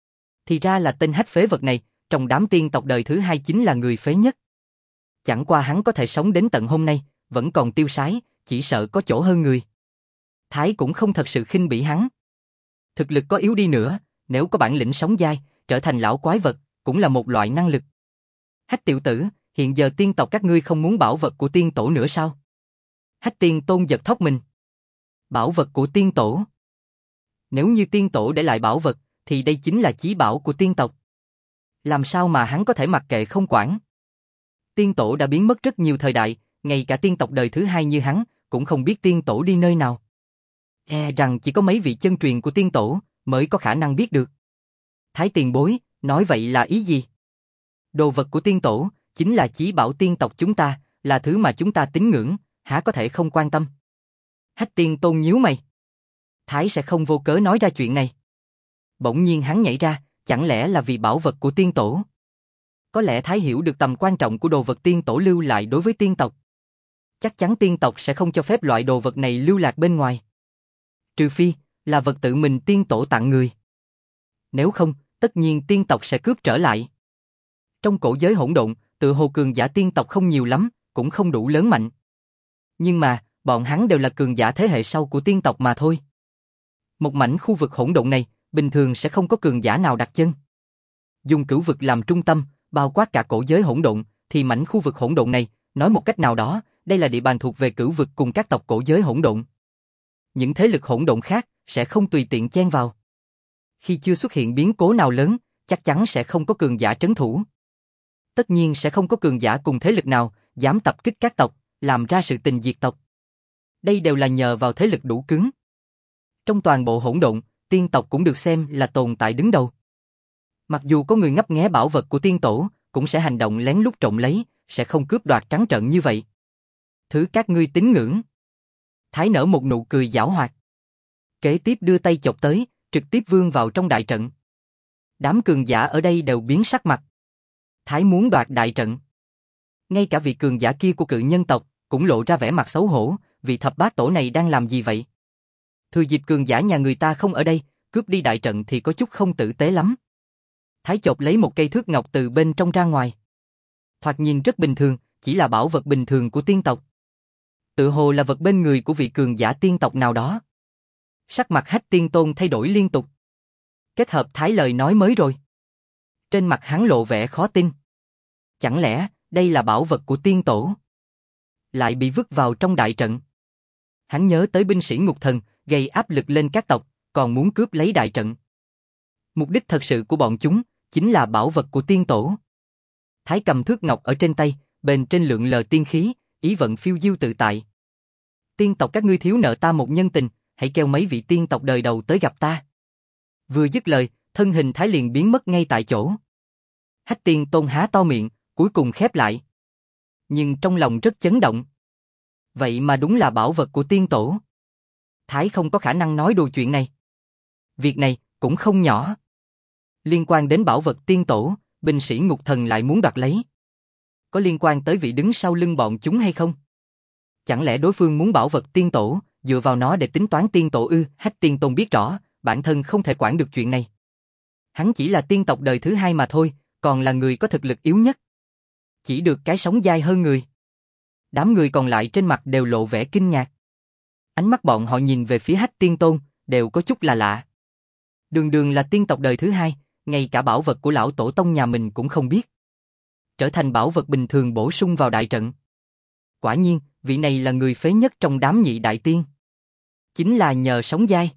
Thì ra là tên Hách phế vật này, trong đám tiên tộc đời thứ 2 chính là người phế nhất. Chẳng qua hắn có thể sống đến tận hôm nay, vẫn còn tiêu sái, chỉ sợ có chỗ hơn người. Thái cũng không thật sự khinh bỉ hắn. Thực lực có yếu đi nữa, nếu có bản lĩnh sống dai, trở thành lão quái vật, cũng là một loại năng lực. Hách tiểu tử, hiện giờ tiên tộc các ngươi không muốn bảo vật của tiên tổ nữa sao? Hách Tiên Tôn giật thót mình. Bảo vật của tiên tổ? Nếu như tiên tổ để lại bảo vật, thì đây chính là chí bảo của tiên tộc. Làm sao mà hắn có thể mặc kệ không quản? Tiên tổ đã biến mất rất nhiều thời đại, ngay cả tiên tộc đời thứ hai như hắn, cũng không biết tiên tổ đi nơi nào. Rằng chỉ có mấy vị chân truyền của tiên tổ, mới có khả năng biết được. Thái tiền bối, nói vậy là ý gì? Đồ vật của tiên tổ, chính là chí bảo tiên tộc chúng ta, là thứ mà chúng ta tín ngưỡng, há có thể không quan tâm? Hách Tiên Tôn nhíu mày. Thái sẽ không vô cớ nói ra chuyện này. Bỗng nhiên hắn nhảy ra, chẳng lẽ là vì bảo vật của tiên tổ? Có lẽ Thái hiểu được tầm quan trọng của đồ vật tiên tổ lưu lại đối với tiên tộc. Chắc chắn tiên tộc sẽ không cho phép loại đồ vật này lưu lạc bên ngoài. Trừ phi, là vật tự mình tiên tổ tặng người. Nếu không, tất nhiên tiên tộc sẽ cướp trở lại. Trong cổ giới hỗn độn, tự hồ cường giả tiên tộc không nhiều lắm, cũng không đủ lớn mạnh. Nhưng mà, bọn hắn đều là cường giả thế hệ sau của tiên tộc mà thôi. Một mảnh khu vực hỗn độn này, bình thường sẽ không có cường giả nào đặt chân. Dùng cửu vực làm trung tâm, bao quát cả cổ giới hỗn độn, thì mảnh khu vực hỗn độn này, nói một cách nào đó, đây là địa bàn thuộc về cửu vực cùng các tộc cổ giới hỗn độn. Những thế lực hỗn độn khác sẽ không tùy tiện chen vào. Khi chưa xuất hiện biến cố nào lớn, chắc chắn sẽ không có cường giả trấn thủ. Tất nhiên sẽ không có cường giả cùng thế lực nào dám tập kích các tộc, làm ra sự tình diệt tộc. Đây đều là nhờ vào thế lực đủ cứng. Trong toàn bộ hỗn độn, tiên tộc cũng được xem là tồn tại đứng đầu. Mặc dù có người ngấp nghé bảo vật của tiên tổ, cũng sẽ hành động lén lút trộm lấy, sẽ không cướp đoạt trắng trợn như vậy. Thứ các ngươi tín ngưỡng. Thái nở một nụ cười giảo hoạt. Kế tiếp đưa tay chộp tới, trực tiếp vươn vào trong đại trận. Đám cường giả ở đây đều biến sắc mặt. Thái muốn đoạt đại trận. Ngay cả vị cường giả kia của cự nhân tộc cũng lộ ra vẻ mặt xấu hổ, vị thập bát tổ này đang làm gì vậy? Thừa dịp cường giả nhà người ta không ở đây, cướp đi đại trận thì có chút không tử tế lắm. Thái chộp lấy một cây thước ngọc từ bên trong ra ngoài. Thoạt nhìn rất bình thường, chỉ là bảo vật bình thường của tiên tộc. Tự hồ là vật bên người của vị cường giả tiên tộc nào đó. Sắc mặt Hách Tiên Tôn thay đổi liên tục. Kết hợp Thái lời nói mới rồi. Trên mặt hắn lộ vẻ khó tin. Chẳng lẽ đây là bảo vật của tiên tổ? Lại bị vứt vào trong đại trận. Hắn nhớ tới binh sĩ ngục thần, gây áp lực lên các tộc, còn muốn cướp lấy đại trận. Mục đích thật sự của bọn chúng, chính là bảo vật của tiên tổ. Thái cầm thước ngọc ở trên tay, bên trên lượn lờ tiên khí, ý vận phiêu diêu tự tại. Tiên tộc các ngươi thiếu nợ ta một nhân tình, hãy kêu mấy vị tiên tộc đời đầu tới gặp ta. Vừa dứt lời, thân hình Thái liền biến mất ngay tại chỗ. Hách Tiên Tôn há to miệng, cuối cùng khép lại. Nhưng trong lòng rất chấn động. Vậy mà đúng là bảo vật của tiên tổ. Thái không có khả năng nói đùa chuyện này. Việc này cũng không nhỏ. Liên quan đến bảo vật tiên tổ, binh sĩ ngục thần lại muốn đoạt lấy. Có liên quan tới vị đứng sau lưng bọn chúng hay không? Chẳng lẽ đối phương muốn bảo vật tiên tổ, dựa vào nó để tính toán tiên tổ ư? Hách Tiên Tôn biết rõ, bản thân không thể quản được chuyện này. Hắn chỉ là tiên tộc đời thứ hai mà thôi, còn là người có thực lực yếu nhất. Chỉ được cái sống dai hơn người. Đám người còn lại trên mặt đều lộ vẻ kinh ngạc. Ánh mắt bọn họ nhìn về phía Hách Tiên Tôn, đều có chút là lạ. Đường đường là tiên tộc đời thứ hai, ngay cả bảo vật của lão tổ tông nhà mình cũng không biết. Trở thành bảo vật bình thường bổ sung vào đại trận. Quả nhiên, vị này là người phế nhất trong đám nhị đại tiên. Chính là nhờ sống dai.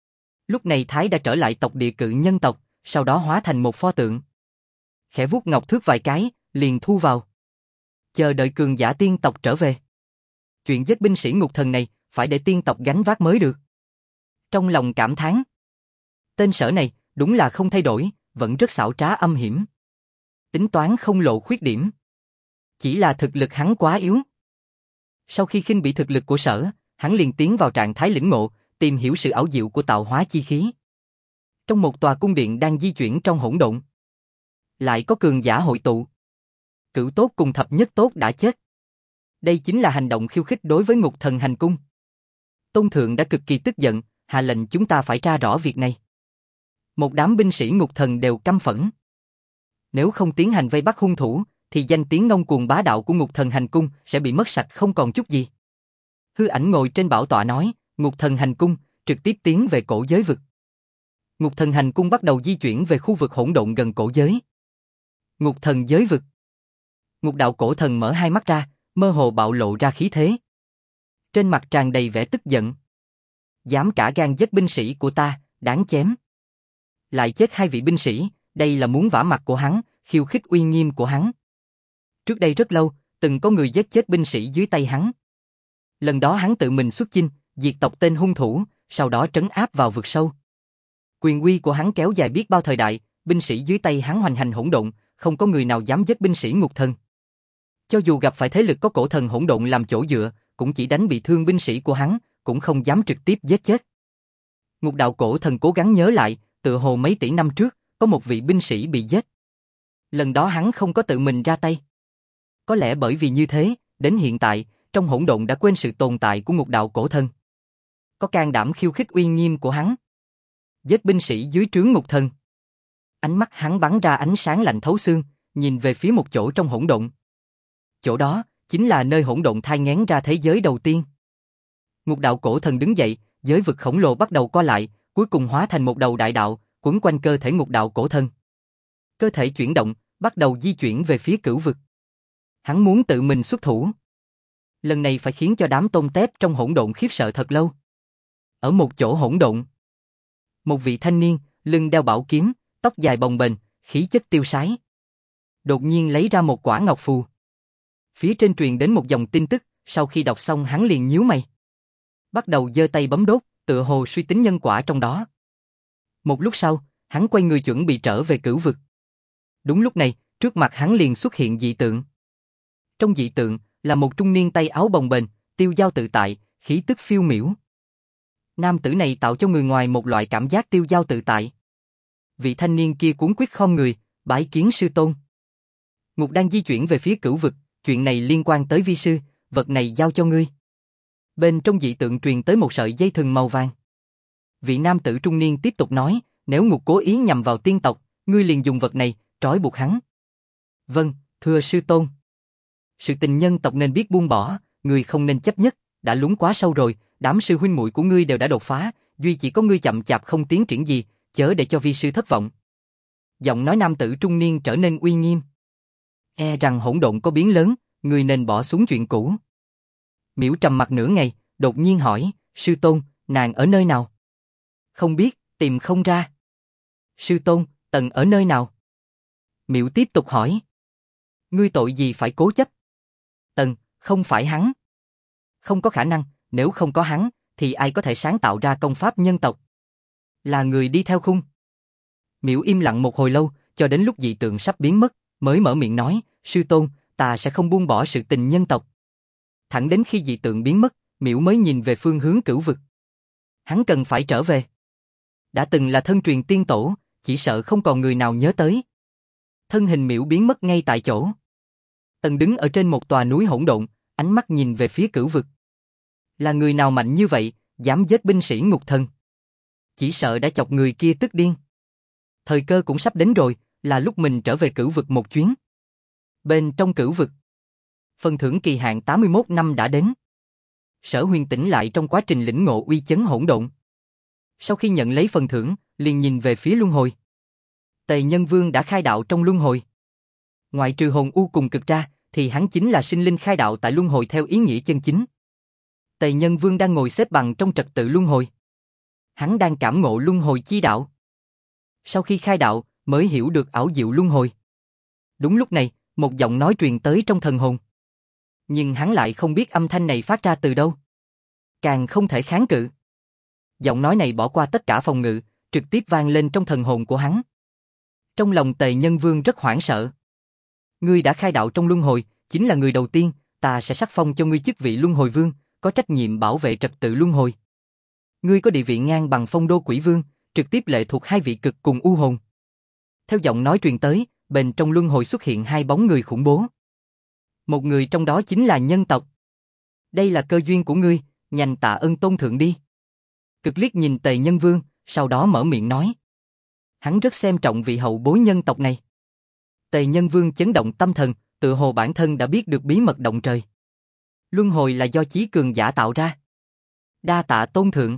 Lúc này Thái đã trở lại tộc địa cự nhân tộc, sau đó hóa thành một pho tượng. Khẽ vuốt ngọc thước vài cái, liền thu vào. Chờ đợi cường giả tiên tộc trở về. Chuyện giết binh sĩ ngục thần này, phải để tiên tộc gánh vác mới được. Trong lòng cảm thán. Tên sở này, đúng là không thay đổi, vẫn rất xảo trá âm hiểm. Tính toán không lộ khuyết điểm. Chỉ là thực lực hắn quá yếu. Sau khi khinh bỉ thực lực của sở, hắn liền tiến vào trạng thái lĩnh ngộ, tìm hiểu sự ảo diệu của tạo hóa chi khí. Trong một tòa cung điện đang di chuyển trong hỗn độn, lại có cường giả hội tụ. Cửu tốt cùng thập nhất tốt đã chết. Đây chính là hành động khiêu khích đối với ngục thần hành cung. Tôn thượng đã cực kỳ tức giận, hạ lệnh chúng ta phải tra rõ việc này. Một đám binh sĩ ngục thần đều căm phẫn. Nếu không tiến hành vây bắt hung thủ, thì danh tiếng ngông cuồng bá đạo của ngục thần hành cung sẽ bị mất sạch không còn chút gì. Hư ảnh ngồi trên bảo tọa nói, Ngục Thần Hành Cung, trực tiếp tiến về cổ giới vực. Ngục Thần Hành Cung bắt đầu di chuyển về khu vực hỗn độn gần cổ giới. Ngục Thần giới vực. Ngục đạo cổ thần mở hai mắt ra, mơ hồ bạo lộ ra khí thế. Trên mặt tràn đầy vẻ tức giận. Dám cả gan giết binh sĩ của ta, đáng chém. Lại chết hai vị binh sĩ, đây là muốn vả mặt của hắn, khiêu khích uy nghiêm của hắn. Trước đây rất lâu, từng có người giết chết binh sĩ dưới tay hắn. Lần đó hắn tự mình xuất chinh, diệt tộc tên hung thủ, sau đó trấn áp vào vực sâu. Quyền uy của hắn kéo dài biết bao thời đại, binh sĩ dưới tay hắn hoành hành hỗn độn, không có người nào dám giết binh sĩ ngục thần. Cho dù gặp phải thế lực có cổ thần hỗn độn làm chỗ dựa, cũng chỉ đánh bị thương binh sĩ của hắn, cũng không dám trực tiếp giết chết. Ngục đạo cổ thần cố gắng nhớ lại, tựa hồ mấy tỷ năm trước, có một vị binh sĩ bị giết. Lần đó hắn không có tự mình ra tay. Có lẽ bởi vì như thế, đến hiện tại, trong hỗn độn đã quên sự tồn tại của ngục đạo cổ thần. Có can đảm khiêu khích uy nghiêm của hắn. Giết binh sĩ dưới trướng ngục thần. Ánh mắt hắn bắn ra ánh sáng lạnh thấu xương, nhìn về phía một chỗ trong hỗn độn. Chỗ đó, chính là nơi hỗn độn thai nghén ra thế giới đầu tiên. Ngục đạo cổ thần đứng dậy, giới vực khổng lồ bắt đầu co lại, cuối cùng hóa thành một đầu đại đạo, quấn quanh cơ thể ngục đạo cổ thần. Cơ thể chuyển động, bắt đầu di chuyển về phía cửu vực. Hắn muốn tự mình xuất thủ. Lần này phải khiến cho đám tôm tép trong hỗn độn khiếp sợ thật lâu. Ở một chỗ hỗn độn, một vị thanh niên, lưng đeo bảo kiếm, tóc dài bồng bềnh, khí chất tiêu sái. Đột nhiên lấy ra một quả ngọc phù. Phía trên truyền đến một dòng tin tức, sau khi đọc xong hắn liền nhíu mày. Bắt đầu giơ tay bấm đốt, tựa hồ suy tính nhân quả trong đó. Một lúc sau, hắn quay người chuẩn bị trở về cửu vực. Đúng lúc này, trước mặt hắn liền xuất hiện dị tượng. Trong dị tượng, là một trung niên tay áo bồng bềnh, tiêu dao tự tại, khí tức phiêu miểu. Nam tử này tạo cho người ngoài một loại cảm giác tiêu dao tự tại. Vị thanh niên kia cuống quýt khom người, bái kiến sư tôn. Ngục đang di chuyển về phía cửu vực, chuyện này liên quan tới vi sư, vật này giao cho ngươi. Bên trong dị tượng truyền tới một sợi dây thừng màu vàng. Vị nam tử trung niên tiếp tục nói, nếu ngục cố ý nhằm vào tiên tộc, ngươi liền dùng vật này, trói buộc hắn. Vâng, thưa sư tôn. Sự tình nhân tộc nên biết buông bỏ, ngươi không nên chấp nhất, đã lún quá sâu rồi, đám sư huynh muội của ngươi đều đã đột phá, duy chỉ có ngươi chậm chạp không tiến triển gì, chớ để cho vi sư thất vọng. Giọng nói nam tử trung niên trở nên uy nghiêm. E rằng hỗn độn có biến lớn, ngươi nên bỏ xuống chuyện cũ. Miễu trầm mặt nửa ngày, đột nhiên hỏi, sư tôn, nàng ở nơi nào? Không biết, tìm không ra. Sư tôn, Tần ở nơi nào? Miễu tiếp tục hỏi. Ngươi tội gì phải cố chấp? Tần, không phải hắn. Không có khả năng, nếu không có hắn, thì ai có thể sáng tạo ra công pháp nhân tộc? Là người đi theo khung. Miễu im lặng một hồi lâu, cho đến lúc dị tượng sắp biến mất, mới mở miệng nói, sư tôn, ta sẽ không buông bỏ sự tình nhân tộc. Thẳng đến khi dị tượng biến mất, Miễu mới nhìn về phương hướng cửu vực. Hắn cần phải trở về. Đã từng là thân truyền tiên tổ, chỉ sợ không còn người nào nhớ tới. Thân hình Miễu biến mất ngay tại chỗ. Tần đứng ở trên một tòa núi hỗn độn, ánh mắt nhìn về phía cửu vực. Là người nào mạnh như vậy, dám giết binh sĩ ngục thần? Chỉ sợ đã chọc người kia tức điên. Thời cơ cũng sắp đến rồi, là lúc mình trở về cửu vực một chuyến. Bên trong cửu vực, phần thưởng kỳ hạn 81 năm đã đến. Sở Huyền tỉnh lại trong quá trình lĩnh ngộ uy chấn hỗn độn. Sau khi nhận lấy phần thưởng, liền nhìn về phía luân hồi. Tề Nhân Vương đã khai đạo trong luân hồi. Ngoại trừ hồn u cùng cực ra, thì hắn chính là sinh linh khai đạo tại luân hồi theo ý nghĩa chân chính. Tề Nhân Vương đang ngồi xếp bằng trong trật tự luân hồi. Hắn đang cảm ngộ luân hồi chi đạo. Sau khi khai đạo, mới hiểu được ảo diệu luân hồi. Đúng lúc này, một giọng nói truyền tới trong thần hồn. Nhưng hắn lại không biết âm thanh này phát ra từ đâu. Càng không thể kháng cự. Giọng nói này bỏ qua tất cả phòng ngự, trực tiếp vang lên trong thần hồn của hắn. Trong lòng Tề Nhân Vương rất hoảng sợ. Ngươi đã khai đạo trong luân hồi, chính là người đầu tiên, ta sẽ sắc phong cho ngươi chức vị luân hồi vương, có trách nhiệm bảo vệ trật tự luân hồi. Ngươi có địa vị ngang bằng Phong Đô Quỷ Vương, trực tiếp lệ thuộc hai vị cực cùng u hồn. Theo giọng nói truyền tới, bên trong luân hồi xuất hiện hai bóng người khủng bố. Một người trong đó chính là nhân tộc. Đây là cơ duyên của ngươi, nhanh tạ ơn tôn thượng đi. Cực liếc nhìn Tề Nhân Vương, sau đó mở miệng nói. Hắn rất xem trọng vị hậu bối nhân tộc này. Tề Nhân Vương chấn động tâm thần, tự hồ bản thân đã biết được bí mật động trời. Luân hồi là do chí cường giả tạo ra. Đa tạ tôn thượng.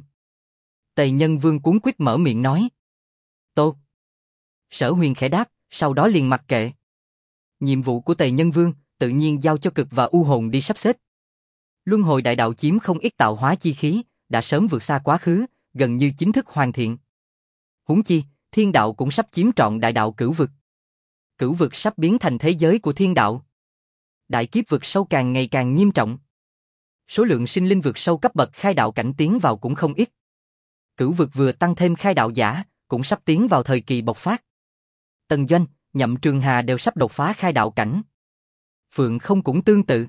Tề Nhân Vương cuống quýt mở miệng nói. Tốt. Sở Huyền khẽ đáp, sau đó liền mặc kệ. Nhiệm vụ của Tề Nhân Vương tự nhiên giao cho Cực và U Hồn đi sắp xếp. Luân hồi đại đạo chiếm không ít tạo hóa chi khí, đã sớm vượt xa quá khứ, gần như chính thức hoàn thiện. Huống chi, thiên đạo cũng sắp chiếm trọn đại đạo cửu vực. Cửu vực sắp biến thành thế giới của thiên đạo. Đại kiếp vực sâu càng ngày càng nghiêm trọng. Số lượng sinh linh vực sâu cấp bậc khai đạo cảnh tiến vào cũng không ít. Cửu vực vừa tăng thêm khai đạo giả, cũng sắp tiến vào thời kỳ bộc phát. Tần Doanh, Nhậm Trường Hà đều sắp đột phá khai đạo cảnh. Phượng Không cũng tương tự.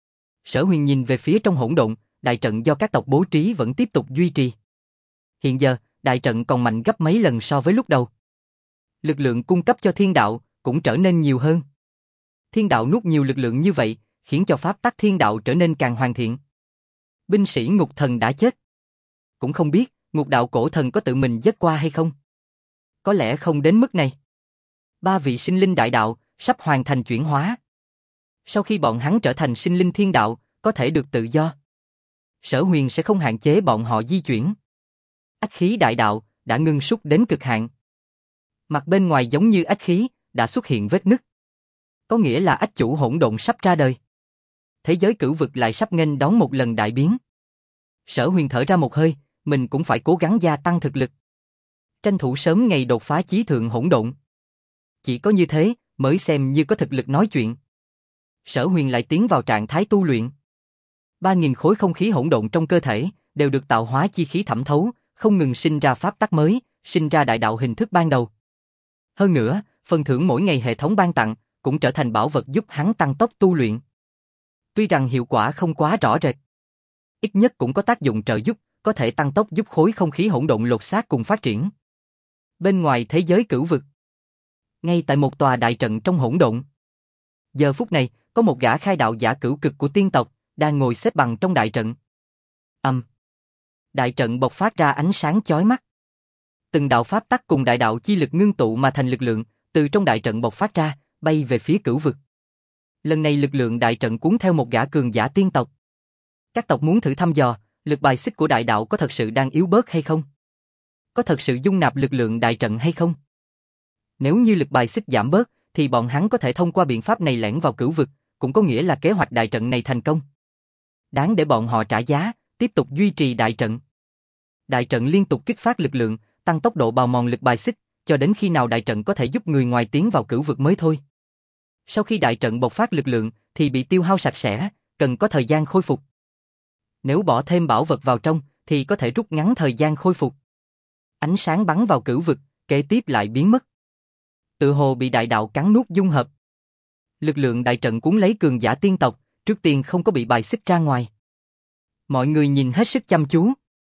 Sở Huyền nhìn về phía trong hỗn độn, đại trận do các tộc bố trí vẫn tiếp tục duy trì. Hiện giờ, đại trận còn mạnh gấp mấy lần so với lúc đầu. Lực lượng cung cấp cho thiên đạo cũng trở nên nhiều hơn. Thiên đạo nuốt nhiều lực lượng như vậy, khiến cho pháp tắc thiên đạo trở nên càng hoàn thiện. Binh sĩ ngục thần đã chết. Cũng không biết, ngục đạo cổ thần có tự mình giết qua hay không? Có lẽ không đến mức này. 3 vị sinh linh đại đạo, sắp hoàn thành chuyển hóa. Sau khi bọn hắn trở thành sinh linh thiên đạo, có thể được tự do. Sở Huyền sẽ không hạn chế bọn họ di chuyển. Ách khí đại đạo, đã ngưng sút đến cực hạn. Mặt bên ngoài giống như ách khí, đã xuất hiện vết nứt. Có nghĩa là ách chủ hỗn độn sắp ra đời. Thế giới cửu vực lại sắp nghênh đón một lần đại biến. Sở Huyền thở ra một hơi, mình cũng phải cố gắng gia tăng thực lực. Tranh thủ sớm ngày đột phá chí thượng hỗn độn. Chỉ có như thế, mới xem như có thực lực nói chuyện. Sở Huyền lại tiến vào trạng thái tu luyện. 3.000 khối không khí hỗn độn trong cơ thể, đều được tạo hóa chi khí thẩm thấu, không ngừng sinh ra pháp tắc mới, sinh ra đại đạo hình thức ban đầu. Hơn nữa, phần thưởng mỗi ngày hệ thống ban tặng, cũng trở thành bảo vật giúp hắn tăng tốc tu luyện. Tuy rằng hiệu quả không quá rõ rệt, ít nhất cũng có tác dụng trợ giúp, có thể tăng tốc giúp khối không khí hỗn độn lột xác cùng phát triển. Bên ngoài thế giới cửu vực, ngay tại một tòa đại trận trong hỗn độn. Giờ phút này, có một gã khai đạo giả cửu cực của tiên tộc, đang ngồi xếp bằng trong đại trận. Đại trận bộc phát ra ánh sáng chói mắt. Từng đạo pháp tắc cùng đại đạo chi lực ngưng tụ mà thành lực lượng, từ trong đại trận bộc phát ra, bay về phía cửu vực. Lần này lực lượng đại trận cuốn theo một gã cường giả tiên tộc. Các tộc muốn thử thăm dò, lực bài xích của đại đạo có thật sự đang yếu bớt hay không? Có thật sự dung nạp lực lượng đại trận hay không? Nếu như lực bài xích giảm bớt, thì bọn hắn có thể thông qua biện pháp này lẻn vào cửu vực, cũng có nghĩa là kế hoạch đại trận này thành công. Đáng để bọn họ trả giá, tiếp tục duy trì đại trận. Đại trận liên tục kích phát lực lượng, tăng tốc độ bào mòn lực bài xích, cho đến khi nào đại trận có thể giúp người ngoài tiến vào cửu vực mới thôi. Sau khi đại trận bộc phát lực lượng, thì bị tiêu hao sạch sẽ, cần có thời gian khôi phục. Nếu bỏ thêm bảo vật vào trong, thì có thể rút ngắn thời gian khôi phục. Ánh sáng bắn vào cửu vực, kế tiếp lại biến mất. Tự hồ bị đại đạo cắn nuốt dung hợp. Lực lượng đại trận cuốn lấy cường giả tiên tộc, trước tiên không có bị bài xích ra ngoài. Mọi người nhìn hết sức chăm chú.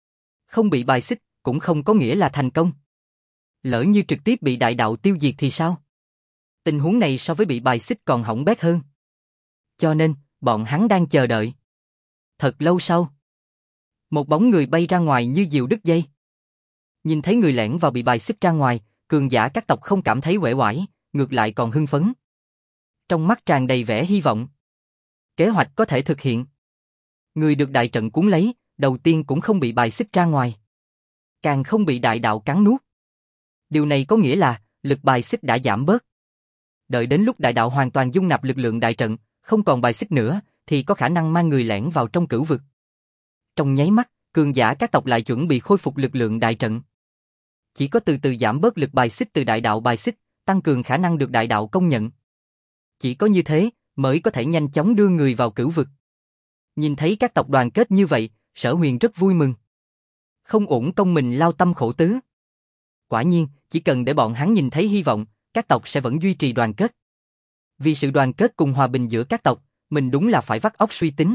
Không bị bài xích, cũng không có nghĩa là thành công. Lỡ như trực tiếp bị đại đạo tiêu diệt thì sao? Tình huống này so với bị bài xích còn hỏng bét hơn. Cho nên, bọn hắn đang chờ đợi. Thật lâu sau, một bóng người bay ra ngoài như diều đứt dây. Nhìn thấy người lẻn vào bị bài xích ra ngoài, cường giả các tộc không cảm thấy uể oải, ngược lại còn hưng phấn. Trong mắt tràn đầy vẻ hy vọng. Kế hoạch có thể thực hiện. Người được đại trận cuốn lấy, đầu tiên cũng không bị bài xích ra ngoài. Càng không bị đại đạo cắn nuốt. Điều này có nghĩa là, lực bài xích đã giảm bớt. Đợi đến lúc đại đạo hoàn toàn dung nạp lực lượng đại trận, không còn bài xích nữa, thì có khả năng mang người lẻn vào trong cửu vực. Trong nháy mắt, cường giả các tộc lại chuẩn bị khôi phục lực lượng đại trận. Chỉ có từ từ giảm bớt lực bài xích từ đại đạo bài xích, tăng cường khả năng được đại đạo công nhận. Chỉ có như thế, mới có thể nhanh chóng đưa người vào cửu vực. Nhìn thấy các tộc đoàn kết như vậy, Sở Huyền rất vui mừng. Không uổng công mình lao tâm khổ tứ. Quả nhiên, chỉ cần để bọn hắn nhìn thấy hy vọng, các tộc sẽ vẫn duy trì đoàn kết. Vì sự đoàn kết cùng hòa bình giữa các tộc, mình đúng là phải vắt óc suy tính.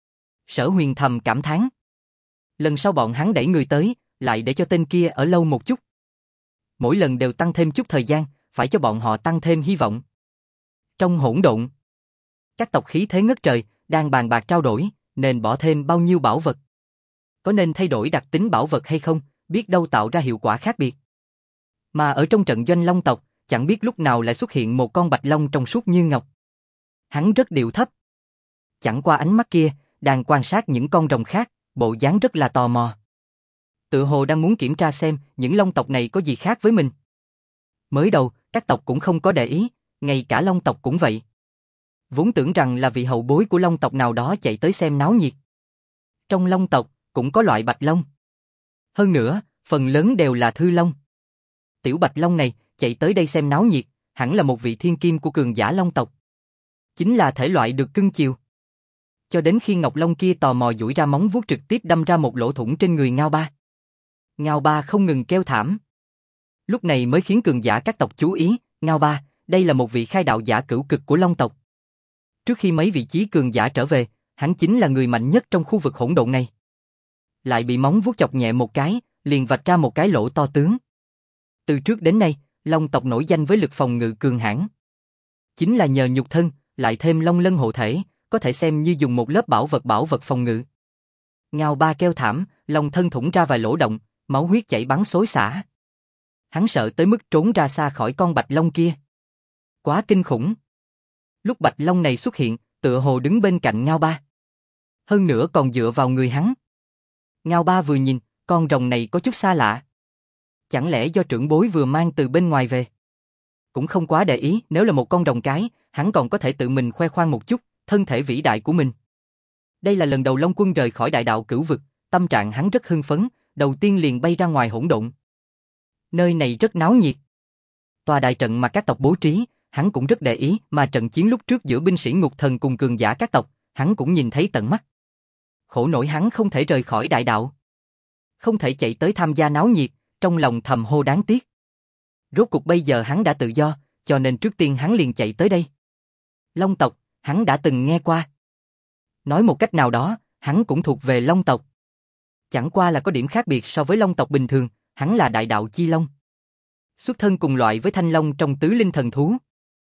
Sở Huyền thầm cảm thán. Lần sau bọn hắn đẩy người tới, lại để cho tên kia ở lâu một chút. Mỗi lần đều tăng thêm chút thời gian, phải cho bọn họ tăng thêm hy vọng. Trong hỗn độn, các tộc khí thế ngất trời, đang bàn bạc trao đổi, nên bỏ thêm bao nhiêu bảo vật. Có nên thay đổi đặc tính bảo vật hay không, biết đâu tạo ra hiệu quả khác biệt. Mà ở trong trận doanh long tộc, chẳng biết lúc nào lại xuất hiện một con bạch long trong suốt như ngọc. Hắn rất điệu thấp. Chẳng qua ánh mắt kia, đang quan sát những con rồng khác, bộ dáng rất là tò mò. Tựa hồ đang muốn kiểm tra xem những long tộc này có gì khác với mình. Mới đầu, các tộc cũng không có để ý, ngay cả long tộc cũng vậy. Vốn tưởng rằng là vị hậu bối của long tộc nào đó chạy tới xem náo nhiệt. Trong long tộc, cũng có loại bạch long. Hơn nữa, phần lớn đều là thư long. Tiểu bạch long này, chạy tới đây xem náo nhiệt, hẳn là một vị thiên kim của cường giả long tộc. Chính là thể loại được cưng chiều. Cho đến khi Ngọc Long kia tò mò duỗi ra móng vuốt trực tiếp đâm ra một lỗ thủng trên người Ngao Ba. Ngao Ba không ngừng kêu thảm. Lúc này mới khiến cường giả các tộc chú ý, Ngao Ba, đây là một vị khai đạo giả cửu cực của long tộc. Trước khi mấy vị chí cường giả trở về, hắn chính là người mạnh nhất trong khu vực hỗn độn này. Lại bị móng vuốt chọc nhẹ một cái, liền vạch ra một cái lỗ to tướng. Từ trước đến nay, long tộc nổi danh với lực phòng ngự cường hãn. Chính là nhờ nhục thân, lại thêm long lân hộ thể, có thể xem như dùng một lớp bảo vật phòng ngự. Ngao Ba kêu thảm, long thân thủng ra vài lỗ động, máu huyết chảy bắn xối xả. Hắn sợ tới mức trốn ra xa khỏi con bạch long kia. Quá kinh khủng. Lúc bạch long này xuất hiện, tựa hồ đứng bên cạnh Ngao Ba. Hơn nữa còn dựa vào người hắn. Ngao Ba vừa nhìn, con rồng này có chút xa lạ. Chẳng lẽ do trưởng bối vừa mang từ bên ngoài về? Cũng không quá để ý, nếu là một con rồng cái, hắn còn có thể tự mình khoe khoang một chút, thân thể vĩ đại của mình. Đây là lần đầu Long Quân rời khỏi đại đạo cửu vực, tâm trạng hắn rất hưng phấn, đầu tiên liền bay ra ngoài hỗn độn. Nơi này rất náo nhiệt. Tòa đại trận mà các tộc bố trí, hắn cũng rất để ý, mà trận chiến lúc trước giữa binh sĩ Ngục Thần cùng cường giả các tộc, hắn cũng nhìn thấy tận mắt. Khổ nổi hắn không thể rời khỏi đại đạo. Không thể chạy tới tham gia náo nhiệt, trong lòng thầm hô đáng tiếc. Rốt cuộc bây giờ hắn đã tự do, cho nên trước tiên hắn liền chạy tới đây. Long tộc, hắn đã từng nghe qua. Nói một cách nào đó, hắn cũng thuộc về Long tộc. Chẳng qua là có điểm khác biệt so với Long tộc bình thường, hắn là đại đạo chi long. Xuất thân cùng loại với Thanh Long trong tứ linh thần thú.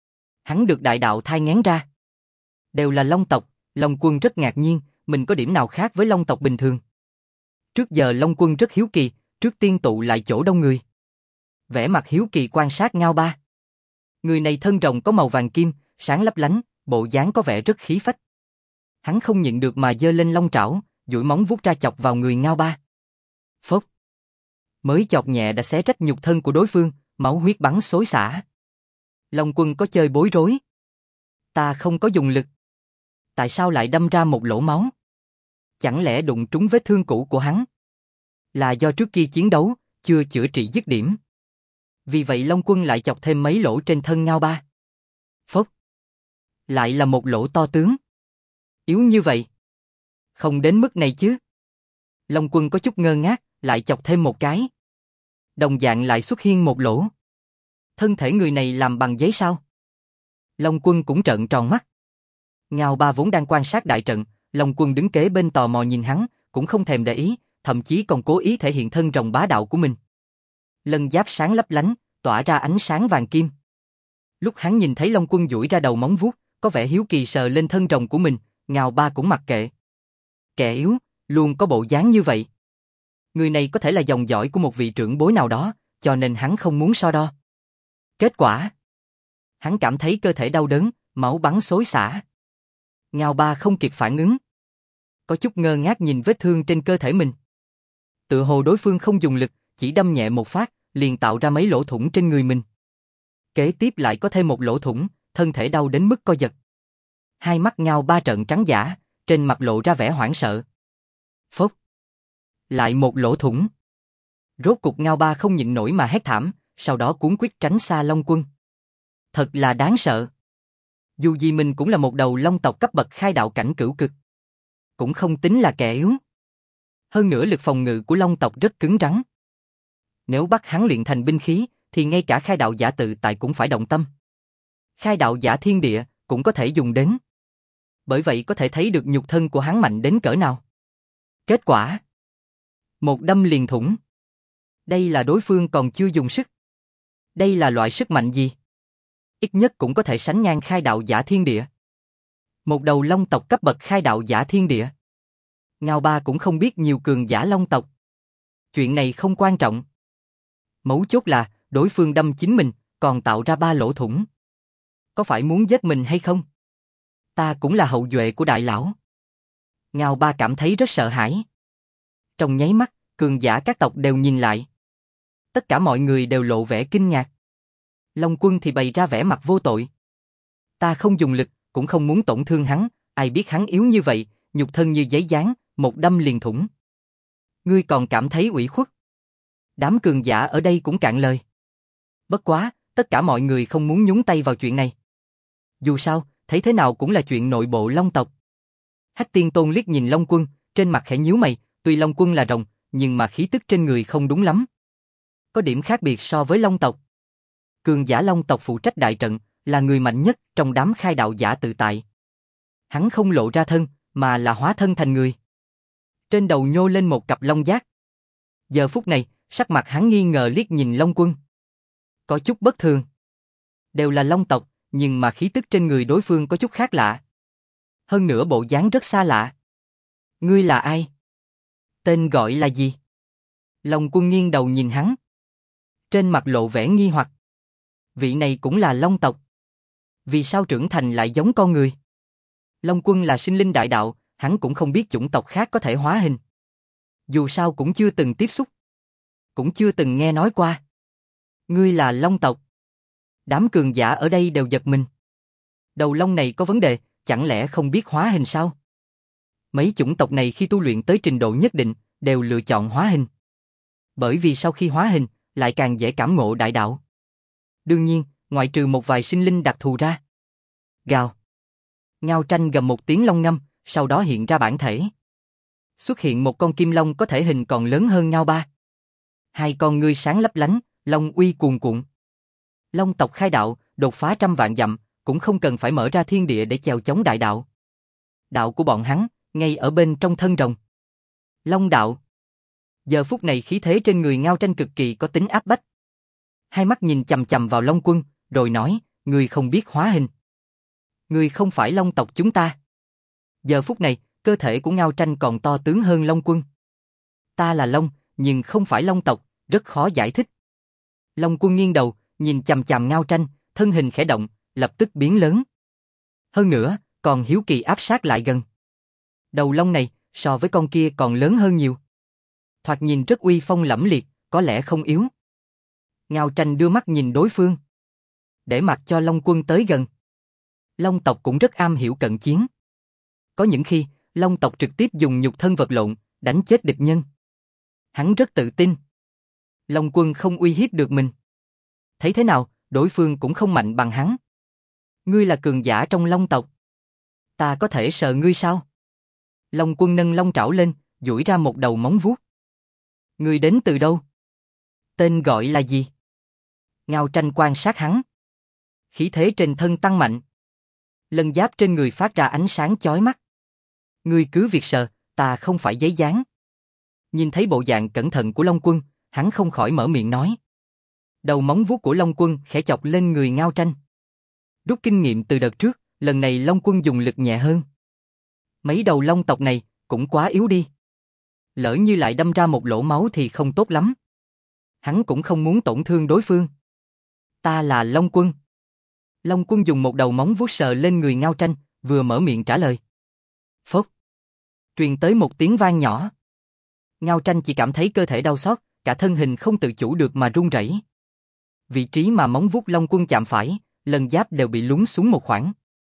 Hắn được đại đạo thai nghén ra. Đều là Long tộc, Long Quân rất ngạc nhiên, mình có điểm nào khác với Long tộc bình thường. Trước giờ Long Quân rất hiếu kỳ, trước tiên tụ lại chỗ đông người. Vẻ mặt hiếu kỳ quan sát Ngao Ba. Người này thân rồng có màu vàng kim, sáng lấp lánh, bộ dáng có vẻ rất khí phách. Hắn không nhịn được mà giơ lên long trảo, duỗi móng vuốt ra chọc vào người Ngao Ba. Phốc. Mới chọc nhẹ đã xé rách nhục thân của đối phương, máu huyết bắn xối xả. Long Quân có chơi bối rối. Ta không có dùng lực. Tại sao lại đâm ra một lỗ máu? Chẳng lẽ đụng trúng vết thương cũ của hắn? Là do trước kia chiến đấu, chưa chữa trị dứt điểm. Vì vậy Long Quân lại chọc thêm mấy lỗ trên thân Ngao Ba. Phốc. Lại là một lỗ to tướng. Yếu như vậy. Không đến mức này chứ. Long Quân có chút ngơ ngác, lại chọc thêm một cái. Đồng dạng lại xuất hiện một lỗ. Thân thể người này làm bằng giấy sao? Long Quân cũng trợn tròn mắt. Ngao Ba vốn đang quan sát đại trận, Long Quân đứng kế bên tò mò nhìn hắn, cũng không thèm để ý, thậm chí còn cố ý thể hiện thân rồng bá đạo của mình. Lân giáp sáng lấp lánh, tỏa ra ánh sáng vàng kim. Lúc hắn nhìn thấy Long Quân duỗi ra đầu móng vuốt, có vẻ hiếu kỳ sờ lên thân rồng của mình, Ngao Ba cũng mặc kệ. Kẻ yếu, luôn có bộ dáng như vậy. Người này có thể là dòng dõi của một vị trưởng bối nào đó, cho nên hắn không muốn so đo. Kết quả, hắn cảm thấy cơ thể đau đớn, máu bắn xối xả. Ngao Ba không kịp phản ứng. Có chút ngơ ngác nhìn vết thương trên cơ thể mình. Tựa hồ đối phương không dùng lực, chỉ đâm nhẹ một phát, liền tạo ra mấy lỗ thủng trên người mình. Kế tiếp lại có thêm một lỗ thủng, thân thể đau đến mức co giật. Hai mắt Ngao Ba trợn trắng dã, trên mặt lộ ra vẻ hoảng sợ. Phốc. Lại một lỗ thủng. Rốt cục Ngao Ba không nhịn nổi mà hét thảm, sau đó cuống quýt tránh xa Long Quân. Thật là đáng sợ. Dù gì mình cũng là một đầu long tộc cấp bậc khai đạo cảnh cửu cực. Cũng không tính là kẻ yếu. Hơn nữa lực phòng ngự của long tộc rất cứng rắn. Nếu bắt hắn luyện thành binh khí, thì ngay cả khai đạo giả tự tại cũng phải động tâm. Khai đạo giả thiên địa cũng có thể dùng đến. Bởi vậy có thể thấy được nhục thân của hắn mạnh đến cỡ nào. Kết quả, một đâm liền thủng. Đây là đối phương còn chưa dùng sức. Đây là loại sức mạnh gì? Ít nhất cũng có thể sánh ngang khai đạo giả thiên địa. Một đầu long tộc cấp bậc khai đạo giả thiên địa. Ngao Ba cũng không biết nhiều cường giả long tộc. Chuyện này không quan trọng. Mấu chốt là đối phương đâm chính mình, còn tạo ra 3 lỗ thủng. Có phải muốn giết mình hay không? Ta cũng là hậu duệ của đại lão. Ngao Ba cảm thấy rất sợ hãi. Trong nháy mắt, cường giả các tộc đều nhìn lại. Tất cả mọi người đều lộ vẻ kinh ngạc. Long Quân thì bày ra vẻ mặt vô tội. Ta không dùng lực, cũng không muốn tổn thương hắn, ai biết hắn yếu như vậy, nhục thân như giấy dán, một đâm liền thủng. Ngươi còn cảm thấy ủy khuất. Đám cường giả ở đây cũng cạn lời. Bất quá, tất cả mọi người không muốn nhúng tay vào chuyện này. Dù sao, thấy thế nào cũng là chuyện nội bộ Long tộc. Hách Tiên Tôn liếc nhìn Long Quân, trên mặt khẽ nhíu mày, tuy Long Quân là rồng, nhưng mà khí tức trên người không đúng lắm. Có điểm khác biệt so với Long tộc. Cường giả Long tộc phụ trách đại trận, là người mạnh nhất trong đám khai đạo giả tự tại. Hắn không lộ ra thân, mà là hóa thân thành người. Trên đầu nhô lên một cặp long giác. Giờ phút này, sắc mặt hắn nghi ngờ liếc nhìn Long Quân. Có chút bất thường. Đều là Long tộc, nhưng mà khí tức trên người đối phương có chút khác lạ. Hơn nữa bộ dáng rất xa lạ. Ngươi là ai? Tên gọi là gì? Long Quân nghiêng đầu nhìn hắn. Trên mặt lộ vẻ nghi hoặc. Vị này cũng là Long tộc. Vì sao trưởng thành lại giống con người? Long Quân là sinh linh đại đạo, hắn cũng không biết chủng tộc khác có thể hóa hình. Dù sao cũng chưa từng tiếp xúc. Cũng chưa từng nghe nói qua. Ngươi là Long tộc. Đám cường giả ở đây đều giật mình. Đầu Long này có vấn đề, chẳng lẽ không biết hóa hình sao? Mấy chủng tộc này khi tu luyện tới trình độ nhất định, đều lựa chọn hóa hình. Bởi vì sau khi hóa hình, lại càng dễ cảm ngộ đại đạo. Đương nhiên, ngoại trừ một vài sinh linh đặc thù ra. Gào. Ngao Tranh gầm một tiếng long ngâm, sau đó hiện ra bản thể. Xuất hiện một con kim long có thể hình còn lớn hơn Ngao Ba. Hai con ngươi sáng lấp lánh, long uy cuồn cuộn. Long tộc khai đạo, đột phá trăm vạn dặm, cũng không cần phải mở ra thiên địa để chèo chống đại đạo. Đạo của bọn hắn, ngay ở bên trong thân rồng. Long đạo. Giờ phút này khí thế trên người Ngao Tranh cực kỳ có tính áp bách. Hai mắt nhìn chằm chằm vào Long Quân, rồi nói, ngươi không biết hóa hình. Ngươi không phải Long tộc chúng ta. Giờ phút này, cơ thể của Ngao Tranh còn to tướng hơn Long Quân. Ta là Long, nhưng không phải Long tộc, rất khó giải thích. Long Quân nghiêng đầu, nhìn chằm chằm Ngao Tranh, thân hình khẽ động, lập tức biến lớn. Hơn nữa, còn hiếu kỳ áp sát lại gần. Đầu Long này, so với con kia còn lớn hơn nhiều. Thoạt nhìn rất uy phong lẫm liệt, có lẽ không yếu. Ngao Tranh đưa mắt nhìn đối phương. Để mặc cho Long Quân tới gần. Long tộc cũng rất am hiểu cận chiến. Có những khi, Long tộc trực tiếp dùng nhục thân vật lộn, đánh chết địch nhân. Hắn rất tự tin. Long Quân không uy hiếp được mình. Thấy thế nào, đối phương cũng không mạnh bằng hắn. Ngươi là cường giả trong Long tộc. Ta có thể sợ ngươi sao? Long Quân nâng long trảo lên, duỗi ra một đầu móng vuốt. Ngươi đến từ đâu? Tên gọi là gì? Ngao Tranh quan sát hắn. Khí thế trên thân tăng mạnh. Lân giáp trên người phát ra ánh sáng chói mắt. Ngươi cứ việc sợ, ta không phải giấy dán. Nhìn thấy bộ dạng cẩn thận của Long Quân, hắn không khỏi mở miệng nói. Đầu móng vuốt của Long Quân khẽ chọc lên người Ngao Tranh. Rút kinh nghiệm từ đợt trước, lần này Long Quân dùng lực nhẹ hơn. Mấy đầu long tộc này cũng quá yếu đi. Lỡ như lại đâm ra một lỗ máu thì không tốt lắm. Hắn cũng không muốn tổn thương đối phương. Ta là Long Quân. Long Quân dùng một đầu móng vuốt sờ lên người Ngao Tranh, vừa mở miệng trả lời. Phốc. Truyền tới một tiếng vang nhỏ. Ngao Tranh chỉ cảm thấy cơ thể đau xót, cả thân hình không tự chủ được mà run rẩy. Vị trí mà móng vuốt Long Quân chạm phải, lân giáp đều bị lún xuống một khoảng.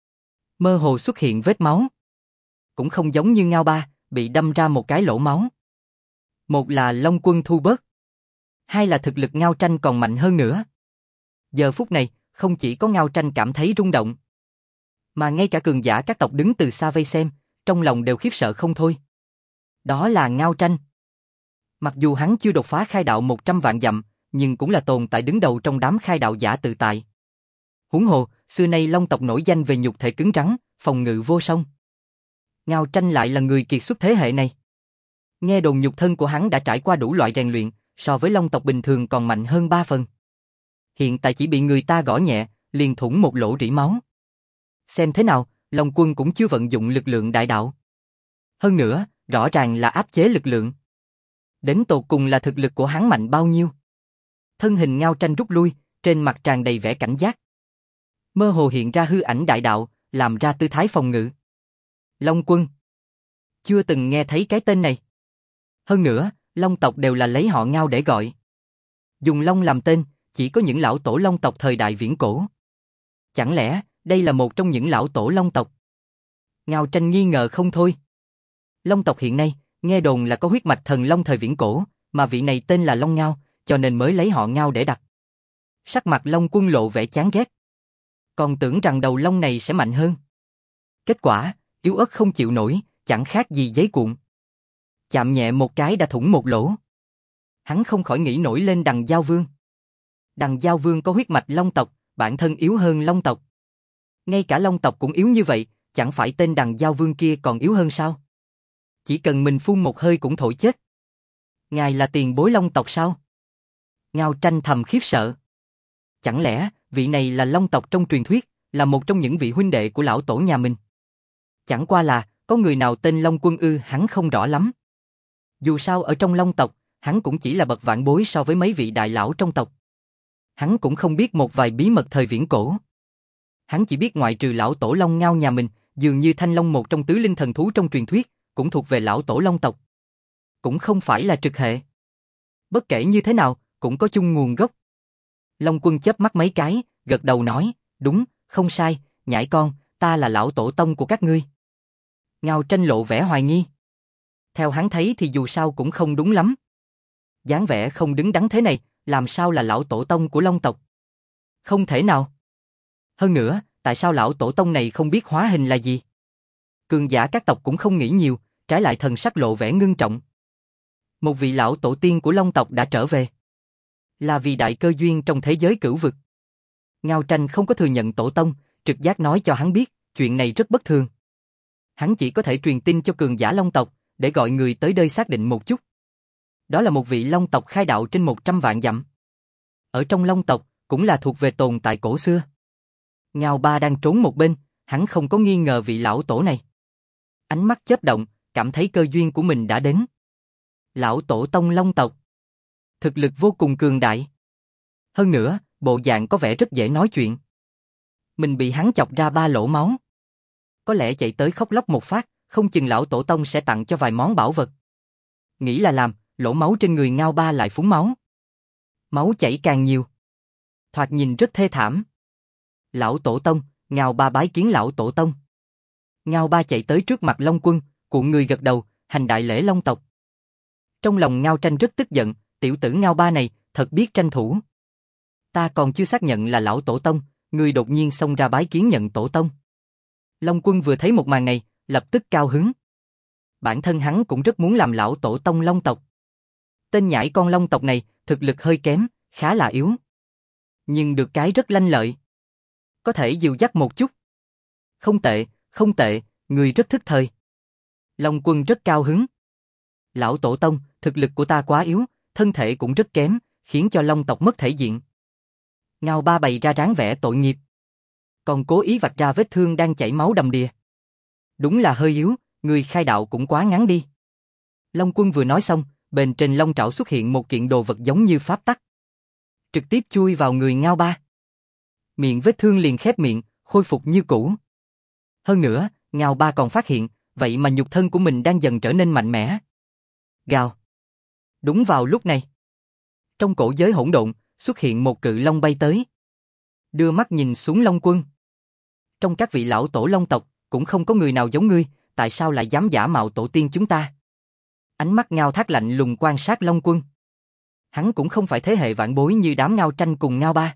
Mơ hồ xuất hiện vết máu. Cũng không giống như Ngao Ba, bị đâm ra một cái lỗ máu. Một là Long Quân thu bớt. Hai là thực lực Ngao Tranh còn mạnh hơn nữa. Giờ phút này, không chỉ có Ngao Tranh cảm thấy rung động, mà ngay cả cường giả các tộc đứng từ xa vây xem, trong lòng đều khiếp sợ không thôi. Đó là Ngao Tranh. Mặc dù hắn chưa đột phá khai đạo 100 vạn dặm, nhưng cũng là tồn tại đứng đầu trong đám khai đạo giả tự tại. Huống hồ, xưa nay Long tộc nổi danh về nhục thể cứng rắn, phòng ngự vô song. Ngao Tranh lại là người kiệt xuất thế hệ này. Nghe đồn nhục thân của hắn đã trải qua đủ loại rèn luyện, so với Long tộc bình thường còn mạnh hơn 3 phần. Hiện tại chỉ bị người ta gõ nhẹ, liền thủng một lỗ rỉ máu. Xem thế nào, Long Quân cũng chưa vận dụng lực lượng đại đạo. Hơn nữa, rõ ràng là áp chế lực lượng. Đến tột cùng là thực lực của hắn mạnh bao nhiêu? Thân hình Ngao Tranh rút lui, trên mặt tràn đầy vẻ cảnh giác. Mơ hồ hiện ra hư ảnh đại đạo, làm ra tư thái phòng ngự. Long Quân. Chưa từng nghe thấy cái tên này. Hơn nữa, Long tộc đều là lấy họ Ngao để gọi. Dùng Long làm tên, chỉ có những lão tổ Long tộc thời đại viễn cổ. Chẳng lẽ, đây là một trong những lão tổ Long tộc? Ngao Tranh nghi ngờ không thôi. Long tộc hiện nay, nghe đồn là có huyết mạch thần Long thời viễn cổ, mà vị này tên là Long Ngao, cho nên mới lấy họ Ngao để đặt. Sắc mặt Long Quân lộ vẻ chán ghét. Còn tưởng rằng đầu Long này sẽ mạnh hơn. Kết quả, yếu ớt không chịu nổi, chẳng khác gì giấy cuộn. Chạm nhẹ một cái đã thủng một lỗ. Hắn không khỏi nghĩ nổi lên Đằng Giao Vương. Đằng Giao Vương có huyết mạch Long tộc, bản thân yếu hơn Long tộc. Ngay cả Long tộc cũng yếu như vậy, chẳng phải tên Đằng Giao Vương kia còn yếu hơn sao? Chỉ cần mình phun một hơi cũng thổi chết. Ngài là tiền bối Long tộc sao? Ngao Tranh thầm khiếp sợ. Chẳng lẽ, vị này là Long tộc trong truyền thuyết, là một trong những vị huynh đệ của lão tổ nhà mình? Chẳng qua là, có người nào tên Long Quân ư, hắn không rõ lắm. Dù sao ở trong Long tộc, hắn cũng chỉ là bậc vạn bối so với mấy vị đại lão trong tộc. Hắn cũng không biết một vài bí mật thời viễn cổ. Hắn chỉ biết ngoại trừ lão tổ Long Ngao nhà mình, dường như Thanh Long một trong tứ linh thần thú trong truyền thuyết, cũng thuộc về lão tổ Long tộc. Cũng không phải là trực hệ. Bất kể như thế nào, cũng có chung nguồn gốc. Long Quân chớp mắt mấy cái, gật đầu nói, đúng, không sai, nhãi con, ta là lão tổ tông của các ngươi. Ngao Tranh lộ vẻ hoài nghi. Theo hắn thấy thì dù sao cũng không đúng lắm. Dáng vẻ không đứng đắn thế này, làm sao là lão tổ tông của Long tộc? Không thể nào. Hơn nữa, tại sao lão tổ tông này không biết hóa hình là gì? Cường giả các tộc cũng không nghĩ nhiều, trái lại thần sắc lộ vẻ ngưng trọng. Một vị lão tổ tiên của Long tộc đã trở về. Là vì đại cơ duyên trong thế giới cửu vực. Ngao Tranh không có thừa nhận tổ tông, trực giác nói cho hắn biết, chuyện này rất bất thường. Hắn chỉ có thể truyền tin cho cường giả Long tộc, để gọi người tới đây xác định một chút. Đó là một vị Long tộc khai đạo trên 100 vạn dặm. Ở trong Long tộc, cũng là thuộc về tồn tại cổ xưa. Ngao Ba đang trốn một bên, hắn không có nghi ngờ vị lão tổ này. Ánh mắt chớp động, cảm thấy cơ duyên của mình đã đến. Lão tổ tông Long tộc. Thực lực vô cùng cường đại. Hơn nữa, bộ dạng có vẻ rất dễ nói chuyện. Mình bị hắn chọc ra 3 lỗ máu. Có lẽ chạy tới khóc lóc một phát, không chừng lão tổ tông sẽ tặng cho vài món bảo vật. Nghĩ là làm, lỗ máu trên người Ngao Ba lại phúng máu. Máu chảy càng nhiều. Thoạt nhìn rất thê thảm. Lão tổ tông, Ngao Ba bái kiến lão tổ tông. Ngao Ba chạy tới trước mặt Long Quân, cuộn người gật đầu, hành đại lễ Long tộc. Trong lòng Ngao Tranh rất tức giận, tiểu tử Ngao Ba này, thật biết tranh thủ. Ta còn chưa xác nhận là lão tổ tông, người đột nhiên xông ra bái kiến nhận tổ tông. Long Quân vừa thấy một màn này, lập tức cao hứng. Bản thân hắn cũng rất muốn làm lão tổ tông Long tộc. Tên nhãi con Long tộc này, thực lực hơi kém, khá là yếu. Nhưng được cái rất lanh lợi. Có thể dìu dắt một chút. Không tệ, không tệ, người rất thức thời. Long Quân rất cao hứng. Lão tổ tông, thực lực của ta quá yếu, thân thể cũng rất kém, khiến cho Long tộc mất thể diện. Ngao Ba bày ra dáng vẻ tội nghiệp. Còn cố ý vạch ra vết thương đang chảy máu đầm đìa. Đúng là hơi yếu, người khai đạo cũng quá ngắn đi. Long Quân vừa nói xong, bên trên long trảo xuất hiện một kiện đồ vật giống như pháp tắc. Trực tiếp chui vào người Ngao Ba. Miệng vết thương liền khép miệng, khôi phục như cũ. Hơn nữa, Ngao Ba còn phát hiện, vậy mà nhục thân của mình đang dần trở nên mạnh mẽ. Gào. Đúng vào lúc này. Trong cổ giới hỗn độn, xuất hiện một cự long bay tới. Đưa mắt nhìn xuống Long Quân. Trong các vị lão tổ Long tộc, cũng không có người nào giống ngươi, tại sao lại dám giả mạo tổ tiên chúng ta? Ánh mắt Ngao Thác lạnh lùng quan sát Long Quân. Hắn cũng không phải thế hệ vạn bối như đám Ngao Tranh cùng Ngao Ba.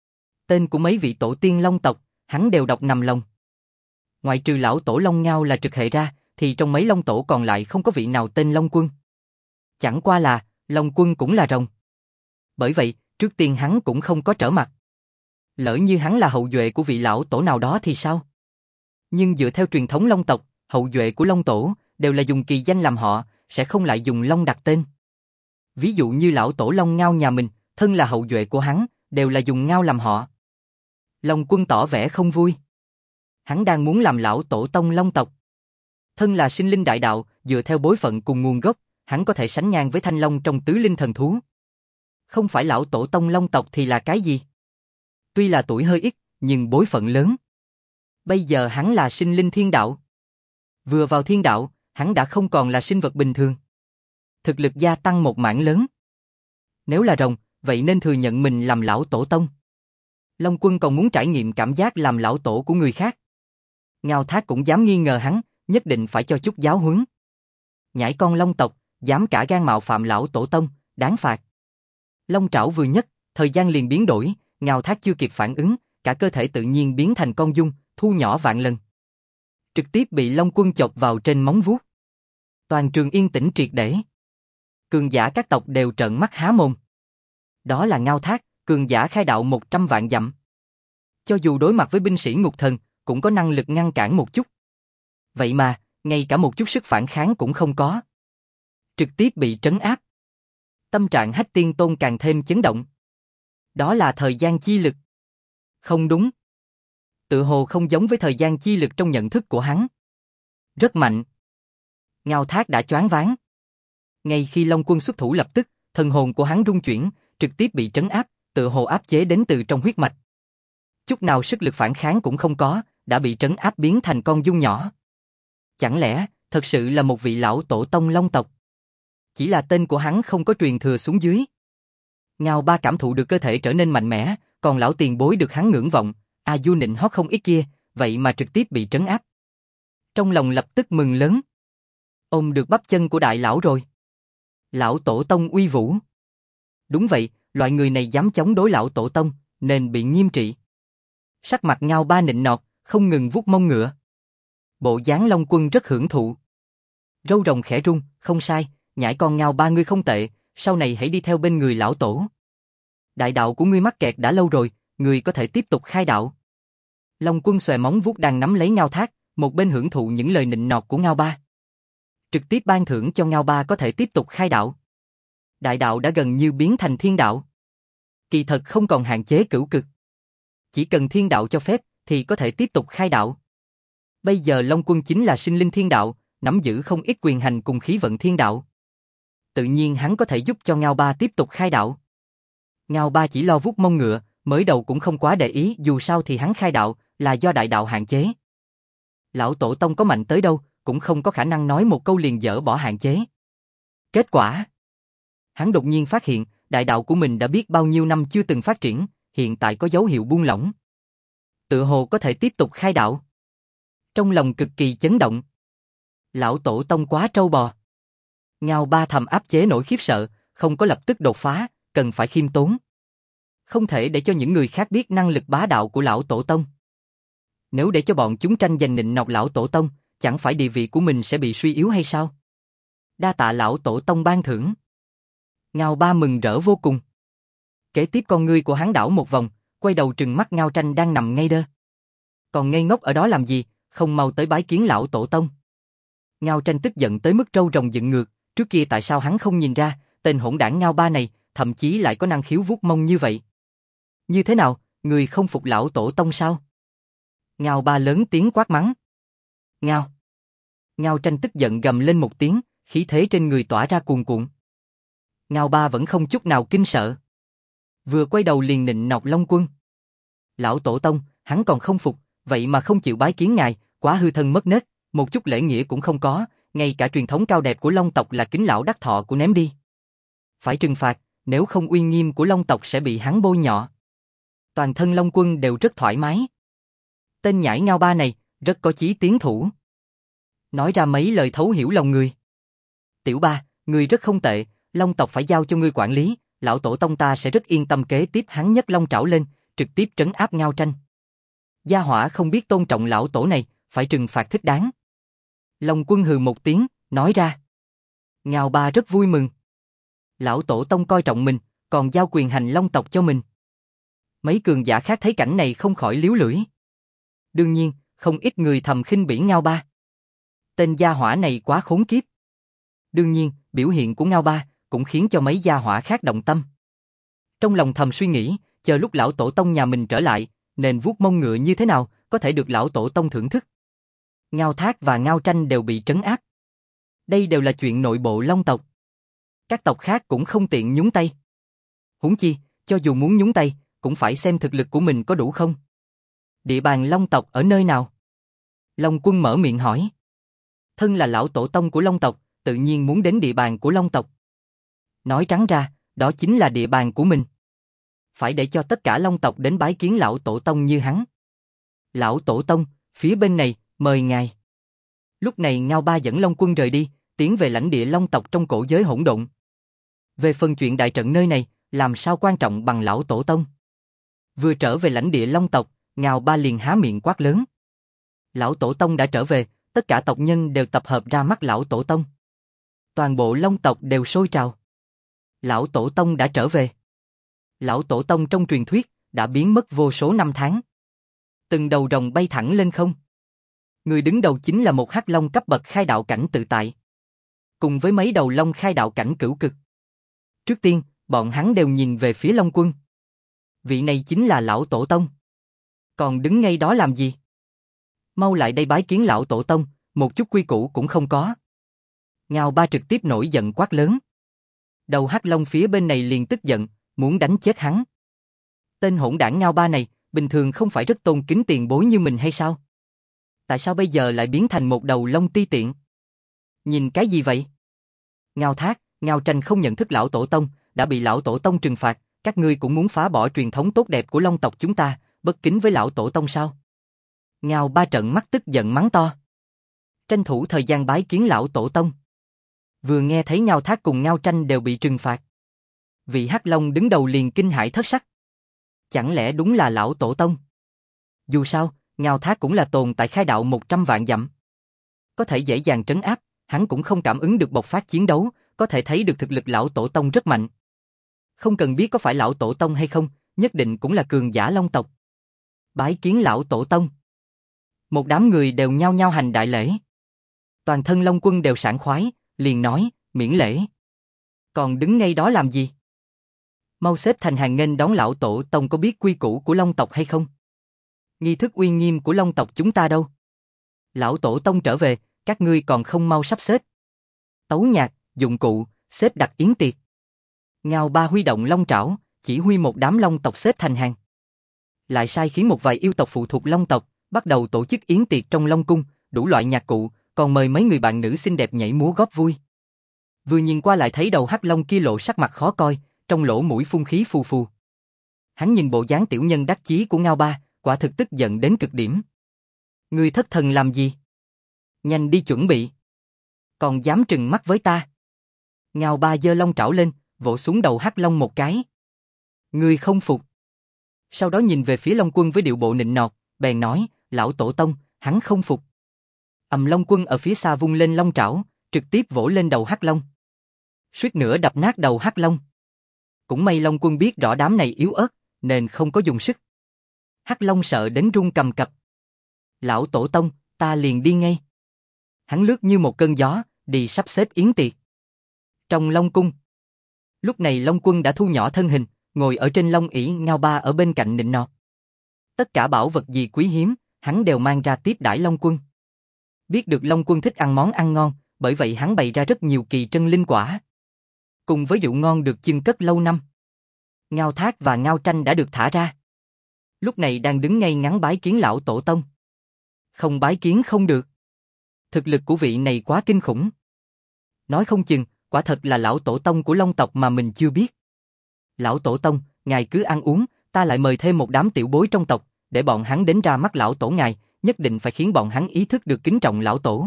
Tên của mấy vị tổ tiên Long tộc, hắn đều đọc nằm lòng. Ngoại trừ lão tổ Long Ngao là trực hệ ra, thì trong mấy Long tổ còn lại không có vị nào tên Long Quân. Chẳng qua là, Long Quân cũng là rồng. Bởi vậy, trước tiên hắn cũng không có trở mặt. Lỡ như hắn là hậu duệ của vị lão tổ nào đó thì sao? Nhưng dựa theo truyền thống Long tộc, hậu duệ của Long tổ đều là dùng kỳ danh làm họ, sẽ không lại dùng Long đặt tên. Ví dụ như lão tổ Long Ngao nhà mình, thân là hậu duệ của hắn, đều là dùng Ngao làm họ. Long Quân tỏ vẻ không vui. Hắn đang muốn làm lão tổ tông Long tộc. Thân là sinh linh đại đạo, dựa theo bối phận cùng nguồn gốc, hắn có thể sánh ngang với Thanh Long trong tứ linh thần thú. Không phải lão tổ tông Long tộc thì là cái gì? Tuy là tuổi hơi ít, nhưng bối phận lớn. Bây giờ hắn là sinh linh thiên đạo. Vừa vào thiên đạo, hắn đã không còn là sinh vật bình thường. Thực lực gia tăng một mảng lớn. Nếu là rồng, vậy nên thừa nhận mình làm lão tổ tông. Long Quân còn muốn trải nghiệm cảm giác làm lão tổ của người khác. Ngao Thác cũng dám nghi ngờ hắn, nhất định phải cho chút giáo huấn. Nhãi con Long tộc, dám cả gan mạo phạm lão tổ tông, đáng phạt. Long trảo vừa nhấc, thời gian liền biến đổi, Ngao Thác chưa kịp phản ứng, cả cơ thể tự nhiên biến thành con dung, thu nhỏ vạn lần. Trực tiếp bị Long Quân chộp vào trên móng vuốt. Toàn trường yên tĩnh triệt để. Cường giả các tộc đều trợn mắt há mồm. Đó là Ngao Thác, cường giả khai đạo 100 vạn dặm. Cho dù đối mặt với binh sĩ ngục thần, cũng có năng lực ngăn cản một chút. Vậy mà, ngay cả một chút sức phản kháng cũng không có. Trực tiếp bị trấn áp. Tâm trạng Hách Tiên Tôn càng thêm chấn động. Đó là thời gian chi lực. Không đúng. Tự hồ không giống với thời gian chi lực trong nhận thức của hắn. Rất mạnh. Ngao Thác đã choáng váng. Ngay khi Long Quân xuất thủ lập tức, thần hồn của hắn rung chuyển, trực tiếp bị trấn áp, tự hồ áp chế đến từ trong huyết mạch. Chút nào sức lực phản kháng cũng không có, đã bị trấn áp biến thành con dung nhỏ. Chẳng lẽ, thật sự là một vị lão tổ tông Long tộc? Chỉ là tên của hắn không có truyền thừa xuống dưới. Ngao Ba cảm thụ được cơ thể trở nên mạnh mẽ, còn lão tiền bối được hắn ngưỡng vọng, A Du nịnh hót không ít kia, vậy mà trực tiếp bị trấn áp. Trong lòng lập tức mừng lớn. Ôm được bắp chân của đại lão rồi. Lão tổ tông uy vũ. Đúng vậy, loại người này dám chống đối lão tổ tông, nên bị nghiêm trị. Sắc mặt Ngao Ba nịnh nọt, không ngừng vuốt mông ngựa. Bộ dáng Long Quân rất hưởng thụ. Râu rồng khẽ rung, không sai, nhãi con Ngao Ba ngươi không tệ, sau này hãy đi theo bên người lão tổ. Đại đạo của ngươi mắc kẹt đã lâu rồi, ngươi có thể tiếp tục khai đạo. Long Quân xòe móng vuốt đang nắm lấy Ngao Thác, một bên hưởng thụ những lời nịnh nọt của Ngao Ba. Trực tiếp ban thưởng cho Ngao Ba có thể tiếp tục khai đạo. Đại đạo đã gần như biến thành thiên đạo. Kỳ thật không còn hạn chế cửu cực. Chỉ cần thiên đạo cho phép thì có thể tiếp tục khai đạo. Bây giờ Long Quân chính là sinh linh thiên đạo, nắm giữ không ít quyền hành cùng khí vận thiên đạo. Tự nhiên hắn có thể giúp cho Ngao Ba tiếp tục khai đạo. Ngao Ba chỉ lo vuốt mông ngựa, mới đầu cũng không quá để ý, dù sao thì hắn khai đạo là do đại đạo hạn chế. Lão tổ tông có mạnh tới đâu, cũng không có khả năng nói một câu liền dỡ bỏ hạn chế. Kết quả, hắn đột nhiên phát hiện, đại đạo của mình đã biết bao nhiêu năm chưa từng phát triển, hiện tại có dấu hiệu buông lỏng. Tự hồ có thể tiếp tục khai đạo. Trong lòng cực kỳ chấn động. Lão tổ tông quá trâu bò. Ngao Ba thầm áp chế nỗi khiếp sợ, không có lập tức đột phá, cần phải khiêm tốn. Không thể để cho những người khác biết năng lực bá đạo của lão tổ tông. Nếu để cho bọn chúng tranh giành nịnh nọt lão tổ tông, chẳng phải địa vị của mình sẽ bị suy yếu hay sao? Đa tạ lão tổ tông ban thưởng. Ngao Ba mừng rỡ vô cùng. Kế tiếp con ngươi của hắn đảo một vòng, quay đầu trừng mắt Ngao Tranh đang nằm ngay đơ. Còn ngây ngốc ở đó làm gì, không mau tới bái kiến lão tổ tông. Ngao Tranh tức giận tới mức râu rồng dựng ngược, trước kia tại sao hắn không nhìn ra, tên hỗn đảng Ngao Ba này, thậm chí lại có năng khiếu vuốt mông như vậy. Như thế nào, người không phục lão tổ tông sao? Ngao Ba lớn tiếng quát mắng. Ngao. Ngao Tranh tức giận gầm lên một tiếng, khí thế trên người tỏa ra cuồn cuộn. Ngao Ba vẫn không chút nào kinh sợ. Vừa quay đầu liền nịnh nọt Long Quân. Lão tổ tông, hắn còn không phục, vậy mà không chịu bái kiến ngài, quá hư thân mất nết, một chút lễ nghĩa cũng không có, ngay cả truyền thống cao đẹp của Long tộc là kính lão đắc thọ của ném đi. Phải trừng phạt, nếu không uy nghiêm của Long tộc sẽ bị hắn bôi nhọ. Toàn thân Long Quân đều rất thoải mái. Tên nhãi Ngao Ba này, rất có chí tiến thủ. Nói ra mấy lời thấu hiểu lòng người. Tiểu Ba, ngươi rất không tệ, Long tộc phải giao cho ngươi quản lý, lão tổ tông ta sẽ rất yên tâm kế tiếp hắn nhấc long trảo lên, trực tiếp trấn áp Ngao Tranh. Gia hỏa không biết tôn trọng lão tổ này, phải trừng phạt thích đáng. Long Quân hừ một tiếng, nói ra. Ngao Ba rất vui mừng. Lão tổ tông coi trọng mình, còn giao quyền hành Long tộc cho mình. Mấy cường giả khác thấy cảnh này không khỏi líu lưỡi. Đương nhiên, không ít người thầm khinh bỉ Ngao Ba. Tên gia hỏa này quá khốn kiếp. Đương nhiên, biểu hiện của Ngao Ba cũng khiến cho mấy gia hỏa khác động tâm. Trong lòng thầm suy nghĩ, chờ lúc lão tổ tông nhà mình trở lại, nên vuốt mông ngựa như thế nào, có thể được lão tổ tông thưởng thức. Ngao Thác và Ngao Tranh đều bị trấn áp. Đây đều là chuyện nội bộ Long tộc. Các tộc khác cũng không tiện nhúng tay. Huống chi, cho dù muốn nhúng tay, cũng phải xem thực lực của mình có đủ không. Địa bàn Long tộc ở nơi nào? Long Quân mở miệng hỏi. Thân là lão tổ tông của Long tộc, tự nhiên muốn đến địa bàn của Long tộc. Nói trắng ra, đó chính là địa bàn của mình. Phải để cho tất cả Long tộc đến bái kiến lão tổ tông như hắn. Lão tổ tông, phía bên này, mời ngài. Lúc này Ngao Ba dẫn Long quân rời đi, tiến về lãnh địa Long tộc trong cổ giới hỗn độn. Về phần chuyện đại trận nơi này, làm sao quan trọng bằng lão tổ tông. Vừa trở về lãnh địa Long tộc, Ngao Ba liền há miệng quát lớn. Lão tổ tông đã trở về, tất cả tộc nhân đều tập hợp ra mắt lão tổ tông. Toàn bộ Long tộc đều sôi trào. Lão tổ tông đã trở về. Lão tổ tông trong truyền thuyết đã biến mất vô số năm tháng. Từng đầu rồng bay thẳng lên không. Người đứng đầu chính là một hắc long cấp bậc khai đạo cảnh tự tại. Cùng với mấy đầu long khai đạo cảnh cửu cực. Trước tiên, bọn hắn đều nhìn về phía Long quân. Vị này chính là lão tổ tông. Còn đứng ngay đó làm gì? Mau lại đây bái kiến lão tổ tông, một chút quy củ cũng không có. Ngao Ba trực tiếp nổi giận quát lớn. Đầu hắc long phía bên này liền tức giận, muốn đánh chết hắn. Tên hỗn đảng Ngao Ba này, bình thường không phải rất tôn kính tiền bối như mình hay sao? Tại sao bây giờ lại biến thành một đầu long ti tiện? Nhìn cái gì vậy? Ngao Thác, Ngao Tranh không nhận thức lão tổ tông, đã bị lão tổ tông trừng phạt, các ngươi cũng muốn phá bỏ truyền thống tốt đẹp của Long tộc chúng ta, bất kính với lão tổ tông sao? Ngao Ba trợn mắt tức giận mắng to. Tranh thủ thời gian bái kiến lão tổ tông. Vừa nghe thấy Ngao Thác cùng Ngao Tranh đều bị trừng phạt. Vị hắc long đứng đầu liền kinh hãi thất sắc. Chẳng lẽ đúng là lão tổ tông? Dù sao, Ngao Thác cũng là tồn tại khai đạo 100 vạn dặm. Có thể dễ dàng trấn áp, hắn cũng không cảm ứng được bộc phát chiến đấu, có thể thấy được thực lực lão tổ tông rất mạnh. Không cần biết có phải lão tổ tông hay không, nhất định cũng là cường giả Long tộc. Bái kiến lão tổ tông. Một đám người đều nhao nhao hành đại lễ. Toàn thân Long quân đều sảng khoái, liền nói, miễn lễ. Còn đứng ngay đó làm gì? Mau xếp thành hàng nghênh đón lão tổ tông, có biết quy củ của Long tộc hay không? Nghi thức uy nghiêm của Long tộc chúng ta đâu? Lão tổ tông trở về, các ngươi còn không mau sắp xếp. Tấu nhạc, dụng cụ, xếp đặt yến tiệc. Ngao Ba huy động long trảo, chỉ huy một đám Long tộc xếp thành hàng. Lại sai khiến một vài yêu tộc phụ thuộc Long tộc, bắt đầu tổ chức yến tiệc trong Long cung, đủ loại nhạc cụ, còn mời mấy người bạn nữ xinh đẹp nhảy múa góp vui. Vừa nhìn qua lại thấy đầu hắc long kia lộ sắc mặt khó coi, trong lỗ mũi phun khí phù phù. Hắn nhìn bộ dáng tiểu nhân đắc chí của Ngao Ba, quả thực tức giận đến cực điểm. Ngươi thất thần làm gì? Nhanh đi chuẩn bị. Còn dám trừng mắt với ta? Ngao Ba giơ long trảo lên, vỗ xuống đầu hắc long một cái. Ngươi không phục? Sau đó nhìn về phía Long quân với điệu bộ nịnh nọt, bèn nói, lão tổ tông, hắn không phục. Long quân ở phía xa vung lên long trảo, trực tiếp vỗ lên đầu hắc long. Suýt nữa đập nát đầu hắc long. Cũng may Long quân biết rõ đám này yếu ớt, nên không có dùng sức. Hắc long sợ đến run cầm cập. Lão tổ tông, ta liền đi ngay. Hắn lướt như một cơn gió, đi sắp xếp yến tiệc. Trong Long cung. Lúc này Long quân đã thu nhỏ thân hình, ngồi ở trên long ỷ, Ngao Ba ở bên cạnh nịnh nọt. Tất cả bảo vật gì quý hiếm, hắn đều mang ra tiếp đãi Long quân. Biết được Long quân thích ăn món ăn ngon, bởi vậy hắn bày ra rất nhiều kỳ trân linh quả. Cùng với rượu ngon được chưng cất lâu năm. Ngao Thác và Ngao Tranh đã được thả ra. Lúc này đang đứng ngay ngắn bái kiến lão tổ tông. Không bái kiến không được. Thực lực của vị này quá kinh khủng. Nói không chừng, quả thật là lão tổ tông của Long tộc mà mình chưa biết. Lão tổ tông, ngài cứ ăn uống, ta lại mời thêm một đám tiểu bối trong tộc, để bọn hắn đến ra mắt lão tổ ngài, nhất định phải khiến bọn hắn ý thức được kính trọng lão tổ.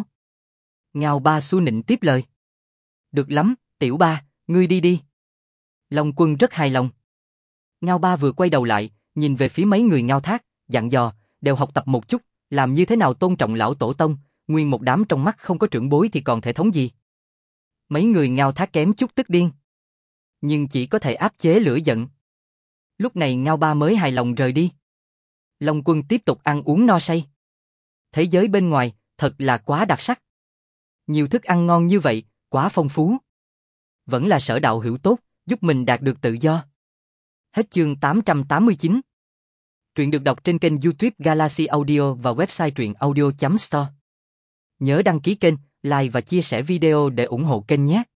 Ngao Ba xu nịnh tiếp lời. Được lắm, tiểu ba, ngươi đi đi. Long quân rất hài lòng. Ngao Ba vừa quay đầu lại, nhìn về phía mấy người Ngao Thác, dặn dò, đều học tập một chút, làm như thế nào tôn trọng lão tổ tông, nguyên một đám trong mắt không có trưởng bối thì còn thể thống gì. Mấy người Ngao Thác kém chút tức điên. Nhưng chỉ có thể áp chế lửa giận. Lúc này Ngao Ba mới hài lòng rời đi. Long quân tiếp tục ăn uống no say. Thế giới bên ngoài, thật là quá đặc sắc. Nhiều thức ăn ngon như vậy, quá phong phú. Vẫn là Sở đạo hữu tốt, giúp mình đạt được tự do. Hết chương 889. Truyện được đọc trên kênh YouTube Galaxy Audio và website truyện audio.store. Nhớ đăng ký kênh, like và chia sẻ video để ủng hộ kênh nhé.